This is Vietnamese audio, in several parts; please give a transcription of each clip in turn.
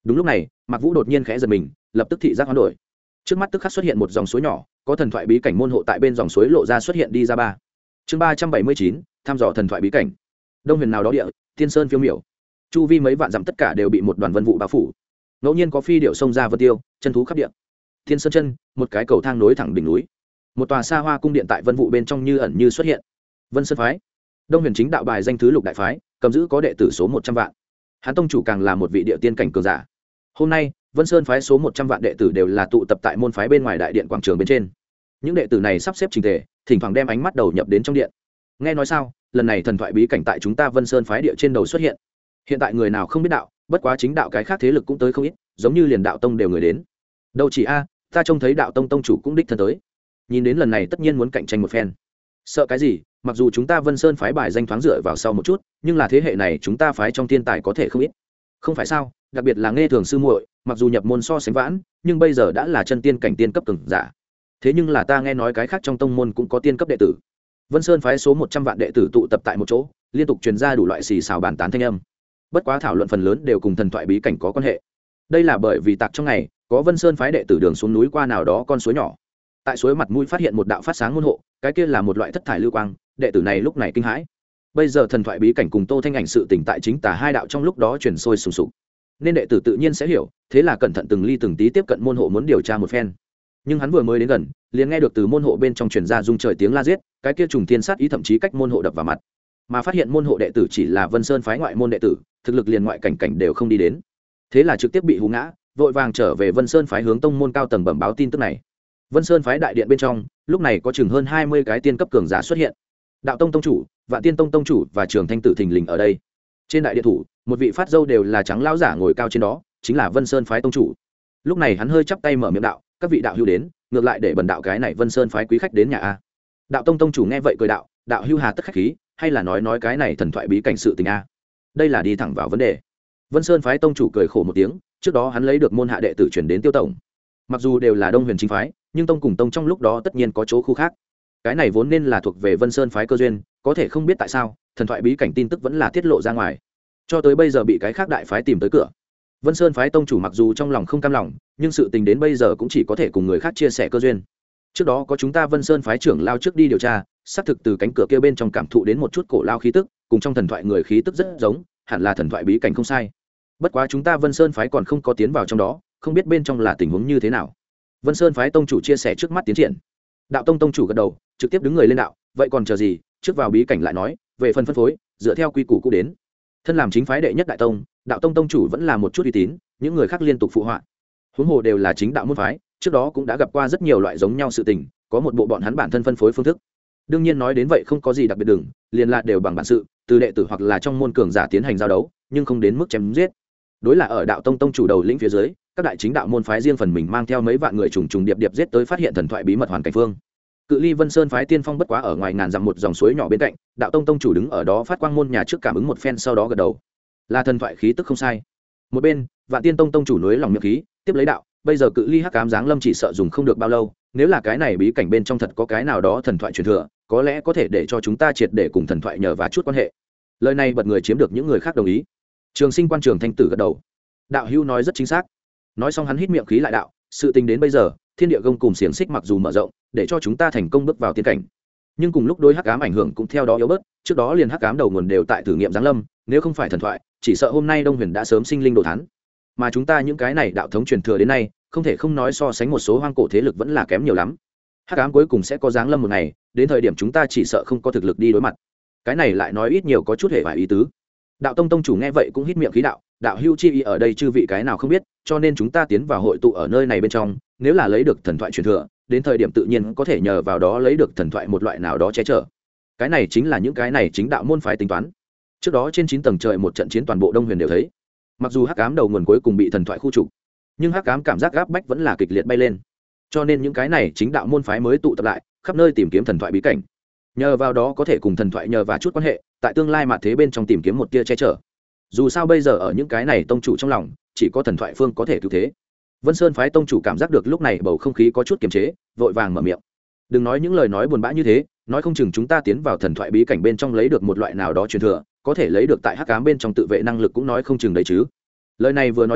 Đúng lúc này Mạc Vũ đột nhiên khẽ giật mình, lập tức thị giác hoán đổi. Trước mắt tức khắc xuất hiện một dòng suối nhỏ, có thần thoại bí cảnh môn hộ tại bên dòng suối lộ ra xuất hiện đi ra ba. Chương 379, thăm dò thần thoại bí cảnh. Đông huyền nào đó địa, Thiên Sơn phiêu miểu. Chu vi mấy vạn dặm tất cả đều bị một đoàn vân vụ bao phủ. Ngẫu nhiên có phi điệu xông ra vân tiêu, chân thú khắp địa. Thiên Sơn chân, một cái cầu thang nối thẳng đỉnh núi. Một tòa xa hoa cung điện tại vân vụ bên trong như ẩn như xuất hiện. Vân Sơn phái, Đông huyền chính đạo bài danh thứ lục đại phái, cầm giữ có đệ tử số 100 vạn. Hán tông chủ càng là một vị địa tiên cảnh cường giả. Hôm nay Vân Sơn phái số 100 vạn đệ tử đều là tụ tập tại môn phái bên ngoài đại điện quảng trường bên trên. Những đệ tử này sắp xếp chỉnh tề, thỉnh thoảng đem ánh mắt đầu nhập đến trong điện. Nghe nói sao, lần này thần thoại bí cảnh tại chúng ta Vân Sơn phái địa trên đầu xuất hiện. Hiện tại người nào không biết đạo, bất quá chính đạo cái khác thế lực cũng tới không ít, giống như liền đạo tông đều người đến. Đâu chỉ ta trông thấy đạo tông tông chủ cũng đích thân tới. Nhìn đến lần này tất nhiên muốn cạnh tranh một phen. Sợ cái gì, mặc dù chúng ta Vân Sơn phái bài danh thoáng dựa vào sau một chút, nhưng là thế hệ này chúng ta phái trong thiên tài có thể không ít. Không phải sao, đặc biệt là Nghe Thường sư muội, mặc dù nhập môn so sánh vãn, nhưng bây giờ đã là chân tiên cảnh tiên cấp cường giả. Thế nhưng là ta nghe nói cái khác trong tông môn cũng có tiên cấp đệ tử. Vân Sơn phái số 100 vạn đệ tử tụ tập tại một chỗ, liên tục truyền ra đủ loại xì xào bàn tán thanh âm. Bất quá thảo luận phần lớn đều cùng thần thoại bí cảnh có quan hệ. Đây là bởi vì tạc trong ngày, có Vân Sơn phái đệ tử đường xuống núi qua nào đó con suối nhỏ. Tại suối mặt mũi phát hiện một đạo phát sáng môn hộ, cái kia là một loại thất thải lưu quang, đệ tử này lúc này kinh hãi. Bây giờ thần thoại bí cảnh cùng Tô Thanh Ảnh sự tình tại chính tà hai đạo trong lúc đó truyền sôi sùng sục, nên đệ tử tự nhiên sẽ hiểu, thế là cẩn thận từng ly từng tí tiếp cận môn hộ muốn điều tra một phen. Nhưng hắn vừa mới đến gần, liền nghe được từ môn hộ bên trong truyền ra rung trời tiếng la giết, cái kia trùng thiên sát ý thậm chí cách môn hộ đập vào mặt. Mà phát hiện môn hộ đệ tử chỉ là Vân Sơn phái ngoại môn đệ tử, thực lực liền ngoại cảnh cảnh đều không đi đến. Thế là trực tiếp bị hú ngã, vội vàng trở về Vân Sơn phái hướng tông môn cao tầng bẩm báo tin tức này. Vân Sơn phái đại điện bên trong, lúc này có chừng hơn 20 cái tiên cấp cường giả xuất hiện. Đạo tông tông chủ, Vạn Tiên tông tông chủ và Trường Thanh tử thình lình ở đây. Trên đại điện thủ, một vị phát dâu đều là trắng lão giả ngồi cao trên đó, chính là Vân Sơn phái tông chủ. Lúc này hắn hơi chắp tay mở miệng đạo, các vị đạo hữu đến, ngược lại để bần đạo cái này Vân Sơn phái quý khách đến nhà a. Đạo tông tông chủ nghe vậy cười đạo, đạo hữu hà tất khách khí, hay là nói cái này thần thoại bí cảnh sự tình a. Đây là đi thẳng vào vấn đề. Vân Sơn phái tông chủ cười khổ một tiếng, trước đó hắn lấy được môn hạ đệ tử chuyển đến Tiêu tổng. Mặc dù đều là Đông Huyền chính phái, nhưng tông cùng tông trong lúc đó tất nhiên có chỗ khu khác. Cái này vốn nên là thuộc về Vân Sơn phái cơ duyên, có thể không biết tại sao, thần thoại bí cảnh tin tức vẫn là tiết lộ ra ngoài. Cho tới bây giờ bị cái khác đại phái tìm tới cửa. Vân Sơn phái tông chủ mặc dù trong lòng không cam lòng, nhưng sự tình đến bây giờ cũng chỉ có thể cùng người khác chia sẻ cơ duyên. Trước đó có chúng ta Vân Sơn phái trưởng lao trước đi điều tra, xác thực từ cánh cửa kia bên trong cảm thụ đến một chút cổ lao khí tức, cùng trong thần thoại người khí tức rất giống, hẳn là thần thoại bí cảnh không sai. Bất quá chúng ta Vân Sơn phái còn không có tiến vào trong đó, không biết bên trong là tình huống như thế nào. Vân Sơn phái tông chủ chia sẻ trước mắt tiến triển. Đạo tông tông chủ gật đầu, trực tiếp đứng người lên đạo, vậy còn chờ gì, trước vào bí cảnh lại nói, về phần phân phối, dựa theo quy củ cũ đến. Thân làm chính phái đệ nhất đại tông, đạo tông tông chủ vẫn là một chút uy tín, những người khác liên tục phụ họa. Huống hồ đều là chính đạo môn phái, trước đó cũng đã gặp qua rất nhiều loại giống nhau sự tình, có một bộ bọn hắn bản thân phân phối phương thức. Đương nhiên nói đến vậy không có gì đặc biệt đừng, liền là đều bằng bản sự, từ đệ tử hoặc là trong môn cường giả tiến hành giao đấu, nhưng không đến mức chém giết. Đối là ở đạo tông tông chủ đầu lĩnh phía dưới, các đại chính đạo môn phái riêng phần mình mang theo mấy vạn người trùng trùng điệp điệp giết tới phát hiện thần thoại bí mật hoàn cảnh phương. Cự ly Vân Sơn phái tiên phong bất quá ở ngoài ngàn dặm một dòng suối nhỏ bên cạnh, đạo tông tông chủ đứng ở đó phát quang môn nhà trước cảm ứng một phen sau đó gật đầu. Là thần thoại khí tức không sai. Một bên, Vạn Tiên tông tông chủ núi lòng miệng khí, tiếp lấy đạo, bây giờ cự ly hắc ám giáng lâm chỉ sợ dùng không được bao lâu, nếu là cái này bí cảnh bên trong thật có cái nào đó thần thoại truyền thừa, có lẽ có thể để cho chúng ta triệt để cùng thần thoại nhờ và chút quan hệ. Lời này bật người chiếm được những người khác đồng ý. Trường Sinh quan Trường Thanh tử gật đầu. Đạo hữu nói rất chính xác. Nói xong hắn hít miệng khí lại đạo, sự tình đến bây giờ, thiên địa gông cùng xiềng xích mặc dù mở rộng, để cho chúng ta thành công bước vào tiên cảnh, nhưng cùng lúc đối hắc ám ảnh hưởng cũng theo đó yếu bớt. Trước đó liền hắc ám đầu nguồn đều tại thử nghiệm giáng lâm, nếu không phải thần thoại, chỉ sợ hôm nay Đông Huyền đã sớm sinh linh đồ thán. Mà chúng ta những cái này đạo thống truyền thừa đến nay, không thể không nói so sánh một số hoang cổ thế lực vẫn là kém nhiều lắm. Hắc ám cuối cùng sẽ có giáng lâm một ngày, đến thời điểm chúng ta chỉ sợ không có thực lực đi đối mặt. Cái này lại nói ít nhiều có chút hề vài ý tứ. Đạo tông tông chủ nghe vậy cũng hít miệng khí đạo, đạo hữu chi ý ở đây chư vị cái nào không biết, cho nên chúng ta tiến vào hội tụ ở nơi này bên trong, nếu là lấy được thần thoại truyền thừa, đến thời điểm tự nhiên có thể nhờ vào đó lấy được thần thoại một loại nào đó che chở. Cái này chính là những cái này chính đạo môn phái tính toán. Trước đó trên 9 tầng trời một trận chiến toàn bộ Đông Huyền đều thấy. Mặc dù hắc ám đầu nguồn cuối cùng bị thần thoại khu trục, nhưng hắc ám cảm giác gáp bách vẫn là kịch liệt bay lên. Cho nên những cái này chính đạo môn phái mới tụ tập lại, khắp nơi tìm kiếm thần thoại bí cảnh. Nhờ vào đó có thể cùng thần thoại nhờ và chút quan hệ, tại tương lai mà thế bên trong tìm kiếm một tia che chở. Dù sao bây giờ ở những cái này tông chủ trong lòng, chỉ có thần thoại phương có thể cứu thế. Vân Sơn phái tông chủ cảm giác được lúc này bầu không khí có chút kiềm chế, vội vàng mở miệng. Đừng nói những lời nói buồn bã như thế, nói không chừng chúng ta tiến vào thần thoại bí cảnh bên trong lấy được một loại nào đó truyền thừa, có thể lấy được tại hắc ám bên trong tự vệ năng lực cũng nói không chừng đấy chứ. Lời này vừa nói ra,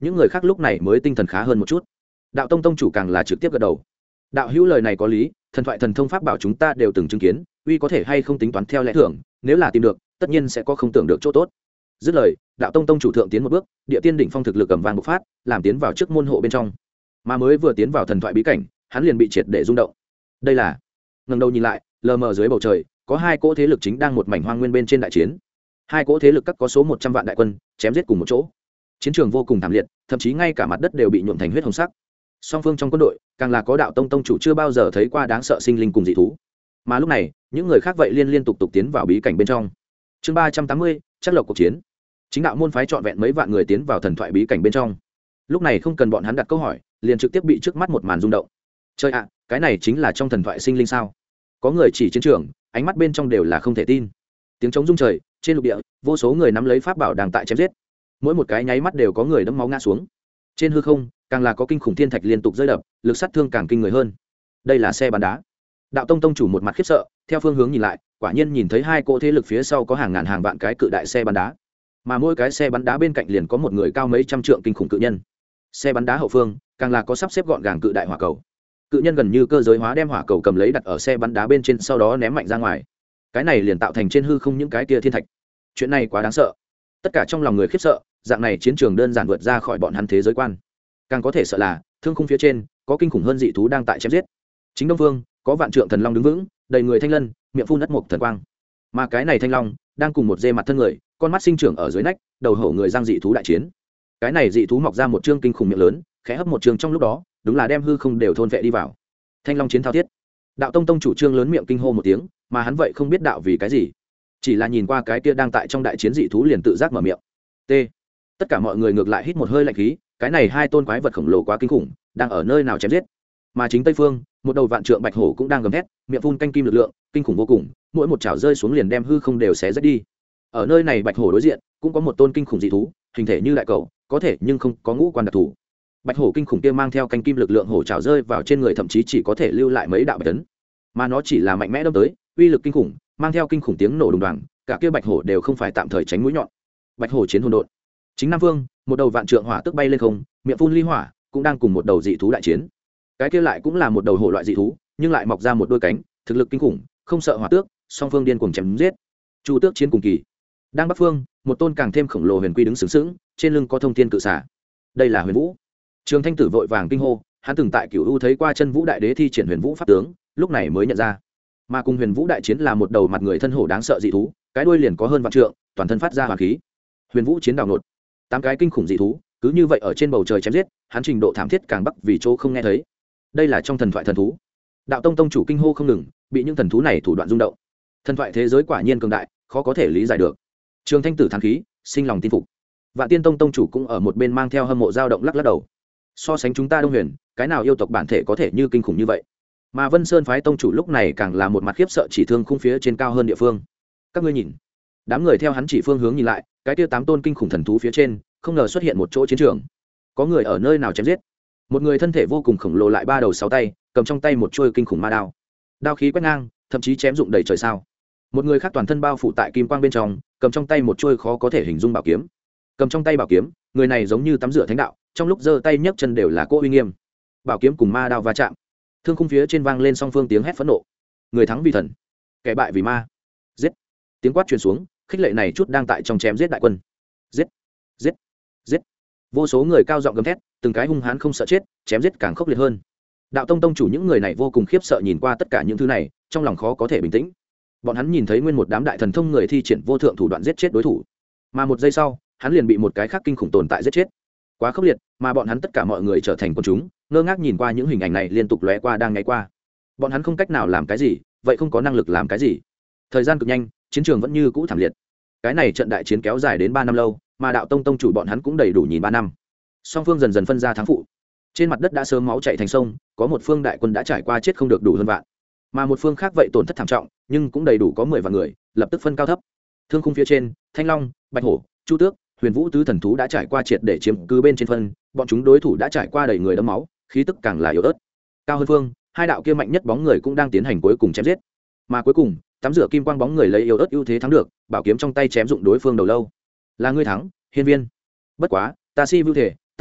những người khác lúc này mới tinh thần khá hơn một chút. Đạo tông tông chủ càng là trực tiếp gật đầu. Đạo hữu lời này có lý, thần thoại thần thông pháp bảo chúng ta đều từng chứng kiến, uy có thể hay không tính toán theo lẽ thường, nếu là tìm được tất nhiên sẽ có không tưởng được chỗ tốt. Dứt lời, đạo tông tông chủ thượng tiến một bước, địa tiên đỉnh phong thực lực cầm vàng bộc phát, làm tiến vào trước môn hộ bên trong. Mà mới vừa tiến vào thần thoại bí cảnh, hắn liền bị triệt để rung động. Đây là, ngẩng đầu nhìn lại, lờ mờ dưới bầu trời có hai cỗ thế lực chính đang một mảnh hoang nguyên bên trên đại chiến. Hai cỗ thế lực các có số 100 vạn đại quân chém giết cùng một chỗ, chiến trường vô cùng thảm liệt, thậm chí ngay cả mặt đất đều bị nhuộm thành huyết hồng sắc. Song phương trong quân đội càng là có đạo tông tông chủ chưa bao giờ thấy qua đáng sợ sinh linh cùng dị thú. Mà lúc này những người khác vậy liên tục tiến vào bí cảnh bên trong. Chương 380, chắc lộc cuộc chiến. Chính đạo môn phái chọn vẹn mấy vạn người tiến vào thần thoại bí cảnh bên trong. Lúc này không cần bọn hắn đặt câu hỏi, liền trực tiếp bị trước mắt một màn rung động. Trời ạ, cái này chính là trong thần thoại sinh linh sao? Có người chỉ chiến trường, ánh mắt bên trong đều là không thể tin. Tiếng trống rung trời, trên lục địa, vô số người nắm lấy pháp bảo đang tại chém giết. Mỗi một cái nháy mắt đều có người đẫm máu ngã xuống. Trên hư không, càng là có kinh khủng thiên thạch liên tục rơi đập, lực sát thương càng kinh người hơn. Đây là xe bắn đá. Đạo tông tông chủ một mặt khiếp sợ, theo phương hướng nhìn lại, quả nhiên nhìn thấy hai cỗ thế lực phía sau có hàng ngàn hàng vạn cái cự đại xe bắn đá, mà mỗi cái xe bắn đá bên cạnh liền có một người cao mấy trăm trượng kinh khủng cự nhân. Xe bắn đá hậu phương càng là có sắp xếp gọn gàng cự đại hỏa cầu. Cự nhân gần như cơ giới hóa đem hỏa cầu cầm lấy đặt ở xe bắn đá bên trên, sau đó ném mạnh ra ngoài. Cái này liền tạo thành trên hư không những cái kia thiên thạch. Chuyện này quá đáng sợ. Tất cả trong lòng người khiếp sợ, dạng này chiến trường đơn giản vượt ra khỏi bọn hắn thế giới quan. Càng có thể sợ là thương khung phía trên có kinh khủng hơn dị thú đang tại chém giết. Chính đông phương có vạn trượng thần long đứng vững, đầy người thanh lân, miệng phun đất mục thần quang. Mà cái này thanh long đang cùng một dê mặt thân người, con mắt sinh trưởng ở dưới nách, đầu hổ người giang dị thú đại chiến. Cái này dị thú mọc ra một trương kinh khủng miệng lớn, khẽ hấp một trường trong lúc đó, đúng là đem hư không đều thôn vệ đi vào. Thanh long chiến thao thiết. Đạo tông tông chủ trương lớn miệng kinh hô một tiếng, mà hắn vậy không biết đạo vì cái gì, chỉ là nhìn qua cái kia đang tại trong đại chiến dị thú liền tự giác mở miệng. T. Tất cả mọi người ngược lại hít một hơi lạnh khí, cái này hai tôn quái vật khổng lồ quá kinh khủng, đang ở nơi nào chém giết. Mà chính tây phương, một đầu vạn trượng bạch hổ cũng đang gầm thét, miệng phun canh kim lực lượng kinh khủng vô cùng, mỗi một chảo rơi xuống liền đem hư không đều xé rách đi. Ở nơi này bạch hổ đối diện cũng có một tôn kinh khủng dị thú, hình thể như đại cầu, có thể nhưng không có ngũ quan đặc thù. Bạch hổ kinh khủng kia mang theo canh kim lực lượng, hổ chảo rơi vào trên người thậm chí chỉ có thể lưu lại mấy đạo bạch tấn, mà nó chỉ là mạnh mẽ đâm tới, uy lực kinh khủng, mang theo kinh khủng tiếng nổ đùng đoàng, cả kia bạch hổ đều không phải tạm thời tránh mũi nhọn. Bạch hổ chiến hỗn độn. Chính nam vương, một đầu vạn trượng hỏa tức bay lên không, miệng phun ly hỏa, cũng đang cùng một đầu dị thú đại chiến. Cái kia lại cũng là một đầu hổ loại dị thú, nhưng lại mọc ra một đôi cánh, thực lực kinh khủng, không sợ hỏa tước, song phương điên cuồng chém giết. Chu tước chiến cùng kỳ. Đang bắc phương, một tôn càng thêm khổng lồ huyền quy đứng sướng sướng, trên lưng có thông thiên cự xà. Đây là Huyền Vũ. Trường Thanh Tử vội vàng kinh hô, hắn từng tại Cửu U thấy qua Chân Vũ đại đế thi triển Huyền Vũ pháp tướng, lúc này mới nhận ra. Mà cùng Huyền Vũ đại chiến là một đầu mặt người thân hổ đáng sợ dị thú, cái đuôi liền có hơn vạn trượng, toàn thân phát ra hỏa khí. Huyền Vũ chiến đào nột. 8 cái kinh khủng dị thú, cứ như vậy ở trên bầu trời chém giết, hắn trình độ thảm thiết càng bắc vì chỗ không nghe thấy. Đây là trong thần thoại thần thú. Đạo tông tông chủ kinh hô không ngừng, bị những thần thú này thủ đoạn rung động. Thần thoại thế giới quả nhiên cường đại, khó có thể lý giải được. Trường Thanh Tử thán khí, sinh lòng tin phục. Vạn Tiên Tông tông chủ cũng ở một bên mang theo hâm mộ dao động lắc lắc đầu. So sánh chúng ta Đông Huyền, cái nào yêu tộc bản thể có thể như kinh khủng như vậy? Mà Vân Sơn phái tông chủ lúc này càng là một mặt khiếp sợ chỉ thương khung phía trên cao hơn địa phương. Các ngươi nhìn, đám người theo hắn chỉ phương hướng nhìn lại, cái kia 8 tôn kinh khủng thần thú phía trên, không ngờ xuất hiện một chỗ chiến trường. Có người ở nơi nào chém giết. Một người thân thể vô cùng khổng lồ lại 3 đầu 6 tay, cầm trong tay một chuôi kinh khủng ma đao. Đao khí quét ngang, thậm chí chém dụng đầy trời sao. Một người khác toàn thân bao phủ tại kim quang bên trong, cầm trong tay một chuôi khó có thể hình dung bảo kiếm. Cầm trong tay bảo kiếm, người này giống như tắm rửa thánh đạo, trong lúc giơ tay nhấc chân đều là cỗ uy nghiêm. Bảo kiếm cùng ma đao va chạm, thương khung phía trên vang lên song phương tiếng hét phẫn nộ. Người thắng vì thần, kẻ bại vì ma. Giết! Tiếng quát truyền xuống, khích lệ này chút đang tại trong chém giết đại quân. Giết! Giết! Giết! Vô số người cao giọng gầm thét, từng cái hung hãn không sợ chết, chém giết càng khốc liệt hơn. Đạo tông tông chủ những người này vô cùng khiếp sợ nhìn qua tất cả những thứ này, trong lòng khó có thể bình tĩnh. Bọn hắn nhìn thấy nguyên một đám đại thần thông người thi triển vô thượng thủ đoạn giết chết đối thủ, mà một giây sau, hắn liền bị một cái khác kinh khủng tồn tại giết chết. Quá khốc liệt, mà bọn hắn tất cả mọi người trở thành quần chúng, ngơ ngác nhìn qua những hình ảnh này liên tục lóe qua đang ngáy qua. Bọn hắn không cách nào làm cái gì, vậy không có năng lực làm cái gì. Thời gian cực nhanh, chiến trường vẫn như cũ thảm liệt. Cái này trận đại chiến kéo dài đến 3 năm lâu, mà đạo tông tông chủ bọn hắn cũng đầy đủ nhìn 3 năm. Song phương dần dần phân ra thắng phụ. Trên mặt đất đã sớm máu chảy thành sông, có một phương đại quân đã trải qua chết không được đủ hơn vạn, mà một phương khác vậy tổn thất thảm trọng, nhưng cũng đầy đủ có 10 vạn người, lập tức phân cao thấp. Thương khung phía trên, Thanh Long, Bạch Hổ, Chu Tước, Huyền Vũ tứ thần thú đã trải qua triệt để chiếm cứ bên trên phân, bọn chúng đối thủ đã trải qua đầy người đẫm máu, khí tức càng là yếu ớt. Cao hơn phương, hai đạo kia mạnh nhất bóng người cũng đang tiến hành cuối cùng chém giết. Mà cuối cùng, tắm rửa kim quang bóng người lấy yếu ớt ưu thế thắng được, bảo kiếm trong tay chém dụng đối phương đầu lâu. Là ngươi thắng, Hiên Viên. Bất quá, ta si vưu thể,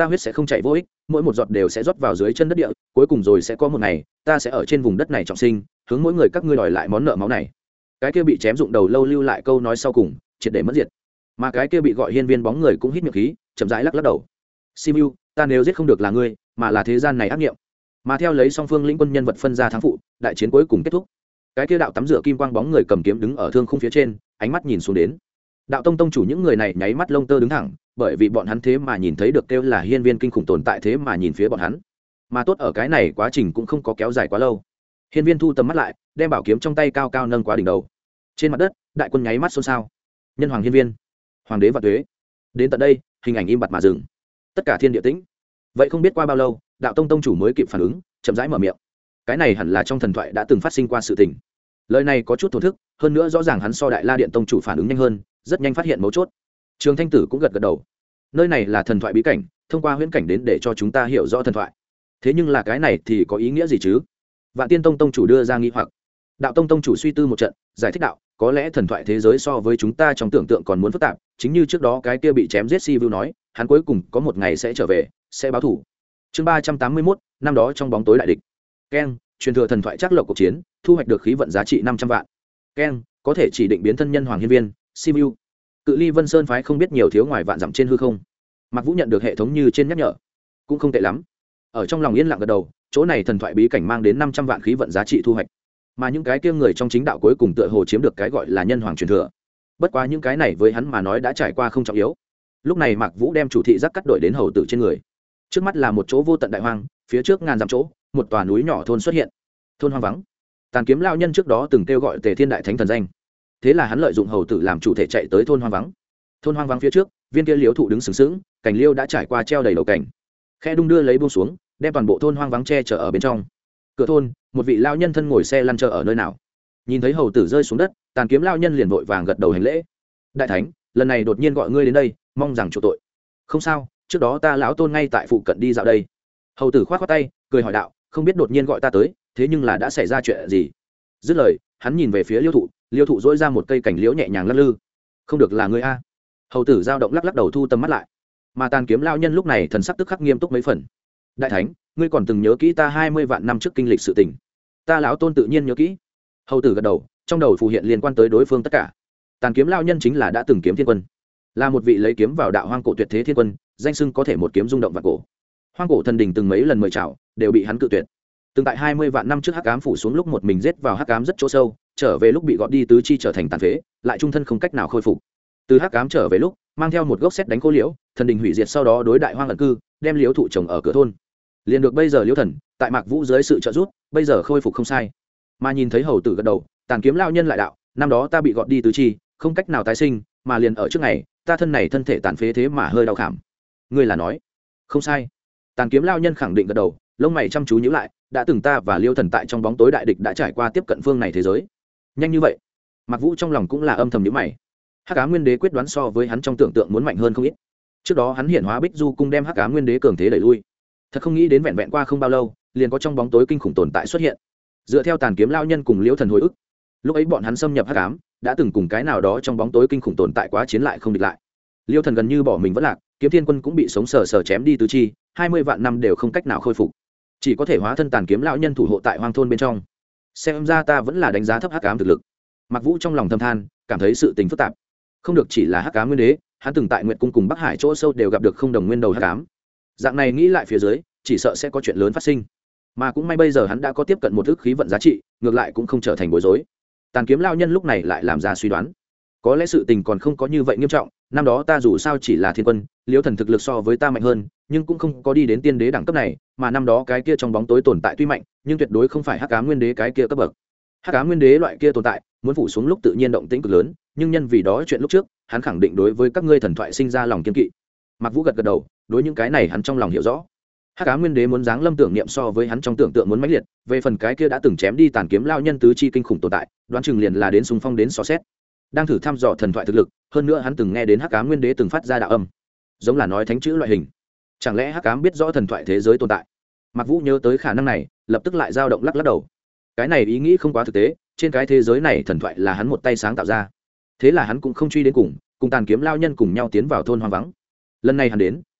ta huyết sẽ không chạy vô ích, mỗi một giọt đều sẽ rót vào dưới chân đất địa, cuối cùng rồi sẽ có một ngày ta sẽ ở trên vùng đất này trọng sinh, hướng mỗi người các ngươi đòi lại món nợ máu này. Cái kia bị chém dụng đầu lâu lưu lại câu nói sau cùng, triệt để mất diệt. Mà cái kia bị gọi hiên viên bóng người cũng hít miệng khí, chậm rãi lắc lắc đầu. Simu, ta nếu giết không được là ngươi, mà là thế gian này ác nghiệm. Mà theo lấy song phương lĩnh quân nhân vật phân ra thắng phụ, đại chiến cuối cùng kết thúc. Cái kia đạo tắm rửa kim quang bóng người cầm kiếm đứng ở thương khung phía trên, ánh mắt nhìn xuống đến. Đạo tông tông chủ những người này nháy mắt lông tơ đứng thẳng, bởi vì bọn hắn thế mà nhìn thấy được kêu là hiên viên kinh khủng tồn tại thế mà nhìn phía bọn hắn. Mà tốt ở cái này quá trình cũng không có kéo dài quá lâu. Hiên viên thu tầm mắt lại, đem bảo kiếm trong tay cao cao nâng qua đỉnh đầu. Trên mặt đất, đại quân nháy mắt xôn xao. Nhân hoàng hiên viên, hoàng đế và tuế. Đến tận đây, hình ảnh im bặt mà dừng. Tất cả thiên địa tĩnh. Vậy không biết qua bao lâu, đạo tông tông chủ mới kịp phản ứng, chậm rãi mở miệng. Cái này hẳn là trong thần thoại đã từng phát sinh qua sự tình. Lời này có chút thổ thức, hơn nữa rõ ràng hắn so Đại La Điện tông chủ phản ứng nhanh hơn, rất nhanh phát hiện mấu chốt. Trường Thanh Tử cũng gật gật đầu. Nơi này là thần thoại bí cảnh, thông qua huyễn cảnh đến để cho chúng ta hiểu rõ thần thoại. Thế nhưng là cái này thì có ý nghĩa gì chứ? Vạn Tiên Tông tông chủ đưa ra nghi hoặc. Đạo tông tông chủ suy tư một trận, giải thích đạo, có lẽ thần thoại thế giới so với chúng ta trong tưởng tượng còn muốn phức tạp, chính như trước đó cái kia bị chém giết Sivu nói, hắn cuối cùng có một ngày sẽ trở về, sẽ báo thù. Chương 381, năm đó trong bóng tối đại địch. Keng, truyền thừa thần thoại chắc lộc cuộc chiến, thu hoạch được khí vận giá trị 500 vạn. Keng, có thể chỉ định biến thân nhân hoàng hiên viên, Sivu. Cự ly Vân Sơn phái không biết nhiều thiếu ngoài vạn dặm trên hư không. Mạc Vũ nhận được hệ thống như trên nhắc nhở, cũng không tệ lắm. Ở trong lòng yên lặng gật đầu, chỗ này thần thoại bí cảnh mang đến 500 vạn khí vận giá trị thu hoạch. Mà những cái kia người trong chính đạo cuối cùng tựa hồ chiếm được cái gọi là nhân hoàng truyền thừa. Bất quá những cái này với hắn mà nói đã trải qua không trọng yếu. Lúc này Mạc Vũ đem chủ thị giác cắt đổi đến hầu tử trên người. Trước mắt là một chỗ vô tận đại hoang, phía trước ngàn dặm chỗ, một tòa núi nhỏ thôn xuất hiện. Thôn hoang vắng. Tàn Kiếm lão nhân trước đó từng kêu gọi Tề Thiên Đại Thánh thần danh. Thế là hắn lợi dụng hầu tử làm chủ thể chạy tới thôn hoang vắng. Thôn hoang vắng phía trước, viên kia liễu thụ đứng sừng sững, cành liễu đã trải qua treo đầy đầu cảnh. Khe đung đưa lấy buông xuống, đem toàn bộ thôn hoang vắng che chở ở bên trong. Cửa thôn, một vị lão nhân thân ngồi xe lăn chờ ở nơi nào. Nhìn thấy hầu tử rơi xuống đất, Tàn Kiếm lão nhân liền vội vàng gật đầu hành lễ. Đại Thánh, lần này đột nhiên gọi ngươi đến đây, mong rằng chỗ tội. Không sao, trước đó ta lão tôn ngay tại phụ cận đi dạo đây. Hầu tử khoát khoát tay, cười hỏi đạo, không biết đột nhiên gọi ta tới, thế nhưng là đã xảy ra chuyện gì? Dứt lời, hắn nhìn về phía liêu thụ dỗi ra một cây cành liễu nhẹ nhàng lắc lư. Không được là ngươi a? Hầu tử dao động lắc lắc đầu thu tầm mắt lại. Mà Tàn Kiếm lão nhân lúc này thần sắc tức khắc nghiêm túc mấy phần. Đại Thánh, ngươi còn từng nhớ kỹ ta 20 vạn năm trước kinh lịch sự tình? Ta lão tôn tự nhiên nhớ kỹ. Hầu tử gật đầu, trong đầu phù hiện liên quan tới đối phương tất cả. Tàn Kiếm lão nhân chính là đã từng kiếm thiên quân, là một vị lấy kiếm vào đạo hoang cổ tuyệt thế thiên quân, danh xưng có thể một kiếm rung động vạn cổ. Hoang cổ thần đình từng mấy lần mời chào, đều bị hắn cự tuyệt. Từng tại 20 vạn năm trước hắc ám phủ xuống lúc một mình giết vào hắc ám rất chỗ sâu, trở về lúc bị gọt đi tứ chi trở thành tàn phế, lại trung thân không cách nào khôi phục. Từ hắc ám trở về lúc, mang theo một gốc sét đánh khô liễu, thần đình hủy diệt sau đó đối đại hoang ẩn cư, đem liễu thụ trồng ở cửa thôn. Liền được bây giờ liễu thần, tại Mạc Vũ dưới sự trợ giúp, bây giờ khôi phục không sai. Mà nhìn thấy hầu tử gật đầu, Tàn Kiếm lão nhân lại đạo, năm đó ta bị gọt đi tứ chi, không cách nào tái sinh, mà liền ở trước ngày, ta thân này thân thể tàn phế thế mà hơi đau khảm. Ngươi là nói? Không sai. Tàn Kiếm lão nhân khẳng định gật đầu, lông mày chăm chú nhíu lại, đã từng ta và liêu thần tại trong bóng tối đại địch đã trải qua tiếp cận phương này thế giới. Nhanh như vậy? Mạc Vũ trong lòng cũng là âm thầm nhíu mày. Hắc Ám Nguyên Đế quyết đoán so với hắn trong tưởng tượng muốn mạnh hơn không ít. Trước đó hắn hiển hóa Bích Du cung đem Hắc Ám Nguyên Đế cường thế đẩy lui. Thật không nghĩ đến vẹn vẹn qua không bao lâu, liền có trong bóng tối kinh khủng tồn tại xuất hiện. Dựa theo Tàn Kiếm lão nhân cùng liêu thần hồi ức, lúc ấy bọn hắn xâm nhập hắc ám, đã từng cùng cái nào đó trong bóng tối kinh khủng tồn tại quá chiến lại không địch lại. Liêu thần gần như bỏ mình vẫn lạc, kiếm thiên quân cũng bị sống sờ sờ chém đi tứ chi, 20 vạn năm đều không cách nào khôi phục, chỉ có thể hóa thân Tàn Kiếm lão nhân thủ hộ tại hoang thôn bên trong. Xem ra ta vẫn là đánh giá thấp hắc ám thực lực. Mạc Vũ trong lòng thầm than, cảm thấy sự tình phức tạp. Không được chỉ là hắc ám nguyên đế, hắn từng tại Nguyệt cung cùng Bắc Hải chỗ sâu đều gặp được không đồng nguyên đầu hắc ám. Dạng này nghĩ lại phía dưới, chỉ sợ sẽ có chuyện lớn phát sinh. Mà cũng may bây giờ hắn đã có tiếp cận một ức khí vận giá trị, ngược lại cũng không trở thành bối rối. Tàn Kiếm lão nhân lúc này lại làm ra suy đoán, có lẽ sự tình còn không có như vậy nghiêm trọng. Năm đó ta dù sao chỉ là thiên quân, liễu thần thực lực so với ta mạnh hơn, nhưng cũng không có đi đến tiên đế đẳng cấp này. Mà năm đó cái kia trong bóng tối tồn tại tuy mạnh, nhưng tuyệt đối không phải hắc ám nguyên đế cái kia cấp bậc. Hắc ám nguyên đế loại kia tồn tại muốn phủ xuống lúc tự nhiên động tĩnh cực lớn, nhưng nhân vì đó chuyện lúc trước, hắn khẳng định đối với các ngươi thần thoại sinh ra lòng kiên kỵ. Mạc Vũ gật gật đầu, đối những cái này hắn trong lòng hiểu rõ. Hắc Ám Nguyên Đế muốn giáng lâm tưởng niệm so với hắn trong tưởng tượng muốn mãnh liệt, về phần cái kia đã từng chém đi Tàn Kiếm lão nhân tứ chi kinh khủng tồn tại, đoán chừng liền là đến xung phong đến xò xét. Đang thử thăm dò thần thoại thực lực, hơn nữa hắn từng nghe đến Hắc Ám Nguyên Đế từng phát ra đạo âm, giống là nói thánh chữ loại hình. Chẳng lẽ Hắc Ám biết rõ thần thoại thế giới tồn tại? Mạc Vũ nhớ tới khả năng này, lập tức lại dao động lắc đầu. Cái này ý nghĩ không quá thực tế, trên cái thế giới này thần thoại là hắn một tay sáng tạo ra. Thế là hắn cũng không truy đến cùng Tàn Kiếm lão nhân cùng nhau tiến vào thôn hoang vắng. Lần này hắn đến,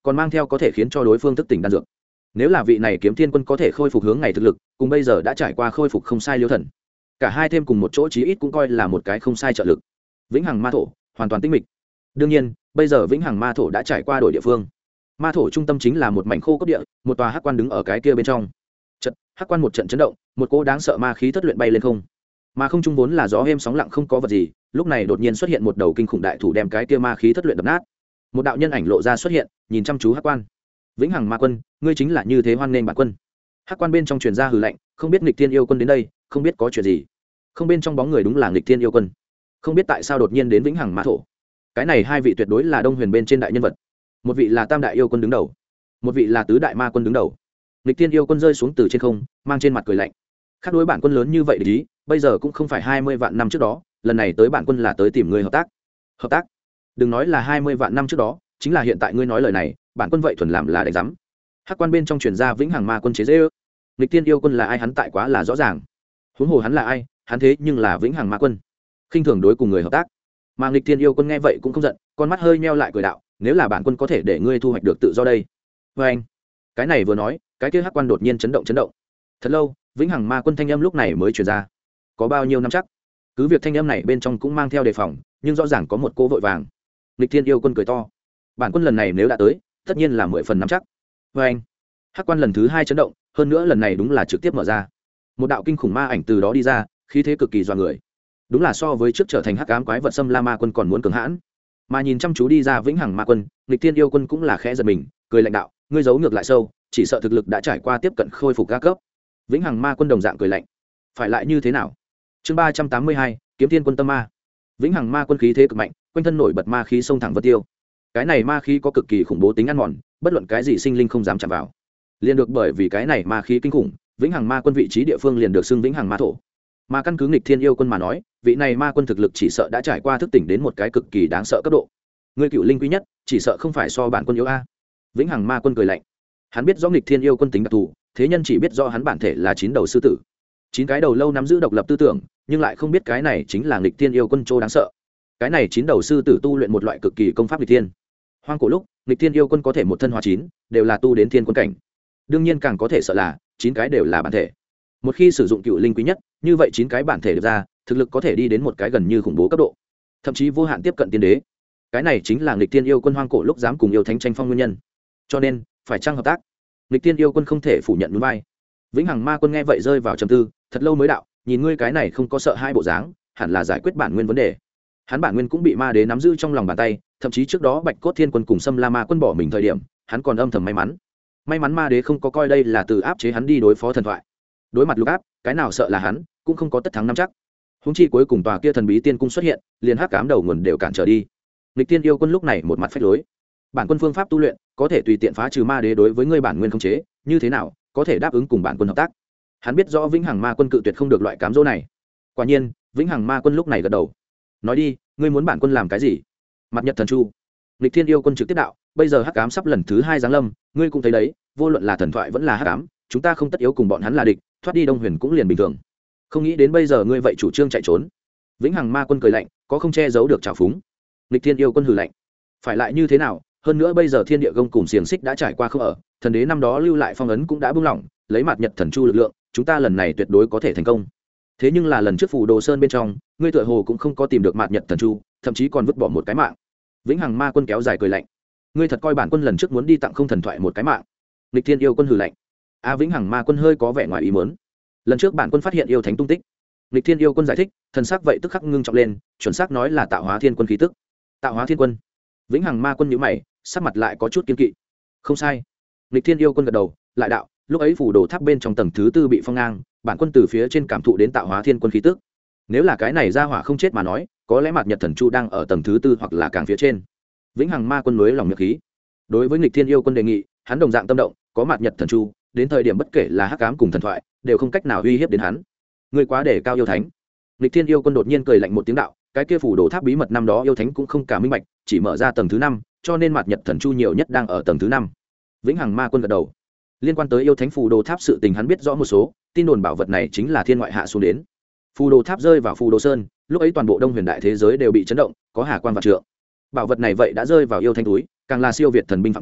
còn mang theo có thể khiến cho đối phương thức tỉnh đan dược. Nếu là vị này kiếm thiên quân có thể khôi phục hướng ngày thực lực, cùng bây giờ đã trải qua khôi phục không sai liêu thần, cả hai thêm cùng một chỗ chí ít cũng coi là một cái không sai trợ lực. Vĩnh hằng ma thổ hoàn toàn tinh mịch. Đương nhiên bây giờ vĩnh hằng ma thổ đã trải qua đổi địa phương, ma thổ trung tâm chính là một mảnh khô cốt địa, một tòa hắc quan đứng ở cái kia bên trong. Chợt hắc quan một trận chấn động, một cỗ đáng sợ ma khí thất luyện bay lên không, mà không trung vốn là gió êm sóng lặng không có vật gì, lúc này đột nhiên xuất hiện một đầu kinh khủng đại thủ đem cái kia ma khí thất luyện đập nát. Một đạo nhân ảnh lộ ra xuất hiện, nhìn chăm chú hắc quan. Vĩnh hằng ma quân, ngươi chính là như thế hoan nghênh bản quân. Hắc quan bên trong truyền ra hừ lạnh, không biết nghịch thiên yêu quân đến đây, không biết có chuyện gì. Không bên trong bóng người đúng là nghịch thiên yêu quân, không biết tại sao đột nhiên đến vĩnh hằng ma thổ. Cái này hai vị tuyệt đối là Đông Huyền bên trên đại nhân vật, một vị là tam đại yêu quân đứng đầu, một vị là tứ đại ma quân đứng đầu. Nghịch thiên yêu quân rơi xuống từ trên không, mang trên mặt cười lạnh. Khác đối bản quân lớn như vậy để ý, bây giờ cũng không phải 20 vạn năm trước đó, lần này tới bản quân là tới tìm người hợp tác. Hợp tác? Đừng nói là 20 vạn năm trước đó, chính là hiện tại ngươi nói lời này, bản quân vậy thuần làm là đánh giám. Hắc quan bên trong truyền ra vĩnh hằng ma quân chế giễu. Nghịch thiên yêu quân là ai hắn tại quá là rõ ràng. Huống hồ hắn là ai, hắn thế nhưng là vĩnh hằng ma quân. Khinh thường đối cùng người hợp tác. Mà nghịch thiên yêu quân nghe vậy cũng không giận, con mắt hơi nheo lại cười đạo, nếu là bản quân có thể để ngươi thu hoạch được tự do đây. Và anh, cái này vừa nói, cái kia hắc quan đột nhiên chấn động. Thật lâu, vĩnh hằng ma quân thanh âm lúc này mới truyền ra. Có bao nhiêu năm chắc? Cứ việc thanh âm này bên trong cũng mang theo đề phòng, nhưng rõ ràng có một cô vội vàng. Nghịch thiên yêu quân cười to, bản quân lần này nếu đã tới, tất nhiên là 10 phần nắm chắc. Và anh, hắc quan lần thứ 2 chấn động, hơn nữa lần này đúng là trực tiếp mở ra. Một đạo kinh khủng ma ảnh từ đó đi ra, khí thế cực kỳ dọa người. Đúng là so với trước trở thành hắc ám quái vật xâm la ma quân còn muốn cường hãn. Mà nhìn chăm chú đi ra vĩnh hằng ma quân, nghịch thiên yêu quân cũng là khẽ giật mình, cười lạnh đạo, ngươi giấu ngược lại sâu, chỉ sợ thực lực đã trải qua tiếp cận khôi phục các cấp. Vĩnh hằng ma quân đồng dạng cười lạnh, phải lại như thế nào? Chương 382, kiếm thiên quân tâm ma. Vĩnh hằng ma quân khí thế cực mạnh, quanh thân nổi bật ma khí xông thẳng vân tiêu. Cái này ma khí có cực kỳ khủng bố tính ăn mòn, bất luận cái gì sinh linh không dám chạm vào. Liền được bởi vì cái này ma khí kinh khủng, vĩnh hằng ma quân vị trí địa phương liền được xưng vĩnh hằng ma thổ. Mà căn cứ nghịch thiên yêu quân mà nói, vị này ma quân thực lực chỉ sợ đã trải qua thức tỉnh đến một cái cực kỳ đáng sợ cấp độ. Người cựu linh quý nhất, chỉ sợ không phải so bản quân yếu a. Vĩnh hằng ma quân cười lạnh, hắn biết rõ nghịch thiên yêu quân tính đặc thù, thế nhân chỉ biết rõ hắn bản thể là 9 đầu sư tử, 9 cái đầu lâu nắm giữ độc lập tư tưởng, nhưng lại không biết cái này chính là nghịch thiên yêu quân chỗ đáng sợ. Cái này 9 đầu sư tử tu luyện một loại cực kỳ công pháp nghịch thiên. Hoang cổ lúc, nghịch thiên yêu quân có thể một thân hóa 9, đều là tu đến thiên quân cảnh. Đương nhiên càng có thể sợ là 9 cái đều là bản thể. Một khi sử dụng cựu linh quý nhất, như vậy 9 cái bản thể được ra, thực lực có thể đi đến một cái gần như khủng bố cấp độ, thậm chí vô hạn tiếp cận tiên đế. Cái này chính là nghịch thiên yêu quân hoang cổ lúc dám cùng yêu thánh tranh phong nguyên nhân. Cho nên phải chăng hợp tác? Nghịch thiên yêu quân không thể phủ nhận núi vai. Vĩnh hằng ma quân nghe vậy rơi vào trầm tư, thật lâu mới đạo, nhìn ngươi cái này không có sợ hai bộ dáng, hẳn là giải quyết bản nguyên vấn đề. Hắn bản nguyên cũng bị ma đế nắm giữ trong lòng bàn tay, thậm chí trước đó bạch cốt thiên quân cùng xâm la ma quân bỏ mình thời điểm, hắn còn âm thầm may mắn ma đế không có coi đây là từ áp chế hắn đi đối phó thần thoại. Đối mặt lục áp, cái nào sợ là hắn cũng không có tất thắng nắm chắc. Húng chi cuối cùng tòa kia thần bí tiên cung xuất hiện, liền hắc ám đầu nguồn đều cản trở đi. Nghịch thiên yêu quân lúc này một mặt phách lối, bản quân phương pháp tu luyện có thể tùy tiện phá trừ ma đế đối với ngươi bản nguyên khống chế, như thế nào có thể đáp ứng cùng bản quân hợp tác? Hắn biết rõ vĩnh hằng ma quân cự tuyệt không được loại cám dỗ này. Quả nhiên vĩnh hằng ma quân lúc này gật đầu, nói đi, ngươi muốn bản quân làm cái gì? Mặt nhật thần chu. Nghịch thiên yêu quân trực tiếp đạo, bây giờ hắc ám sắp lần thứ 2 giáng lâm, ngươi cũng thấy đấy, vô luận là thần thoại vẫn là hắc ám, chúng ta không tất yếu cùng bọn hắn là địch, thoát đi Đông Huyền cũng liền bình thường. Không nghĩ đến bây giờ ngươi vậy chủ trương chạy trốn. Vĩnh hằng ma quân cười lạnh, có không che giấu được trào phúng. Nghịch thiên yêu quân hừ lạnh, phải lại như thế nào? Hơn nữa bây giờ thiên địa gông cùng xiềng xích đã trải qua không ở, thần đế năm đó lưu lại phong ấn cũng đã buông lỏng, lấy mặt nhật thần chu lực lượng, chúng ta lần này tuyệt đối có thể thành công. Thế nhưng là lần trước phù đồ sơn bên trong, ngươi tựa hồ cũng không có tìm được mặt nhật thần chu, thậm chí còn vứt bỏ một cái mạng. Vĩnh hằng ma quân kéo dài cười lạnh, ngươi thật coi bản quân lần trước muốn đi tặng không thần thoại một cái mạng? Nghịch thiên yêu quân hừ lạnh. Vĩnh hằng ma quân hơi có vẻ ngoài ý muốn, lần trước bản quân phát hiện yêu thánh tung tích. Nghịch thiên yêu quân giải thích, thần sắc vậy tức khắc ngưng trọng lên, chuẩn xác nói là tạo hóa thiên quân khí tức. Tạo hóa thiên quân. Vĩnh hằng ma quân nhíu mày, sắc mặt lại có chút kiên kỵ. Không sai. Nghịch thiên yêu quân gật đầu, lại đạo, lúc ấy phủ đồ tháp bên trong tầng thứ 4 bị phong ngang, bản quân từ phía trên cảm thụ đến tạo hóa thiên quân khí tức. Nếu là cái này ra hỏa không chết mà nói, có lẽ mặt nhật thần chu đang ở tầng thứ 4 hoặc là càng phía trên. Vĩnh hằng ma quân nối lòng nhật khí. Đối với nghịch thiên yêu quân đề nghị, hắn đồng dạng tâm động, có mặt nhật thần chu, đến thời điểm bất kể là hắc ám cùng thần thoại, đều không cách nào uy hiếp đến hắn. Người quá để cao yêu thánh. Nghịch thiên yêu quân đột nhiên cười lạnh một tiếng đạo, cái kia phủ đồ tháp bí mật năm đó yêu thánh cũng không cả minh bạch, chỉ mở ra tầng thứ 5, cho nên mặt nhật thần chu nhiều nhất đang ở tầng thứ 5. Vĩnh hằng ma quân gật đầu. Liên quan tới yêu thánh phù đồ tháp sự tình hắn biết rõ một số, tin đồn bảo vật này chính là thiên ngoại hạ xuống đến. Phù đồ tháp rơi vào phù đồ sơn, lúc ấy toàn bộ Đông Huyền đại thế giới đều bị chấn động, có hà quan vạn trượng. Bảo vật này vậy đã rơi vào yêu thánh túi, càng là siêu việt thần binh phạm chủ,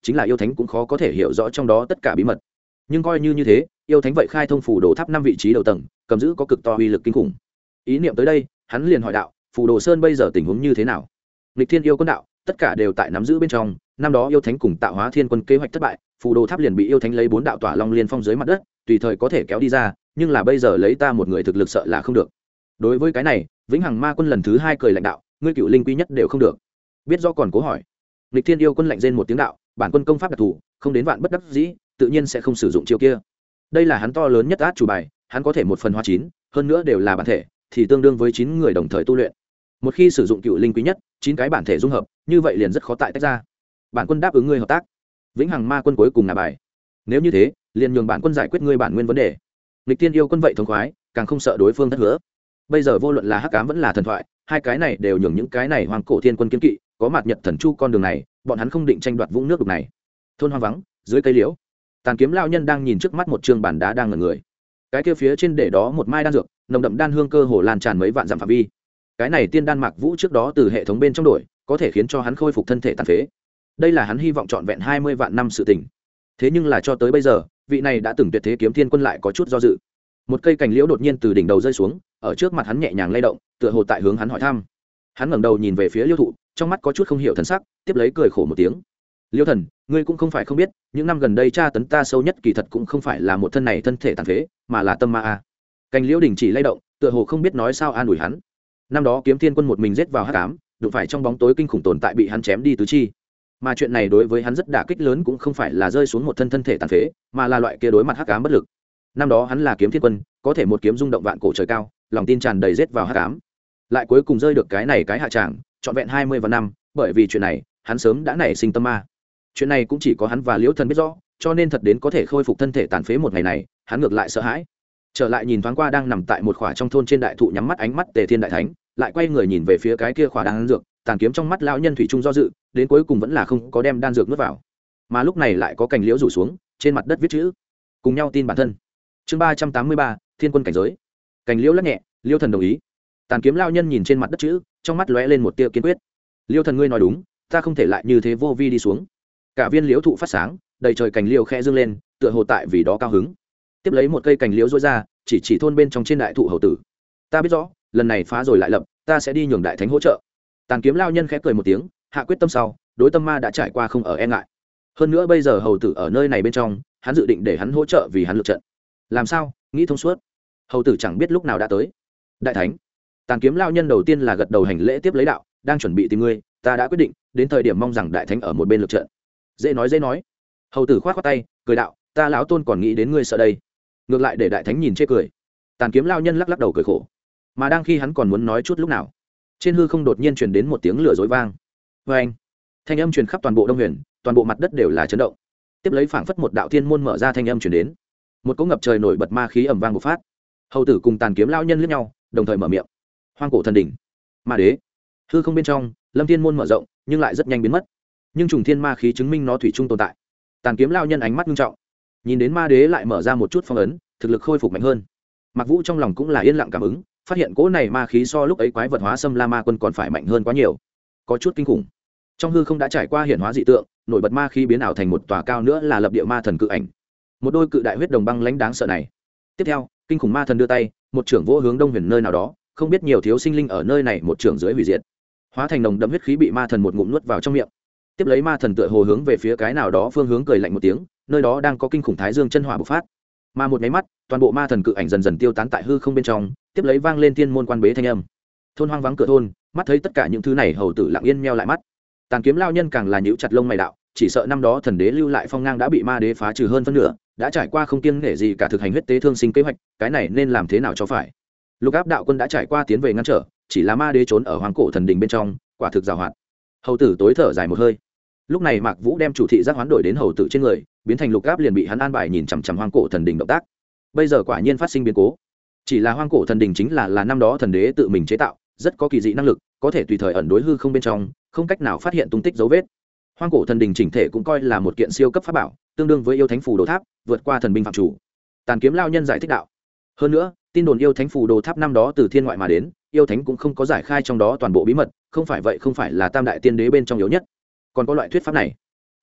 chính là yêu thánh cũng khó có thể hiểu rõ trong đó tất cả bí mật. Nhưng coi như thế, yêu thánh vậy khai thông phù đồ tháp 5 vị trí đầu tầng, cầm giữ có cực to uy lực kinh khủng. Ý niệm tới đây, hắn liền hỏi đạo, phù đồ sơn bây giờ tình huống như thế nào? Nghịch thiên yêu quân đạo, tất cả đều tại nắm giữ bên trong. Năm đó yêu thánh cùng tạo hóa thiên quân kế hoạch thất bại, phù đồ tháp liền bị yêu thánh lấy 4 đạo tỏa long liên phong dưới mặt đất, tùy thời có thể kéo đi ra, nhưng là bây giờ lấy ta một người thực lực sợ là không được. Đối với cái này, vĩnh hằng ma quân lần thứ 2 cười lạnh đạo, ngươi cựu linh quý nhất đều không được, biết do còn cố hỏi. Nghịch thiên yêu quân lạnh rên một tiếng đạo, bản quân công pháp đặc thù, không đến vạn bất đắc dĩ, tự nhiên sẽ không sử dụng chiêu kia. Đây là hắn to lớn nhất át chủ bài, hắn có thể một phần hóa 9, hơn nữa đều là bản thể, thì tương đương với 9 người đồng thời tu luyện. Một khi sử dụng cựu linh quý nhất, 9 cái bản thể dung hợp, như vậy liền rất khó tại tách ra. Bản quân đáp ứng ngươi hợp tác. Vĩnh hằng ma quân cuối cùng là bài. Nếu như thế, liền nhường bản quân giải quyết ngươi bản nguyên vấn đề. Nghịch thiên yêu quân vậy thống khoái, càng không sợ đối phương thất hứa. Bây giờ vô luận là hắc ám vẫn là thần thoại, hai cái này đều nhường những cái này hoàng cổ thiên quân kiên kỵ, có mặt nhật thần chu con đường này, bọn hắn không định tranh đoạt vũng nước đục này. Thôn hoang vắng, dưới cây liễu, Tàn Kiếm lão nhân đang nhìn trước mắt một trường bản đá đang ngẩn người. Cái kia phía trên để đó một mai đan dược, nồng đậm đan hương cơ hồ lan tràn mấy vạn dặm phạm vi. Cái này tiên đan Mạc Vũ trước đó từ hệ thống bên trong đổi, có thể khiến cho hắn khôi phục thân thể tàn phế. Đây là hắn hy vọng trọn vẹn 20 vạn năm sự tình. Thế nhưng là cho tới bây giờ, vị này đã từng tuyệt thế kiếm thiên quân lại có chút do dự. Một cây cành liễu đột nhiên từ đỉnh đầu rơi xuống, ở trước mặt hắn nhẹ nhàng lay động, tựa hồ tại hướng hắn hỏi thăm. Hắn ngẩng đầu nhìn về phía Liêu thụ, trong mắt có chút không hiểu thần sắc, tiếp lấy cười khổ một tiếng. Liêu thần, ngươi cũng không phải không biết, những năm gần đây tra tấn ta sâu nhất kỳ thật cũng không phải là một thân này thân thể tàn phế, mà là tâm ma a. Cành liễu đình chỉ lay động, tựa hồ không biết nói sao an ủi hắn. Năm đó kiếm thiên quân một mình giết vào hắc ám, đụng phải trong bóng tối kinh khủng tồn tại bị hắn chém đi tứ chi. Mà chuyện này đối với hắn rất đả kích lớn, cũng không phải là rơi xuống một thân thể tàn phế, mà là loại kia đối mặt hắc ám bất lực. Năm đó hắn là kiếm thiên quân, có thể một kiếm rung động vạn cổ trời cao, lòng tin tràn đầy giết vào hắc ám, lại cuối cùng rơi được cái này cái hạ tràng, trọn vẹn 20 vạn năm, bởi vì chuyện này, hắn sớm đã nảy sinh tâm ma. Chuyện này cũng chỉ có hắn và Liễu Thần biết rõ, cho nên thật đến có thể khôi phục thân thể tàn phế một ngày này, hắn ngược lại sợ hãi. Trở lại nhìn thoáng qua đang nằm tại một khỏa trong thôn trên đại thụ nhắm mắt ánh mắt Tề Thiên đại thánh, lại quay người nhìn về phía cái kia khỏa đan dược, Tàn Kiếm trong mắt lão nhân thủy chung do dự, đến cuối cùng vẫn là không có đem đan dược nuốt vào. Mà lúc này lại có cành liễu rủ xuống, trên mặt đất viết chữ, cùng nhau tin bản thân. Chương 383, Thiên quân cảnh giới. Cành liễu lắc nhẹ, Liêu Thần đồng ý. Tàn Kiếm lão nhân nhìn trên mặt đất chữ, trong mắt lóe lên một tia kiên quyết. Liêu Thần ngươi nói đúng, ta không thể lại như thế vô vi đi xuống. Cả viên liễu thụ phát sáng, đầy trời cành liễu khẽ dương lên, tựa hồ tại vì đó cao hứng. Tiếp lấy một cây cành liễu rối ra, chỉ thôn bên trong trên đại thụ hầu tử. Ta biết rõ, lần này phá rồi lại lập, ta sẽ đi nhường đại thánh hỗ trợ. Tàn Kiếm lão nhân khẽ cười một tiếng, hạ quyết tâm sau, đối tâm ma đã trải qua không ở e ngại. Hơn nữa bây giờ hầu tử ở nơi này bên trong, hắn dự định để hắn hỗ trợ vì hắn lựa trận. Làm sao? Nghĩ thông suốt. Hầu tử chẳng biết lúc nào đã tới. Đại thánh. Tàn Kiếm lão nhân đầu tiên là gật đầu hành lễ tiếp lấy đạo, đang chuẩn bị tìm ngươi, ta đã quyết định, đến thời điểm mong rằng đại thánh ở một bên lựa trận. Dễ nói. Hầu tử khoát khoát tay, cười đạo, ta lão tôn còn nghĩ đến ngươi sợ đây. Ngược lại để đại thánh nhìn chê cười. Tàn Kiếm lão nhân lắc lắc đầu cười khổ. Mà đang khi hắn còn muốn nói chút lúc nào, trên hư không đột nhiên truyền đến một tiếng lửa dối vang. Vang. Thanh âm truyền khắp toàn bộ Đông Huyền, toàn bộ mặt đất đều là chấn động. Tiếp lấy phảng phất một đạo thiên môn mở ra, thanh âm truyền đến. Một cỗ ngập trời nổi bật ma khí ầm vang bộc phát. Hầu tử cùng Tàn Kiếm lão nhân liếc nhau, đồng thời mở miệng. Hoang cổ thần đỉnh, ma đế. Hư không bên trong, Lâm Thiên môn mở rộng, nhưng lại rất nhanh biến mất. Nhưng trùng thiên ma khí chứng minh nó thủy chung tồn tại. Tàn Kiếm lão nhân ánh mắt nghiêm trọng, nhìn đến ma đế lại mở ra một chút phong ấn, thực lực khôi phục mạnh hơn. Mặc Vũ trong lòng cũng là yên lặng cảm ứng, phát hiện cỗ này ma khí so lúc ấy quái vật hóa xâm la ma quân còn phải mạnh hơn quá nhiều, có chút kinh khủng. Trong hư không đã trải qua hiển hóa dị tượng, nổi bật ma khí biến ảo thành một tòa cao nữa là lập địa ma thần cự ảnh, một đôi cự đại huyết đồng băng lãnh đáng sợ này. Tiếp theo, kinh khủng ma thần đưa tay, một trưởng vỗ hướng Đông Huyền nơi nào đó, không biết nhiều thiếu sinh linh ở nơi này một trưởng dưới hủy diệt, hóa thành nồng đậm huyết khí bị ma thần một ngụm nuốt vào trong miệng. Tiếp lấy ma thần tựa hồ hướng về phía cái nào đó phương hướng cười lạnh một tiếng, nơi đó đang có kinh khủng thái dương chân hỏa bộc phát. Mà một cái mắt, toàn bộ ma thần cự ảnh dần dần tiêu tán tại hư không bên trong, tiếp lấy vang lên thiên môn quan bế thanh âm. Thôn hoang vắng cửa thôn, mắt thấy tất cả những thứ này, hầu tử lặng yên meo lại mắt. Tàn Kiếm lão nhân càng là nhíu chặt lông mày đạo, chỉ sợ năm đó thần đế lưu lại phong ngang đã bị ma đế phá trừ hơn phân nửa, đã trải qua không kiêng nể gì cả thực hành huyết tế thương sinh kế hoạch, cái này nên làm thế nào cho phải. Lục Áp đạo quân đã trải qua tiến về ngăn trở, chỉ là ma đế trốn ở hoàng cổ thần đình bên trong, quả thực giàu hoạt. Hầu tử tối thở dài một hơi. Lúc này Mạc Vũ đem chủ thị giác hoán đổi đến hầu tử trên người, biến thành Lục Áp liền bị hắn an bài nhìn chằm chằm hoàng cổ thần đình động tác. Bây giờ quả nhiên phát sinh biến cố. Chỉ là hoang cổ thần đình chính là năm đó thần đế tự mình chế tạo, rất có kỳ dị năng lực, có thể tùy thời ẩn đối hư không bên trong, không cách nào phát hiện tung tích dấu vết. Hoang cổ thần đình chỉnh thể cũng coi là một kiện siêu cấp pháp bảo, tương đương với yêu thánh phù đồ tháp, vượt qua thần binh phạm chủ. Tàn Kiếm lão nhân giải thích đạo. Hơn nữa, tin đồn yêu thánh phù đồ tháp năm đó từ thiên ngoại mà đến, yêu thánh cũng không có giải khai trong đó toàn bộ bí mật, không phải vậy không phải là tam đại tiên đế bên trong yếu nhất. Còn có loại thuyết pháp này.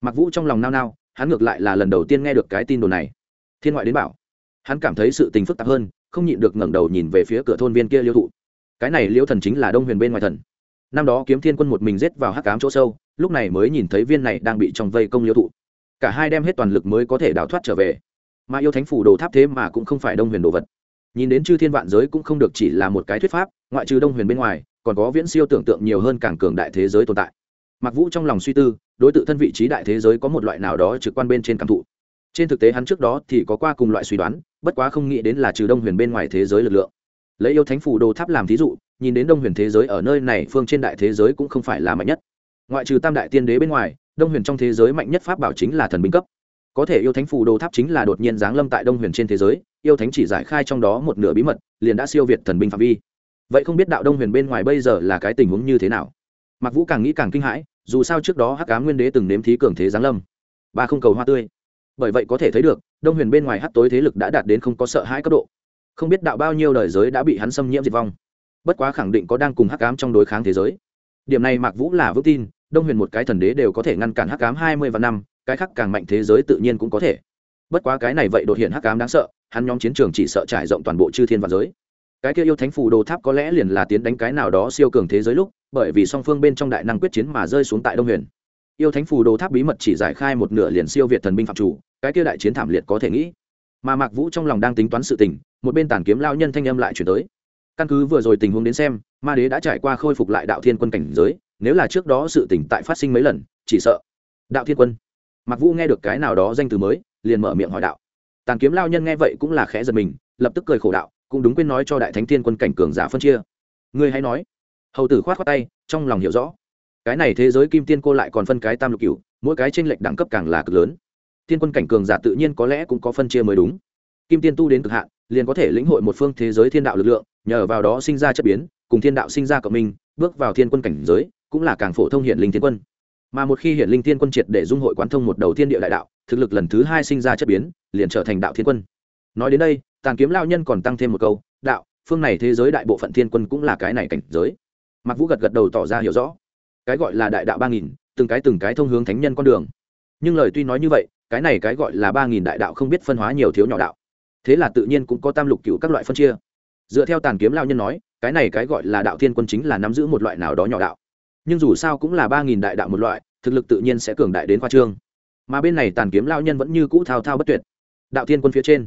Mặc Vũ trong lòng nao nao, hắn ngược lại là lần đầu tiên nghe được cái tin đồn này. Thiên ngoại đến bảo, hắn cảm thấy sự tình phức tạp hơn, không nhịn được ngẩng đầu nhìn về phía cửa thôn viên kia Liêu thụ. Cái này Liêu thần chính là Đông Huyền bên ngoài thần. Năm đó Kiếm Thiên quân một mình giết vào hắc ám chỗ sâu, lúc này mới nhìn thấy viên này đang bị trong vây công Liêu thụ. Cả hai đem hết toàn lực mới có thể đào thoát trở về. Mà yêu thánh phủ đồ tháp thế mà cũng không phải Đông Huyền đồ vật. Nhìn đến chư thiên vạn giới cũng không được chỉ là một cái thuyết pháp, ngoại trừ Đông Huyền bên ngoài, còn có viễn siêu tưởng tượng nhiều hơn càng cường đại thế giới tồn tại. Mặc Vũ trong lòng suy tư, đối tự thân vị trí đại thế giới có một loại nào đó trực quan bên trên cảm thụ. Trên thực tế hắn trước đó thì có qua cùng loại suy đoán, bất quá không nghĩ đến là trừ Đông Huyền bên ngoài thế giới lực lượng. Lấy yêu thánh phủ đồ tháp làm thí dụ, nhìn đến Đông Huyền thế giới ở nơi này phương trên đại thế giới cũng không phải là mạnh nhất. Ngoại trừ Tam đại tiên đế bên ngoài, Đông Huyền trong thế giới mạnh nhất pháp bảo chính là thần binh cấp. Có thể yêu thánh phủ đồ tháp chính là đột nhiên giáng lâm tại Đông Huyền trên thế giới, yêu thánh chỉ giải khai trong đó một nửa bí mật, liền đã siêu việt thần binh phạm vi. Vậy không biết đạo Đông Huyền bên ngoài bây giờ là cái tình huống như thế nào? Mặc Vũ càng nghĩ càng kinh hãi, dù sao trước đó hắc ám nguyên đế từng nếm thí cường thế giáng lâm, ba không cầu hoa tươi. Bởi vậy có thể thấy được, Đông Huyền bên ngoài hắc tối thế lực đã đạt đến không có sợ hãi cấp độ. Không biết đạo bao nhiêu đời giới đã bị hắn xâm nhiễm diệt vong. Bất quá khẳng định có đang cùng hắc ám trong đối kháng thế giới. Điểm này Mạc Vũ là vững tin, Đông Huyền một cái thần đế đều có thể ngăn cản hắc ám 20 vạn năm, cái khác càng mạnh thế giới tự nhiên cũng có thể. Bất quá cái này vậy đột hiện hắc ám đáng sợ, hắn nhóm chiến trường chỉ sợ trải rộng toàn bộ chư thiên vạn giới. Cái kia yêu thánh phù đồ tháp có lẽ liền là tiến đánh cái nào đó siêu cường thế giới lúc, bởi vì song phương bên trong đại năng quyết chiến mà rơi xuống tại Đông Huyền. Yêu thánh phù đồ tháp bí mật chỉ giải khai một nửa liền siêu việt thần binh phạm chủ, cái kia đại chiến thảm liệt có thể nghĩ. Mà Mạc Vũ trong lòng đang tính toán sự tình, một bên Tản Kiếm lão nhân thanh âm lại chuyển tới. Căn cứ vừa rồi tình huống đến xem, ma đế đã trải qua khôi phục lại đạo thiên quân cảnh giới, nếu là trước đó sự tình tại phát sinh mấy lần, chỉ sợ đạo thiên quân. Mạc Vũ nghe được cái nào đó danh từ mới, liền mở miệng hỏi đạo. Tản Kiếm lão nhân nghe vậy cũng là khẽ giật mình, lập tức cười khổ đạo, cũng đúng quên nói cho đại thánh thiên quân cảnh cường giả phân chia. Ngươi hãy nói. Hầu tử khoát khoát tay, trong lòng hiểu rõ. Cái này thế giới kim tiên cô lại còn phân cái tam lục cửu, mỗi cái chênh lệch đẳng cấp càng là cực lớn. Thiên quân cảnh cường giả tự nhiên có lẽ cũng có phân chia mới đúng. Kim tiên tu đến cực hạn, liền có thể lĩnh hội một phương thế giới thiên đạo lực lượng, nhờ vào đó sinh ra chất biến, cùng thiên đạo sinh ra cộng minh, bước vào thiên quân cảnh giới, cũng là càng phổ thông hiển linh thiên quân. Mà một khi hiển linh thiên quân triệt để dung hội quán thông một đầu thiên địa đại đạo, thực lực lần thứ hai sinh ra chất biến, liền trở thành đạo thiên quân. Nói đến đây, Tàn Kiếm lão nhân còn tăng thêm một câu, đạo, phương này thế giới đại bộ phận thiên quân cũng là cái này cảnh giới. Mạc Vũ gật gật đầu tỏ ra hiểu rõ. Cái gọi là đại đạo 3000, từng cái thông hướng thánh nhân con đường. Nhưng lời tuy nói như vậy, cái này cái gọi là 3000 đại đạo không biết phân hóa nhiều thiếu nhỏ đạo. Thế là tự nhiên cũng có tam lục cửu các loại phân chia. Dựa theo Tàn Kiếm lão nhân nói, cái này cái gọi là đạo thiên quân chính là nắm giữ một loại nào đó nhỏ đạo. Nhưng dù sao cũng là 3000 đại đạo một loại, thực lực tự nhiên sẽ cường đại đến khoa trương. Mà bên này Tàn Kiếm lão nhân vẫn như cũ thao thao bất tuyệt. Đạo thiên quân phía trên.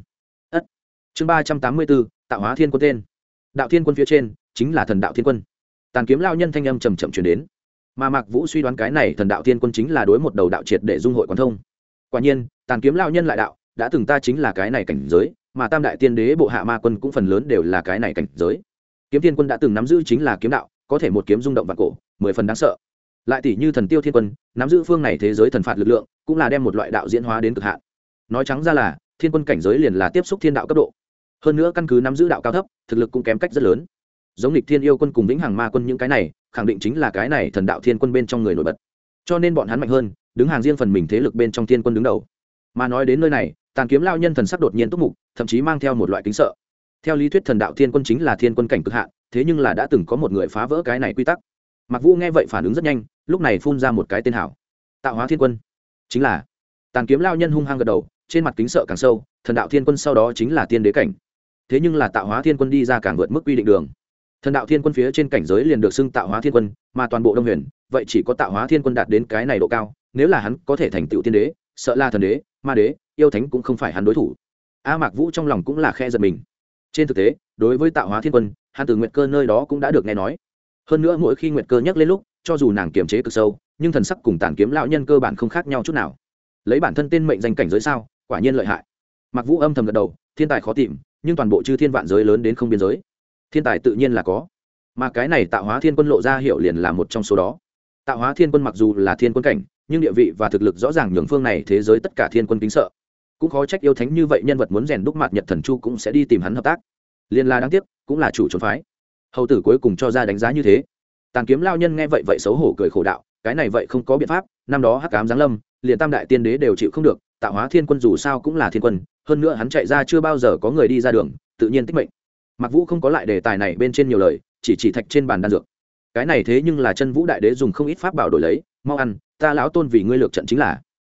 Chương 384, tạo hóa thiên quân tên. Đạo thiên quân phía trên chính là thần đạo thiên quân. Tàn Kiếm lão nhân thanh âm trầm trầm truyền đến. Mà Mạc Vũ suy đoán cái này thần đạo thiên quân chính là đối một đầu đạo triệt để dung hội quán thông. Quả nhiên, Tàn Kiếm lão nhân lại đạo, đã từng ta chính là cái này cảnh giới, mà Tam đại tiên đế bộ hạ ma quân cũng phần lớn đều là cái này cảnh giới. Kiếm Thiên quân đã từng nắm giữ chính là kiếm đạo, có thể một kiếm rung động vạn cổ, 10 phần đáng sợ. Lại tỷ như thần Tiêu Thiên quân, nắm giữ phương này thế giới thần phạt lực lượng, cũng là đem một loại đạo diễn hóa đến cực hạn. Nói trắng ra là, thiên quân cảnh giới liền là tiếp xúc thiên đạo cấp độ. Hơn nữa căn cứ nắm giữ đạo cao thấp, thực lực cũng kém cách rất lớn. Giống Lịch Thiên yêu quân cùng Vĩnh Hằng ma quân những cái này, khẳng định chính là cái này thần đạo thiên quân bên trong người nổi bật. Cho nên bọn hắn mạnh hơn, đứng hàng riêng phần mình thế lực bên trong thiên quân đứng đầu. Mà nói đến nơi này, Tàn Kiếm lão nhân thần sắc đột nhiên túc mục, thậm chí mang theo một loại kính sợ. Theo lý thuyết thần đạo thiên quân chính là thiên quân cảnh cực hạn, thế nhưng là đã từng có một người phá vỡ cái này quy tắc. Mạc Vũ nghe vậy phản ứng rất nhanh, lúc này phun ra một cái tên hảo. Tạo hóa thiên quân. Chính là. Tàn Kiếm lão nhân hung hăng gật đầu, trên mặt kính sợ càng sâu, thần đạo thiên quân sau đó chính là tiên đế cảnh. Thế nhưng là tạo hóa thiên quân đi ra càng vượt mức quy định đường. Thần đạo thiên quân phía trên cảnh giới liền được xưng tạo hóa thiên quân, mà toàn bộ Đông Huyền, vậy chỉ có tạo hóa thiên quân đạt đến cái này độ cao, nếu là hắn có thể thành tựu tiên đế, sợ là thần đế, ma đế, yêu thánh cũng không phải hắn đối thủ. Mạc Vũ trong lòng cũng là khe giật mình. Trên thực tế, đối với tạo hóa thiên quân, hắn từ Nguyệt Cơ nơi đó cũng đã được nghe nói. Hơn nữa mỗi khi Nguyệt Cơ nhắc lên lúc, cho dù nàng kiềm chế cực sâu, nhưng thần sắc cùng Tàn Kiếm lão nhân cơ bản không khác nhau chút nào. Lấy bản thân tên mệnh danh cảnh giới sao, quả nhiên lợi hại. Mạc Vũ âm thầm gật đầu, thiên tài khó tìm, nhưng toàn bộ chư thiên vạn giới lớn đến không biên giới, thiên tài tự nhiên là có. Mà cái này tạo hóa thiên quân lộ ra hiệu liền là một trong số đó. Tạo hóa thiên quân mặc dù là thiên quân cảnh, nhưng địa vị và thực lực rõ ràng nhường phương này thế giới tất cả thiên quân kính sợ. Cũng khó trách yêu thánh như vậy nhân vật muốn rèn đúc mặt Nhật Thần Chu cũng sẽ đi tìm hắn hợp tác. Liên la đáng tiếc, cũng là chủ trốn phái. Hầu tử cuối cùng cho ra đánh giá như thế. Tàn Kiếm lão nhân nghe vậy vậy xấu hổ cười khổ đạo, cái này vậy không có biện pháp, năm đó hắc ám giáng lâm, liền tam đại tiên đế đều chịu không được, tạo hóa thiên quân dù sao cũng là thiên quân, hơn nữa hắn chạy ra chưa bao giờ có người đi ra đường, tự nhiên tích mệnh. Mạc Vũ không có lại đề tài này bên trên nhiều lời, chỉ thạch trên bàn đan dược. Cái này thế nhưng là chân vũ đại đế dùng không ít pháp bảo đổi lấy, mau ăn, ta lão tôn vì ngươi lược trận chính là.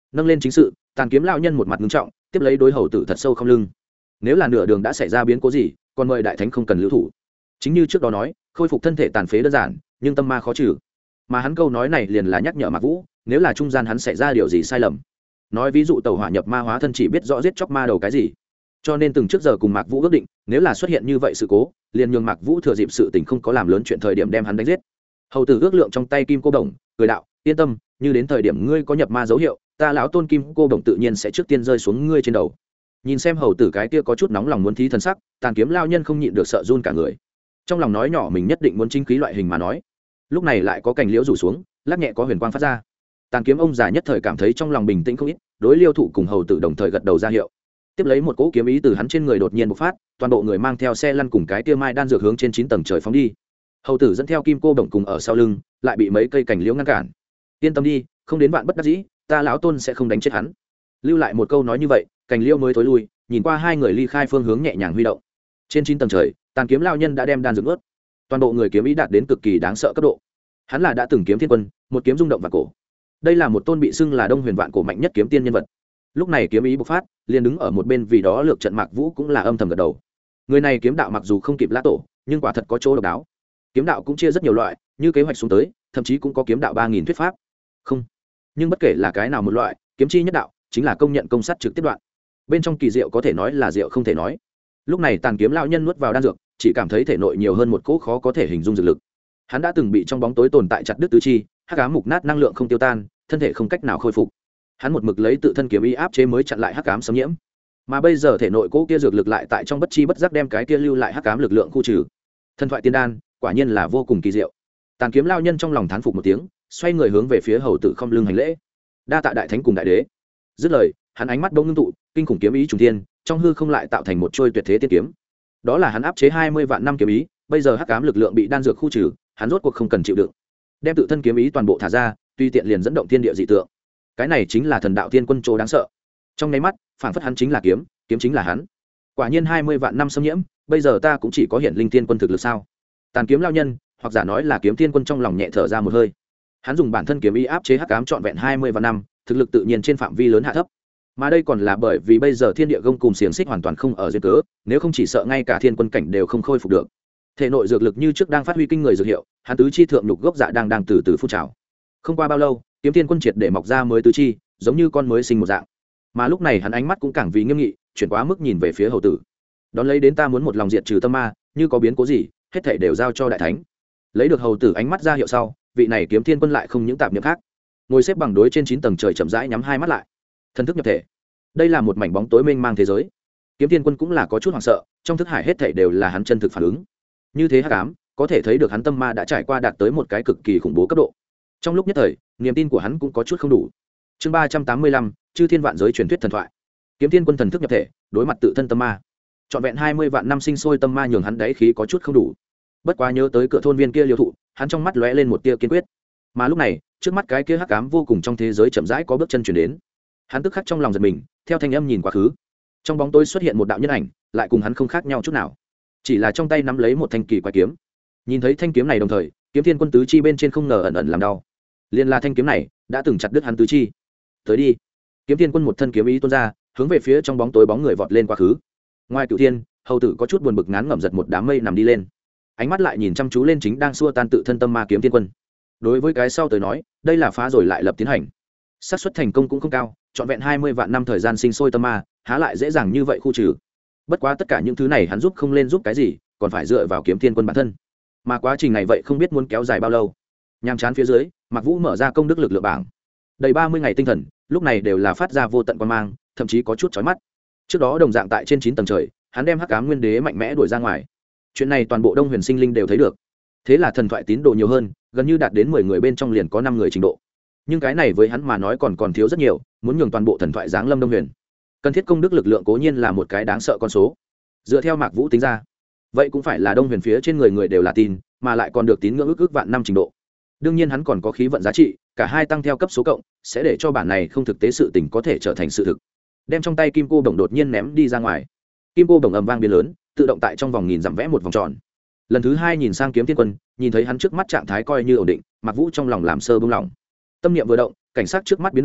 nâng lên chính sự, tàn kiếm lao nhân một mặt ngưng trọng, tiếp lấy đối hầu tử thật sâu không lưng. Nếu là nửa đường đã xảy ra biến cố gì, còn mời đại thánh không cần lưu thủ. Chính như trước đó nói, khôi phục thân thể tàn phế đơn giản, nhưng tâm ma khó trừ. Mà hắn câu nói này liền là nhắc nhở Mạc Vũ, nếu là trung gian hắn xảy ra điều gì sai lầm, nói ví dụ tàu hỏa nhập ma hóa thân chỉ biết rõ giết chóc ma đầu cái gì, cho nên từng trước giờ cùng Mạc Vũ ước định, nếu là xuất hiện như vậy sự cố, liền nhường Mạc Vũ thừa dịp sự tình không có làm lớn chuyện thời điểm đem hắn đánh giết. Hầu tử ước lượng trong tay kim cô đồng, cười đạo, yên tâm, như đến thời điểm ngươi có nhập ma dấu hiệu, ta lão tôn kim cô đồng tự nhiên sẽ trước tiên rơi xuống ngươi trên đầu. Nhìn xem hầu tử cái kia có chút nóng lòng muốn thí thần sắc, tàn kiếm lao nhân không nhịn được sợ run cả người, trong lòng nói nhỏ mình nhất định muốn chính khí loại hình mà nói. Lúc này lại có cành liễu rủ xuống, lắc nhẹ có huyền quang phát ra. Tàn kiếm ông già nhất thời cảm thấy trong lòng bình tĩnh không ít, đối Liêu Thụ cùng hầu tử đồng thời gật đầu ra hiệu. Tiếp lấy một cỗ kiếm ý từ hắn trên người đột nhiên bộc phát, toàn bộ người mang theo xe lăn cùng cái tia mai đan dược hướng trên 9 tầng trời phóng đi. Hầu tử dẫn theo kim cô đồng cùng ở sau lưng, lại bị mấy cây cành liễu ngăn cản. Yên tâm đi, không đến vạn bất đắc dĩ, ta lão tôn sẽ không đánh chết hắn. Lưu lại một câu nói như vậy, cành liễu mới thối lui, nhìn qua hai người ly khai phương hướng nhẹ nhàng huy động. Trên 9 tầng trời, tàn kiếm lao nhân đã đem đan dược ướt. Toàn bộ người kiếm ý đạt đến cực kỳ đáng sợ cấp độ. Hắn là đã từng kiếm thiên quân, một kiếm rung động vạn cổ. Đây là một tôn bị xưng là Đông Huyền vạn cổ mạnh nhất kiếm tiên nhân vật. Lúc này kiếm ý bộc phát, liền đứng ở một bên vì đó lược trận Mạc Vũ cũng là âm thầm gật đầu. Người này kiếm đạo mặc dù không kịp Lã Tổ, nhưng quả thật có chỗ độc đáo. Kiếm đạo cũng chia rất nhiều loại, như kế hoạch xuống tới, thậm chí cũng có kiếm đạo 3000 thuyết pháp. Không, nhưng bất kể là cái nào một loại, kiếm chi nhất đạo, chính là công nhận công sát trực tiếp đoạn. Bên trong kỳ diệu có thể nói là diệu không thể nói. Lúc này tàn kiếm lão nhân nuốt vào đan dược, chỉ cảm thấy thể nội nhiều hơn một cỗ khó có thể hình dung dược lực. Hắn đã từng bị trong bóng tối tồn tại chặt đứt tứ chi, hắc ám mục nát năng lượng không tiêu tan, thân thể không cách nào khôi phục. Hắn một mực lấy tự thân kiếm ý áp chế mới chặn lại hắc ám xâm nhiễm, mà bây giờ thể nội cỗ kia dược lực lại tại trong bất chi bất giác đem cái kia lưu lại hắc ám lực lượng khu trừ. Thân thoại tiên đan, quả nhiên là vô cùng kỳ diệu. Tàn kiếm lao nhân trong lòng thán phục một tiếng, xoay người hướng về phía hầu tử không lưng hành lễ. Đa tạ đại thánh cùng đại đế. Dứt lời, hắn ánh mắt đông ngưng tụ, kinh khủng kiếm ý trùng thiên, trong hư không lại tạo thành một trôi tuyệt thế tiên kiếm. Đó là hắn áp chế 20 vạn năm kiếm ý, bây giờ hắc ám lực lượng bị đan dược khu trừ, hắn rốt cuộc không cần chịu đựng, đem tự thân kiếm ý toàn bộ thả ra, tuy tiện liền dẫn động thiên địa dị tượng. Cái này chính là thần đạo tiên quân chỗ đáng sợ. Trong nháy mắt, phản phất hắn chính là kiếm, kiếm chính là hắn. Quả nhiên 20 vạn năm xâm nhiễm, bây giờ ta cũng chỉ có hiển linh tiên quân thực lực sao? Tàn kiếm lao nhân, hoặc giả nói là kiếm tiên quân trong lòng nhẹ thở ra một hơi. Hắn dùng bản thân kiếm ý áp chế hắc ám trọn vẹn 20 vạn năm, thực lực tự nhiên trên phạm vi lớn hạ thấp. Mà đây còn là bởi vì bây giờ thiên địa gông cùng xiềng xích hoàn toàn không ở duyên cớ, nếu không chỉ sợ ngay cả thiên quân cảnh đều không khôi phục được. Thể nội dược lực như trước đang phát huy kinh người dược hiệu, hắn tứ chi thượng nhục gốc dạ đang từ từ phun trào. Không qua bao lâu, kiếm tiên quân triệt để mọc ra mới tứ chi, giống như con mới sinh một dạng. Mà lúc này hắn ánh mắt cũng càng vì nghiêm nghị, chuyển quá mức nhìn về phía hầu tử. Đón lấy đến ta muốn một lòng diệt trừ tâm ma, như có biến cố gì, hết thảy đều giao cho đại thánh. Lấy được hầu tử ánh mắt ra hiệu sau, vị này kiếm tiên quân lại không những tạp niệm khác, ngồi xếp bằng đối trên 9 tầng trời chậm rãi nhắm hai mắt lại, thần thức nhập thể. Đây là một mảnh bóng tối mênh mang thế giới. Kiếm tiên quân cũng là có chút hoảng sợ, trong thức hải hết thảy đều là hắn chân thực phản ứng. Như thế hắc ám, có thể thấy được hắn tâm ma đã trải qua đạt tới một cái cực kỳ khủng bố cấp độ. Trong lúc nhất thời, niềm tin của hắn cũng có chút không đủ. Chương 385, chư thiên vạn giới truyền thuyết thần thoại. Kiếm tiên quân thần thức nhập thể, đối mặt tự thân tâm ma. Trọn vẹn 20 vạn năm sinh sôi tâm ma nhường hắn đáy khí có chút không đủ. Bất quá nhớ tới cửa thôn viên kia Liêu Thụ, hắn trong mắt lóe lên một tia kiên quyết. Mà lúc này, trước mắt cái kia hắc ám vô cùng trong thế giới chậm rãi có bước chân chuyển đến. Hắn tức khắc trong lòng giật mình, theo thanh âm nhìn quá khứ. Trong bóng tối xuất hiện một đạo nhân ảnh, lại cùng hắn không khác nhau chút nào. Chỉ là trong tay nắm lấy một thanh kỳ quái kiếm. Nhìn thấy thanh kiếm này đồng thời, kiếm thiên quân tứ chi bên trên không ngờ ẩn ẩn làm đau. Liên là thanh kiếm này đã từng chặt đứt hắn tứ chi. Tới đi. Kiếm thiên quân một thân kiếm ý tuôn ra, hướng về phía trong bóng tối bóng người vọt lên quá khứ. Ngoài Cửu Thiên, hầu tử có chút buồn bực ngán ngẩm giật một đám mây nằm đi lên. Ánh mắt lại nhìn chăm chú lên chính đang xua tan tự thân tâm ma kiếm thiên quân. Đối với cái sau tới nói, đây là phá rồi lại lập tiến hành. Xác suất thành công cũng không cao, trọn vẹn 20 vạn năm thời gian sinh sôi tâm ma, há lại dễ dàng như vậy khu trừ. Bất quá tất cả những thứ này hắn giúp không lên giúp cái gì, còn phải dựa vào kiếm thiên quân bản thân. Mà quá trình này vậy không biết muốn kéo dài bao lâu. Nhàm chán phía dưới, Mạc Vũ mở ra công đức lực lượng bảng. Đầy 30 ngày tinh thần, lúc này đều là phát ra vô tận quan mang, thậm chí có chút chói mắt. Trước đó đồng dạng tại trên 9 tầng trời, hắn đem Hắc Ám Nguyên Đế mạnh mẽ đuổi ra ngoài. Chuyện này toàn bộ Đông Huyền Sinh Linh đều thấy được. Thế là thần thoại tín đồ nhiều hơn, gần như đạt đến 10 người bên trong liền có 5 người trình độ. Nhưng cái này với hắn mà nói còn thiếu rất nhiều, muốn nhường toàn bộ thần thoại giáng lâm Đông Huyền. Cần thiết công đức lực lượng cố nhiên là một cái đáng sợ con số. Dựa theo Mạc Vũ tính ra, vậy cũng phải là Đông Huyền phía trên người đều là tin, mà lại còn được tín ngưỡng ước vạn năm trình độ. Đương nhiên hắn còn có khí vận giá trị, cả hai tăng theo cấp số cộng, sẽ để cho bản này không thực tế sự tình có thể trở thành sự thực. Đem trong tay kim cô đồng đột nhiên ném đi ra ngoài. Kim cô đồng ầm vang biến lớn, tự động tại trong vòng nghìn dặm vẽ một vòng tròn. Lần thứ hai nhìn sang kiếm thiên quân, nhìn thấy hắn trước mắt trạng thái coi như ổn định, Mạc Vũ trong lòng làm sơ bông lòng. Tâm niệm vừa động, cảnh sát trước mắt biến đổi,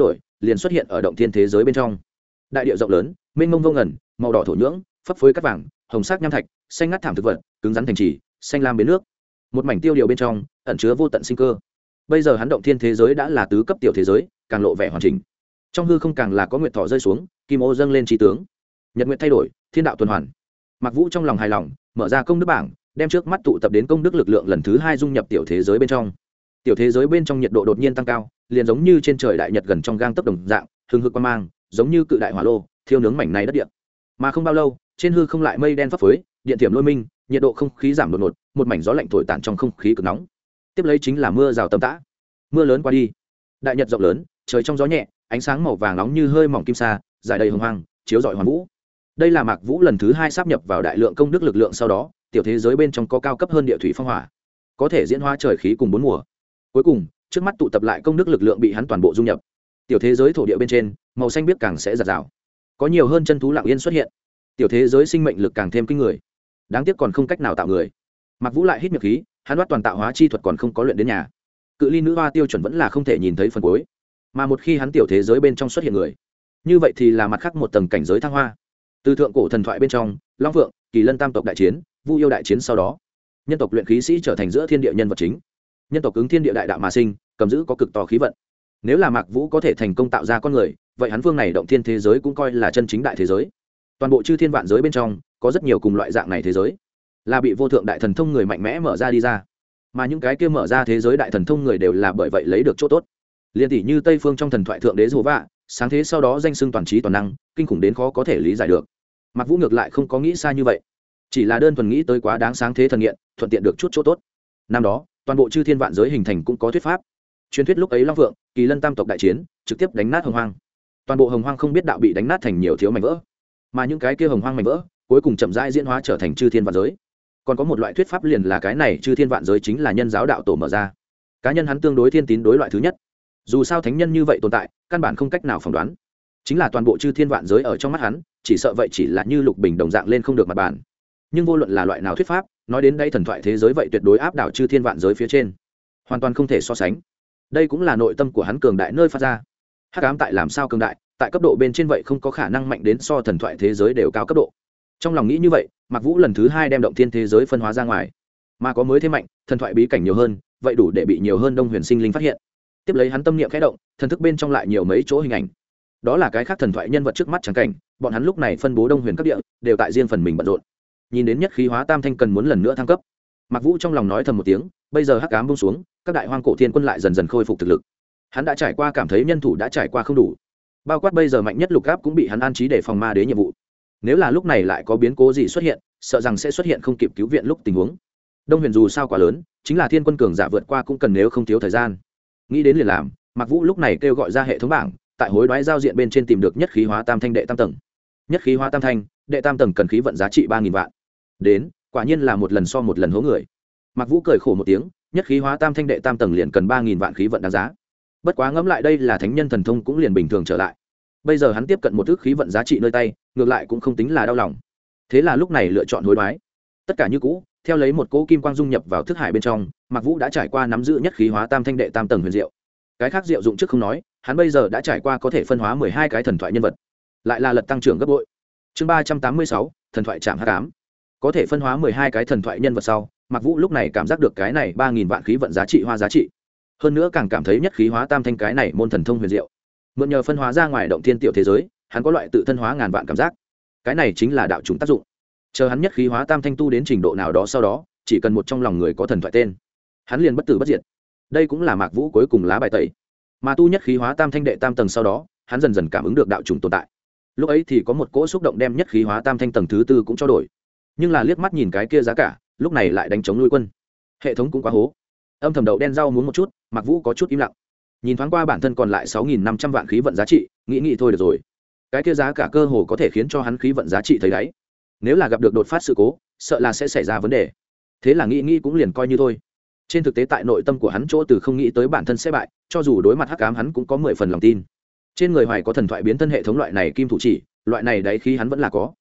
liền xuất hiện ở động thiên thế giới bên trong. Đại địa rộng lớn, mênh mông vô ngần, màu đỏ thổ nhưỡng, phấp phới cát vàng, hồng sắc nham thạch, xanh ngắt thảm thực vật, cứng rắn thành trì, xanh lam bến nước. Một mảnh tiêu điều bên trong ẩn chứa vô tận sinh cơ. Bây giờ hắn động thiên thế giới đã là tứ cấp tiểu thế giới, càng lộ vẻ hoàn chỉnh. Trong hư không càng là có nguyệt thọ rơi xuống, kim ô dâng lên trí tướng, nhật nguyệt thay đổi, thiên đạo tuần hoàn. Mạc Vũ trong lòng hài lòng, mở ra công đức bảng, đem trước mắt tụ tập đến công đức lực lượng lần thứ 2 dung nhập tiểu thế giới bên trong. Tiểu thế giới bên trong nhiệt độ đột nhiên tăng cao, liền giống như trên trời đại nhật gần trong gang tấc đồng dạng, hừng hực quang mang, giống như cự đại hỏa lô, thiêu nướng mảnh này đất địa. Mà không bao lâu, trên hư không lại mây đen phấp phới, điện thiểm lôi minh, nhiệt độ không khí giảm đột ngột, một mảnh gió lạnh thổi tản trong không khí cực nóng. Tiếp lấy chính là mưa rào tầm tã. Mưa lớn qua đi, đại nhật rộng lớn, trời trong gió nhẹ, ánh sáng màu vàng nóng như hơi mỏng kim sa, rải đầy hồng hoang, chiếu rọi hoàn vũ. Đây là Mạc Vũ lần thứ 2 sáp nhập vào đại lượng công đức lực lượng sau đó, tiểu thế giới bên trong có cao cấp hơn địa thủy phong hỏa, có thể diễn hóa trời khí cùng 4 mùa. Cuối cùng, trước mắt tụ tập lại công đức lực lượng bị hắn toàn bộ dung nhập. Tiểu thế giới thổ địa bên trên, màu xanh biếc càng sẽ rực rỡ. Có nhiều hơn chân thú lặng yên xuất hiện. Tiểu thế giới sinh mệnh lực càng thêm kinh người. Đáng tiếc còn không cách nào tạo người. Mạc Vũ lại hít miệng khí, hắn đoạt toàn tạo hóa chi thuật còn không có luyện đến nhà. Cự ly nữ hoa tiêu chuẩn vẫn là không thể nhìn thấy phần cuối. Mà một khi hắn tiểu thế giới bên trong xuất hiện người, như vậy thì là mặt khác một tầng cảnh giới thăng hoa. Từ thượng cổ thần thoại bên trong, Long Vượng, Kỳ Lân tam tộc đại chiến, Vu yêu đại chiến sau đó, nhân tộc luyện khí sĩ trở thành giữa thiên địa nhân vật chính. Nhân tộc ứng thiên địa đại đạo mà sinh, cầm giữ có cực to khí vận. Nếu là Mạc Vũ có thể thành công tạo ra con người, vậy hắn phương này động thiên thế giới cũng coi là chân chính đại thế giới. Toàn bộ chư thiên vạn giới bên trong, có rất nhiều cùng loại dạng này thế giới, là bị vô thượng đại thần thông người mạnh mẽ mở ra đi ra. Mà những cái kia mở ra thế giới đại thần thông người đều là bởi vậy lấy được chỗ tốt. Liên tỷ như Tây phương trong thần thoại thượng đế Giê-hô-va, sáng thế sau đó danh xưng toàn trí toàn năng, kinh khủng đến khó có thể lý giải được. Mạc Vũ ngược lại không có nghĩ xa như vậy, chỉ là đơn thuần nghĩ tới quá đáng sáng thế thần nghiện, thuận tiện được chút chỗ tốt. Năm đó, toàn bộ chư thiên vạn giới hình thành cũng có thuyết pháp. Truyền thuyết lúc ấy Long Vượng, Kỳ Lân tam tộc đại chiến, trực tiếp đánh nát hồng hoang. Toàn bộ hồng hoang không biết đạo bị đánh nát thành nhiều thiếu mảnh vỡ. Mà những cái kia hồng hoang mảnh vỡ, cuối cùng chậm rãi diễn hóa trở thành chư thiên vạn giới. Còn có một loại thuyết pháp liền là cái này chư thiên vạn giới chính là nhân giáo đạo tổ mở ra. Cá nhân hắn tương đối thiên tín đối loại thứ nhất. Dù sao thánh nhân như vậy tồn tại, căn bản không cách nào phỏng đoán. Chính là toàn bộ chư thiên vạn giới ở trong mắt hắn, chỉ sợ vậy chỉ là như lục bình đồng dạng lên không được mặt bàn. Nhưng vô luận là loại nào thuyết pháp, nói đến đây thần thoại thế giới vậy tuyệt đối áp đảo chư thiên vạn giới phía trên, hoàn toàn không thể so sánh. Đây cũng là nội tâm của hắn cường đại nơi phát ra. Hắc ám tại làm sao cường đại, tại cấp độ bên trên vậy không có khả năng mạnh đến so thần thoại thế giới đều cao cấp độ. Trong lòng nghĩ như vậy, Mạc Vũ lần thứ 2 đem động thiên thế giới phân hóa ra ngoài, mà có mới thêm mạnh, thần thoại bí cảnh nhiều hơn, vậy đủ để bị nhiều hơn đông huyền sinh linh phát hiện. Tiếp lấy hắn tâm niệm khẽ động, thần thức bên trong lại nhiều mấy chỗ hình ảnh. Đó là cái khác thần thoại nhân vật trước mắt chẳng cảnh, bọn hắn lúc này phân bố đông huyền các địa, đều tại riêng phần mình bận rộn. Nhìn đến nhất khí hóa tam thanh cần muốn lần nữa thăng cấp, Mạc Vũ trong lòng nói thầm một tiếng, bây giờ hắc ám buông xuống, các đại hoang cổ thiên quân lại dần dần khôi phục thực lực. Hắn đã trải qua cảm thấy nhân thủ đã trải qua không đủ, bao quát bây giờ mạnh nhất lục áp cũng bị hắn an trí để phòng ma đế nhiệm vụ. Nếu là lúc này lại có biến cố gì xuất hiện, sợ rằng sẽ xuất hiện không kịp cứu viện lúc tình huống. Đông huyền dù sao quá lớn, chính là thiên quân cường giả vượt qua cũng cần nếu không thiếu thời gian. Nghĩ đến liền làm, Mạc Vũ lúc này kêu gọi ra hệ thống bảng, tại hối đoái giao diện bên trên tìm được nhất khí hóa tam thanh đệ tam tầng. Nhất khí hóa tam thanh đệ tam tầng cần khí vận giá trị 3000 vạn. Đến, quả nhiên là một lần so một lần hố người. Mạc Vũ cười khổ một tiếng, nhất khí hóa tam thanh đệ tam tầng liền cần 3000 vạn khí vận đáng giá. Bất quá ngẫm lại đây là thánh nhân thần thông cũng liền bình thường trở lại. Bây giờ hắn tiếp cận một ước khí vận giá trị nơi tay, ngược lại cũng không tính là đau lòng. Thế là lúc này lựa chọn hối đoái. Tất cả như cũ, theo lấy một cỗ kim quang dung nhập vào thức hải bên trong, Mạc Vũ đã trải qua nắm giữ nhất khí hóa tam thanh đệ tam tầng huyền diệu. Cái khác diệu dụng trước không nói, hắn bây giờ đã trải qua có thể phân hóa 12 cái thần thoại nhân vật, lại là lật tăng trưởng gấp bội. Chương 386, thần thoại trạm hắc ám. Có thể phân hóa 12 cái thần thoại nhân vật sau, Mạc Vũ lúc này cảm giác được cái này 3000 vạn khí vận giá trị hoa giá trị. Hơn nữa càng cảm thấy nhất khí hóa tam thanh cái này môn thần thông huyền diệu. Mượn nhờ phân hóa ra ngoài động thiên tiểu thế giới, hắn có loại tự thân hóa ngàn vạn cảm giác. Cái này chính là đạo chủng tác dụng. Chờ hắn nhất khí hóa tam thanh tu đến trình độ nào đó sau đó, chỉ cần một trong lòng người có thần thoại tên, hắn liền bất tử bất diệt. Đây cũng là Mạc Vũ cuối cùng lá bài tẩy. Mà tu nhất khí hóa tam thanh đệ tam tầng sau đó, hắn dần dần cảm ứng được đạo chủng tồn tại. Lúc ấy thì có một cỗ xúc động đem nhất khí hóa tam thanh tầng thứ tư cũng cho đổi. Nhưng là liếc mắt nhìn cái kia giá cả, lúc này lại đánh chống nuôi quân. Hệ thống cũng quá hố. Âm thầm đậu đen rau muốn một chút, Mạc Vũ có chút im lặng. Nhìn thoáng qua bản thân còn lại 6500 vạn khí vận giá trị, nghĩ thôi được rồi. Cái kia giá cả cơ hồ có thể khiến cho hắn khí vận giá trị thấy đáy. Nếu là gặp được đột phát sự cố, sợ là sẽ xảy ra vấn đề. Thế là nghĩ cũng liền coi như thôi. Trên thực tế tại nội tâm của hắn chỗ từ không nghĩ tới bản thân sẽ bại, cho dù đối mặt hắc ám hắn cũng có 10 phần lòng tin. Trên người Hoài có thần thoại biến thân hệ thống loại này kim thủ chỉ, loại này đáy khí hắn vẫn là có.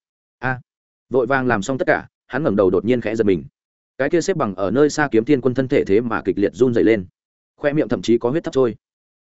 Vội vàng làm xong tất cả, hắn ngẩng đầu đột nhiên khẽ giật mình. Cái kia xếp bằng ở nơi xa Kiếm Thiên Quân thân thể thế mà kịch liệt run rẩy lên, khoe miệng thậm chí có huyết thấp trôi.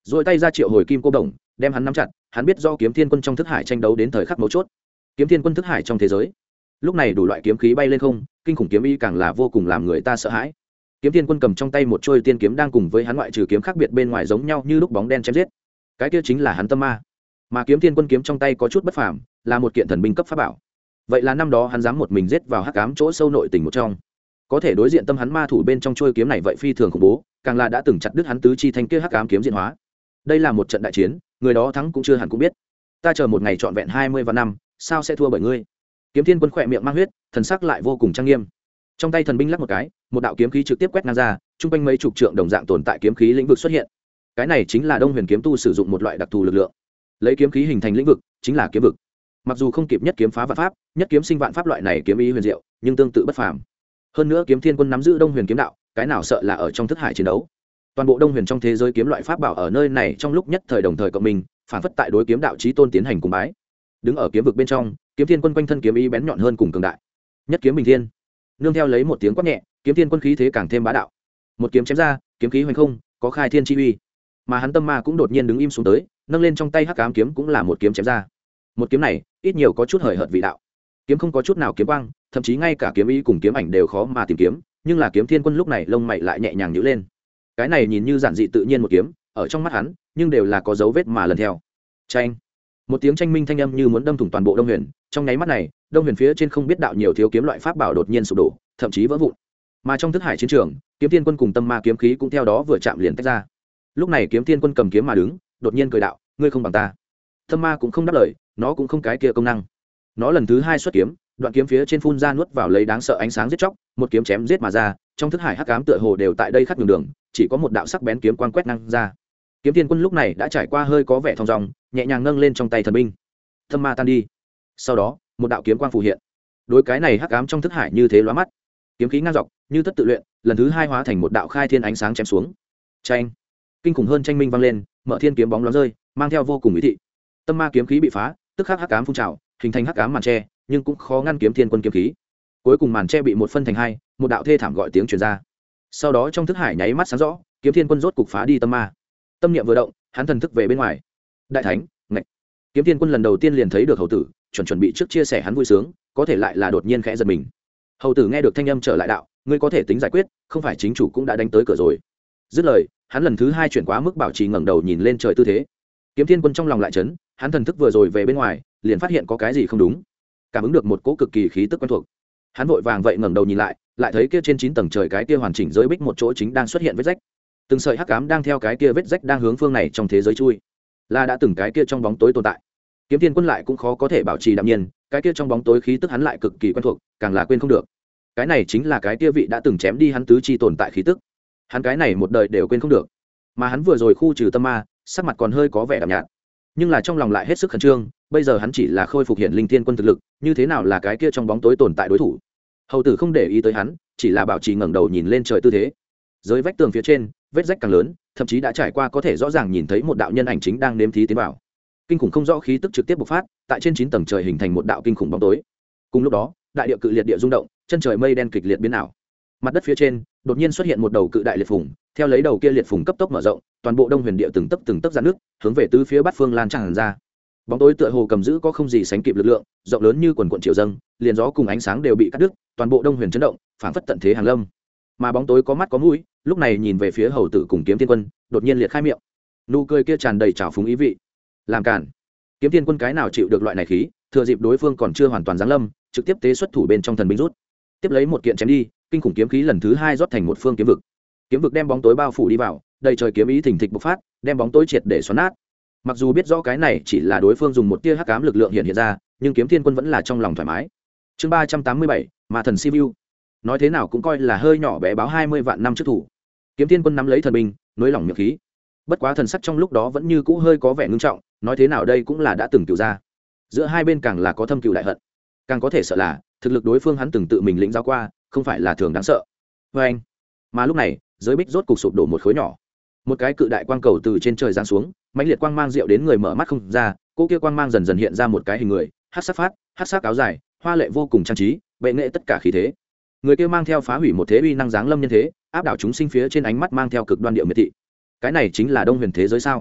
rồi tay ra triệu hồi kim cô đồng đem hắn nắm chặt. Hắn biết do kiếm thiên quân trong thức hải tranh đấu đến thời khắc mấu chốt. Kiếm thiên quân thức hải trong thế giới lúc này đủ loại kiếm khí bay lên không, kinh khủng kiếm ý càng là vô cùng làm người ta sợ hãi. Kiếm thiên quân cầm trong tay một trôi tiên kiếm đang cùng với hắn ngoại trừ kiếm khác biệt bên ngoài giống nhau như lúc bóng đen chém giết. Cái kia chính là hắn tâm ma. Mà kiếm thiên quân kiếm trong tay có chút bất phàm, là một kiện thần binh cấp pháp bảo. Vậy là năm đó hắn dám một mình giết vào hắc ám chỗ sâu nội tình một trong, có thể đối diện tâm hắn ma thủ bên trong trôi kiếm này vậy phi thường khủng bố, càng là đã từng chặt đứt hắn tứ chi thanh kia hắc ám kiếm diễn hóa. Đây là một trận đại chiến, người đó thắng cũng chưa hẳn cũng biết. Ta chờ một ngày trọn vẹn 20 vạn năm, sao sẽ thua bởi ngươi? Kiếm thiên quân khỏe miệng mang huyết, thần sắc lại vô cùng trang nghiêm. Trong tay thần binh lắc một cái, một đạo kiếm khí trực tiếp quét ngang ra, trung quanh mấy chục trượng đồng dạng tồn tại kiếm khí lĩnh vực xuất hiện. Cái này chính là Đông Huyền kiếm tu sử dụng một loại đặc thù lực lượng, lấy kiếm khí hình thành lĩnh vực, chính là kiếm vực. Mặc dù không kịp nhất kiếm phá vạn pháp, nhất kiếm sinh vạn pháp loại này kiếm ý huyền diệu, nhưng tương tự bất phàm. Hơn nữa kiếm thiên quân nắm giữ Đông Huyền kiếm đạo, cái nào sợ là ở trong thức hải chiến đấu. Toàn bộ Đông Huyền trong thế giới kiếm loại pháp bảo ở nơi này trong lúc nhất thời đồng thời cộng mình, phản phất tại đối kiếm đạo chí tôn tiến hành cùng bái. Đứng ở kiếm vực bên trong, kiếm thiên quân quanh thân kiếm ý bén nhọn hơn cùng cường đại. Nhất kiếm bình thiên, nương theo lấy một tiếng quát nhẹ, kiếm thiên quân khí thế càng thêm bá đạo. Một kiếm chém ra, kiếm khí hoành không, có khai thiên chi uy. Mà hắn tâm ma cũng đột nhiên đứng im xuống tới, nâng lên trong tay hắc ám kiếm cũng là một kiếm chém ra. Một kiếm này, ít nhiều có chút hời hợt vị đạo. Kiếm không có chút nào kiếm quang, thậm chí ngay cả kiếm ý cùng kiếm ảnh đều khó mà tìm kiếm, nhưng là kiếm thiên quân lúc này lông mày lại nhẹ nhàng nhíu lên. Cái này nhìn như giản dị tự nhiên một kiếm, ở trong mắt hắn, nhưng đều là có dấu vết mà lần theo. Chanh. Một tiếng tranh minh thanh âm như muốn đâm thủng toàn bộ Đông Huyền, trong nháy mắt này, Đông Huyền phía trên không biết đạo nhiều thiếu kiếm loại pháp bảo đột nhiên sụp đổ, thậm chí vỡ vụn. Mà trong thức hải chiến trường, kiếm thiên quân cùng tâm ma kiếm khí cũng theo đó vừa chạm liền tách ra. Lúc này kiếm thiên quân cầm kiếm mà đứng, đột nhiên cười đạo, ngươi không bằng ta. Tâm ma cũng không đáp lời, nó cũng không cái kia công năng. Nó lần thứ hai xuất kiếm, đoạn kiếm phía trên phun ra nuốt vào lấy đáng sợ ánh sáng giết chóc, một kiếm chém giết mà ra, trong thức hải hắc ám tựa hồ đều tại đây khắc đường đường, chỉ có một đạo sắc bén kiếm quang quét ngang ra. Kiếm thiên quân lúc này đã trải qua hơi có vẻ thong dong, nhẹ nhàng nâng lên trong tay thần binh. Tâm ma tan đi. Sau đó, một đạo kiếm quang phù hiện. Đối cái này hắc ám trong thức hải như thế lóa mắt. Kiếm khí ngang dọc, như tất tự luyện, lần thứ hai hóa thành một đạo khai thiên ánh sáng chém xuống. Chanh. Kinh khủng hơn tranh minh vang lên, mở thiên kiếm bóng lóe rơi, mang theo vô cùng ý thị. Tâm ma kiếm khí bị phá, tức khắc hắc ám phun trào, hình thành hắc ám màn che, nhưng cũng khó ngăn kiếm thiên quân kiếm khí. Cuối cùng màn che bị một phân thành hai, một đạo thê thảm gọi tiếng truyền ra. Sau đó trong thức hải nháy mắt sáng rõ, kiếm thiên quân rốt cục phá đi tâm ma. Tâm niệm vừa động, hắn thần thức về bên ngoài. Đại thánh, ngạch. Kiếm thiên quân lần đầu tiên liền thấy được hầu tử, chuẩn bị trước chia sẻ hắn vui sướng, có thể lại là đột nhiên khẽ giật mình. Hầu tử nghe được thanh âm trở lại đạo, ngươi có thể tính giải quyết, không phải chính chủ cũng đã đánh tới cửa rồi. Dứt lời, hắn lần thứ hai chuyển quá mức bảo trì ngẩng đầu nhìn lên trời tư thế. Kiếm thiên quân trong lòng lại chấn, hắn thần thức vừa rồi về bên ngoài, liền phát hiện có cái gì không đúng, cảm ứng được một cỗ cực kỳ khí tức quen thuộc. Hắn vội vàng vậy ngẩng đầu nhìn lại, lại thấy kia trên 9 tầng trời cái kia hoàn chỉnh giới bích một chỗ chính đang xuất hiện vết rách. Từng sợi hắc ám đang theo cái kia vết rách đang hướng phương này trong thế giới chui, là đã từng cái kia trong bóng tối tồn tại. Kiếm thiên quân lại cũng khó có thể bảo trì đạm nhiên, cái kia trong bóng tối khí tức hắn lại cực kỳ quen thuộc, càng là quên không được. Cái này chính là cái kia vị đã từng chém đi hắn tứ chi tồn tại khí tức. Hắn cái này một đời đều quên không được. Mà hắn vừa rồi khu trừ tâm ma, sắc mặt còn hơi có vẻ đạm nhạt, nhưng là trong lòng lại hết sức khẩn trương. Bây giờ hắn chỉ là khôi phục hiện linh thiên quân thực lực, như thế nào là cái kia trong bóng tối tồn tại đối thủ. Hầu tử không để ý tới hắn, chỉ là bảo trì ngẩng đầu nhìn lên trời tư thế. Dưới vách tường phía trên, vết rách càng lớn, thậm chí đã trải qua có thể rõ ràng nhìn thấy một đạo nhân ảnh chính đang nếm thí tiến vào. Kinh khủng không rõ khí tức trực tiếp bộc phát, tại trên 9 tầng trời hình thành một đạo kinh khủng bóng tối. Cùng lúc đó, đại địa cự liệt địa rung động, chân trời mây đen kịch liệt biến ảo. Mặt đất phía trên, đột nhiên xuất hiện một đầu cự đại liệt phùng, theo lấy đầu kia liệt phùng cấp tốc mở rộng, toàn bộ Đông Huyền địa từng tấc rạn nước, hướng về tứ phía bát phương lan tràn ra. Bóng tối tựa hồ cầm giữ có không gì sánh kịp lực lượng, rộng lớn như quần quần triều dâng, liền gió cùng ánh sáng đều bị cắt đứt, toàn bộ Đông Huyền chấn động, phảng phất tận thế hàng lâm. Mà bóng tối có mắt có mũi, lúc này nhìn về phía hầu tử cùng kiếm thiên quân, đột nhiên liệt khai miệng, nụ cười kia tràn đầy trào phúng ý vị. Làm cản. Kiếm thiên quân cái nào chịu được loại này khí, thừa dịp đối phương còn chưa hoàn toàn giáng lâm, trực tiếp tế xuất thủ bên trong thần binh rút, tiếp lấy một kiện chém đi, kinh khủng kiếm khí lần thứ hai rót thành một phương kiếm vực. Kiếm vực đem bóng tối bao phủ đi vào, đầy trời kiếm ý thình thịch bộc phát, đem bóng tối triệt để xoắn nát. Mặc dù biết rõ cái này chỉ là đối phương dùng một tia hắc ám lực lượng hiện ra, nhưng kiếm thiên quân vẫn là trong lòng thoải mái. Chương 387, Ma thần Sibiu. Nói thế nào cũng coi là hơi nhỏ bé báo 20 vạn năm trước thủ. Kiếm thiên quân nắm lấy thần binh, nối lỏng miệng khí. Bất quá thần sắc trong lúc đó vẫn như cũ hơi có vẻ ngưng trọng, nói thế nào đây cũng là đã từng cựu ra. Giữa hai bên càng là có thâm cựu đại hận, càng có thể sợ là thực lực đối phương hắn từng tự mình lĩnh giáo qua, không phải là thường đáng sợ. Với anh, mà lúc này, giới bích rốt cục sụp đổ một khối nhỏ. Một cái cự đại quang cầu từ trên trời giáng xuống, mãnh liệt quang mang diệu đến người mở mắt không ra, cô kia quang mang dần dần hiện ra một cái hình người, hắc sắc phát, hắc sắc áo dài, hoa lệ vô cùng trang trí, bệ nghệ tất cả khí thế. Người kia mang theo phá hủy một thế uy năng dáng lâm nhân thế, áp đảo chúng sinh phía trên ánh mắt mang theo cực đoan điệu miệt thị. Cái này chính là Đông Huyền thế giới sao?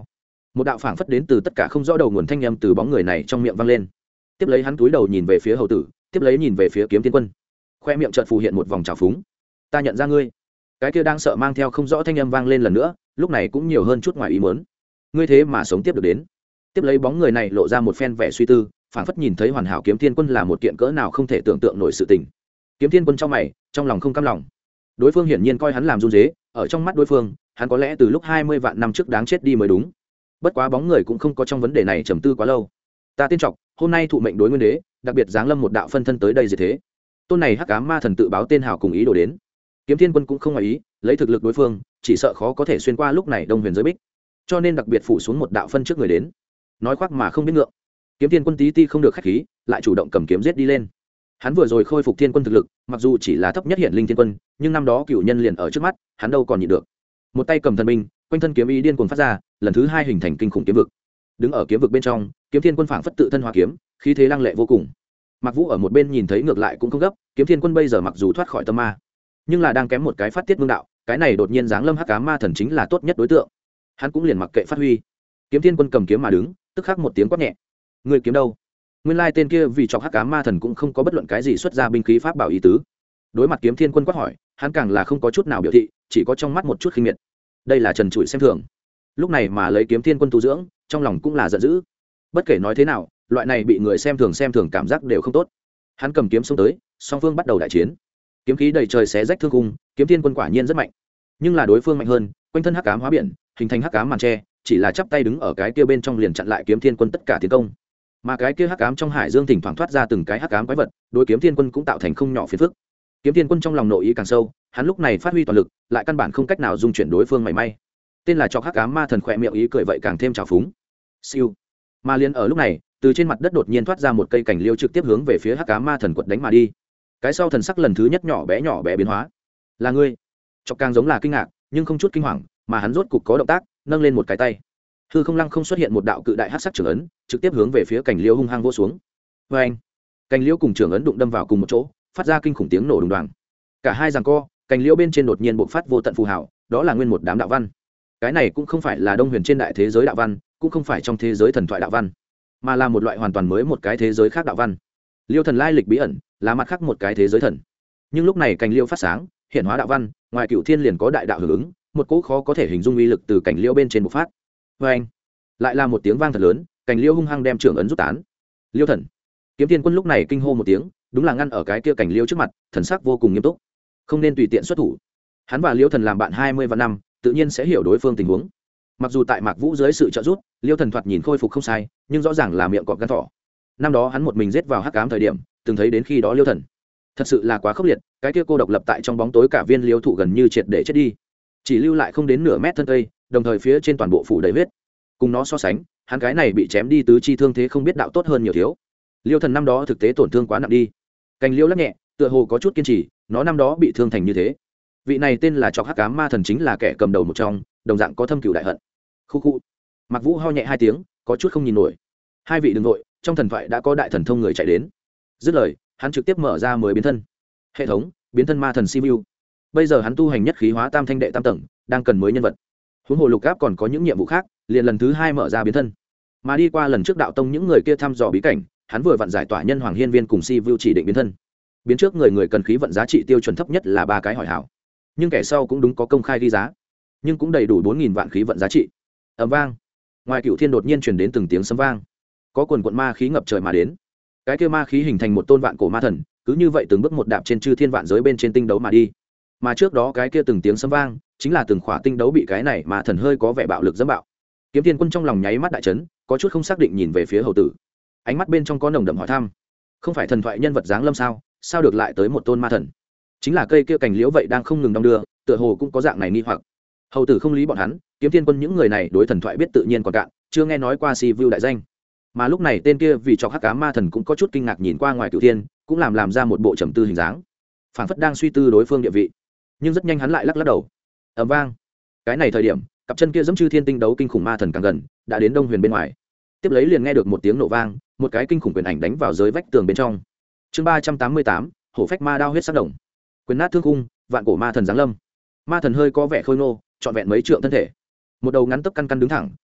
một đạo phảng phất đến từ tất cả không rõ đầu nguồn thanh â m từ bóng người này trong miệng vang lên. Tiếp lấy hắn cúi đầu nhìn về phía hầu tử, tiếp lấy nhìn về phía Kiếm Thiên Quân, khoe miệng chợt phù hiện một vòng trào phúng. Ta nhận ra ngươi. Cái kia đang sợ mang theo không rõ thanh â m vang lên lần nữa, lúc này cũng nhiều hơn chút ngoài ý muốn. Ngươi thế mà sống tiếp được đến. Tiếp lấy bóng người này lộ ra một phen vẻ suy tư, phảng phất nhìn thấy hoàn hảo Kiếm Thiên Quân là một kiện cỡ nào không thể tưởng tượng nổi sự tình. Kiếm Thiên Quân trong mày, trong lòng không cam lòng. Đối phương hiển nhiên coi hắn làm run rế, ở trong mắt đối phương, hắn có lẽ từ lúc 20 vạn năm trước đáng chết đi mới đúng. Bất quá bóng người cũng không có trong vấn đề này trầm tư quá lâu. Ta tiên Trọc, hôm nay thụ mệnh đối nguyên đế, đặc biệt giáng lâm một đạo phân thân tới đây diệt thế. Tôn này Hắc Ám Ma Thần tự báo tên hào cùng ý đồ đến. Kiếm Thiên Quân cũng không ngoài ý, lấy thực lực đối phương, chỉ sợ khó có thể xuyên qua lúc này Đông Huyền giới bích, cho nên đặc biệt phủ xuống một đạo phân trước người đến. Nói khoác mà không biết ngượng. Kiếm Thiên Quân tí ti không được khách khí, lại chủ động cầm kiếm giết đi lên. Hắn vừa rồi khôi phục Thiên Quân thực lực, mặc dù chỉ là thấp nhất hiện linh Thiên Quân, nhưng năm đó cựu nhân liền ở trước mắt, hắn đâu còn nhịn được. Một tay cầm thần binh, quanh thân kiếm ý điên cuồng phát ra, lần thứ hai hình thành kinh khủng kiếm vực. Đứng ở kiếm vực bên trong, Kiếm Thiên Quân phảng phất tự thân hóa kiếm, khí thế lăng lệ vô cùng. Mạc Vũ ở một bên nhìn thấy ngược lại cũng không gấp, Kiếm Thiên Quân bây giờ mặc dù thoát khỏi tâm ma, nhưng là đang kém một cái phát tiết vương đạo, cái này đột nhiên giáng lâm Hắc Ám Ma Thần chính là tốt nhất đối tượng. Hắn cũng liền mặc kệ phát huy. Kiếm Thiên Quân cầm kiếm mà đứng, tức khắc một tiếng quát nhẹ. Người kiếm đâu? Nguyên lai tên kia vì chọc Hắc Ám Ma Thần cũng không có bất luận cái gì xuất ra binh khí pháp bảo ý tứ. Đối mặt Kiếm Thiên Quân quát hỏi, hắn càng là không có chút nào biểu thị, chỉ có trong mắt một chút khinh miệt. Đây là trần trụi xem thường. Lúc này mà lấy Kiếm Thiên Quân tu dưỡng, trong lòng cũng là giận dữ. Bất kể nói thế nào, loại này bị người xem thường cảm giác đều không tốt. Hắn cầm kiếm xông tới, song phương bắt đầu đại chiến. Kiếm khí đầy trời xé rách thương khung, Kiếm Thiên Quân quả nhiên rất mạnh, nhưng là đối phương mạnh hơn, quanh thân hắc ám hóa biển, hình thành hắc ám màn tre, chỉ là chắp tay đứng ở cái kia bên trong liền chặn lại Kiếm Thiên Quân tất cả tiến công. Mà cái kia hắc ám trong hải dương thỉnh thoảng thoát ra từng cái hắc ám quái vật, đối Kiếm Thiên Quân cũng tạo thành không nhỏ phiền phức. Kiếm Thiên Quân trong lòng nội ý càng sâu, hắn lúc này phát huy toàn lực, lại căn bản không cách nào dung chuyển đối phương mảy may. Tên là chọc Hắc Ám Ma Thần khỏe miệng ý cười vậy càng thêm trào phúng. Siêu. Mà liền ở lúc này, từ trên mặt đất đột nhiên thoát ra một cây cảnh liêu trực tiếp hướng về phía Hắc Ám Ma Thần quật đánh mà đi. Cái sau thần sắc lần thứ nhất nhỏ bé biến hóa. Là ngươi? Chọc càng giống là kinh ngạc, nhưng không chút kinh hoàng, mà hắn rốt cục có động tác, nâng lên một cái tay. Hư không lăng không xuất hiện một đạo cự đại hắc sắc trưởng ấn, trực tiếp hướng về phía cảnh liêu hung hăng vỗ xuống. Và anh, cảnh liêu cùng trưởng ấn đụng đâm vào cùng một chỗ, phát ra kinh khủng tiếng nổ đùng đoàng. Cả hai giằng co, cảnh liêu bên trên đột nhiên bộc phát vô tận phù hào, đó là nguyên một đám đạo văn. Cái này cũng không phải là Đông Huyền trên đại thế giới đạo văn, cũng không phải trong thế giới thần thoại đạo văn, mà là một loại hoàn toàn mới một cái thế giới khác đạo văn. Liêu thần lai lịch bí ẩn, là mặt khác một cái thế giới thần. Nhưng lúc này cảnh liêu phát sáng, hiện hóa đạo văn, ngoài Cửu Thiên liền có đại đạo hưởng ứng, một cỗ khó có thể hình dung uy lực từ cảnh liêu bên trên bộc phát. Và anh, lại là một tiếng vang thật lớn, cảnh liêu hung hăng đem trưởng ấn rút tán. Liêu thần, Kiếm Thiên Quân lúc này kinh hô một tiếng, đúng là ngăn ở cái kia cảnh liêu trước mặt, thần sắc vô cùng nghiêm túc, không nên tùy tiện xuất thủ. Hắn và Liêu thần làm bạn 20 vạn năm, tự nhiên sẽ hiểu đối phương tình huống. Mặc dù tại Mạc Vũ dưới sự trợ giúp, Liêu thần thoạt nhìn khôi phục không sai, nhưng rõ ràng là miệng cọp gan thỏ. Năm đó hắn một mình giết vào hắc ám thời điểm, từng thấy đến khi đó Liêu thần thật sự là quá khốc liệt, cái kia cô độc lập tại trong bóng tối, cả viên liêu thụ gần như triệt để chết đi, chỉ lưu lại không đến nửa mét thân cây, đồng thời phía trên toàn bộ phủ đầy huyết. Cùng nó so sánh, hắn cái này bị chém đi tứ chi thương thế không biết đạo tốt hơn nhiều thiếu. Liêu thần năm đó thực tế tổn thương quá nặng đi. Cành liêu lắc nhẹ, tựa hồ có chút kiên trì, nó năm đó bị thương thành như thế. Vị này tên là Chọc Hắc Ám Ma Thần chính là kẻ cầm đầu một trong, đồng dạng có thâm cửu đại hận. Khu khu. Mạc Vũ ho nhẹ hai tiếng, có chút không nhìn nổi. Hai vị đừng nội, trong thần thoại đã có đại thần thông người chạy đến. Dứt lời, hắn trực tiếp mở ra mới biến thân. Hệ thống, biến thân ma thần Sivu. Bây giờ hắn tu hành nhất khí hóa tam thanh đệ tam tầng, đang cần mới nhân vật. Huống hồ lục áp còn có những nhiệm vụ khác, liền lần thứ hai mở ra biến thân. Mà đi qua lần trước đạo tông những người kia thăm dò bí cảnh, hắn vừa vặn giải tỏa nhân hoàng hiên viên cùng Sivu chỉ định biến thân. Biến trước người cần khí vận giá trị tiêu chuẩn thấp nhất là 3 cái hỏi hảo, nhưng kẻ sau cũng đúng có công khai ghi giá, nhưng cũng đầy đủ 4000 vạn khí vận giá trị. Ầm vang, ngoài Cửu Thiên đột nhiên truyền đến từng tiếng sấm vang, có quần quần ma khí ngập trời mà đến. Cái kia ma khí hình thành một tôn vạn cổ ma thần, cứ như vậy từng bước một đạp trên chư thiên vạn giới bên trên tinh đấu mà đi. Mà trước đó cái kia từng tiếng sấm vang, chính là từng khỏa tinh đấu bị cái này mà thần hơi có vẻ bạo lực dẫm bạo. Kiếm Thiên Quân trong lòng nháy mắt đại chấn, có chút không xác định nhìn về phía hầu tử, ánh mắt bên trong có nồng đậm hỏi thăm. Không phải thần thoại nhân vật giáng lâm sao được lại tới một tôn ma thần? Chính là cây kia cành liễu vậy đang không ngừng đong đưa, tựa hồ cũng có dạng này nghi hoặc. Hầu tử không lý bọn hắn, Kiếm Thiên Quân những người này đối thần thoại biết tự nhiên còn cạn, chưa nghe nói qua Sivu đại danh. Mà lúc này tên kia vì chọc Hắc Ám Ma Thần cũng có chút kinh ngạc nhìn qua ngoài Cửu Thiên, cũng làm ra một bộ trầm tư hình dáng, phảng phất đang suy tư đối phương địa vị. Nhưng rất nhanh hắn lại lắc đầu. Ầm vang, cái này thời điểm, cặp chân kia giẫm chư thiên tinh đấu kinh khủng ma thần càng gần, đã đến Đông Huyền bên ngoài. Tiếp lấy liền nghe được một tiếng nổ vang, một cái kinh khủng quyền ảnh đánh vào dưới vách tường bên trong. Chương 388, hổ phách ma đao huyết sắc đồng. Quyền nát thương khung, vạn cổ ma thần giáng lâm. Ma thần hơi có vẻ khôi ngô, trọn vẹn mấy trượng thân thể, một đầu ngắn tấc căn đứng thẳng,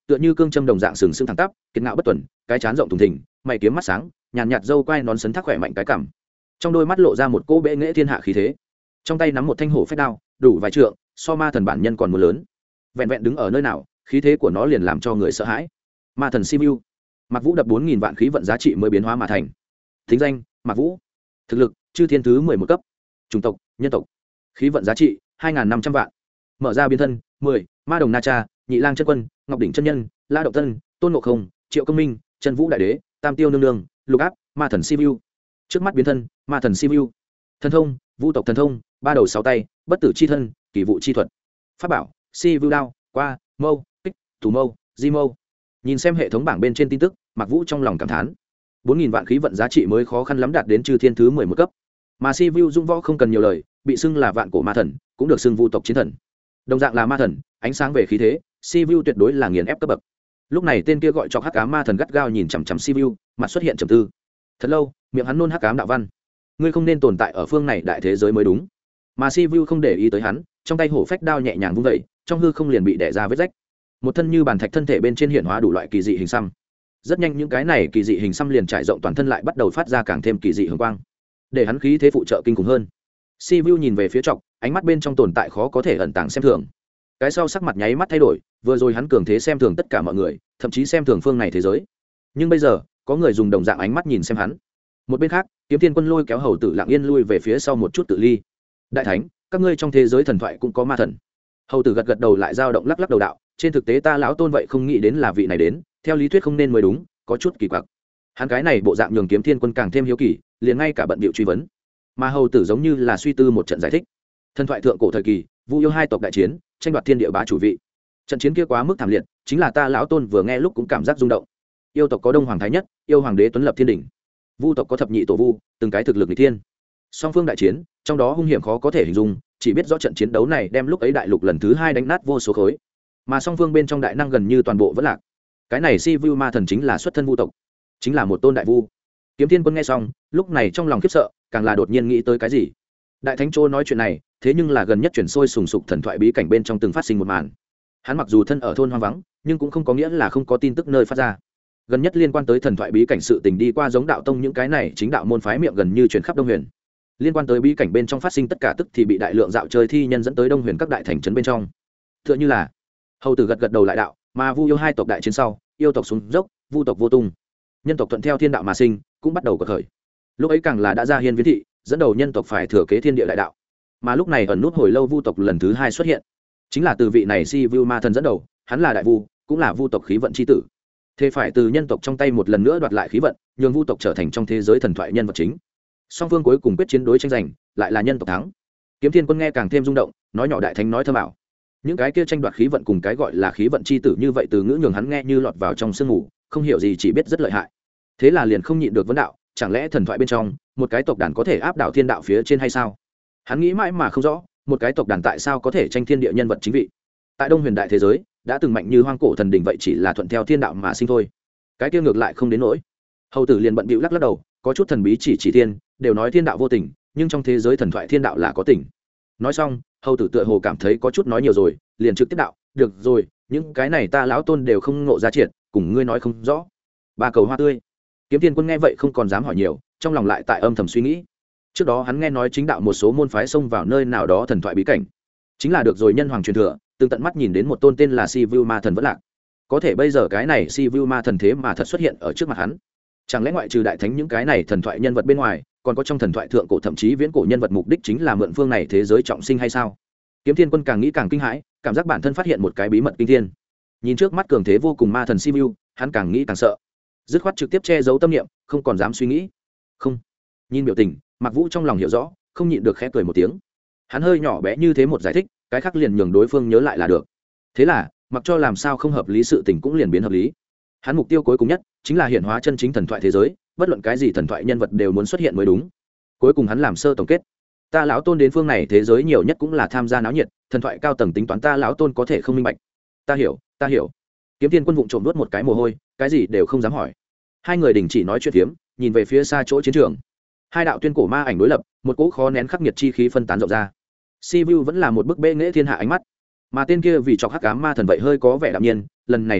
tựa như cương châm đồng dạng sừng sững thẳng tắp, kiệt ngạo bất tuần, cái trán rộng thùng thình, mày kiếm mắt sáng, nhàn nhạt râu quai nón sấn thác khỏe mạnh cái cằm, trong đôi mắt lộ ra một cỗ bệ nghệ thiên hạ khí thế, trong tay nắm một thanh hổ phách đao, đủ vài trượng, so ma thần bản nhân còn muốn lớn, vẹn vẹn đứng ở nơi nào, khí thế của nó liền làm cho người sợ hãi. Ma thần Sibiu, Mạc Vũ đập 4000 vạn khí vận giá trị mới biến hóa mà thành. Thính danh: Mạc Vũ. Thực lực: chư thiên thứ 11 cấp. Chủng tộc: nhân tộc. Khí vận giá trị: 2500 vạn. Mở ra biến thân: 10, Ma Đồng Na Cha, Nhị Lang chân quân, Ngọc đỉnh chân nhân, La Động Tân, Tôn Ngộ Không, Triệu Công Minh, Trần Vũ đại đế, Tam Tiêu nương nương, Lục Áp, Ma thần Sibiu. Trước mắt biến thân: Ma thần Sibiu. Thần thông: Vũ tộc thần thông, ba đầu sáu tay, bất tử chi thân, kỳ vụ chi thuật. Pháp bảo: Sibiu đao, qua, mâu, kích, thủ mâu, di mâu. Nhìn xem hệ thống bảng bên trên tin tức, Mạc Vũ trong lòng cảm thán. 4000 vạn khí vận giá trị mới khó khăn lắm đạt đến chư thiên thứ 11 cấp. Mà Sibiu dung võ không cần nhiều lời, bị xưng là vạn cổ ma thần, cũng được xưng vu tộc chiến thần. Đồng dạng là ma thần, ánh sáng về khí thế, Sibiu tuyệt đối là nghiền ép cấp bậc. Lúc này tên kia gọi cho hắc ám ma thần gắt gao nhìn chằm chằm Sibiu, mặt xuất hiện trầm tư. Thật lâu, miệng hắn nôn hắc ám đạo văn. Ngươi không nên tồn tại ở phương này đại thế giới mới đúng. Mà Sibiu không để ý tới hắn, trong tay hổ phách đao nhẹ nhàng vung dậy, trong hư không liền bị đè ra vết rách. Một thân như bàn thạch thân thể bên trên hiện hóa đủ loại kỳ dị hình xăm. Rất nhanh những cái này kỳ dị hình xăm liền trải rộng toàn thân, lại bắt đầu phát ra càng thêm kỳ dị hường quang, để hắn khí thế phụ trợ kinh khủng hơn. Sibiu nhìn về phía trọc, ánh mắt bên trong tồn tại khó có thể ẩn tàng xem thường. Cái sau sắc mặt nháy mắt thay đổi, vừa rồi hắn cường thế xem thường tất cả mọi người, thậm chí xem thường phương này thế giới. Nhưng bây giờ, có người dùng đồng dạng ánh mắt nhìn xem hắn. Một bên khác, Kiếm Thiên Quân lôi kéo Hầu Tử lặng yên lui về phía sau một chút tự ly. Đại thánh, các ngươi trong thế giới thần thoại cũng có ma thần. Hầu Tử gật gật đầu lại dao động lắc lắc đầu đạo, trên thực tế ta lão tôn vậy không nghĩ đến là vị này đến, theo lý thuyết không nên mới đúng, có chút kỳ quặc. Hắn cái này bộ dạng nhường Kiếm Thiên Quân càng thêm hiếu kỳ, liền ngay cả bận bịu truy vấn. Mà Hầu Tử giống như là suy tư một trận giải thích. Thần thoại thượng cổ thời kỳ, Vu yêu hai tộc đại chiến, tranh đoạt thiên địa bá chủ vị. Trận chiến kia quá mức thảm liệt, chính là ta lão tôn vừa nghe lúc cũng cảm giác rung động. Yêu tộc có Đông Hoàng Thái Nhất, yêu hoàng đế tuấn lập thiên đỉnh. Vu tộc có thập nhị tổ vu, từng cái thực lực nghịch thiên. Song phương đại chiến, trong đó hung hiểm khó có thể hình dung, chỉ biết rõ trận chiến đấu này đem lúc ấy đại lục lần thứ 2 đánh nát vô số khối. Mà song phương bên trong đại năng gần như toàn bộ vẫn lạc. Cái này Sibiu ma thần chính là xuất thân vu tộc, chính là một tôn đại vu. Kiếm Thiên Quân nghe xong, lúc này trong lòng khiếp sợ, càng là đột nhiên nghĩ tới cái gì. Đại thánh Trô nói chuyện này, thế nhưng là gần nhất chuyển sôi sùng sục thần thoại bí cảnh bên trong từng phát sinh một màn. Hắn mặc dù thân ở thôn hoang vắng, nhưng cũng không có nghĩa là không có tin tức nơi phát ra. Gần nhất liên quan tới thần thoại bí cảnh sự tình đi qua giống đạo tông những cái này chính đạo môn phái miệng gần như truyền khắp Đông Huyền. Liên quan tới bí cảnh bên trong phát sinh tất cả tức thì bị đại lượng dạo chơi thi nhân dẫn tới Đông Huyền các đại thành trấn bên trong. Tựa như là Hầu Tử gật gật đầu lại đạo, mà Vu yêu hai tộc đại chiến sau, yêu tộc xuống dốc, Vu tộc vô tung. Nhân tộc thuận theo thiên đạo mà sinh, cũng bắt đầu cuộc khởi. Lúc ấy càng là đã ra hiên viễn thị, dẫn đầu nhân tộc phải thừa kế thiên địa đại đạo. Mà lúc này ẩn nút hồi lâu Vu tộc lần thứ 2 xuất hiện, chính là từ vị này Sibiu ma thần dẫn đầu, hắn là đại vu, cũng là Vu tộc khí vận chi tử. Thế phải từ nhân tộc trong tay một lần nữa đoạt lại khí vận, nhường Vu tộc trở thành trong thế giới thần thoại nhân vật chính. Song phương cuối cùng quyết chiến đối tranh giành, lại là nhân tộc thắng. Kiếm Thiên Quân nghe càng thêm rung động, nói nhỏ đại thánh nói thơ bảo. Những cái kia tranh đoạt khí vận cùng cái gọi là khí vận chi tử như vậy từ ngữ nhường hắn nghe như lọt vào trong sương ngủ, không hiểu gì chỉ biết rất lợi hại. Thế là liền không nhịn được vấn đạo, chẳng lẽ thần thoại bên trong, một cái tộc đàn có thể áp đảo thiên đạo phía trên hay sao? Hắn nghĩ mãi mà không rõ, một cái tộc đàn tại sao có thể tranh thiên địa nhân vật chính vị. Tại Đông Huyền đại thế giới, đã từng mạnh như hoang cổ thần đình vậy chỉ là thuận theo thiên đạo mà sinh thôi. Cái kia ngược lại không đến nỗi. Hầu Tử liền bận bịu lắc lắc đầu, có chút thần bí chỉ thiên, đều nói thiên đạo vô tình, nhưng trong thế giới thần thoại thiên đạo là có tình. Nói xong, Hầu Tử tựa hồ cảm thấy có chút nói nhiều rồi, liền trực tiếp đạo, được rồi, những cái này ta lão tôn đều không ngộ ra triệt, cùng ngươi nói không rõ. Ba cầu hoa tươi. Kiếm Thiên Quân nghe vậy không còn dám hỏi nhiều, trong lòng lại tại âm thầm suy nghĩ. Trước đó hắn nghe nói chính đạo một số môn phái xông vào nơi nào đó thần thoại bí cảnh, chính là được rồi nhân hoàng truyền thừa, từng tận mắt nhìn đến một tôn tên là Sibiu ma thần vẫn lạc. Có thể bây giờ cái này Sibiu ma thần thế mà thật xuất hiện ở trước mặt hắn. Chẳng lẽ ngoại trừ đại thánh những cái này thần thoại nhân vật bên ngoài, còn có trong thần thoại thượng cổ thậm chí viễn cổ nhân vật mục đích chính là mượn phương này thế giới trọng sinh hay sao? Kiếm Thiên Quân càng nghĩ càng kinh hãi, cảm giác bản thân phát hiện một cái bí mật kinh thiên. Nhìn trước mắt cường thế vô cùng ma thần Sibiu, hắn càng nghĩ càng sợ. Dứt khoát trực tiếp che giấu tâm niệm, không còn dám suy nghĩ. Không. Nhìn biểu tình, Mạc Vũ trong lòng hiểu rõ, không nhịn được khẽ cười một tiếng. Hắn hơi nhỏ bé như thế một giải thích, cái khác liền nhường đối phương nhớ lại là được. Thế là, mặc cho làm sao không hợp lý sự tình cũng liền biến hợp lý. Hắn mục tiêu cuối cùng nhất chính là hiện hóa chân chính thần thoại thế giới, bất luận cái gì thần thoại nhân vật đều muốn xuất hiện mới đúng. Cuối cùng hắn làm sơ tổng kết, ta lão tôn đến phương này thế giới nhiều nhất cũng là tham gia náo nhiệt, thần thoại cao tầng tính toán ta lão tôn có thể không minh bạch. Ta hiểu. Kiếm Thiên Quân vụng trộm nuốt một cái mồ hôi, cái gì đều không dám hỏi. Hai người đình chỉ nói chuyện phiếm, nhìn về phía xa chỗ chiến trường. Hai đạo tuyên cổ ma ảnh đối lập, một cỗ khó nén khắc nghiệt chi khí phân tán rộng ra. Sibiu vẫn là một bức bệ nghệ thiên hạ ánh mắt, mà tên kia vì chọc hắc ám ma thần vậy hơi có vẻ đạm nhiên, lần này hắn đến,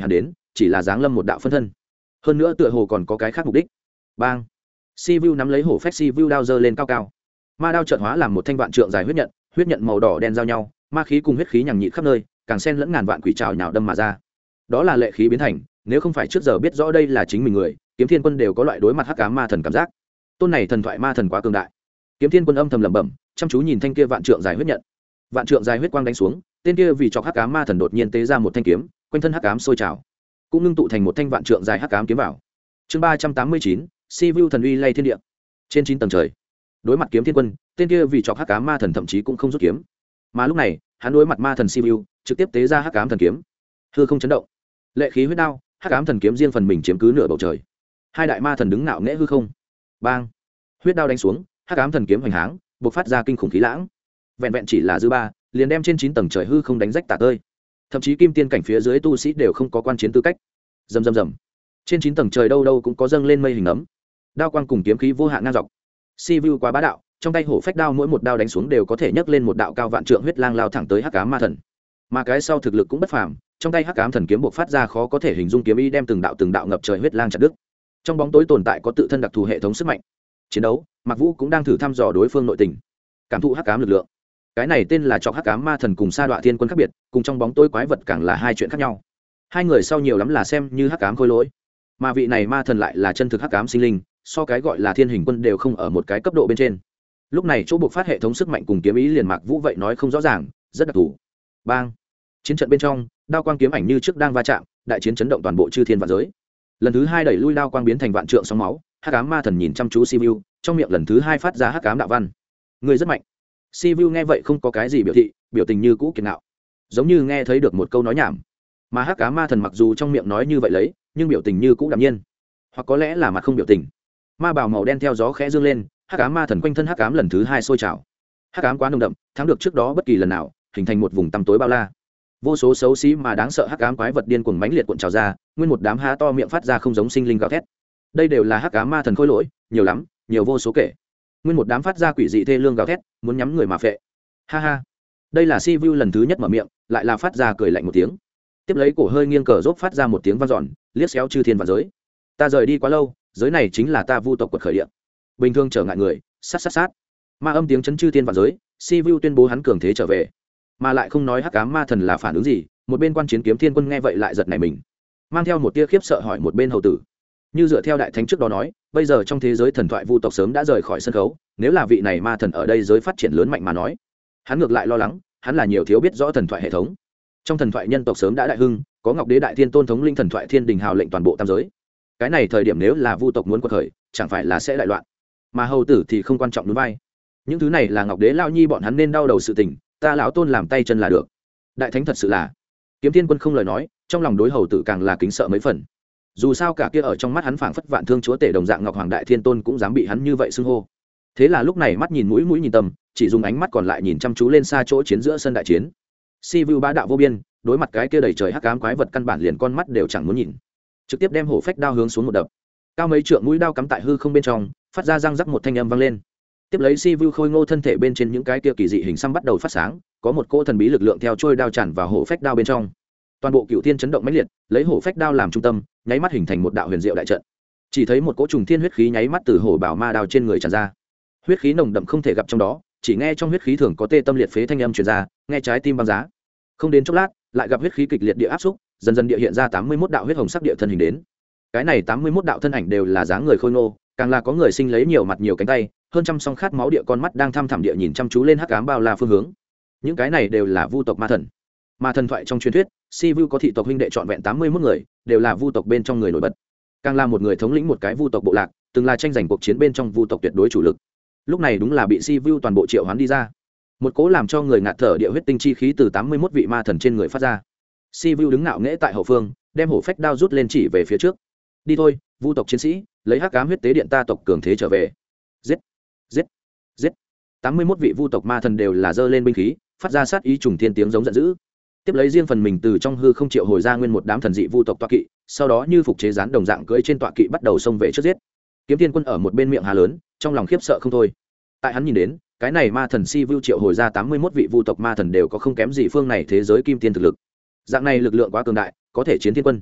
chỉ là giáng lâm một đạo phân thân, hơn nữa tựa hồ còn có cái khác mục đích. Bang! Sivu nắm lấy hổ phách Sivu đao giơ lên cao cao, ma đao chợt hóa làm một thanh vạn trượng dài huyết nhận màu đỏ đen giao nhau, ma khí cùng huyết khí nhằng nhịt khắp nơi, càng xen lẫn ngàn vạn quỷ trào nhào đâm mà ra. Đó là lệ khí biến thành, nếu không phải trước giờ biết rõ đây là chính mình người, Kiếm Thiên Quân đều có loại đối mặt hắc ám ma thần cảm giác. Tôn này thần thoại ma thần quá cường đại. Kiếm Thiên Quân âm thầm lẩm bẩm, chăm chú nhìn thanh kia vạn trượng dài huyết nhận. Vạn trượng dài huyết quang đánh xuống, tên kia vì chọc hắc ám ma thần đột nhiên tế ra một thanh kiếm, quanh thân hắc ám sôi trào, cũng ngưng tụ thành một thanh vạn trượng dài hắc ám kiếm vào. Chương 389, Sivu thần uy lay thiên địa. Trên 9 tầng trời, đối mặt Kiếm Thiên Quân, tên kia vì chọc hắc ám ma thần thậm chí cũng không rút kiếm. Mà lúc này, hắn đối mặt ma thần Sivu, trực tiếp tế ra hắc ám thần kiếm. Hư không chấn động. Lệ khí huyết đao, hắc ám thần kiếm riêng phần mình chiếm cứ nửa bầu trời. Hai đại ma thần đứng ngạo nghễ hư không. Bang! Huyết đao đánh xuống, hắc ám thần kiếm hoành háng, bộc phát ra kinh khủng khí lãng. Vẹn vẹn chỉ là dư ba, liền đem trên 9 tầng trời hư không đánh rách tả tơi. Thậm chí kim tiên cảnh phía dưới tu sĩ đều không có quan chiến tư cách. Rầm rầm rầm. Trên 9 tầng trời đâu đâu cũng có dâng lên mây hình ấm. Đao quang cùng kiếm khí vô hạn ngang dọc. Sivu quá bá đạo, trong tay hổ phách đao mỗi một đao đánh xuống đều có thể nhấc lên một đạo cao vạn trượng huyết lang lao thẳng tới hắc ám ma thần. Mà cái sau thực lực cũng bất phàm, trong tay hắc ám thần kiếm bộc phát ra khó có thể hình dung kiếm ý đem từng đạo ngập trời huyết lang chặt đứt. Trong bóng tối tồn tại có tự thân đặc thù hệ thống sức mạnh. Chiến đấu, Mạc Vũ cũng đang thử thăm dò đối phương nội tình, cảm thụ hắc ám lực lượng. Cái này tên là chọc hắc ám ma thần cùng sa đọa thiên quân khác biệt, cùng trong bóng tối quái vật càng là hai chuyện khác nhau. Hai người sau nhiều lắm là xem như hắc ám khôi lỗi, mà vị này ma thần lại là chân thực hắc ám sinh linh, so cái gọi là thiên hình quân đều không ở một cái cấp độ bên trên. Lúc này chỗ buộc phát hệ thống sức mạnh cùng kiếm ý liền Mạc Vũ vậy nói không rõ ràng, rất đặc thù. Bang! Chiến trận bên trong, đao quang kiếm ảnh như trước đang va chạm, đại chiến chấn động toàn bộ chư thiên vạn giới. Lần thứ hai đẩy lui đao quang biến thành vạn trượng sóng máu, hắc ám ma thần nhìn chăm chú Sivu, trong miệng lần thứ hai phát ra hắc ám đạo văn. Người rất mạnh. Sivu nghe vậy không có cái gì biểu thị, biểu tình như cũ kiệt ngạo, giống như nghe thấy được một câu nói nhảm. Mà hắc ám ma thần mặc dù trong miệng nói như vậy lấy, nhưng biểu tình như cũ đạm nhiên, hoặc có lẽ là mặt không biểu tình. Ma bào màu đen theo gió khẽ dương lên, hắc ám ma thần quanh thân hắc ám lần thứ hai sôi trào. Hắc ám quá nồng đậm, thắng được trước đó bất kỳ lần nào, hình thành một vùng tăm tối bao la. Vô số xấu xí mà đáng sợ hắc ám quái vật điên cuồng mãnh liệt cuộn trào ra, nguyên một đám há to miệng phát ra không giống sinh linh gào thét. Đây đều là hắc ám ma thần khôi lỗi, nhiều lắm, nhiều vô số kể. Nguyên một đám phát ra quỷ dị thê lương gào thét, muốn nhắm người mà phệ. Ha ha. Đây là Sivu lần thứ nhất mở miệng, lại là phát ra cười lạnh một tiếng. Tiếp lấy cổ hơi nghiêng cờ rốt phát ra một tiếng vang dọn, liếc xéo chư thiên vạn giới. Ta rời đi quá lâu, giới này chính là ta vu tộc quật khởi địa. Bình thường trở ngại người, sát. Ma âm tiếng chấn chư thiên vạn giới, Sivu tuyên bố hắn cường thế trở về. Mà lại không nói hắc ám ma thần là phản ứng gì, một bên quan chiến Kiếm Thiên Quân nghe vậy lại giật nảy mình, mang theo một tia khiếp sợ hỏi một bên hầu tử, như dựa theo đại thánh trước đó nói, bây giờ trong thế giới thần thoại vu tộc sớm đã rời khỏi sân khấu, nếu là vị này ma thần ở đây giới phát triển lớn mạnh mà nói, hắn ngược lại lo lắng, hắn là nhiều thiếu biết rõ thần thoại hệ thống. Trong thần thoại nhân tộc sớm đã đại hưng, có Ngọc Đế đại thiên tôn thống linh thần thoại thiên đình hào lệnh toàn bộ tam giới. Cái này thời điểm nếu là vu tộc muốn quật khởi, chẳng phải là sẽ đại loạn. Mà hầu tử thì không quan trọng núi vai. Những thứ này là Ngọc Đế lao nhi bọn hắn nên đau đầu sự tình, ta lão tôn làm tay chân là được. Đại thánh thật sự là. Kiếm Thiên Quân không lời nói, trong lòng đối hầu tử càng là kính sợ mấy phần. Dù sao cả kia ở trong mắt hắn phảng phất vạn thương chúa tể đồng dạng Ngọc Hoàng đại thiên tôn cũng dám bị hắn như vậy xưng hô. Thế là lúc này mắt nhìn mũi nhìn tâm, chỉ dùng ánh mắt còn lại nhìn chăm chú lên xa chỗ chiến giữa sân đại chiến. Sivu bá đạo vô biên, đối mặt cái kia đầy trời hắc ám quái vật căn bản liền con mắt đều chẳng muốn nhìn, trực tiếp đem hổ phách đao hướng xuống một đập. Cao mấy trượng mũi đao cắm tại hư không bên trong, phát ra răng rắc một thanh âm vang lên. Tiếp lấy Sivu khôi ngô thân thể bên trên những cái kia kỳ dị hình xăm bắt đầu phát sáng, có một cỗ thần bí lực lượng theo trôi đao tràn vào hổ phách đao bên trong. Toàn bộ cựu thiên chấn động mãnh liệt, lấy hổ phách đao làm trung tâm, nháy mắt hình thành một đạo huyền diệu đại trận. Chỉ thấy một cỗ trùng thiên huyết khí nháy mắt từ hổ bảo ma đao trên người tràn ra. Huyết khí nồng đậm không thể gặp trong đó, chỉ nghe trong huyết khí thường có tê tâm liệt phế thanh âm truyền ra, nghe trái tim băng giá. Không đến chốc lát, lại gặp huyết khí kịch liệt địa áp xúc, dần dần địa hiện ra 81 đạo huyết hồng sắc địa thân hình đến. Cái này 81 đạo thân ảnh đều là dáng người khôi ngô, càng là có người sinh lấy nhiều mặt nhiều cánh tay, hơn trăm song khát máu địa con mắt đang thăm thẳm địa nhìn chăm chú lên hắc ám bao la phương hướng. Những cái này đều là vu tộc ma thần. Mà thần thoại trong truyền thuyết, Sivu có thị tộc huynh đệ trọn vẹn 81 người, đều là vu tộc bên trong người nổi bật. Càng là một người thống lĩnh một cái vu tộc bộ lạc, từng là tranh giành cuộc chiến bên trong vu tộc tuyệt đối chủ lực. Lúc này đúng là bị Sivu toàn bộ triệu hoán đi ra. Một cỗ làm cho người ngạt thở địa huyết tinh chi khí từ 81 vị ma thần trên người phát ra. Sivu đứng ngạo nghễ tại hậu phương, đem hổ phách đao rút lên chỉ về phía trước. Đi thôi, vu tộc chiến sĩ, lấy hắc ám huyết tế điện ta tộc cường thế trở về. Giết, giết, giết. 81 vị vu tộc ma thần đều là giơ lên binh khí, phát ra sát ý trùng thiên tiếng giống giận dữ. Tiếp lấy riêng phần mình từ trong hư không triệu hồi ra nguyên một đám thần dị vu tộc tọa kỵ, sau đó như phục chế gián đồng dạng cưỡi trên tọa kỵ bắt đầu xông về trước giết. Kiếm Thiên Quân ở một bên miệng há lớn, trong lòng khiếp sợ không thôi. Tại hắn nhìn đến, cái này ma thần Sivu triệu hồi ra 81 vị vu tộc ma thần đều có không kém gì phương này thế giới kim tiên thực lực. Dạng này lực lượng quá cường đại, có thể chiến thiên quân.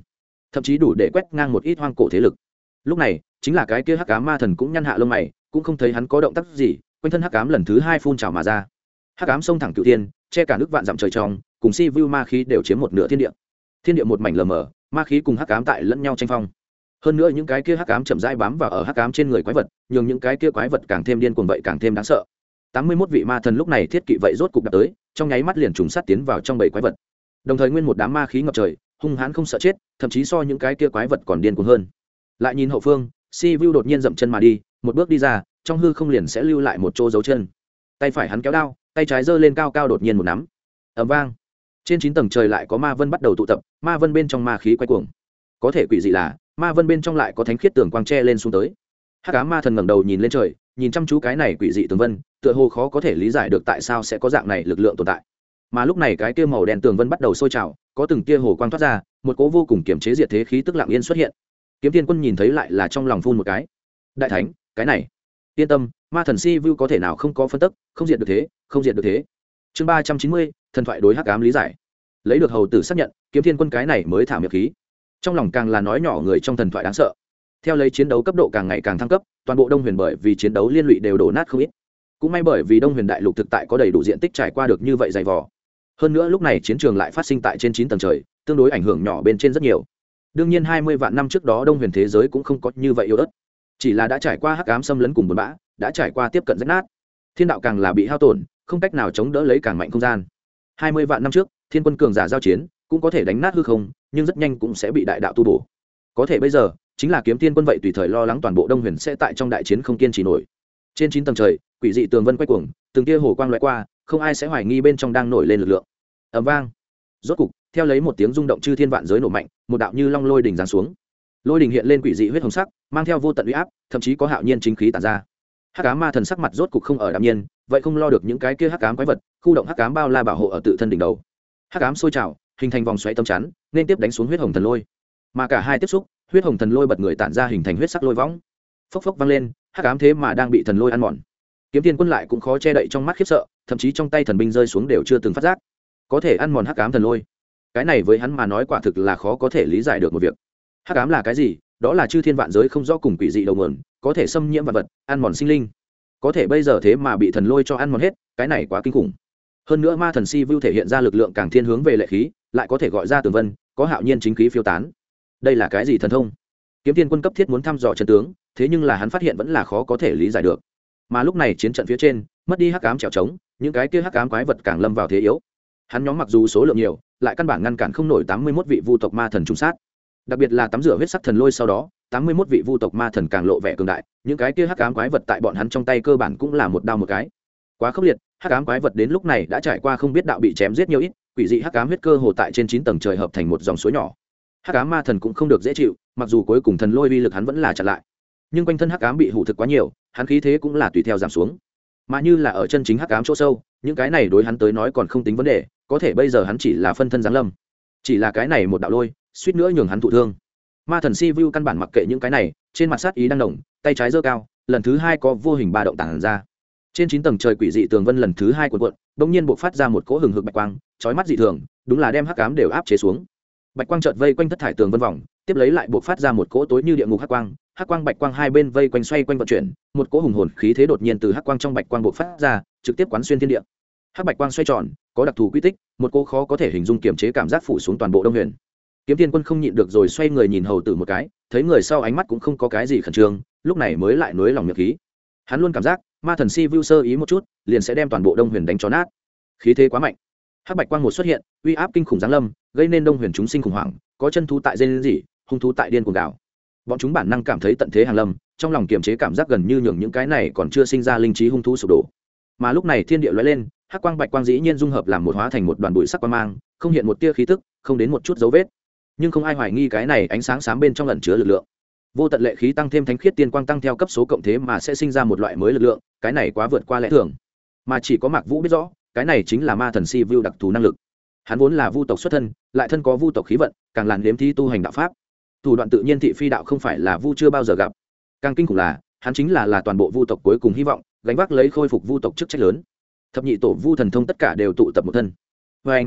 thậm chí đủ để quét ngang một ít hoang cổ thế lực. Lúc này chính là cái kia hắc ám ma thần cũng nhăn hạ lông mày, cũng không thấy hắn có động tác gì, quanh thân hắc ám lần thứ hai phun trào mà ra. Hắc ám xông thẳng cửu thiên, che cả nước vạn dặm trời trong, cùng si vu ma khí đều chiếm một nửa thiên địa. Thiên địa một mảnh lờ mờ, ma khí cùng hắc ám tại lẫn nhau tranh phong. Hơn nữa những cái kia hắc ám chậm rãi bám vào ở hắc ám trên người quái vật, nhường những cái kia quái vật càng thêm điên cuồng vậy càng thêm đáng sợ. 81 vị ma thần lúc này thiết kỵ vậy rốt cục đạp tới, trong nháy mắt liền trùng sát tiến vào trong bầy quái vật. Đồng thời nguyên một đám ma khí ngập trời, hung hãn không sợ chết, thậm chí so những cái kia quái vật còn điên cuồng hơn. Lại nhìn hậu phương, Si Vu đột nhiên dậm chân mà đi, một bước đi ra, trong hư không liền sẽ lưu lại một chỗ dấu chân. Tay phải hắn kéo đao, tay trái giơ lên cao cao đột nhiên một nắm. Ầm vang. Trên 9 tầng trời lại có ma vân bắt đầu tụ tập, ma vân bên trong ma khí quay cuồng. Có thể quỷ dị là, ma vân bên trong lại có thánh khiết tường quang che lên xuống tới. Hắc ám ma thần ngẩng đầu nhìn lên trời, nhìn chăm chú cái này quỷ dị tường vân, tựa hồ khó có thể lý giải được tại sao sẽ có dạng này lực lượng tồn tại. Mà lúc này cái kia màu đen tường vân bắt đầu sôi trào, có từng tia hồ quang thoát ra, một cỗ vô cùng kiểm chế diệt thế khí tức lặng yên xuất hiện. Kiếm Tiên Quân nhìn thấy lại là trong lòng phun một cái. Đại thánh, cái này, yên tâm, ma thần Si Vu có thể nào không có phân tức, không diệt được thế, không diệt được thế. Chương 390, thần thoại đối hắc ám lý giải. Lấy được hầu tử xác nhận, Kiếm Tiên Quân cái này mới thả miệng khí. Trong lòng càng là nói nhỏ người trong thần thoại đáng sợ. Theo lấy chiến đấu cấp độ càng ngày càng thăng cấp, toàn bộ Đông Huyền bởi vì chiến đấu liên lụy đều đổ nát không ít. Cũng may bởi vì Đông Huyền đại lục thực tại có đầy đủ diện tích trải qua được như vậy dày vò. Hơn nữa lúc này chiến trường lại phát sinh tại trên 9 tầng trời, tương đối ảnh hưởng nhỏ bên trên rất nhiều. Đương nhiên 20 vạn năm trước đó Đông Huyền thế giới cũng không có như vậy yếu ớt, chỉ là đã trải qua hắc ám xâm lấn cùng buồn bã, đã trải qua tiếp cận rách nát. Thiên đạo càng là bị hao tổn, không cách nào chống đỡ lấy càng mạnh không gian. 20 vạn năm trước, thiên quân cường giả giao chiến, cũng có thể đánh nát hư không, nhưng rất nhanh cũng sẽ bị đại đạo tu bổ. Có thể bây giờ, chính là Kiếm Tiên Quân vậy tùy thời lo lắng toàn bộ Đông Huyền sẽ tại trong đại chiến không kiên trì nổi. Trên 9 tầng trời, quỷ dị tường vân quay cuồng, từng tia hồ quang lóe qua, không ai sẽ hoài nghi bên trong đang nổi lên lực lượng. Ầm vang. Rốt cục, theo lấy một tiếng rung động chư thiên vạn giới nổ mạnh, một đạo như long lôi đỉnh giáng xuống. Lôi đỉnh hiện lên quỷ dị huyết hồng sắc, mang theo vô tận uy áp, thậm chí có hạo nhiên chính khí tản ra. Hắc ám ma thần sắc mặt rốt cục không ở đạm nhiên, vậy không lo được những cái kia hắc ám quái vật, khu động hắc ám bao la bảo hộ ở tự thân đỉnh đầu. Hắc ám sôi trào, hình thành vòng xoáy tâm chắn, nên tiếp đánh xuống huyết hồng thần lôi. Mà cả hai tiếp xúc, huyết hồng thần lôi bật người tản ra hình thành huyết sắc lôi võng. Phốc phốc vang lên, hắc ám thế mà đang bị thần lôi ăn mòn. Kiếm Tiên Quân lại cũng khó che đậy trong mắt khiếp sợ, thậm chí trong tay thần binh rơi xuống đều chưa từng phát giác. Có thể ăn mòn hắc ám thần lôi, cái này với hắn mà nói quả thực là khó có thể lý giải được một việc. Hắc ám là cái gì? Đó là chư thiên vạn giới không rõ cùng quỷ dị đầu nguồn, có thể xâm nhiễm vạn vật, ăn mòn sinh linh. Có thể bây giờ thế mà bị thần lôi cho ăn mòn hết, cái này quá kinh khủng. Hơn nữa ma thần Si Vu thể hiện ra lực lượng càng thiên hướng về lệ khí, lại có thể gọi ra tường vân, có hạo nhiên chính khí phiêu tán. Đây là cái gì thần thông? Kiếm Tiên Quân cấp thiết muốn thăm dò chân tướng, thế nhưng là hắn phát hiện vẫn là khó có thể lý giải được. Mà lúc này chiến trận phía trên, mất đi hắc ám trèo trống, những cái kia hắc ám quái vật càng lâm vào thế yếu. Hắn nhóm mặc dù số lượng nhiều, lại căn bản ngăn cản không nổi 81 vị vu tộc ma thần trùng sát. Đặc biệt là tắm rửa huyết sắc thần lôi sau đó, 81 vị vu tộc ma thần càng lộ vẻ cường đại, những cái kia hắc ám quái vật tại bọn hắn trong tay cơ bản cũng là một đao một cái. Quá khốc liệt, hắc ám quái vật đến lúc này đã trải qua không biết đạo bị chém giết nhiều ít, quỷ dị hắc ám huyết cơ hồ tại trên 9 tầng trời hợp thành một dòng suối nhỏ. Hắc ám ma thần cũng không được dễ chịu, mặc dù cuối cùng thần lôi uy lực hắn vẫn là chặn lại, nhưng quanh thân hắc ám bị hủ thực quá nhiều, hắn khí thế cũng là tùy theo giảm xuống. Mà như là ở chân chính hắc ám chỗ sâu, những cái này đối hắn tới nói còn không tính vấn đề, có thể bây giờ hắn chỉ là phân thân giáng lâm, chỉ là cái này một đạo lôi, suýt nữa nhường hắn thụ thương. Ma thần Si Vu căn bản mặc kệ những cái này, trên mặt sát ý đang nồng, tay trái giơ cao, lần thứ hai có vô hình ba động tản ra. Trên 9 tầng trời quỷ dị tường vân lần thứ hai cuộn cuộn, bỗng nhiên bộc phát ra một cỗ hừng hực bạch quang, chói mắt dị thường, đúng là đem hắc ám đều áp chế xuống. Bạch quang chợt vây quanh thất thải tường vân vòng, tiếp lấy lại bộc phát ra một cỗ tối như địa ngục hắc quang bạch quang hai bên vây quanh xoay quanh vận chuyển, một cỗ hùng hồn khí thế đột nhiên từ hắc quang trong bạch quang bộc phát ra, trực tiếp quán xuyên thiên địa. Hắc bạch quang xoay tròn, có đặc thù quy tích, một cỗ khó có thể hình dung kiềm chế cảm giác phủ xuống toàn bộ Đông Huyền. Kiếm Tiên Quân không nhịn được rồi xoay người nhìn hầu tử một cái, thấy người sau ánh mắt cũng không có cái gì khẩn trương, lúc này mới lại nuối lòng miệng khí. Hắn luôn cảm giác, ma thần Si Vu sơ ý một chút, liền sẽ đem toàn bộ Đông Huyền đánh cho nát. Khí thế quá mạnh. Hắc bạch quang một xuất hiện, uy áp kinh khủng giáng lâm, gây nên Đông Huyền chúng sinh khủng hoảng, có chân thú tại rên rỉ, hung thú tại điên cuồng gào. Bọn chúng bản năng cảm thấy tận thế hàng lâm, trong lòng kiềm chế cảm giác gần như nhường những cái này còn chưa sinh ra linh trí hung thú sụp đổ. Mà lúc này thiên địa lóe lên, hắc quang bạch quang dĩ nhiên dung hợp làm một hóa thành một đoàn bụi sắc quang mang, không hiện một tia khí tức, không đến một chút dấu vết. Nhưng không ai hoài nghi cái này ánh sáng xám bên trong ẩn chứa lực lượng. Vô tận lệ khí tăng thêm thánh khiết tiên quang tăng theo cấp số cộng thế mà sẽ sinh ra một loại mới lực lượng, cái này quá vượt qua lẽ thường. Mà chỉ có Mạc Vũ biết rõ, cái này chính là ma thần Si Vu đặc thù năng lực. Hắn vốn là vu tộc xuất thân, lại thân có vu tộc khí vận, càng làn đếm thi tu hành đạo pháp. Thủ đoạn tự nhiên thị phi đạo không phải là vu chưa bao giờ gặp. Càng kinh khủng là, hắn chính là toàn bộ vu tộc cuối cùng hy vọng, gánh vác lấy khôi phục vu tộc chức trách lớn. Thập nhị tổ vu thần thông tất cả đều tụ tập một thân. Và anh,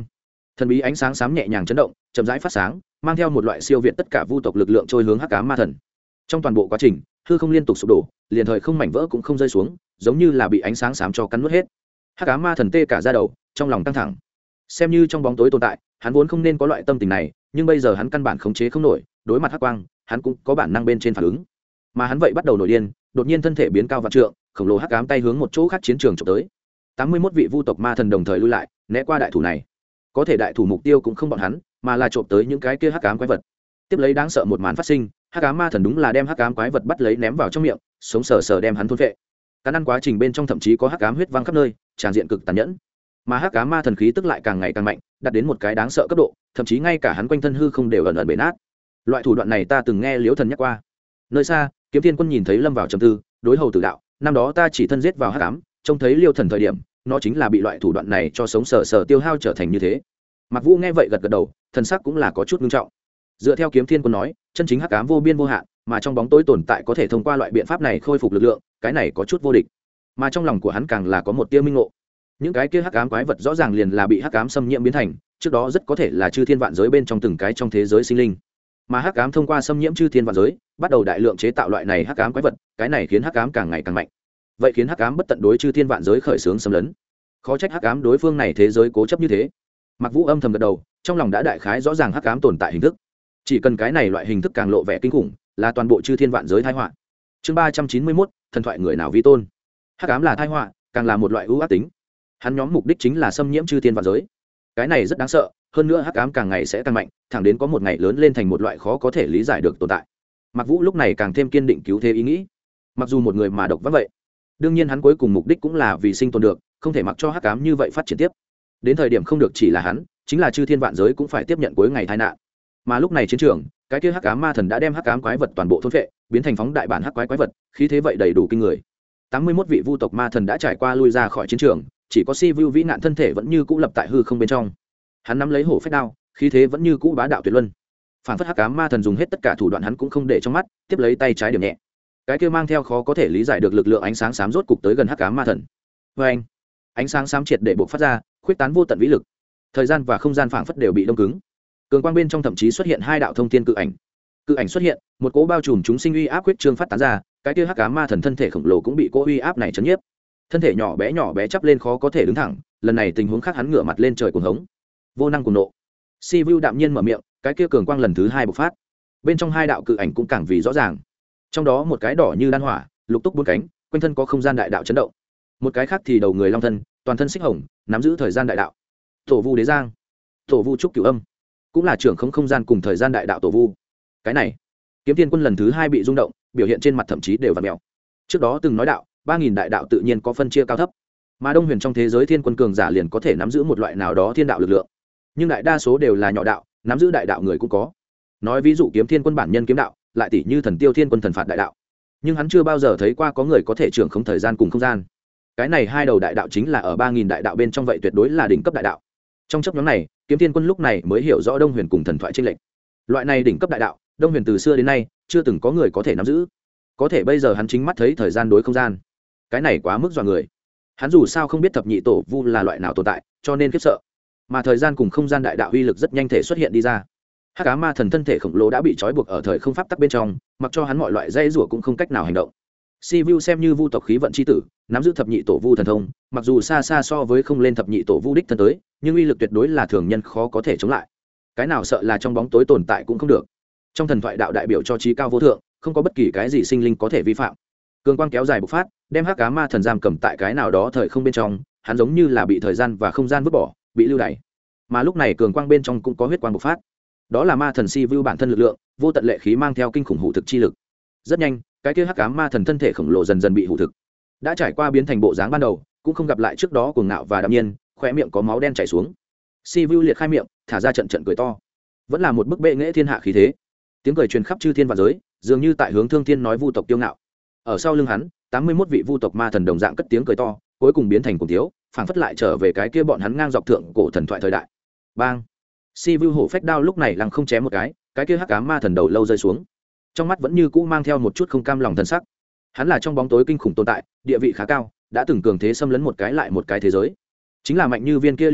thần bí ánh sáng xám nhẹ nhàng chấn động, chậm rãi phát sáng, mang theo một loại siêu việt tất cả vu tộc lực lượng trôi hướng hắc ám ma thần. Trong toàn bộ quá trình, hư không liên tục sụp đổ, liền thời không mảnh vỡ cũng không rơi xuống, giống như là bị ánh sáng xám cho cắn nuốt hết. Hắc ám ma thần tê cả da đầu, trong lòng căng thẳng. Xem như trong bóng tối tồn tại, hắn vốn không nên có loại tâm tình này, nhưng bây giờ hắn căn bản khống chế không nổi, đối mặt hắc quang, hắn cũng có bản năng bên trên phản ứng. Mà hắn vậy bắt đầu nổi điên, đột nhiên thân thể biến cao vạn trượng, khổng lồ hắc ám tay hướng một chỗ khác chiến trường chụp tới. 81 vị vu tộc ma thần đồng thời lui lại, né qua đại thủ này. Có thể đại thủ mục tiêu cũng không bọn hắn, mà là chộp tới những cái kia hắc ám quái vật. Tiếp lấy đáng sợ một màn phát sinh, hắc ám ma thần đúng là đem hắc ám quái vật bắt lấy ném vào trong miệng, sống sờ sờ đem hắn thôn phệ. Cắn ăn quá trình bên trong thậm chí có hắc ám huyết văng khắp nơi, tràn diện cực tàn nhẫn. Mà hắc ám ma thần khí tức lại càng ngày càng mạnh, đạt đến một cái đáng sợ cấp độ, thậm chí ngay cả hắn quanh thân hư không đều ẩn ẩn bể nát. Loại thủ đoạn này ta từng nghe Liễu Thần nhắc qua. Nơi xa, Kiếm Thiên Quân nhìn thấy lâm vào trầm tư, đối hầu tử đạo, năm đó ta chỉ thân giết vào hắc ám, trông thấy Liêu Thần thời điểm, nó chính là bị loại thủ đoạn này cho sống sờ sờ tiêu hao trở thành như thế. Mặc Vũ nghe vậy gật gật đầu, thần sắc cũng là có chút nghiêm trọng. Dựa theo Kiếm Thiên Quân nói, chân chính hắc ám vô biên vô hạn, mà trong bóng tối tồn tại có thể thông qua loại biện pháp này khôi phục lực lượng, cái này có chút vô địch. Mà trong lòng của hắn càng là có một tia minh ngộ. Những cái kia hắc ám quái vật rõ ràng liền là bị hắc ám xâm nhiễm biến thành, trước đó rất có thể là chư thiên vạn giới bên trong từng cái trong thế giới sinh linh. Mà hắc ám thông qua xâm nhiễm chư thiên vạn giới, bắt đầu đại lượng chế tạo loại này hắc ám quái vật, cái này khiến hắc ám càng ngày càng mạnh. Vậy khiến hắc ám bất tận đối chư thiên vạn giới khởi xướng xâm lấn. Khó trách hắc ám đối phương này thế giới cố chấp như thế. Mặc Vũ âm thầm gật đầu, trong lòng đã đại khái rõ ràng hắc ám tồn tại hình thức. Chỉ cần cái này loại hình thức càng lộ vẻ kinh khủng, là toàn bộ chư thiên vạn giới tai họa. Chương 391, thần thoại người nào vi tôn. Hắc ám là tai họa, càng là một loại ưu ác tính. Hắn nhóm mục đích chính là xâm nhiễm chư thiên vạn giới. Cái này rất đáng sợ, hơn nữa hắc ám càng ngày sẽ tăng mạnh, thẳng đến có một ngày lớn lên thành một loại khó có thể lý giải được tồn tại. Mặc Vũ lúc này càng thêm kiên định cứu thế ý nghĩ. Mặc dù một người mà độc vác vậy, đương nhiên hắn cuối cùng mục đích cũng là vì sinh tồn được, không thể mặc cho hắc ám như vậy phát triển tiếp. Đến thời điểm không được chỉ là hắn, chính là chư thiên vạn giới cũng phải tiếp nhận cuối ngày tai nạn. Mà lúc này chiến trường, cái kia hắc ám ma thần đã đem hắc ám quái vật toàn bộ thôn phệ, biến thành phóng đại bản hắc quái vật, khí thế vậy đầy đủ kinh người. 81 vị vu tộc ma thần đã trải qua lui ra khỏi chiến trường, chỉ có Si Vu vĩ nạn thân thể vẫn như cũ lập tại hư không bên trong. Hắn nắm lấy hổ phách đao, khí thế vẫn như cũ bá đạo tuyệt luân. Phản phất hắc ám ma thần dùng hết tất cả thủ đoạn hắn cũng không để trong mắt, tiếp lấy tay trái điểm nhẹ. Cái kia mang theo khó có thể lý giải được lực lượng ánh sáng xám rốt cục tới gần hắc ám ma thần. Và anh, ánh sáng xám triệt để bộc phát ra, khuyết tán vô tận vĩ lực. Thời gian và không gian phảng phất đều bị đông cứng. Cường quang bên trong thậm chí xuất hiện hai đạo thông thiên cự ảnh. Cự ảnh xuất hiện, một cỗ bao trùm chúng sinh uy áp quyết trương phát tán ra, cái kia hắc ám ma thần thân thể khổng lồ cũng bị cỗ uy áp này chấn nhiếp. Thân thể nhỏ bé chắp lên khó có thể đứng thẳng, lần này tình huống khác hắn ngửa mặt lên trời cuồng hống. Vô năng cuồng nộ. Si Vu đạm nhiên mở miệng, cái kia cường quang lần thứ hai bộc phát. Bên trong hai đạo cự ảnh cũng càng vì rõ ràng. Trong đó một cái đỏ như đan hỏa, lục túc bốn cánh, quanh thân có không gian đại đạo chấn động. Một cái khác thì đầu người long thân, toàn thân xích hồng, nắm giữ thời gian đại đạo. Tổ Vu Đế Giang, Tổ Vu Trúc Cửu Âm, cũng là trưởng không gian cùng thời gian đại đạo tổ vu. Cái này, Kiếm Thiên Quân lần thứ hai bị rung động, biểu hiện trên mặt thậm chí đều vặn mèo. Trước đó từng nói đạo, 3000 đại đạo tự nhiên có phân chia cao thấp, mà Đông Huyền trong thế giới thiên quân cường giả liền có thể nắm giữ một loại nào đó thiên đạo lực lượng, nhưng đại đa số đều là nhỏ đạo, nắm giữ đại đạo người cũng có. Nói ví dụ Kiếm Thiên Quân bản nhân kiếm đạo, lại tỷ như Thần Tiêu Thiên Quân thần phạt đại đạo, nhưng hắn chưa bao giờ thấy qua có người có thể trưởng không thời gian cùng không gian. Cái này hai đầu đại đạo chính là ở 3000 đại đạo bên trong, vậy tuyệt đối là đỉnh cấp đại đạo. Trong chấp nhóm này, Kiếm Thiên Quân lúc này mới hiểu rõ Đông Huyền cùng thần thoại chênh lệch. Loại này đỉnh cấp đại đạo, Đông Huyền từ xưa đến nay chưa từng có người có thể nắm giữ. Có thể bây giờ hắn chính mắt thấy thời gian đối không gian. Cái này quá mức dọa người. Hắn dù sao không biết thập nhị tổ vu là loại nào tồn tại, cho nên khiếp sợ. Mà thời gian cùng không gian đại đạo uy lực rất nhanh thể xuất hiện đi ra. Hắc ám ma thần thân thể khổng lồ đã bị trói buộc ở thời không pháp tắc bên trong, mặc cho hắn mọi loại dây rủa cũng không cách nào hành động. Si Vu xem như vu tộc khí vận chi tử, nắm giữ thập nhị tổ vu thần thông, mặc dù xa xa so với không lên thập nhị tổ vu đích thân tới, nhưng uy lực tuyệt đối là thường nhân khó có thể chống lại. Cái nào sợ là trong bóng tối tồn tại cũng không được. Trong thần thoại đạo đại biểu cho trí cao vô thượng, không có bất kỳ cái gì sinh linh có thể vi phạm. Cường quang kéo dài bộc phát, đem hắc ám ma thần giam cầm tại cái nào đó thời không bên trong, hắn giống như là bị thời gian và không gian vứt bỏ, bị lưu đày. Mà lúc này cường quang bên trong cũng có huyết quang bộc phát. Đó là ma thần Si Vu bản thân lực lượng, vô tận lệ khí mang theo kinh khủng hủ thực chi lực. Rất nhanh, cái kia hắc ám ma thần thân thể khổng lồ dần dần bị hủ thực. Đã trải qua biến thành bộ dáng ban đầu, cũng không gặp lại trước đó cuồng ngạo và đạm nhiên, khóe miệng có máu đen chảy xuống. Si Vu liệt khai miệng, thả ra trận trận cười to. Vẫn là một bức bệ nghệ thiên hạ khí thế. Tiếng cười truyền khắp chư thiên và giới, dường như tại hướng Thương Thiên nói vu tộc tiêu ngạo. Ở sau lưng hắn, 81 vị vu tộc ma thần đồng dạng cất tiếng cười to, cuối cùng biến thành cuồng tiếu, phảng phất lại trở về cái kia bọn hắn ngang dọc thượng cổ thần thoại thời đại. Bang! Si Vu hổ phách đao lúc này lăng không chém một cái kia hắc ám ma thần đầu lâu rơi xuống. Trong mắt vẫn như cũ mang theo một chút không cam lòng thần sắc. Hắn là trong bóng tối kinh khủng tồn tại, địa vị khá cao, đã từng cường thế xâm lấn một cái lại một cái thế giới. Chính là mạnh như viên kia liêu thụ,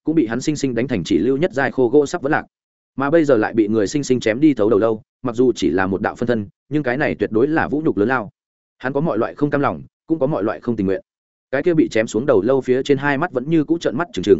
cũng bị hắn sinh sinh đánh thành chỉ lưu nhất giai khô gỗ sắp vỡ lạc, mà bây giờ lại bị người sinh sinh chém đi thấu đầu lâu. Mặc dù chỉ là một đạo phân thân, nhưng cái này tuyệt đối là vũ nhục lớn lao. Hắn có mọi loại không cam lòng, cũng có mọi loại không tình nguyện. Cái kia bị chém xuống đầu lâu phía trên hai mắt vẫn như cũ trợn mắt trừng trừng.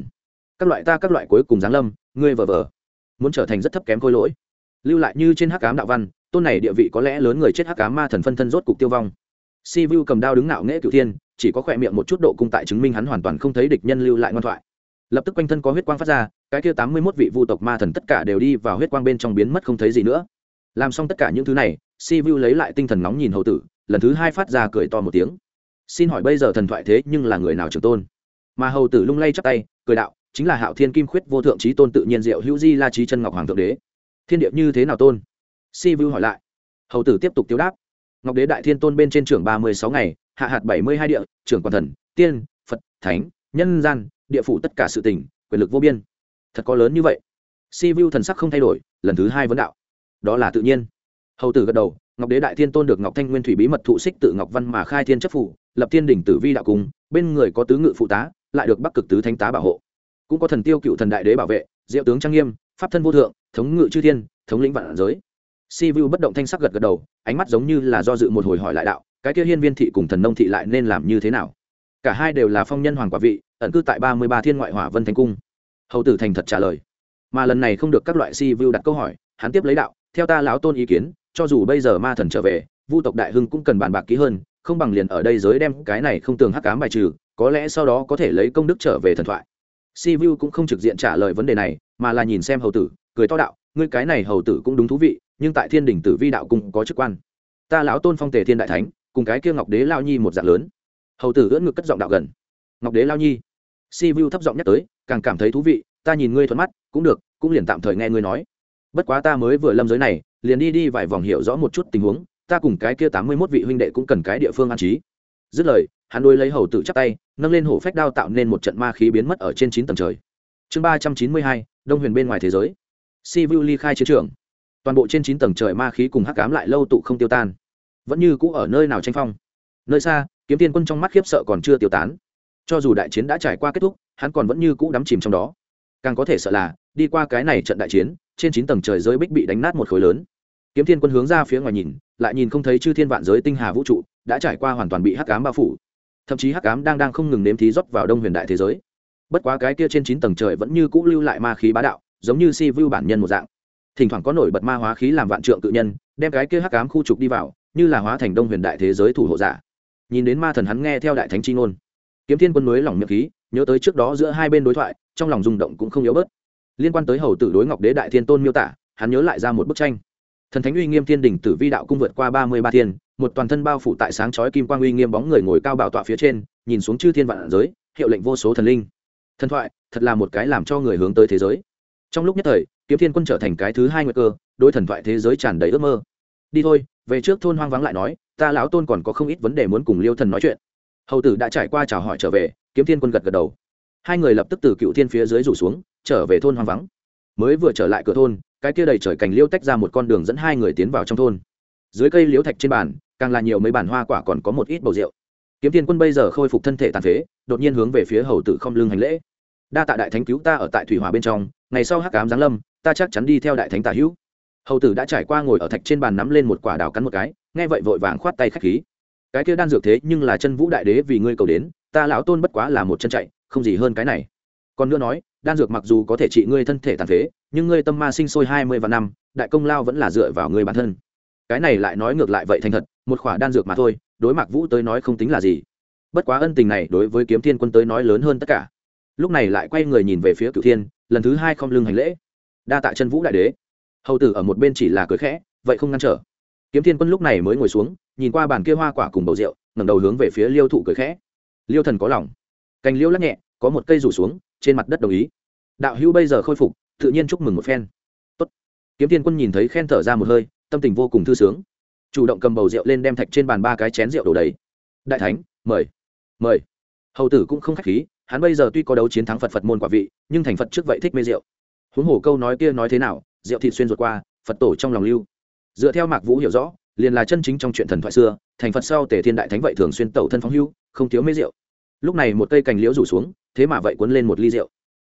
Các loại cuối cùng giáng lâm, ngươi vờ vờ muốn trở thành rất thấp kém khôi lỗi, lưu lại như trên hắc ám đạo văn, tôn này địa vị có lẽ lớn người chết hắc ám ma thần phân thân rốt cục tiêu vong. Si Vu cầm đao đứng ngạo nghễ cửu thiên, chỉ có khỏe miệng một chút độ cung tại chứng minh hắn hoàn toàn không thấy địch nhân lưu lại ngoan thoại. Lập tức quanh thân có huyết quang phát ra, cái kia 81 vị vu tộc ma thần tất cả đều đi vào huyết quang bên trong biến mất không thấy gì nữa. Làm xong tất cả những thứ này, Si Vu lấy lại tinh thần nóng nhìn hầu tử, lần thứ hai phát ra cười to một tiếng. Xin hỏi bây giờ thần thoại thế nhưng là người nào trưởng tôn? Mà hầu tử lung lay chắp tay, cười đạo, chính là Hạo Thiên Kim Khuyết vô thượng chí tôn tự nhiên diệu hữu di la chí chân ngọc hoàng thượng đế. Thiên địa như thế nào tôn? Si Vu hỏi lại. Hầu tử tiếp tục tiếu đáp. Ngọc đế đại thiên tôn bên trên trưởng 36 ngày, hạ hạt 72 địa, trưởng quan thần, tiên, Phật, thánh, nhân gian, địa phủ tất cả sự tình, quyền lực vô biên. Thật có lớn như vậy? Si Vu thần sắc không thay đổi, lần thứ hai vấn đạo. Đó là tự nhiên. Hầu tử gật đầu. Ngọc đế đại thiên tôn được Ngọc Thanh Nguyên Thủy bí mật thụ xích tự Ngọc Văn mà khai thiên chấp phủ, lập thiên đỉnh tử vi đạo cung, bên người có tứ ngự phụ tá, lại được Bắc Cực tứ thánh tá bảo hộ, cũng có thần tiêu cựu thần đại đế bảo vệ, diệu tướng trang nghiêm, pháp thân vô thượng, thống ngự chư thiên, thống lĩnh vạn giới. Si Vu bất động thanh sắc gật gật đầu, ánh mắt giống như là do dự một hồi hỏi lại đạo, cái kia Hiên Viên thị cùng Thần Nông thị lại nên làm như thế nào? Cả hai đều là phong nhân hoàng quả vị, ẩn cư tại 33 thiên ngoại hỏa vân thánh cung. Hầu tử thành thật trả lời. Mà lần này không được các loại Si Vu đặt câu hỏi, hắn tiếp lấy đạo, theo ta lão tôn ý kiến, cho dù bây giờ ma thần trở về, vu tộc đại hưng cũng cần bàn bạc kỹ hơn, không bằng liền ở đây giới đem cái này không tường hắc ám bài trừ, có lẽ sau đó có thể lấy công đức trở về thần thoại. Si Vu cũng không trực diện trả lời vấn đề này, mà là nhìn xem hầu tử, cười to đạo, ngươi cái này hầu tử cũng đúng thú vị, nhưng tại thiên đỉnh tử vi đạo cung có chức quan, ta lão tôn phong tề thiên đại thánh, cùng cái kia ngọc đế lao nhi một dạng lớn. Hầu tử ưỡn ngực cất giọng đạo gần. Ngọc đế lao nhi. Si Vu thấp giọng nhắc tới, càng cảm thấy thú vị, ta nhìn ngươi thuận mắt, cũng được, cũng liền tạm thời nghe ngươi nói. Bất quá ta mới vừa lâm giới này, liền đi vài vòng hiểu rõ một chút tình huống, ta cùng cái kia 81 vị huynh đệ cũng cần cái địa phương an trí. Dứt lời, hắn đôi lấy hầu tử chắp tay, nâng lên hổ phách đao tạo nên một trận ma khí biến mất ở trên 9 tầng trời. Chương 392, Đông Huyền bên ngoài thế giới. Si Vu ly khai chiến trường. Toàn bộ trên 9 tầng trời ma khí cùng hắc ám lại lâu tụ không tiêu tan, vẫn như cũ ở nơi nào tranh phong. Nơi xa, Kiếm Tiên Quân trong mắt khiếp sợ còn chưa tiêu tán. Cho dù đại chiến đã trải qua kết thúc, hắn còn vẫn như cũ đắm chìm trong đó. Càng có thể sợ là, đi qua cái này trận đại chiến, trên 9 tầng trời giới bích bị đánh nát một khối lớn. Kiếm Thiên Quân hướng ra phía ngoài nhìn, lại nhìn không thấy chư thiên vạn giới tinh hà vũ trụ đã trải qua hoàn toàn bị hắc ám bao phủ, thậm chí hắc ám đang không ngừng nếm thí rót vào Đông Huyền đại thế giới. Bất quá cái kia trên 9 tầng trời vẫn như cũ lưu lại ma khí bá đạo, giống như Si Vu bản nhân một dạng. Thỉnh thoảng có nổi bật ma hóa khí làm vạn trượng cự nhân, đem cái kia hắc ám khu trục đi vào, như là hóa thành Đông Huyền đại thế giới thủ hộ giả. Nhìn đến ma thần hắn nghe theo đại thánh chi ngôn, Kiếm Thiên Quân mới lỏng miệng khí, nhớ tới trước đó giữa hai bên đối thoại, trong lòng rung động cũng không yếu bớt. Liên quan tới hầu tử đối Ngọc Đế đại thiên tôn miêu tả, hắn nhớ lại ra một bức tranh. Thần thánh uy nghiêm thiên đỉnh tử vi đạo cung vượt qua 33 thiên, một toàn thân bao phủ tại sáng chói kim quang uy nghiêm bóng người ngồi cao bảo tọa phía trên, nhìn xuống chư thiên vạn giới, hiệu lệnh vô số thần linh. Thần thoại, thật là một cái làm cho người hướng tới thế giới. Trong lúc nhất thời, Kiếm Thiên Quân trở thành cái thứ hai nguyệt cơ, đối thần thoại thế giới tràn đầy ước mơ. Đi thôi, về trước thôn hoang vắng lại nói, ta lão tôn còn có không ít vấn đề muốn cùng Liêu Thần nói chuyện. Hầu tử đã trải qua chào hỏi trở về, Kiếm Thiên Quân gật gật đầu. Hai người lập tức từ cựu thiên phía dưới rủ xuống, trở về thôn hoang vắng. Mới vừa trở lại cửa thôn, cái kia đầy trời cành liêu tách ra một con đường dẫn hai người tiến vào trong thôn. Dưới cây liễu thạch trên bàn, càng là nhiều mấy bàn hoa quả còn có một ít bầu rượu. Kiếm Thiên Quân bây giờ khôi phục thân thể tàn phế, đột nhiên hướng về phía hầu tử không lưng hành lễ. Đa tạ đại thánh cứu ta ở tại thủy hỏa bên trong, ngày sau hắc ám giáng lâm, ta chắc chắn đi theo đại thánh tả hữu. Hầu tử đã trải qua ngồi ở thạch trên bàn nắm lên một quả đào cắn một cái, nghe vậy vội vàng khoát tay khách khí. Cái kia đan dược thế nhưng là chân vũ đại đế vì ngươi cầu đến, ta lão tôn bất quá là một chân chạy, không gì hơn cái này. Còn nữa nói, đan dược mặc dù có thể trị ngươi thân thể tàn phế, nhưng ngươi tâm ma sinh sôi 20 vạn năm, đại công lao vẫn là dựa vào ngươi bản thân. Cái này lại nói ngược lại vậy thành thật, một khỏa đan dược mà thôi, đối Mạc Vũ tới nói không tính là gì. Bất quá ân tình này đối với Kiếm Thiên Quân tới nói lớn hơn tất cả. Lúc này lại quay người nhìn về phía Cửu Thiên, lần thứ hai không lưng hành lễ. Đa tạ chân vũ đại đế. Hầu tử ở một bên chỉ là cười khẽ, vậy không ngăn trở. Kiếm Thiên Quân lúc này mới ngồi xuống, nhìn qua bàn kia hoa quả cùng bầu rượu, ngẩng đầu hướng về phía Liêu Thụ cười khẽ. Liêu thần có lòng. Cành liễu lắc nhẹ, có một cây rủ xuống, trên mặt đất đồng ý. Đạo hữu bây giờ khôi phục, tự nhiên chúc mừng một phen. Tốt. Kiếm Thiên Quân nhìn thấy khen thở ra một hơi, tâm tình vô cùng thư sướng, chủ động cầm bầu rượu lên đem thạch trên bàn ba cái chén rượu đổ đầy. Đại thánh, mời. Mời. Hầu tử cũng không khách khí, hắn bây giờ tuy có đấu chiến thắng Phật môn quả vị, nhưng thành Phật trước vậy thích mê rượu. Huống hồ câu nói kia nói thế nào, rượu thịt xuyên ruột qua, Phật tổ trong lòng lưu. Dựa theo Mạc Vũ hiểu rõ, liền là chân chính trong chuyện thần thoại xưa, thành Phật sau Tề Thiên đại thánh vậy thường xuyên tẩu thân phóng hưu, không thiếu mê rượu. Lúc này một cây cành liễu rủ xuống, thế mà vậy cuốn lên một ly rượu.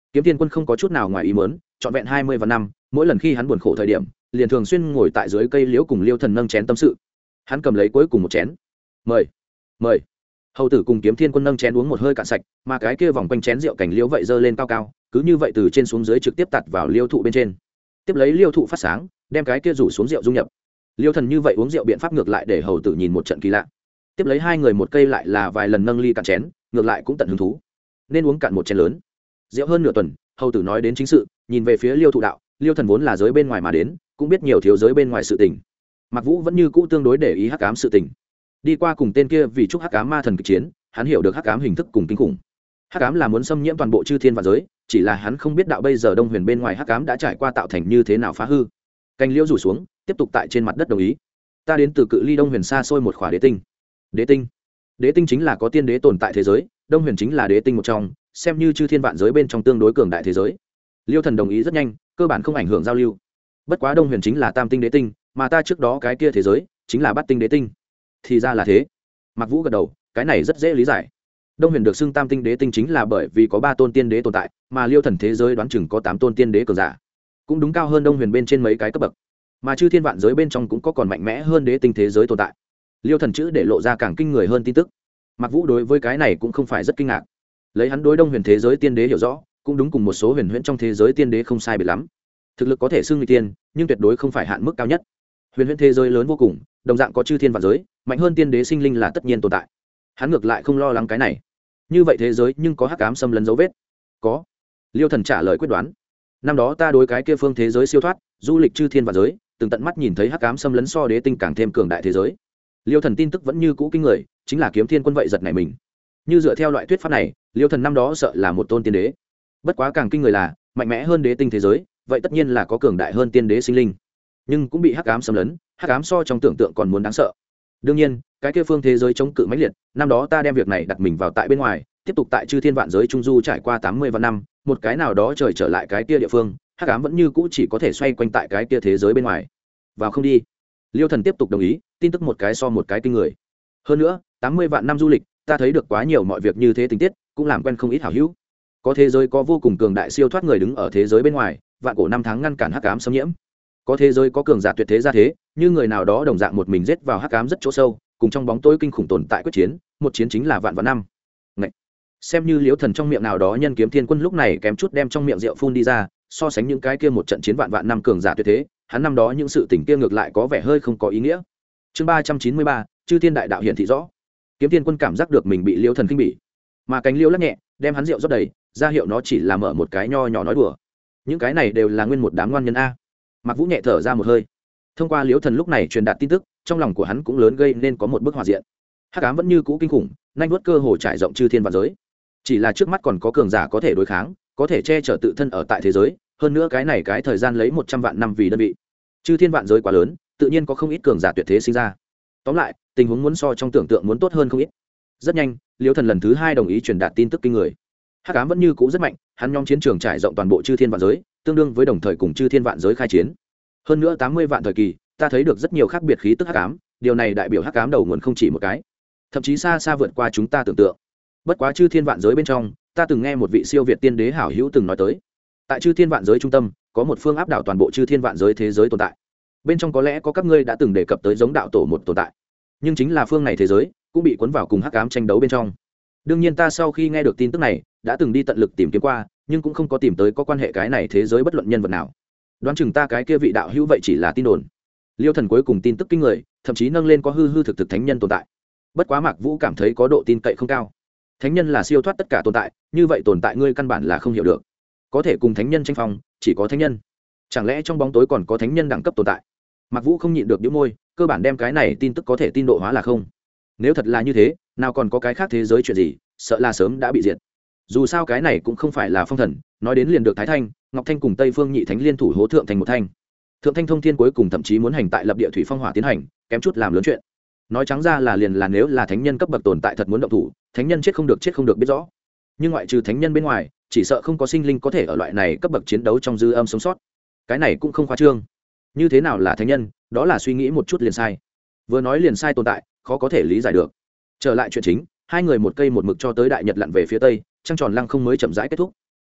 Kiếm Thiên Quân không có chút nào ngoài ý muốn, trọn vẹn 20 và năm, mỗi lần khi hắn buồn khổ thời điểm, liền thường xuyên ngồi tại dưới cây liễu cùng Liêu Thần nâng chén tâm sự. Hắn cầm lấy cuối cùng một chén. "Mời, mời." Hầu tử cùng Kiếm Thiên Quân nâng chén uống một hơi cạn sạch, mà cái kia vòng quanh chén rượu cảnh liễu vậy dơ lên cao cao, cứ như vậy từ trên xuống dưới trực tiếp tạt vào liêu thụ bên trên. Tiếp lấy liêu thụ phát sáng, đem cái kia rủ xuống rượu dung nhập. Liêu Thần như vậy uống rượu biện pháp ngược lại để hầu tử nhìn một trận kỳ lạ. Tiếp lấy hai người một cây lại là vài lần nâng ly cạn chén, ngược lại cũng tận hứng thú. Nên uống cạn một chén lớn. Rượu hơn nửa tuần, hầu tử nói đến chính sự, nhìn về phía Liêu Thụ đạo, Liêu Thần vốn là giới bên ngoài mà đến, cũng biết nhiều thiếu giới bên ngoài sự tình. Mạc Vũ vẫn như cũ tương đối để ý hắc ám sự tình. Đi qua cùng tên kia vì chúc hắc ám ma thần kịch chiến, hắn hiểu được hắc ám hình thức cùng kinh khủng. Hắc ám là muốn xâm nhiễm toàn bộ chư thiên và giới, chỉ là hắn không biết đạo bây giờ Đông Huyền bên ngoài hắc ám đã trải qua tạo thành như thế nào phá hư. Cành liễu rủ xuống, tiếp tục tại trên mặt đất đồng ý. Ta đến từ cự ly Đông Huyền xa xôi một khỏa đế tinh. Đế tinh. Đế tinh chính là có tiên đế tồn tại thế giới, Đông Huyền chính là đế tinh một trong, xem như chư thiên vạn giới bên trong tương đối cường đại thế giới. Liêu Thần đồng ý rất nhanh, cơ bản không ảnh hưởng giao lưu. Bất quá Đông Huyền chính là tam tinh đế tinh, mà ta trước đó cái kia thế giới chính là bát tinh đế tinh. Thì ra là thế. Mạc Vũ gật đầu, cái này rất dễ lý giải. Đông Huyền được xưng tam tinh đế tinh chính là bởi vì có 3 tôn tiên đế tồn tại, mà Liêu Thần thế giới đoán chừng có 8 tôn tiên đế cường giả, cũng đúng cao hơn Đông Huyền bên trên mấy cái cấp bậc. Mà chư thiên vạn giới bên trong cũng có còn mạnh mẽ hơn đế tinh thế giới tồn tại. Liêu Thần chữ để lộ ra càng kinh người hơn tin tức. Mạc Vũ đối với cái này cũng không phải rất kinh ngạc. Lấy hắn đối Đông Huyền thế giới tiên đế hiểu rõ, cũng đúng cùng một số huyền huyễn trong thế giới tiên đế không sai biệt lắm. Thực lực có thể xưng nguy tiên, nhưng tuyệt đối không phải hạn mức cao nhất. Huyền huyễn thế giới lớn vô cùng, đồng dạng có chư thiên vạn giới, mạnh hơn tiên đế sinh linh là tất nhiên tồn tại. Hắn ngược lại không lo lắng cái này. Như vậy thế giới nhưng có hắc ám xâm lấn dấu vết? Có. Liêu Thần trả lời quyết đoán. Năm đó ta đối cái kia phương thế giới siêu thoát, du lịch chư thiên vạn giới, từng tận mắt nhìn thấy hắc ám xâm lấn so đế tinh càng thêm cường đại thế giới. Liêu Thần tin tức vẫn như cũ kinh người, chính là Kiếm Thiên Quân vậy giật nảy mình. Như dựa theo loại thuyết pháp này, Liêu Thần năm đó sợ là một tôn tiên đế. Bất quá càng kinh người là, mạnh mẽ hơn đế tinh thế giới, vậy tất nhiên là có cường đại hơn tiên đế sinh linh, nhưng cũng bị hắc ám xâm lấn, hắc ám so trong tưởng tượng còn muốn đáng sợ. Đương nhiên, cái kia phương thế giới chống cự mãnh liệt, năm đó ta đem việc này đặt mình vào tại bên ngoài, tiếp tục tại chư thiên vạn giới trung du trải qua 80 vạn năm, một cái nào đó trời trở lại cái kia địa phương, hắc ám vẫn như cũ chỉ có thể xoay quanh tại cái kia thế giới bên ngoài. Vào không đi. Liêu Thần tiếp tục đồng ý, tin tức một cái so một cái kinh người. Hơn nữa, 80 vạn năm du lịch, ta thấy được quá nhiều mọi việc như thế tình tiết, cũng làm quen không ít hảo hữu. Có thế giới có vô cùng cường đại siêu thoát người đứng ở thế giới bên ngoài, vạn cổ năm tháng ngăn cản hắc ám xâm nhiễm. Có thế giới có cường giả tuyệt thế ra thế, như người nào đó đồng dạng một mình giết vào hắc ám rất chỗ sâu, cùng trong bóng tối kinh khủng tồn tại quyết chiến, một chiến chính là vạn vạn năm. Ngậy. Xem như Liễu Thần trong miệng nào đó nhân Kiếm Thiên Quân lúc này kém chút đem trong miệng rượu phun đi ra, so sánh những cái kia một trận chiến vạn vạn năm cường giả tuyệt thế, hắn năm đó những sự tình kia ngược lại có vẻ hơi không có ý nghĩa. Chương 393, chư thiên đại đạo hiển thị rõ. Kiếm Thiên Quân cảm giác được mình bị Liễu Thần khinh bỉ, mà cánh liễu lắc nhẹ, đem hắn rượu rót đầy, ra hiệu nó chỉ là mở một cái nho nhỏ nói đùa. Những cái này đều là nguyên một đám ngoan nhân a. Mạc Vũ nhẹ thở ra một hơi. Thông qua Liễu Thần lúc này truyền đạt tin tức, trong lòng của hắn cũng lớn gây nên có một bức hỏa diện. Hắc ám vẫn như cũ kinh khủng, nhanh vuốt cơ hồ trải rộng chư thiên vạn giới. Chỉ là trước mắt còn có cường giả có thể đối kháng, có thể che chở tự thân ở tại thế giới, hơn nữa cái này cái thời gian lấy 100 vạn năm vì đơn vị. Chư thiên vạn giới quá lớn, tự nhiên có không ít cường giả tuyệt thế sinh ra. Tóm lại, tình huống muốn so trong tưởng tượng muốn tốt hơn không ít. Rất nhanh, Liễu Thần lần thứ 2 đồng ý truyền đạt tin tức kinh người. Hắc ám vẫn như cũ rất mạnh, hắn nhóm chiến trường trải rộng toàn bộ chư thiên vạn giới, tương đương với đồng thời cùng chư thiên vạn giới khai chiến. Hơn nữa 80 vạn thời kỳ, ta thấy được rất nhiều khác biệt khí tức hắc ám, điều này đại biểu hắc ám đầu nguồn không chỉ một cái, thậm chí xa xa vượt qua chúng ta tưởng tượng. Bất quá chư thiên vạn giới bên trong, ta từng nghe một vị siêu việt tiên đế hảo hữu từng nói tới, tại chư thiên vạn giới trung tâm, có một phương áp đảo toàn bộ chư thiên vạn giới thế giới tồn tại. Bên trong có lẽ có các ngươi đã từng đề cập tới giống đạo tổ một tồn tại, nhưng chính là phương này thế giới cũng bị cuốn vào cùng hắc ám tranh đấu bên trong. Đương nhiên ta sau khi nghe được tin tức này, đã từng đi tận lực tìm kiếm qua, nhưng cũng không có tìm tới có quan hệ cái này thế giới bất luận nhân vật nào. Đoán chừng ta cái kia vị đạo hữu vậy chỉ là tin đồn. Liêu Thần cuối cùng tin tức kinh người, thậm chí nâng lên có hư hư thực thực thánh nhân tồn tại. Bất quá Mạc Vũ cảm thấy có độ tin cậy không cao. Thánh nhân là siêu thoát tất cả tồn tại, như vậy tồn tại ngươi căn bản là không hiểu được. Có thể cùng thánh nhân tranh phong, chỉ có thánh nhân. Chẳng lẽ trong bóng tối còn có thánh nhân đẳng cấp tồn tại? Mạc Vũ không nhịn được nhíu môi, cơ bản đem cái này tin tức có thể tin độ hóa là không. Nếu thật là như thế, nào còn có cái khác thế giới chuyện gì, sợ là sớm đã bị diệt. Dù sao cái này cũng không phải là phong thần, nói đến liền được Thái Thanh, Ngọc Thanh cùng Tây Phương Nhị Thánh liên thủ hố thượng thành một thanh. Thượng Thanh thông thiên cuối cùng thậm chí muốn hành tại lập địa thủy phong hỏa tiến hành, kém chút làm lớn chuyện. Nói trắng ra là liền là nếu là thánh nhân cấp bậc tồn tại thật muốn động thủ, thánh nhân chết không được biết rõ. Nhưng ngoại trừ thánh nhân bên ngoài, chỉ sợ không có sinh linh có thể ở loại này cấp bậc chiến đấu trong dư âm sống sót. Cái này cũng không khoa trương. Như thế nào là thánh nhân, đó là suy nghĩ một chút liền sai. Vừa nói liền sai tồn tại, khó có thể lý giải được. Trở lại chuyện chính, hai người một cây một mực cho tới đại nhật lặn về phía tây, trăng tròn lăng không mới chậm rãi kết thúc.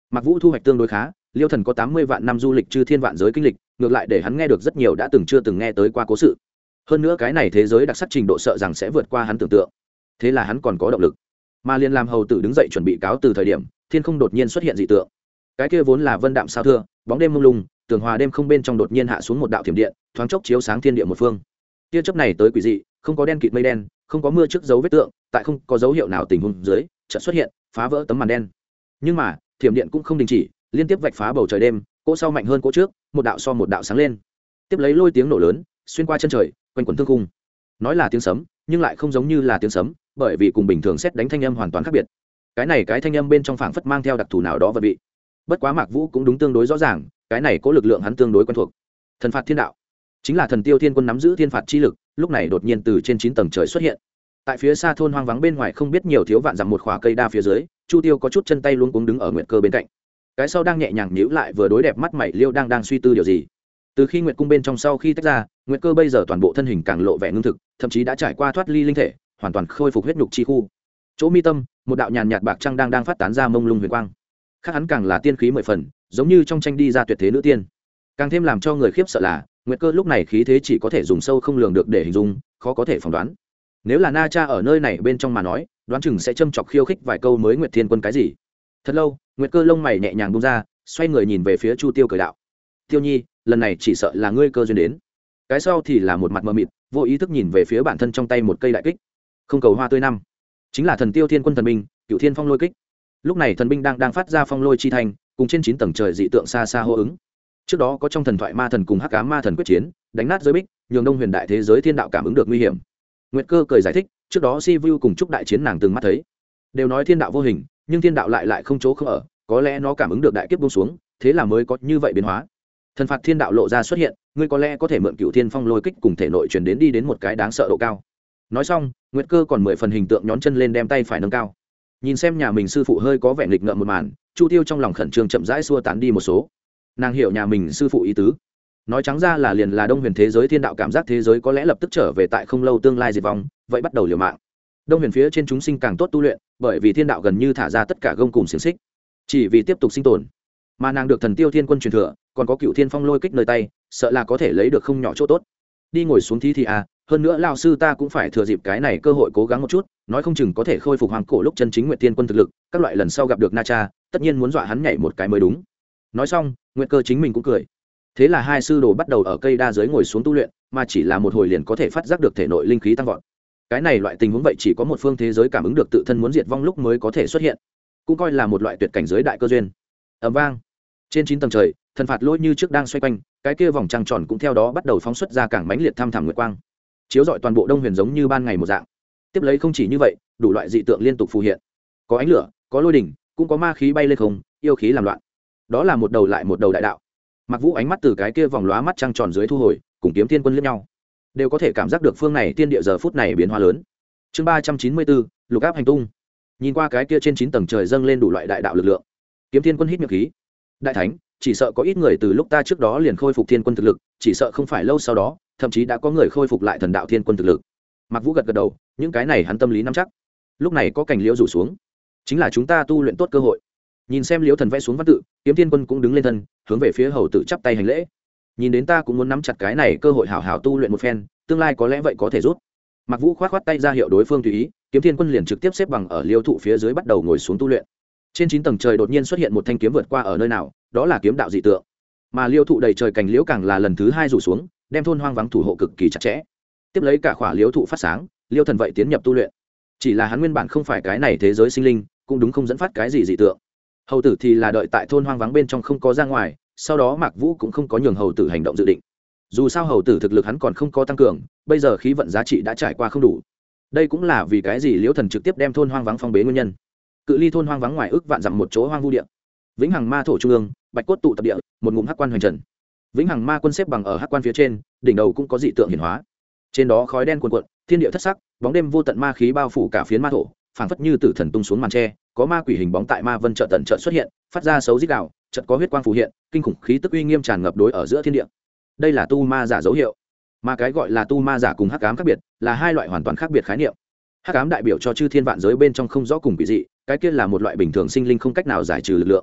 Mạc Vũ thu hoạch tương đối khá, Liêu Thần có 80 vạn năm du lịch chư thiên vạn giới kinh lịch, ngược lại để hắn nghe được rất nhiều đã từng chưa từng nghe tới qua cố sự. Hơn nữa cái này thế giới đặc sắc trình độ sợ rằng sẽ vượt qua hắn tưởng tượng. Thế là hắn còn có động lực. Mà liền làm hầu tử đứng dậy chuẩn bị cáo từ thời điểm, thiên không đột nhiên xuất hiện dị tượng. Cái kia vốn là vân đạm sao thưa, bóng đêm mông lung, tường hòa đêm không bên trong đột nhiên hạ xuống một đạo thiểm điện, thoáng chốc chiếu sáng thiên địa một phương. Tia chớp này tới quỷ dị, không có đen kịt mây đen, không có mưa trước dấu vết tượng, tại không có dấu hiệu nào tình huống dưới, chợt xuất hiện, phá vỡ tấm màn đen. Nhưng mà, thiểm điện cũng không đình chỉ, liên tiếp vạch phá bầu trời đêm, cỗ sau mạnh hơn cỗ trước, một đạo so một đạo sáng lên. Tiếp lấy lôi tiếng nổ lớn, xuyên qua chân trời, quanh quẩn thương khung. Nói là tiếng sấm, nhưng lại không giống như là tiếng sấm, bởi vì cùng bình thường sét đánh thanh âm hoàn toàn khác biệt. Cái này cái thanh âm bên trong phảng phất mang theo đặc thù nào đó vật vị. Bất quá Mạc Vũ cũng đúng tương đối rõ ràng, cái này có lực lượng hắn tương đối quen thuộc. Thần phạt thiên đạo, chính là Thần Tiêu Thiên Quân nắm giữ thiên phạt chi lực, lúc này đột nhiên từ trên 9 tầng trời xuất hiện. Tại phía xa thôn hoang vắng bên ngoài không biết nhiều thiếu vạn dặm một khỏa cây đa phía dưới, Chu Tiêu có chút chân tay luống cuống đứng ở Nguyệt Cơ bên cạnh. Cái sau đang nhẹ nhàng nhíu lại vừa đối đẹp mắt mày liêu đang suy tư điều gì. Từ khi Nguyệt cung bên trong sau khi tách ra, Nguyệt Cơ bây giờ toàn bộ thân hình càng lộ vẻ ngưng thực, thậm chí đã trải qua thoát ly linh thể, hoàn toàn khôi phục huyết nhục chi khu. Chỗ mi tâm, một đạo nhàn nhạt bạc trăng đang phát tán ra mông lung huyền quang. Khác hắn càng là tiên khí 10 phần, giống như trong tranh đi ra tuyệt thế nữ tiên. Càng thêm làm cho người khiếp sợ là, Nguyệt Cơ lúc này khí thế chỉ có thể dùng sâu không lường được để hình dung, khó có thể phỏng đoán. Nếu là Na Cha ở nơi này bên trong mà nói, đoán chừng sẽ châm chọc khiêu khích vài câu mới Nguyệt Thiên Quân cái gì. Thật lâu, Nguyệt Cơ lông mày nhẹ nhàng buông ra, xoay người nhìn về phía Chu Tiêu cười đạo: "Tiêu Nhi, lần này chỉ sợ là ngươi cơ duyên đến." Cái sau thì là một mặt mờ mịt, vô ý thức nhìn về phía bản thân trong tay một cây đại kích. Không cầu hoa tươi năm, chính là Thần Tiêu Thiên Quân thần binh, Cửu Thiên Phong Lôi Kích. Lúc này thần binh đang phát ra phong lôi chi thành, cùng trên 9 tầng trời dị tượng xa xa hô ứng. Trước đó có trong thần thoại ma thần cùng hắc ám ma thần quyết chiến, đánh nát giới bích, nhường Đông Huyền đại thế giới thiên đạo cảm ứng được nguy hiểm. Nguyệt Cơ cười giải thích, trước đó Si Vu cùng chúc đại chiến nàng từng mắt thấy, đều nói thiên đạo vô hình, nhưng thiên đạo lại không chỗ không ở, có lẽ nó cảm ứng được đại kiếp buông xuống, thế là mới có như vậy biến hóa. Thần phạt thiên đạo lộ ra xuất hiện, ngươi có lẽ có thể mượn Cửu Thiên Phong Lôi Kích cùng thể nội truyền đến đi đến một cái đáng sợ độ cao. Nói xong, Nguyệt Cơ còn 10 phần hình tượng nhón chân lên đem tay phải nâng cao. Nhìn xem nhà mình sư phụ hơi có vẻ nghịch ngợm một màn, Chu Tiêu trong lòng khẩn trương chậm rãi xua tán đi một số. Nàng hiểu nhà mình sư phụ ý tứ, nói trắng ra là liền là Đông Huyền thế giới thiên đạo cảm giác thế giới có lẽ lập tức trở về tại không lâu tương lai diệt vong, vậy bắt đầu liều mạng. Đông Huyền phía trên chúng sinh càng tốt tu luyện, bởi vì thiên đạo gần như thả ra tất cả gông cùng xiềng xích, chỉ vì tiếp tục sinh tồn. Mà nàng được Thần Tiêu Thiên Quân truyền thừa, còn có Cửu Thiên Phong Lôi Kích nơi tay, sợ là có thể lấy được không nhỏ chỗ tốt. Đi ngồi xuống thí thì à, hơn nữa lão sư ta cũng phải thừa dịp cái này cơ hội cố gắng một chút, nói không chừng có thể khôi phục hoàng cổ lúc chân chính Nguyệt Thiên Quân thực lực, các loại lần sau gặp được Na Cha, tất nhiên muốn dọa hắn nhảy một cái mới đúng. Nói xong, Nguyệt Cơ chính mình cũng cười. Thế là hai sư đồ bắt đầu ở cây đa dưới ngồi xuống tu luyện, mà chỉ là một hồi liền có thể phát giác được thể nội linh khí tăng vọt. Cái này loại tình huống vậy chỉ có một phương thế giới cảm ứng được tự thân muốn diệt vong lúc mới có thể xuất hiện, cũng coi là một loại tuyệt cảnh giới đại cơ duyên. Ầm vang, trên 9 tầng trời, thần phạt lôi như trước đang xoay quanh, cái kia vòng trăng tròn cũng theo đó bắt đầu phóng xuất ra càng mãnh liệt tham thẳm nguyệt quang, chiếu rọi toàn bộ Đông Huyền giống như ban ngày một dạng. Tiếp lấy không chỉ như vậy, đủ loại dị tượng liên tục phù hiện, có ánh lửa, có lôi đỉnh, cũng có ma khí bay lên không, yêu khí làm loạn. Đó là một đầu lại một đầu đại đạo. Mặc Vũ ánh mắt từ cái kia vòng lóa mắt trăng tròn dưới thu hồi, cùng Kiếm Thiên Quân liếc nhau, đều có thể cảm giác được phương này tiên địa giờ phút này biến hóa lớn. Chương 394, lục áp hành tung. Nhìn qua cái kia trên 9 tầng trời dâng lên đủ loại đại đạo lực lượng, Kiếm Thiên Quân hít miệng khí. Đại thánh, chỉ sợ có ít người từ lúc ta trước đó liền khôi phục thiên quân thực lực, chỉ sợ không phải lâu sau đó, thậm chí đã có người khôi phục lại thần đạo thiên quân thực lực. Mặc Vũ gật gật đầu, những cái này hắn tâm lý nắm chắc. Lúc này có cành liễu rủ xuống, chính là chúng ta tu luyện tốt cơ hội. Nhìn xem liễu thần vẽ xuống văn tự, Kiếm Thiên Quân cũng đứng lên thân, hướng về phía hầu tử chắp tay hành lễ. Nhìn đến ta cũng muốn nắm chặt cái này cơ hội hảo hảo tu luyện một phen, tương lai có lẽ vậy có thể rút. Mặc Vũ khoát khoát tay ra hiệu đối phương tùy ý, Kiếm Thiên Quân liền trực tiếp xếp bằng ở liễu thụ phía dưới bắt đầu ngồi xuống tu luyện. Trên 9 tầng trời đột nhiên xuất hiện một thanh kiếm vượt qua ở nơi nào, đó là kiếm đạo dị tượng. Mà liễu thụ đầy trời cành liễu càng là lần thứ 2 rủ xuống, đem thôn hoang vắng thủ hộ cực kỳ chặt chẽ. Tiếp lấy cả khỏa liễu thụ phát sáng, liễu thần vậy tiến nhập tu luyện. Chỉ là hắn nguyên bản không phải cái này thế giới sinh linh, cũng đúng không dẫn phát cái gì dị tượng. Hầu tử thì là đợi tại thôn hoang vắng bên trong không có ra ngoài, sau đó Mạc Vũ cũng không có nhường hầu tử hành động dự định. Dù sao hầu tử thực lực hắn còn không có tăng cường, bây giờ khí vận giá trị đã trải qua không đủ. Đây cũng là vì cái gì liễu thần trực tiếp đem thôn hoang vắng phong bế nguyên nhân. Cự ly thôn hoang vắng ngoài ước vạn dặm một chỗ hoang vu địa, vĩnh hằng ma thổ trung ương, bạch cốt tụ tập địa, một ngụm hắc quan hoành trần. Vĩnh hằng ma quân xếp bằng ở hắc quan phía trên, đỉnh đầu cũng có dị tượng hiển hóa. Trên đó khói đen cuồn cuộn, thiên địa thất sắc, bóng đêm vô tận ma khí bao phủ cả phiến ma thổ, phảng phất như tử thần tung xuống màn tre, có ma quỷ hình bóng tại ma vân chợt tận chợt xuất hiện, phát ra xấu rít đạo, chợt có huyết quang phù hiện, kinh khủng khí tức uy nghiêm tràn ngập đối ở giữa thiên địa. Đây là tu ma giả dấu hiệu. Mà cái gọi là tu ma giả cùng hắc ám khác biệt, là hai loại hoàn toàn khác biệt khái niệm. Hắc ám đại biểu cho chư thiên vạn giới bên trong không rõ cùng quỷ dị, cái kia là một loại bình thường sinh linh không cách nào giải trừ lực lượng.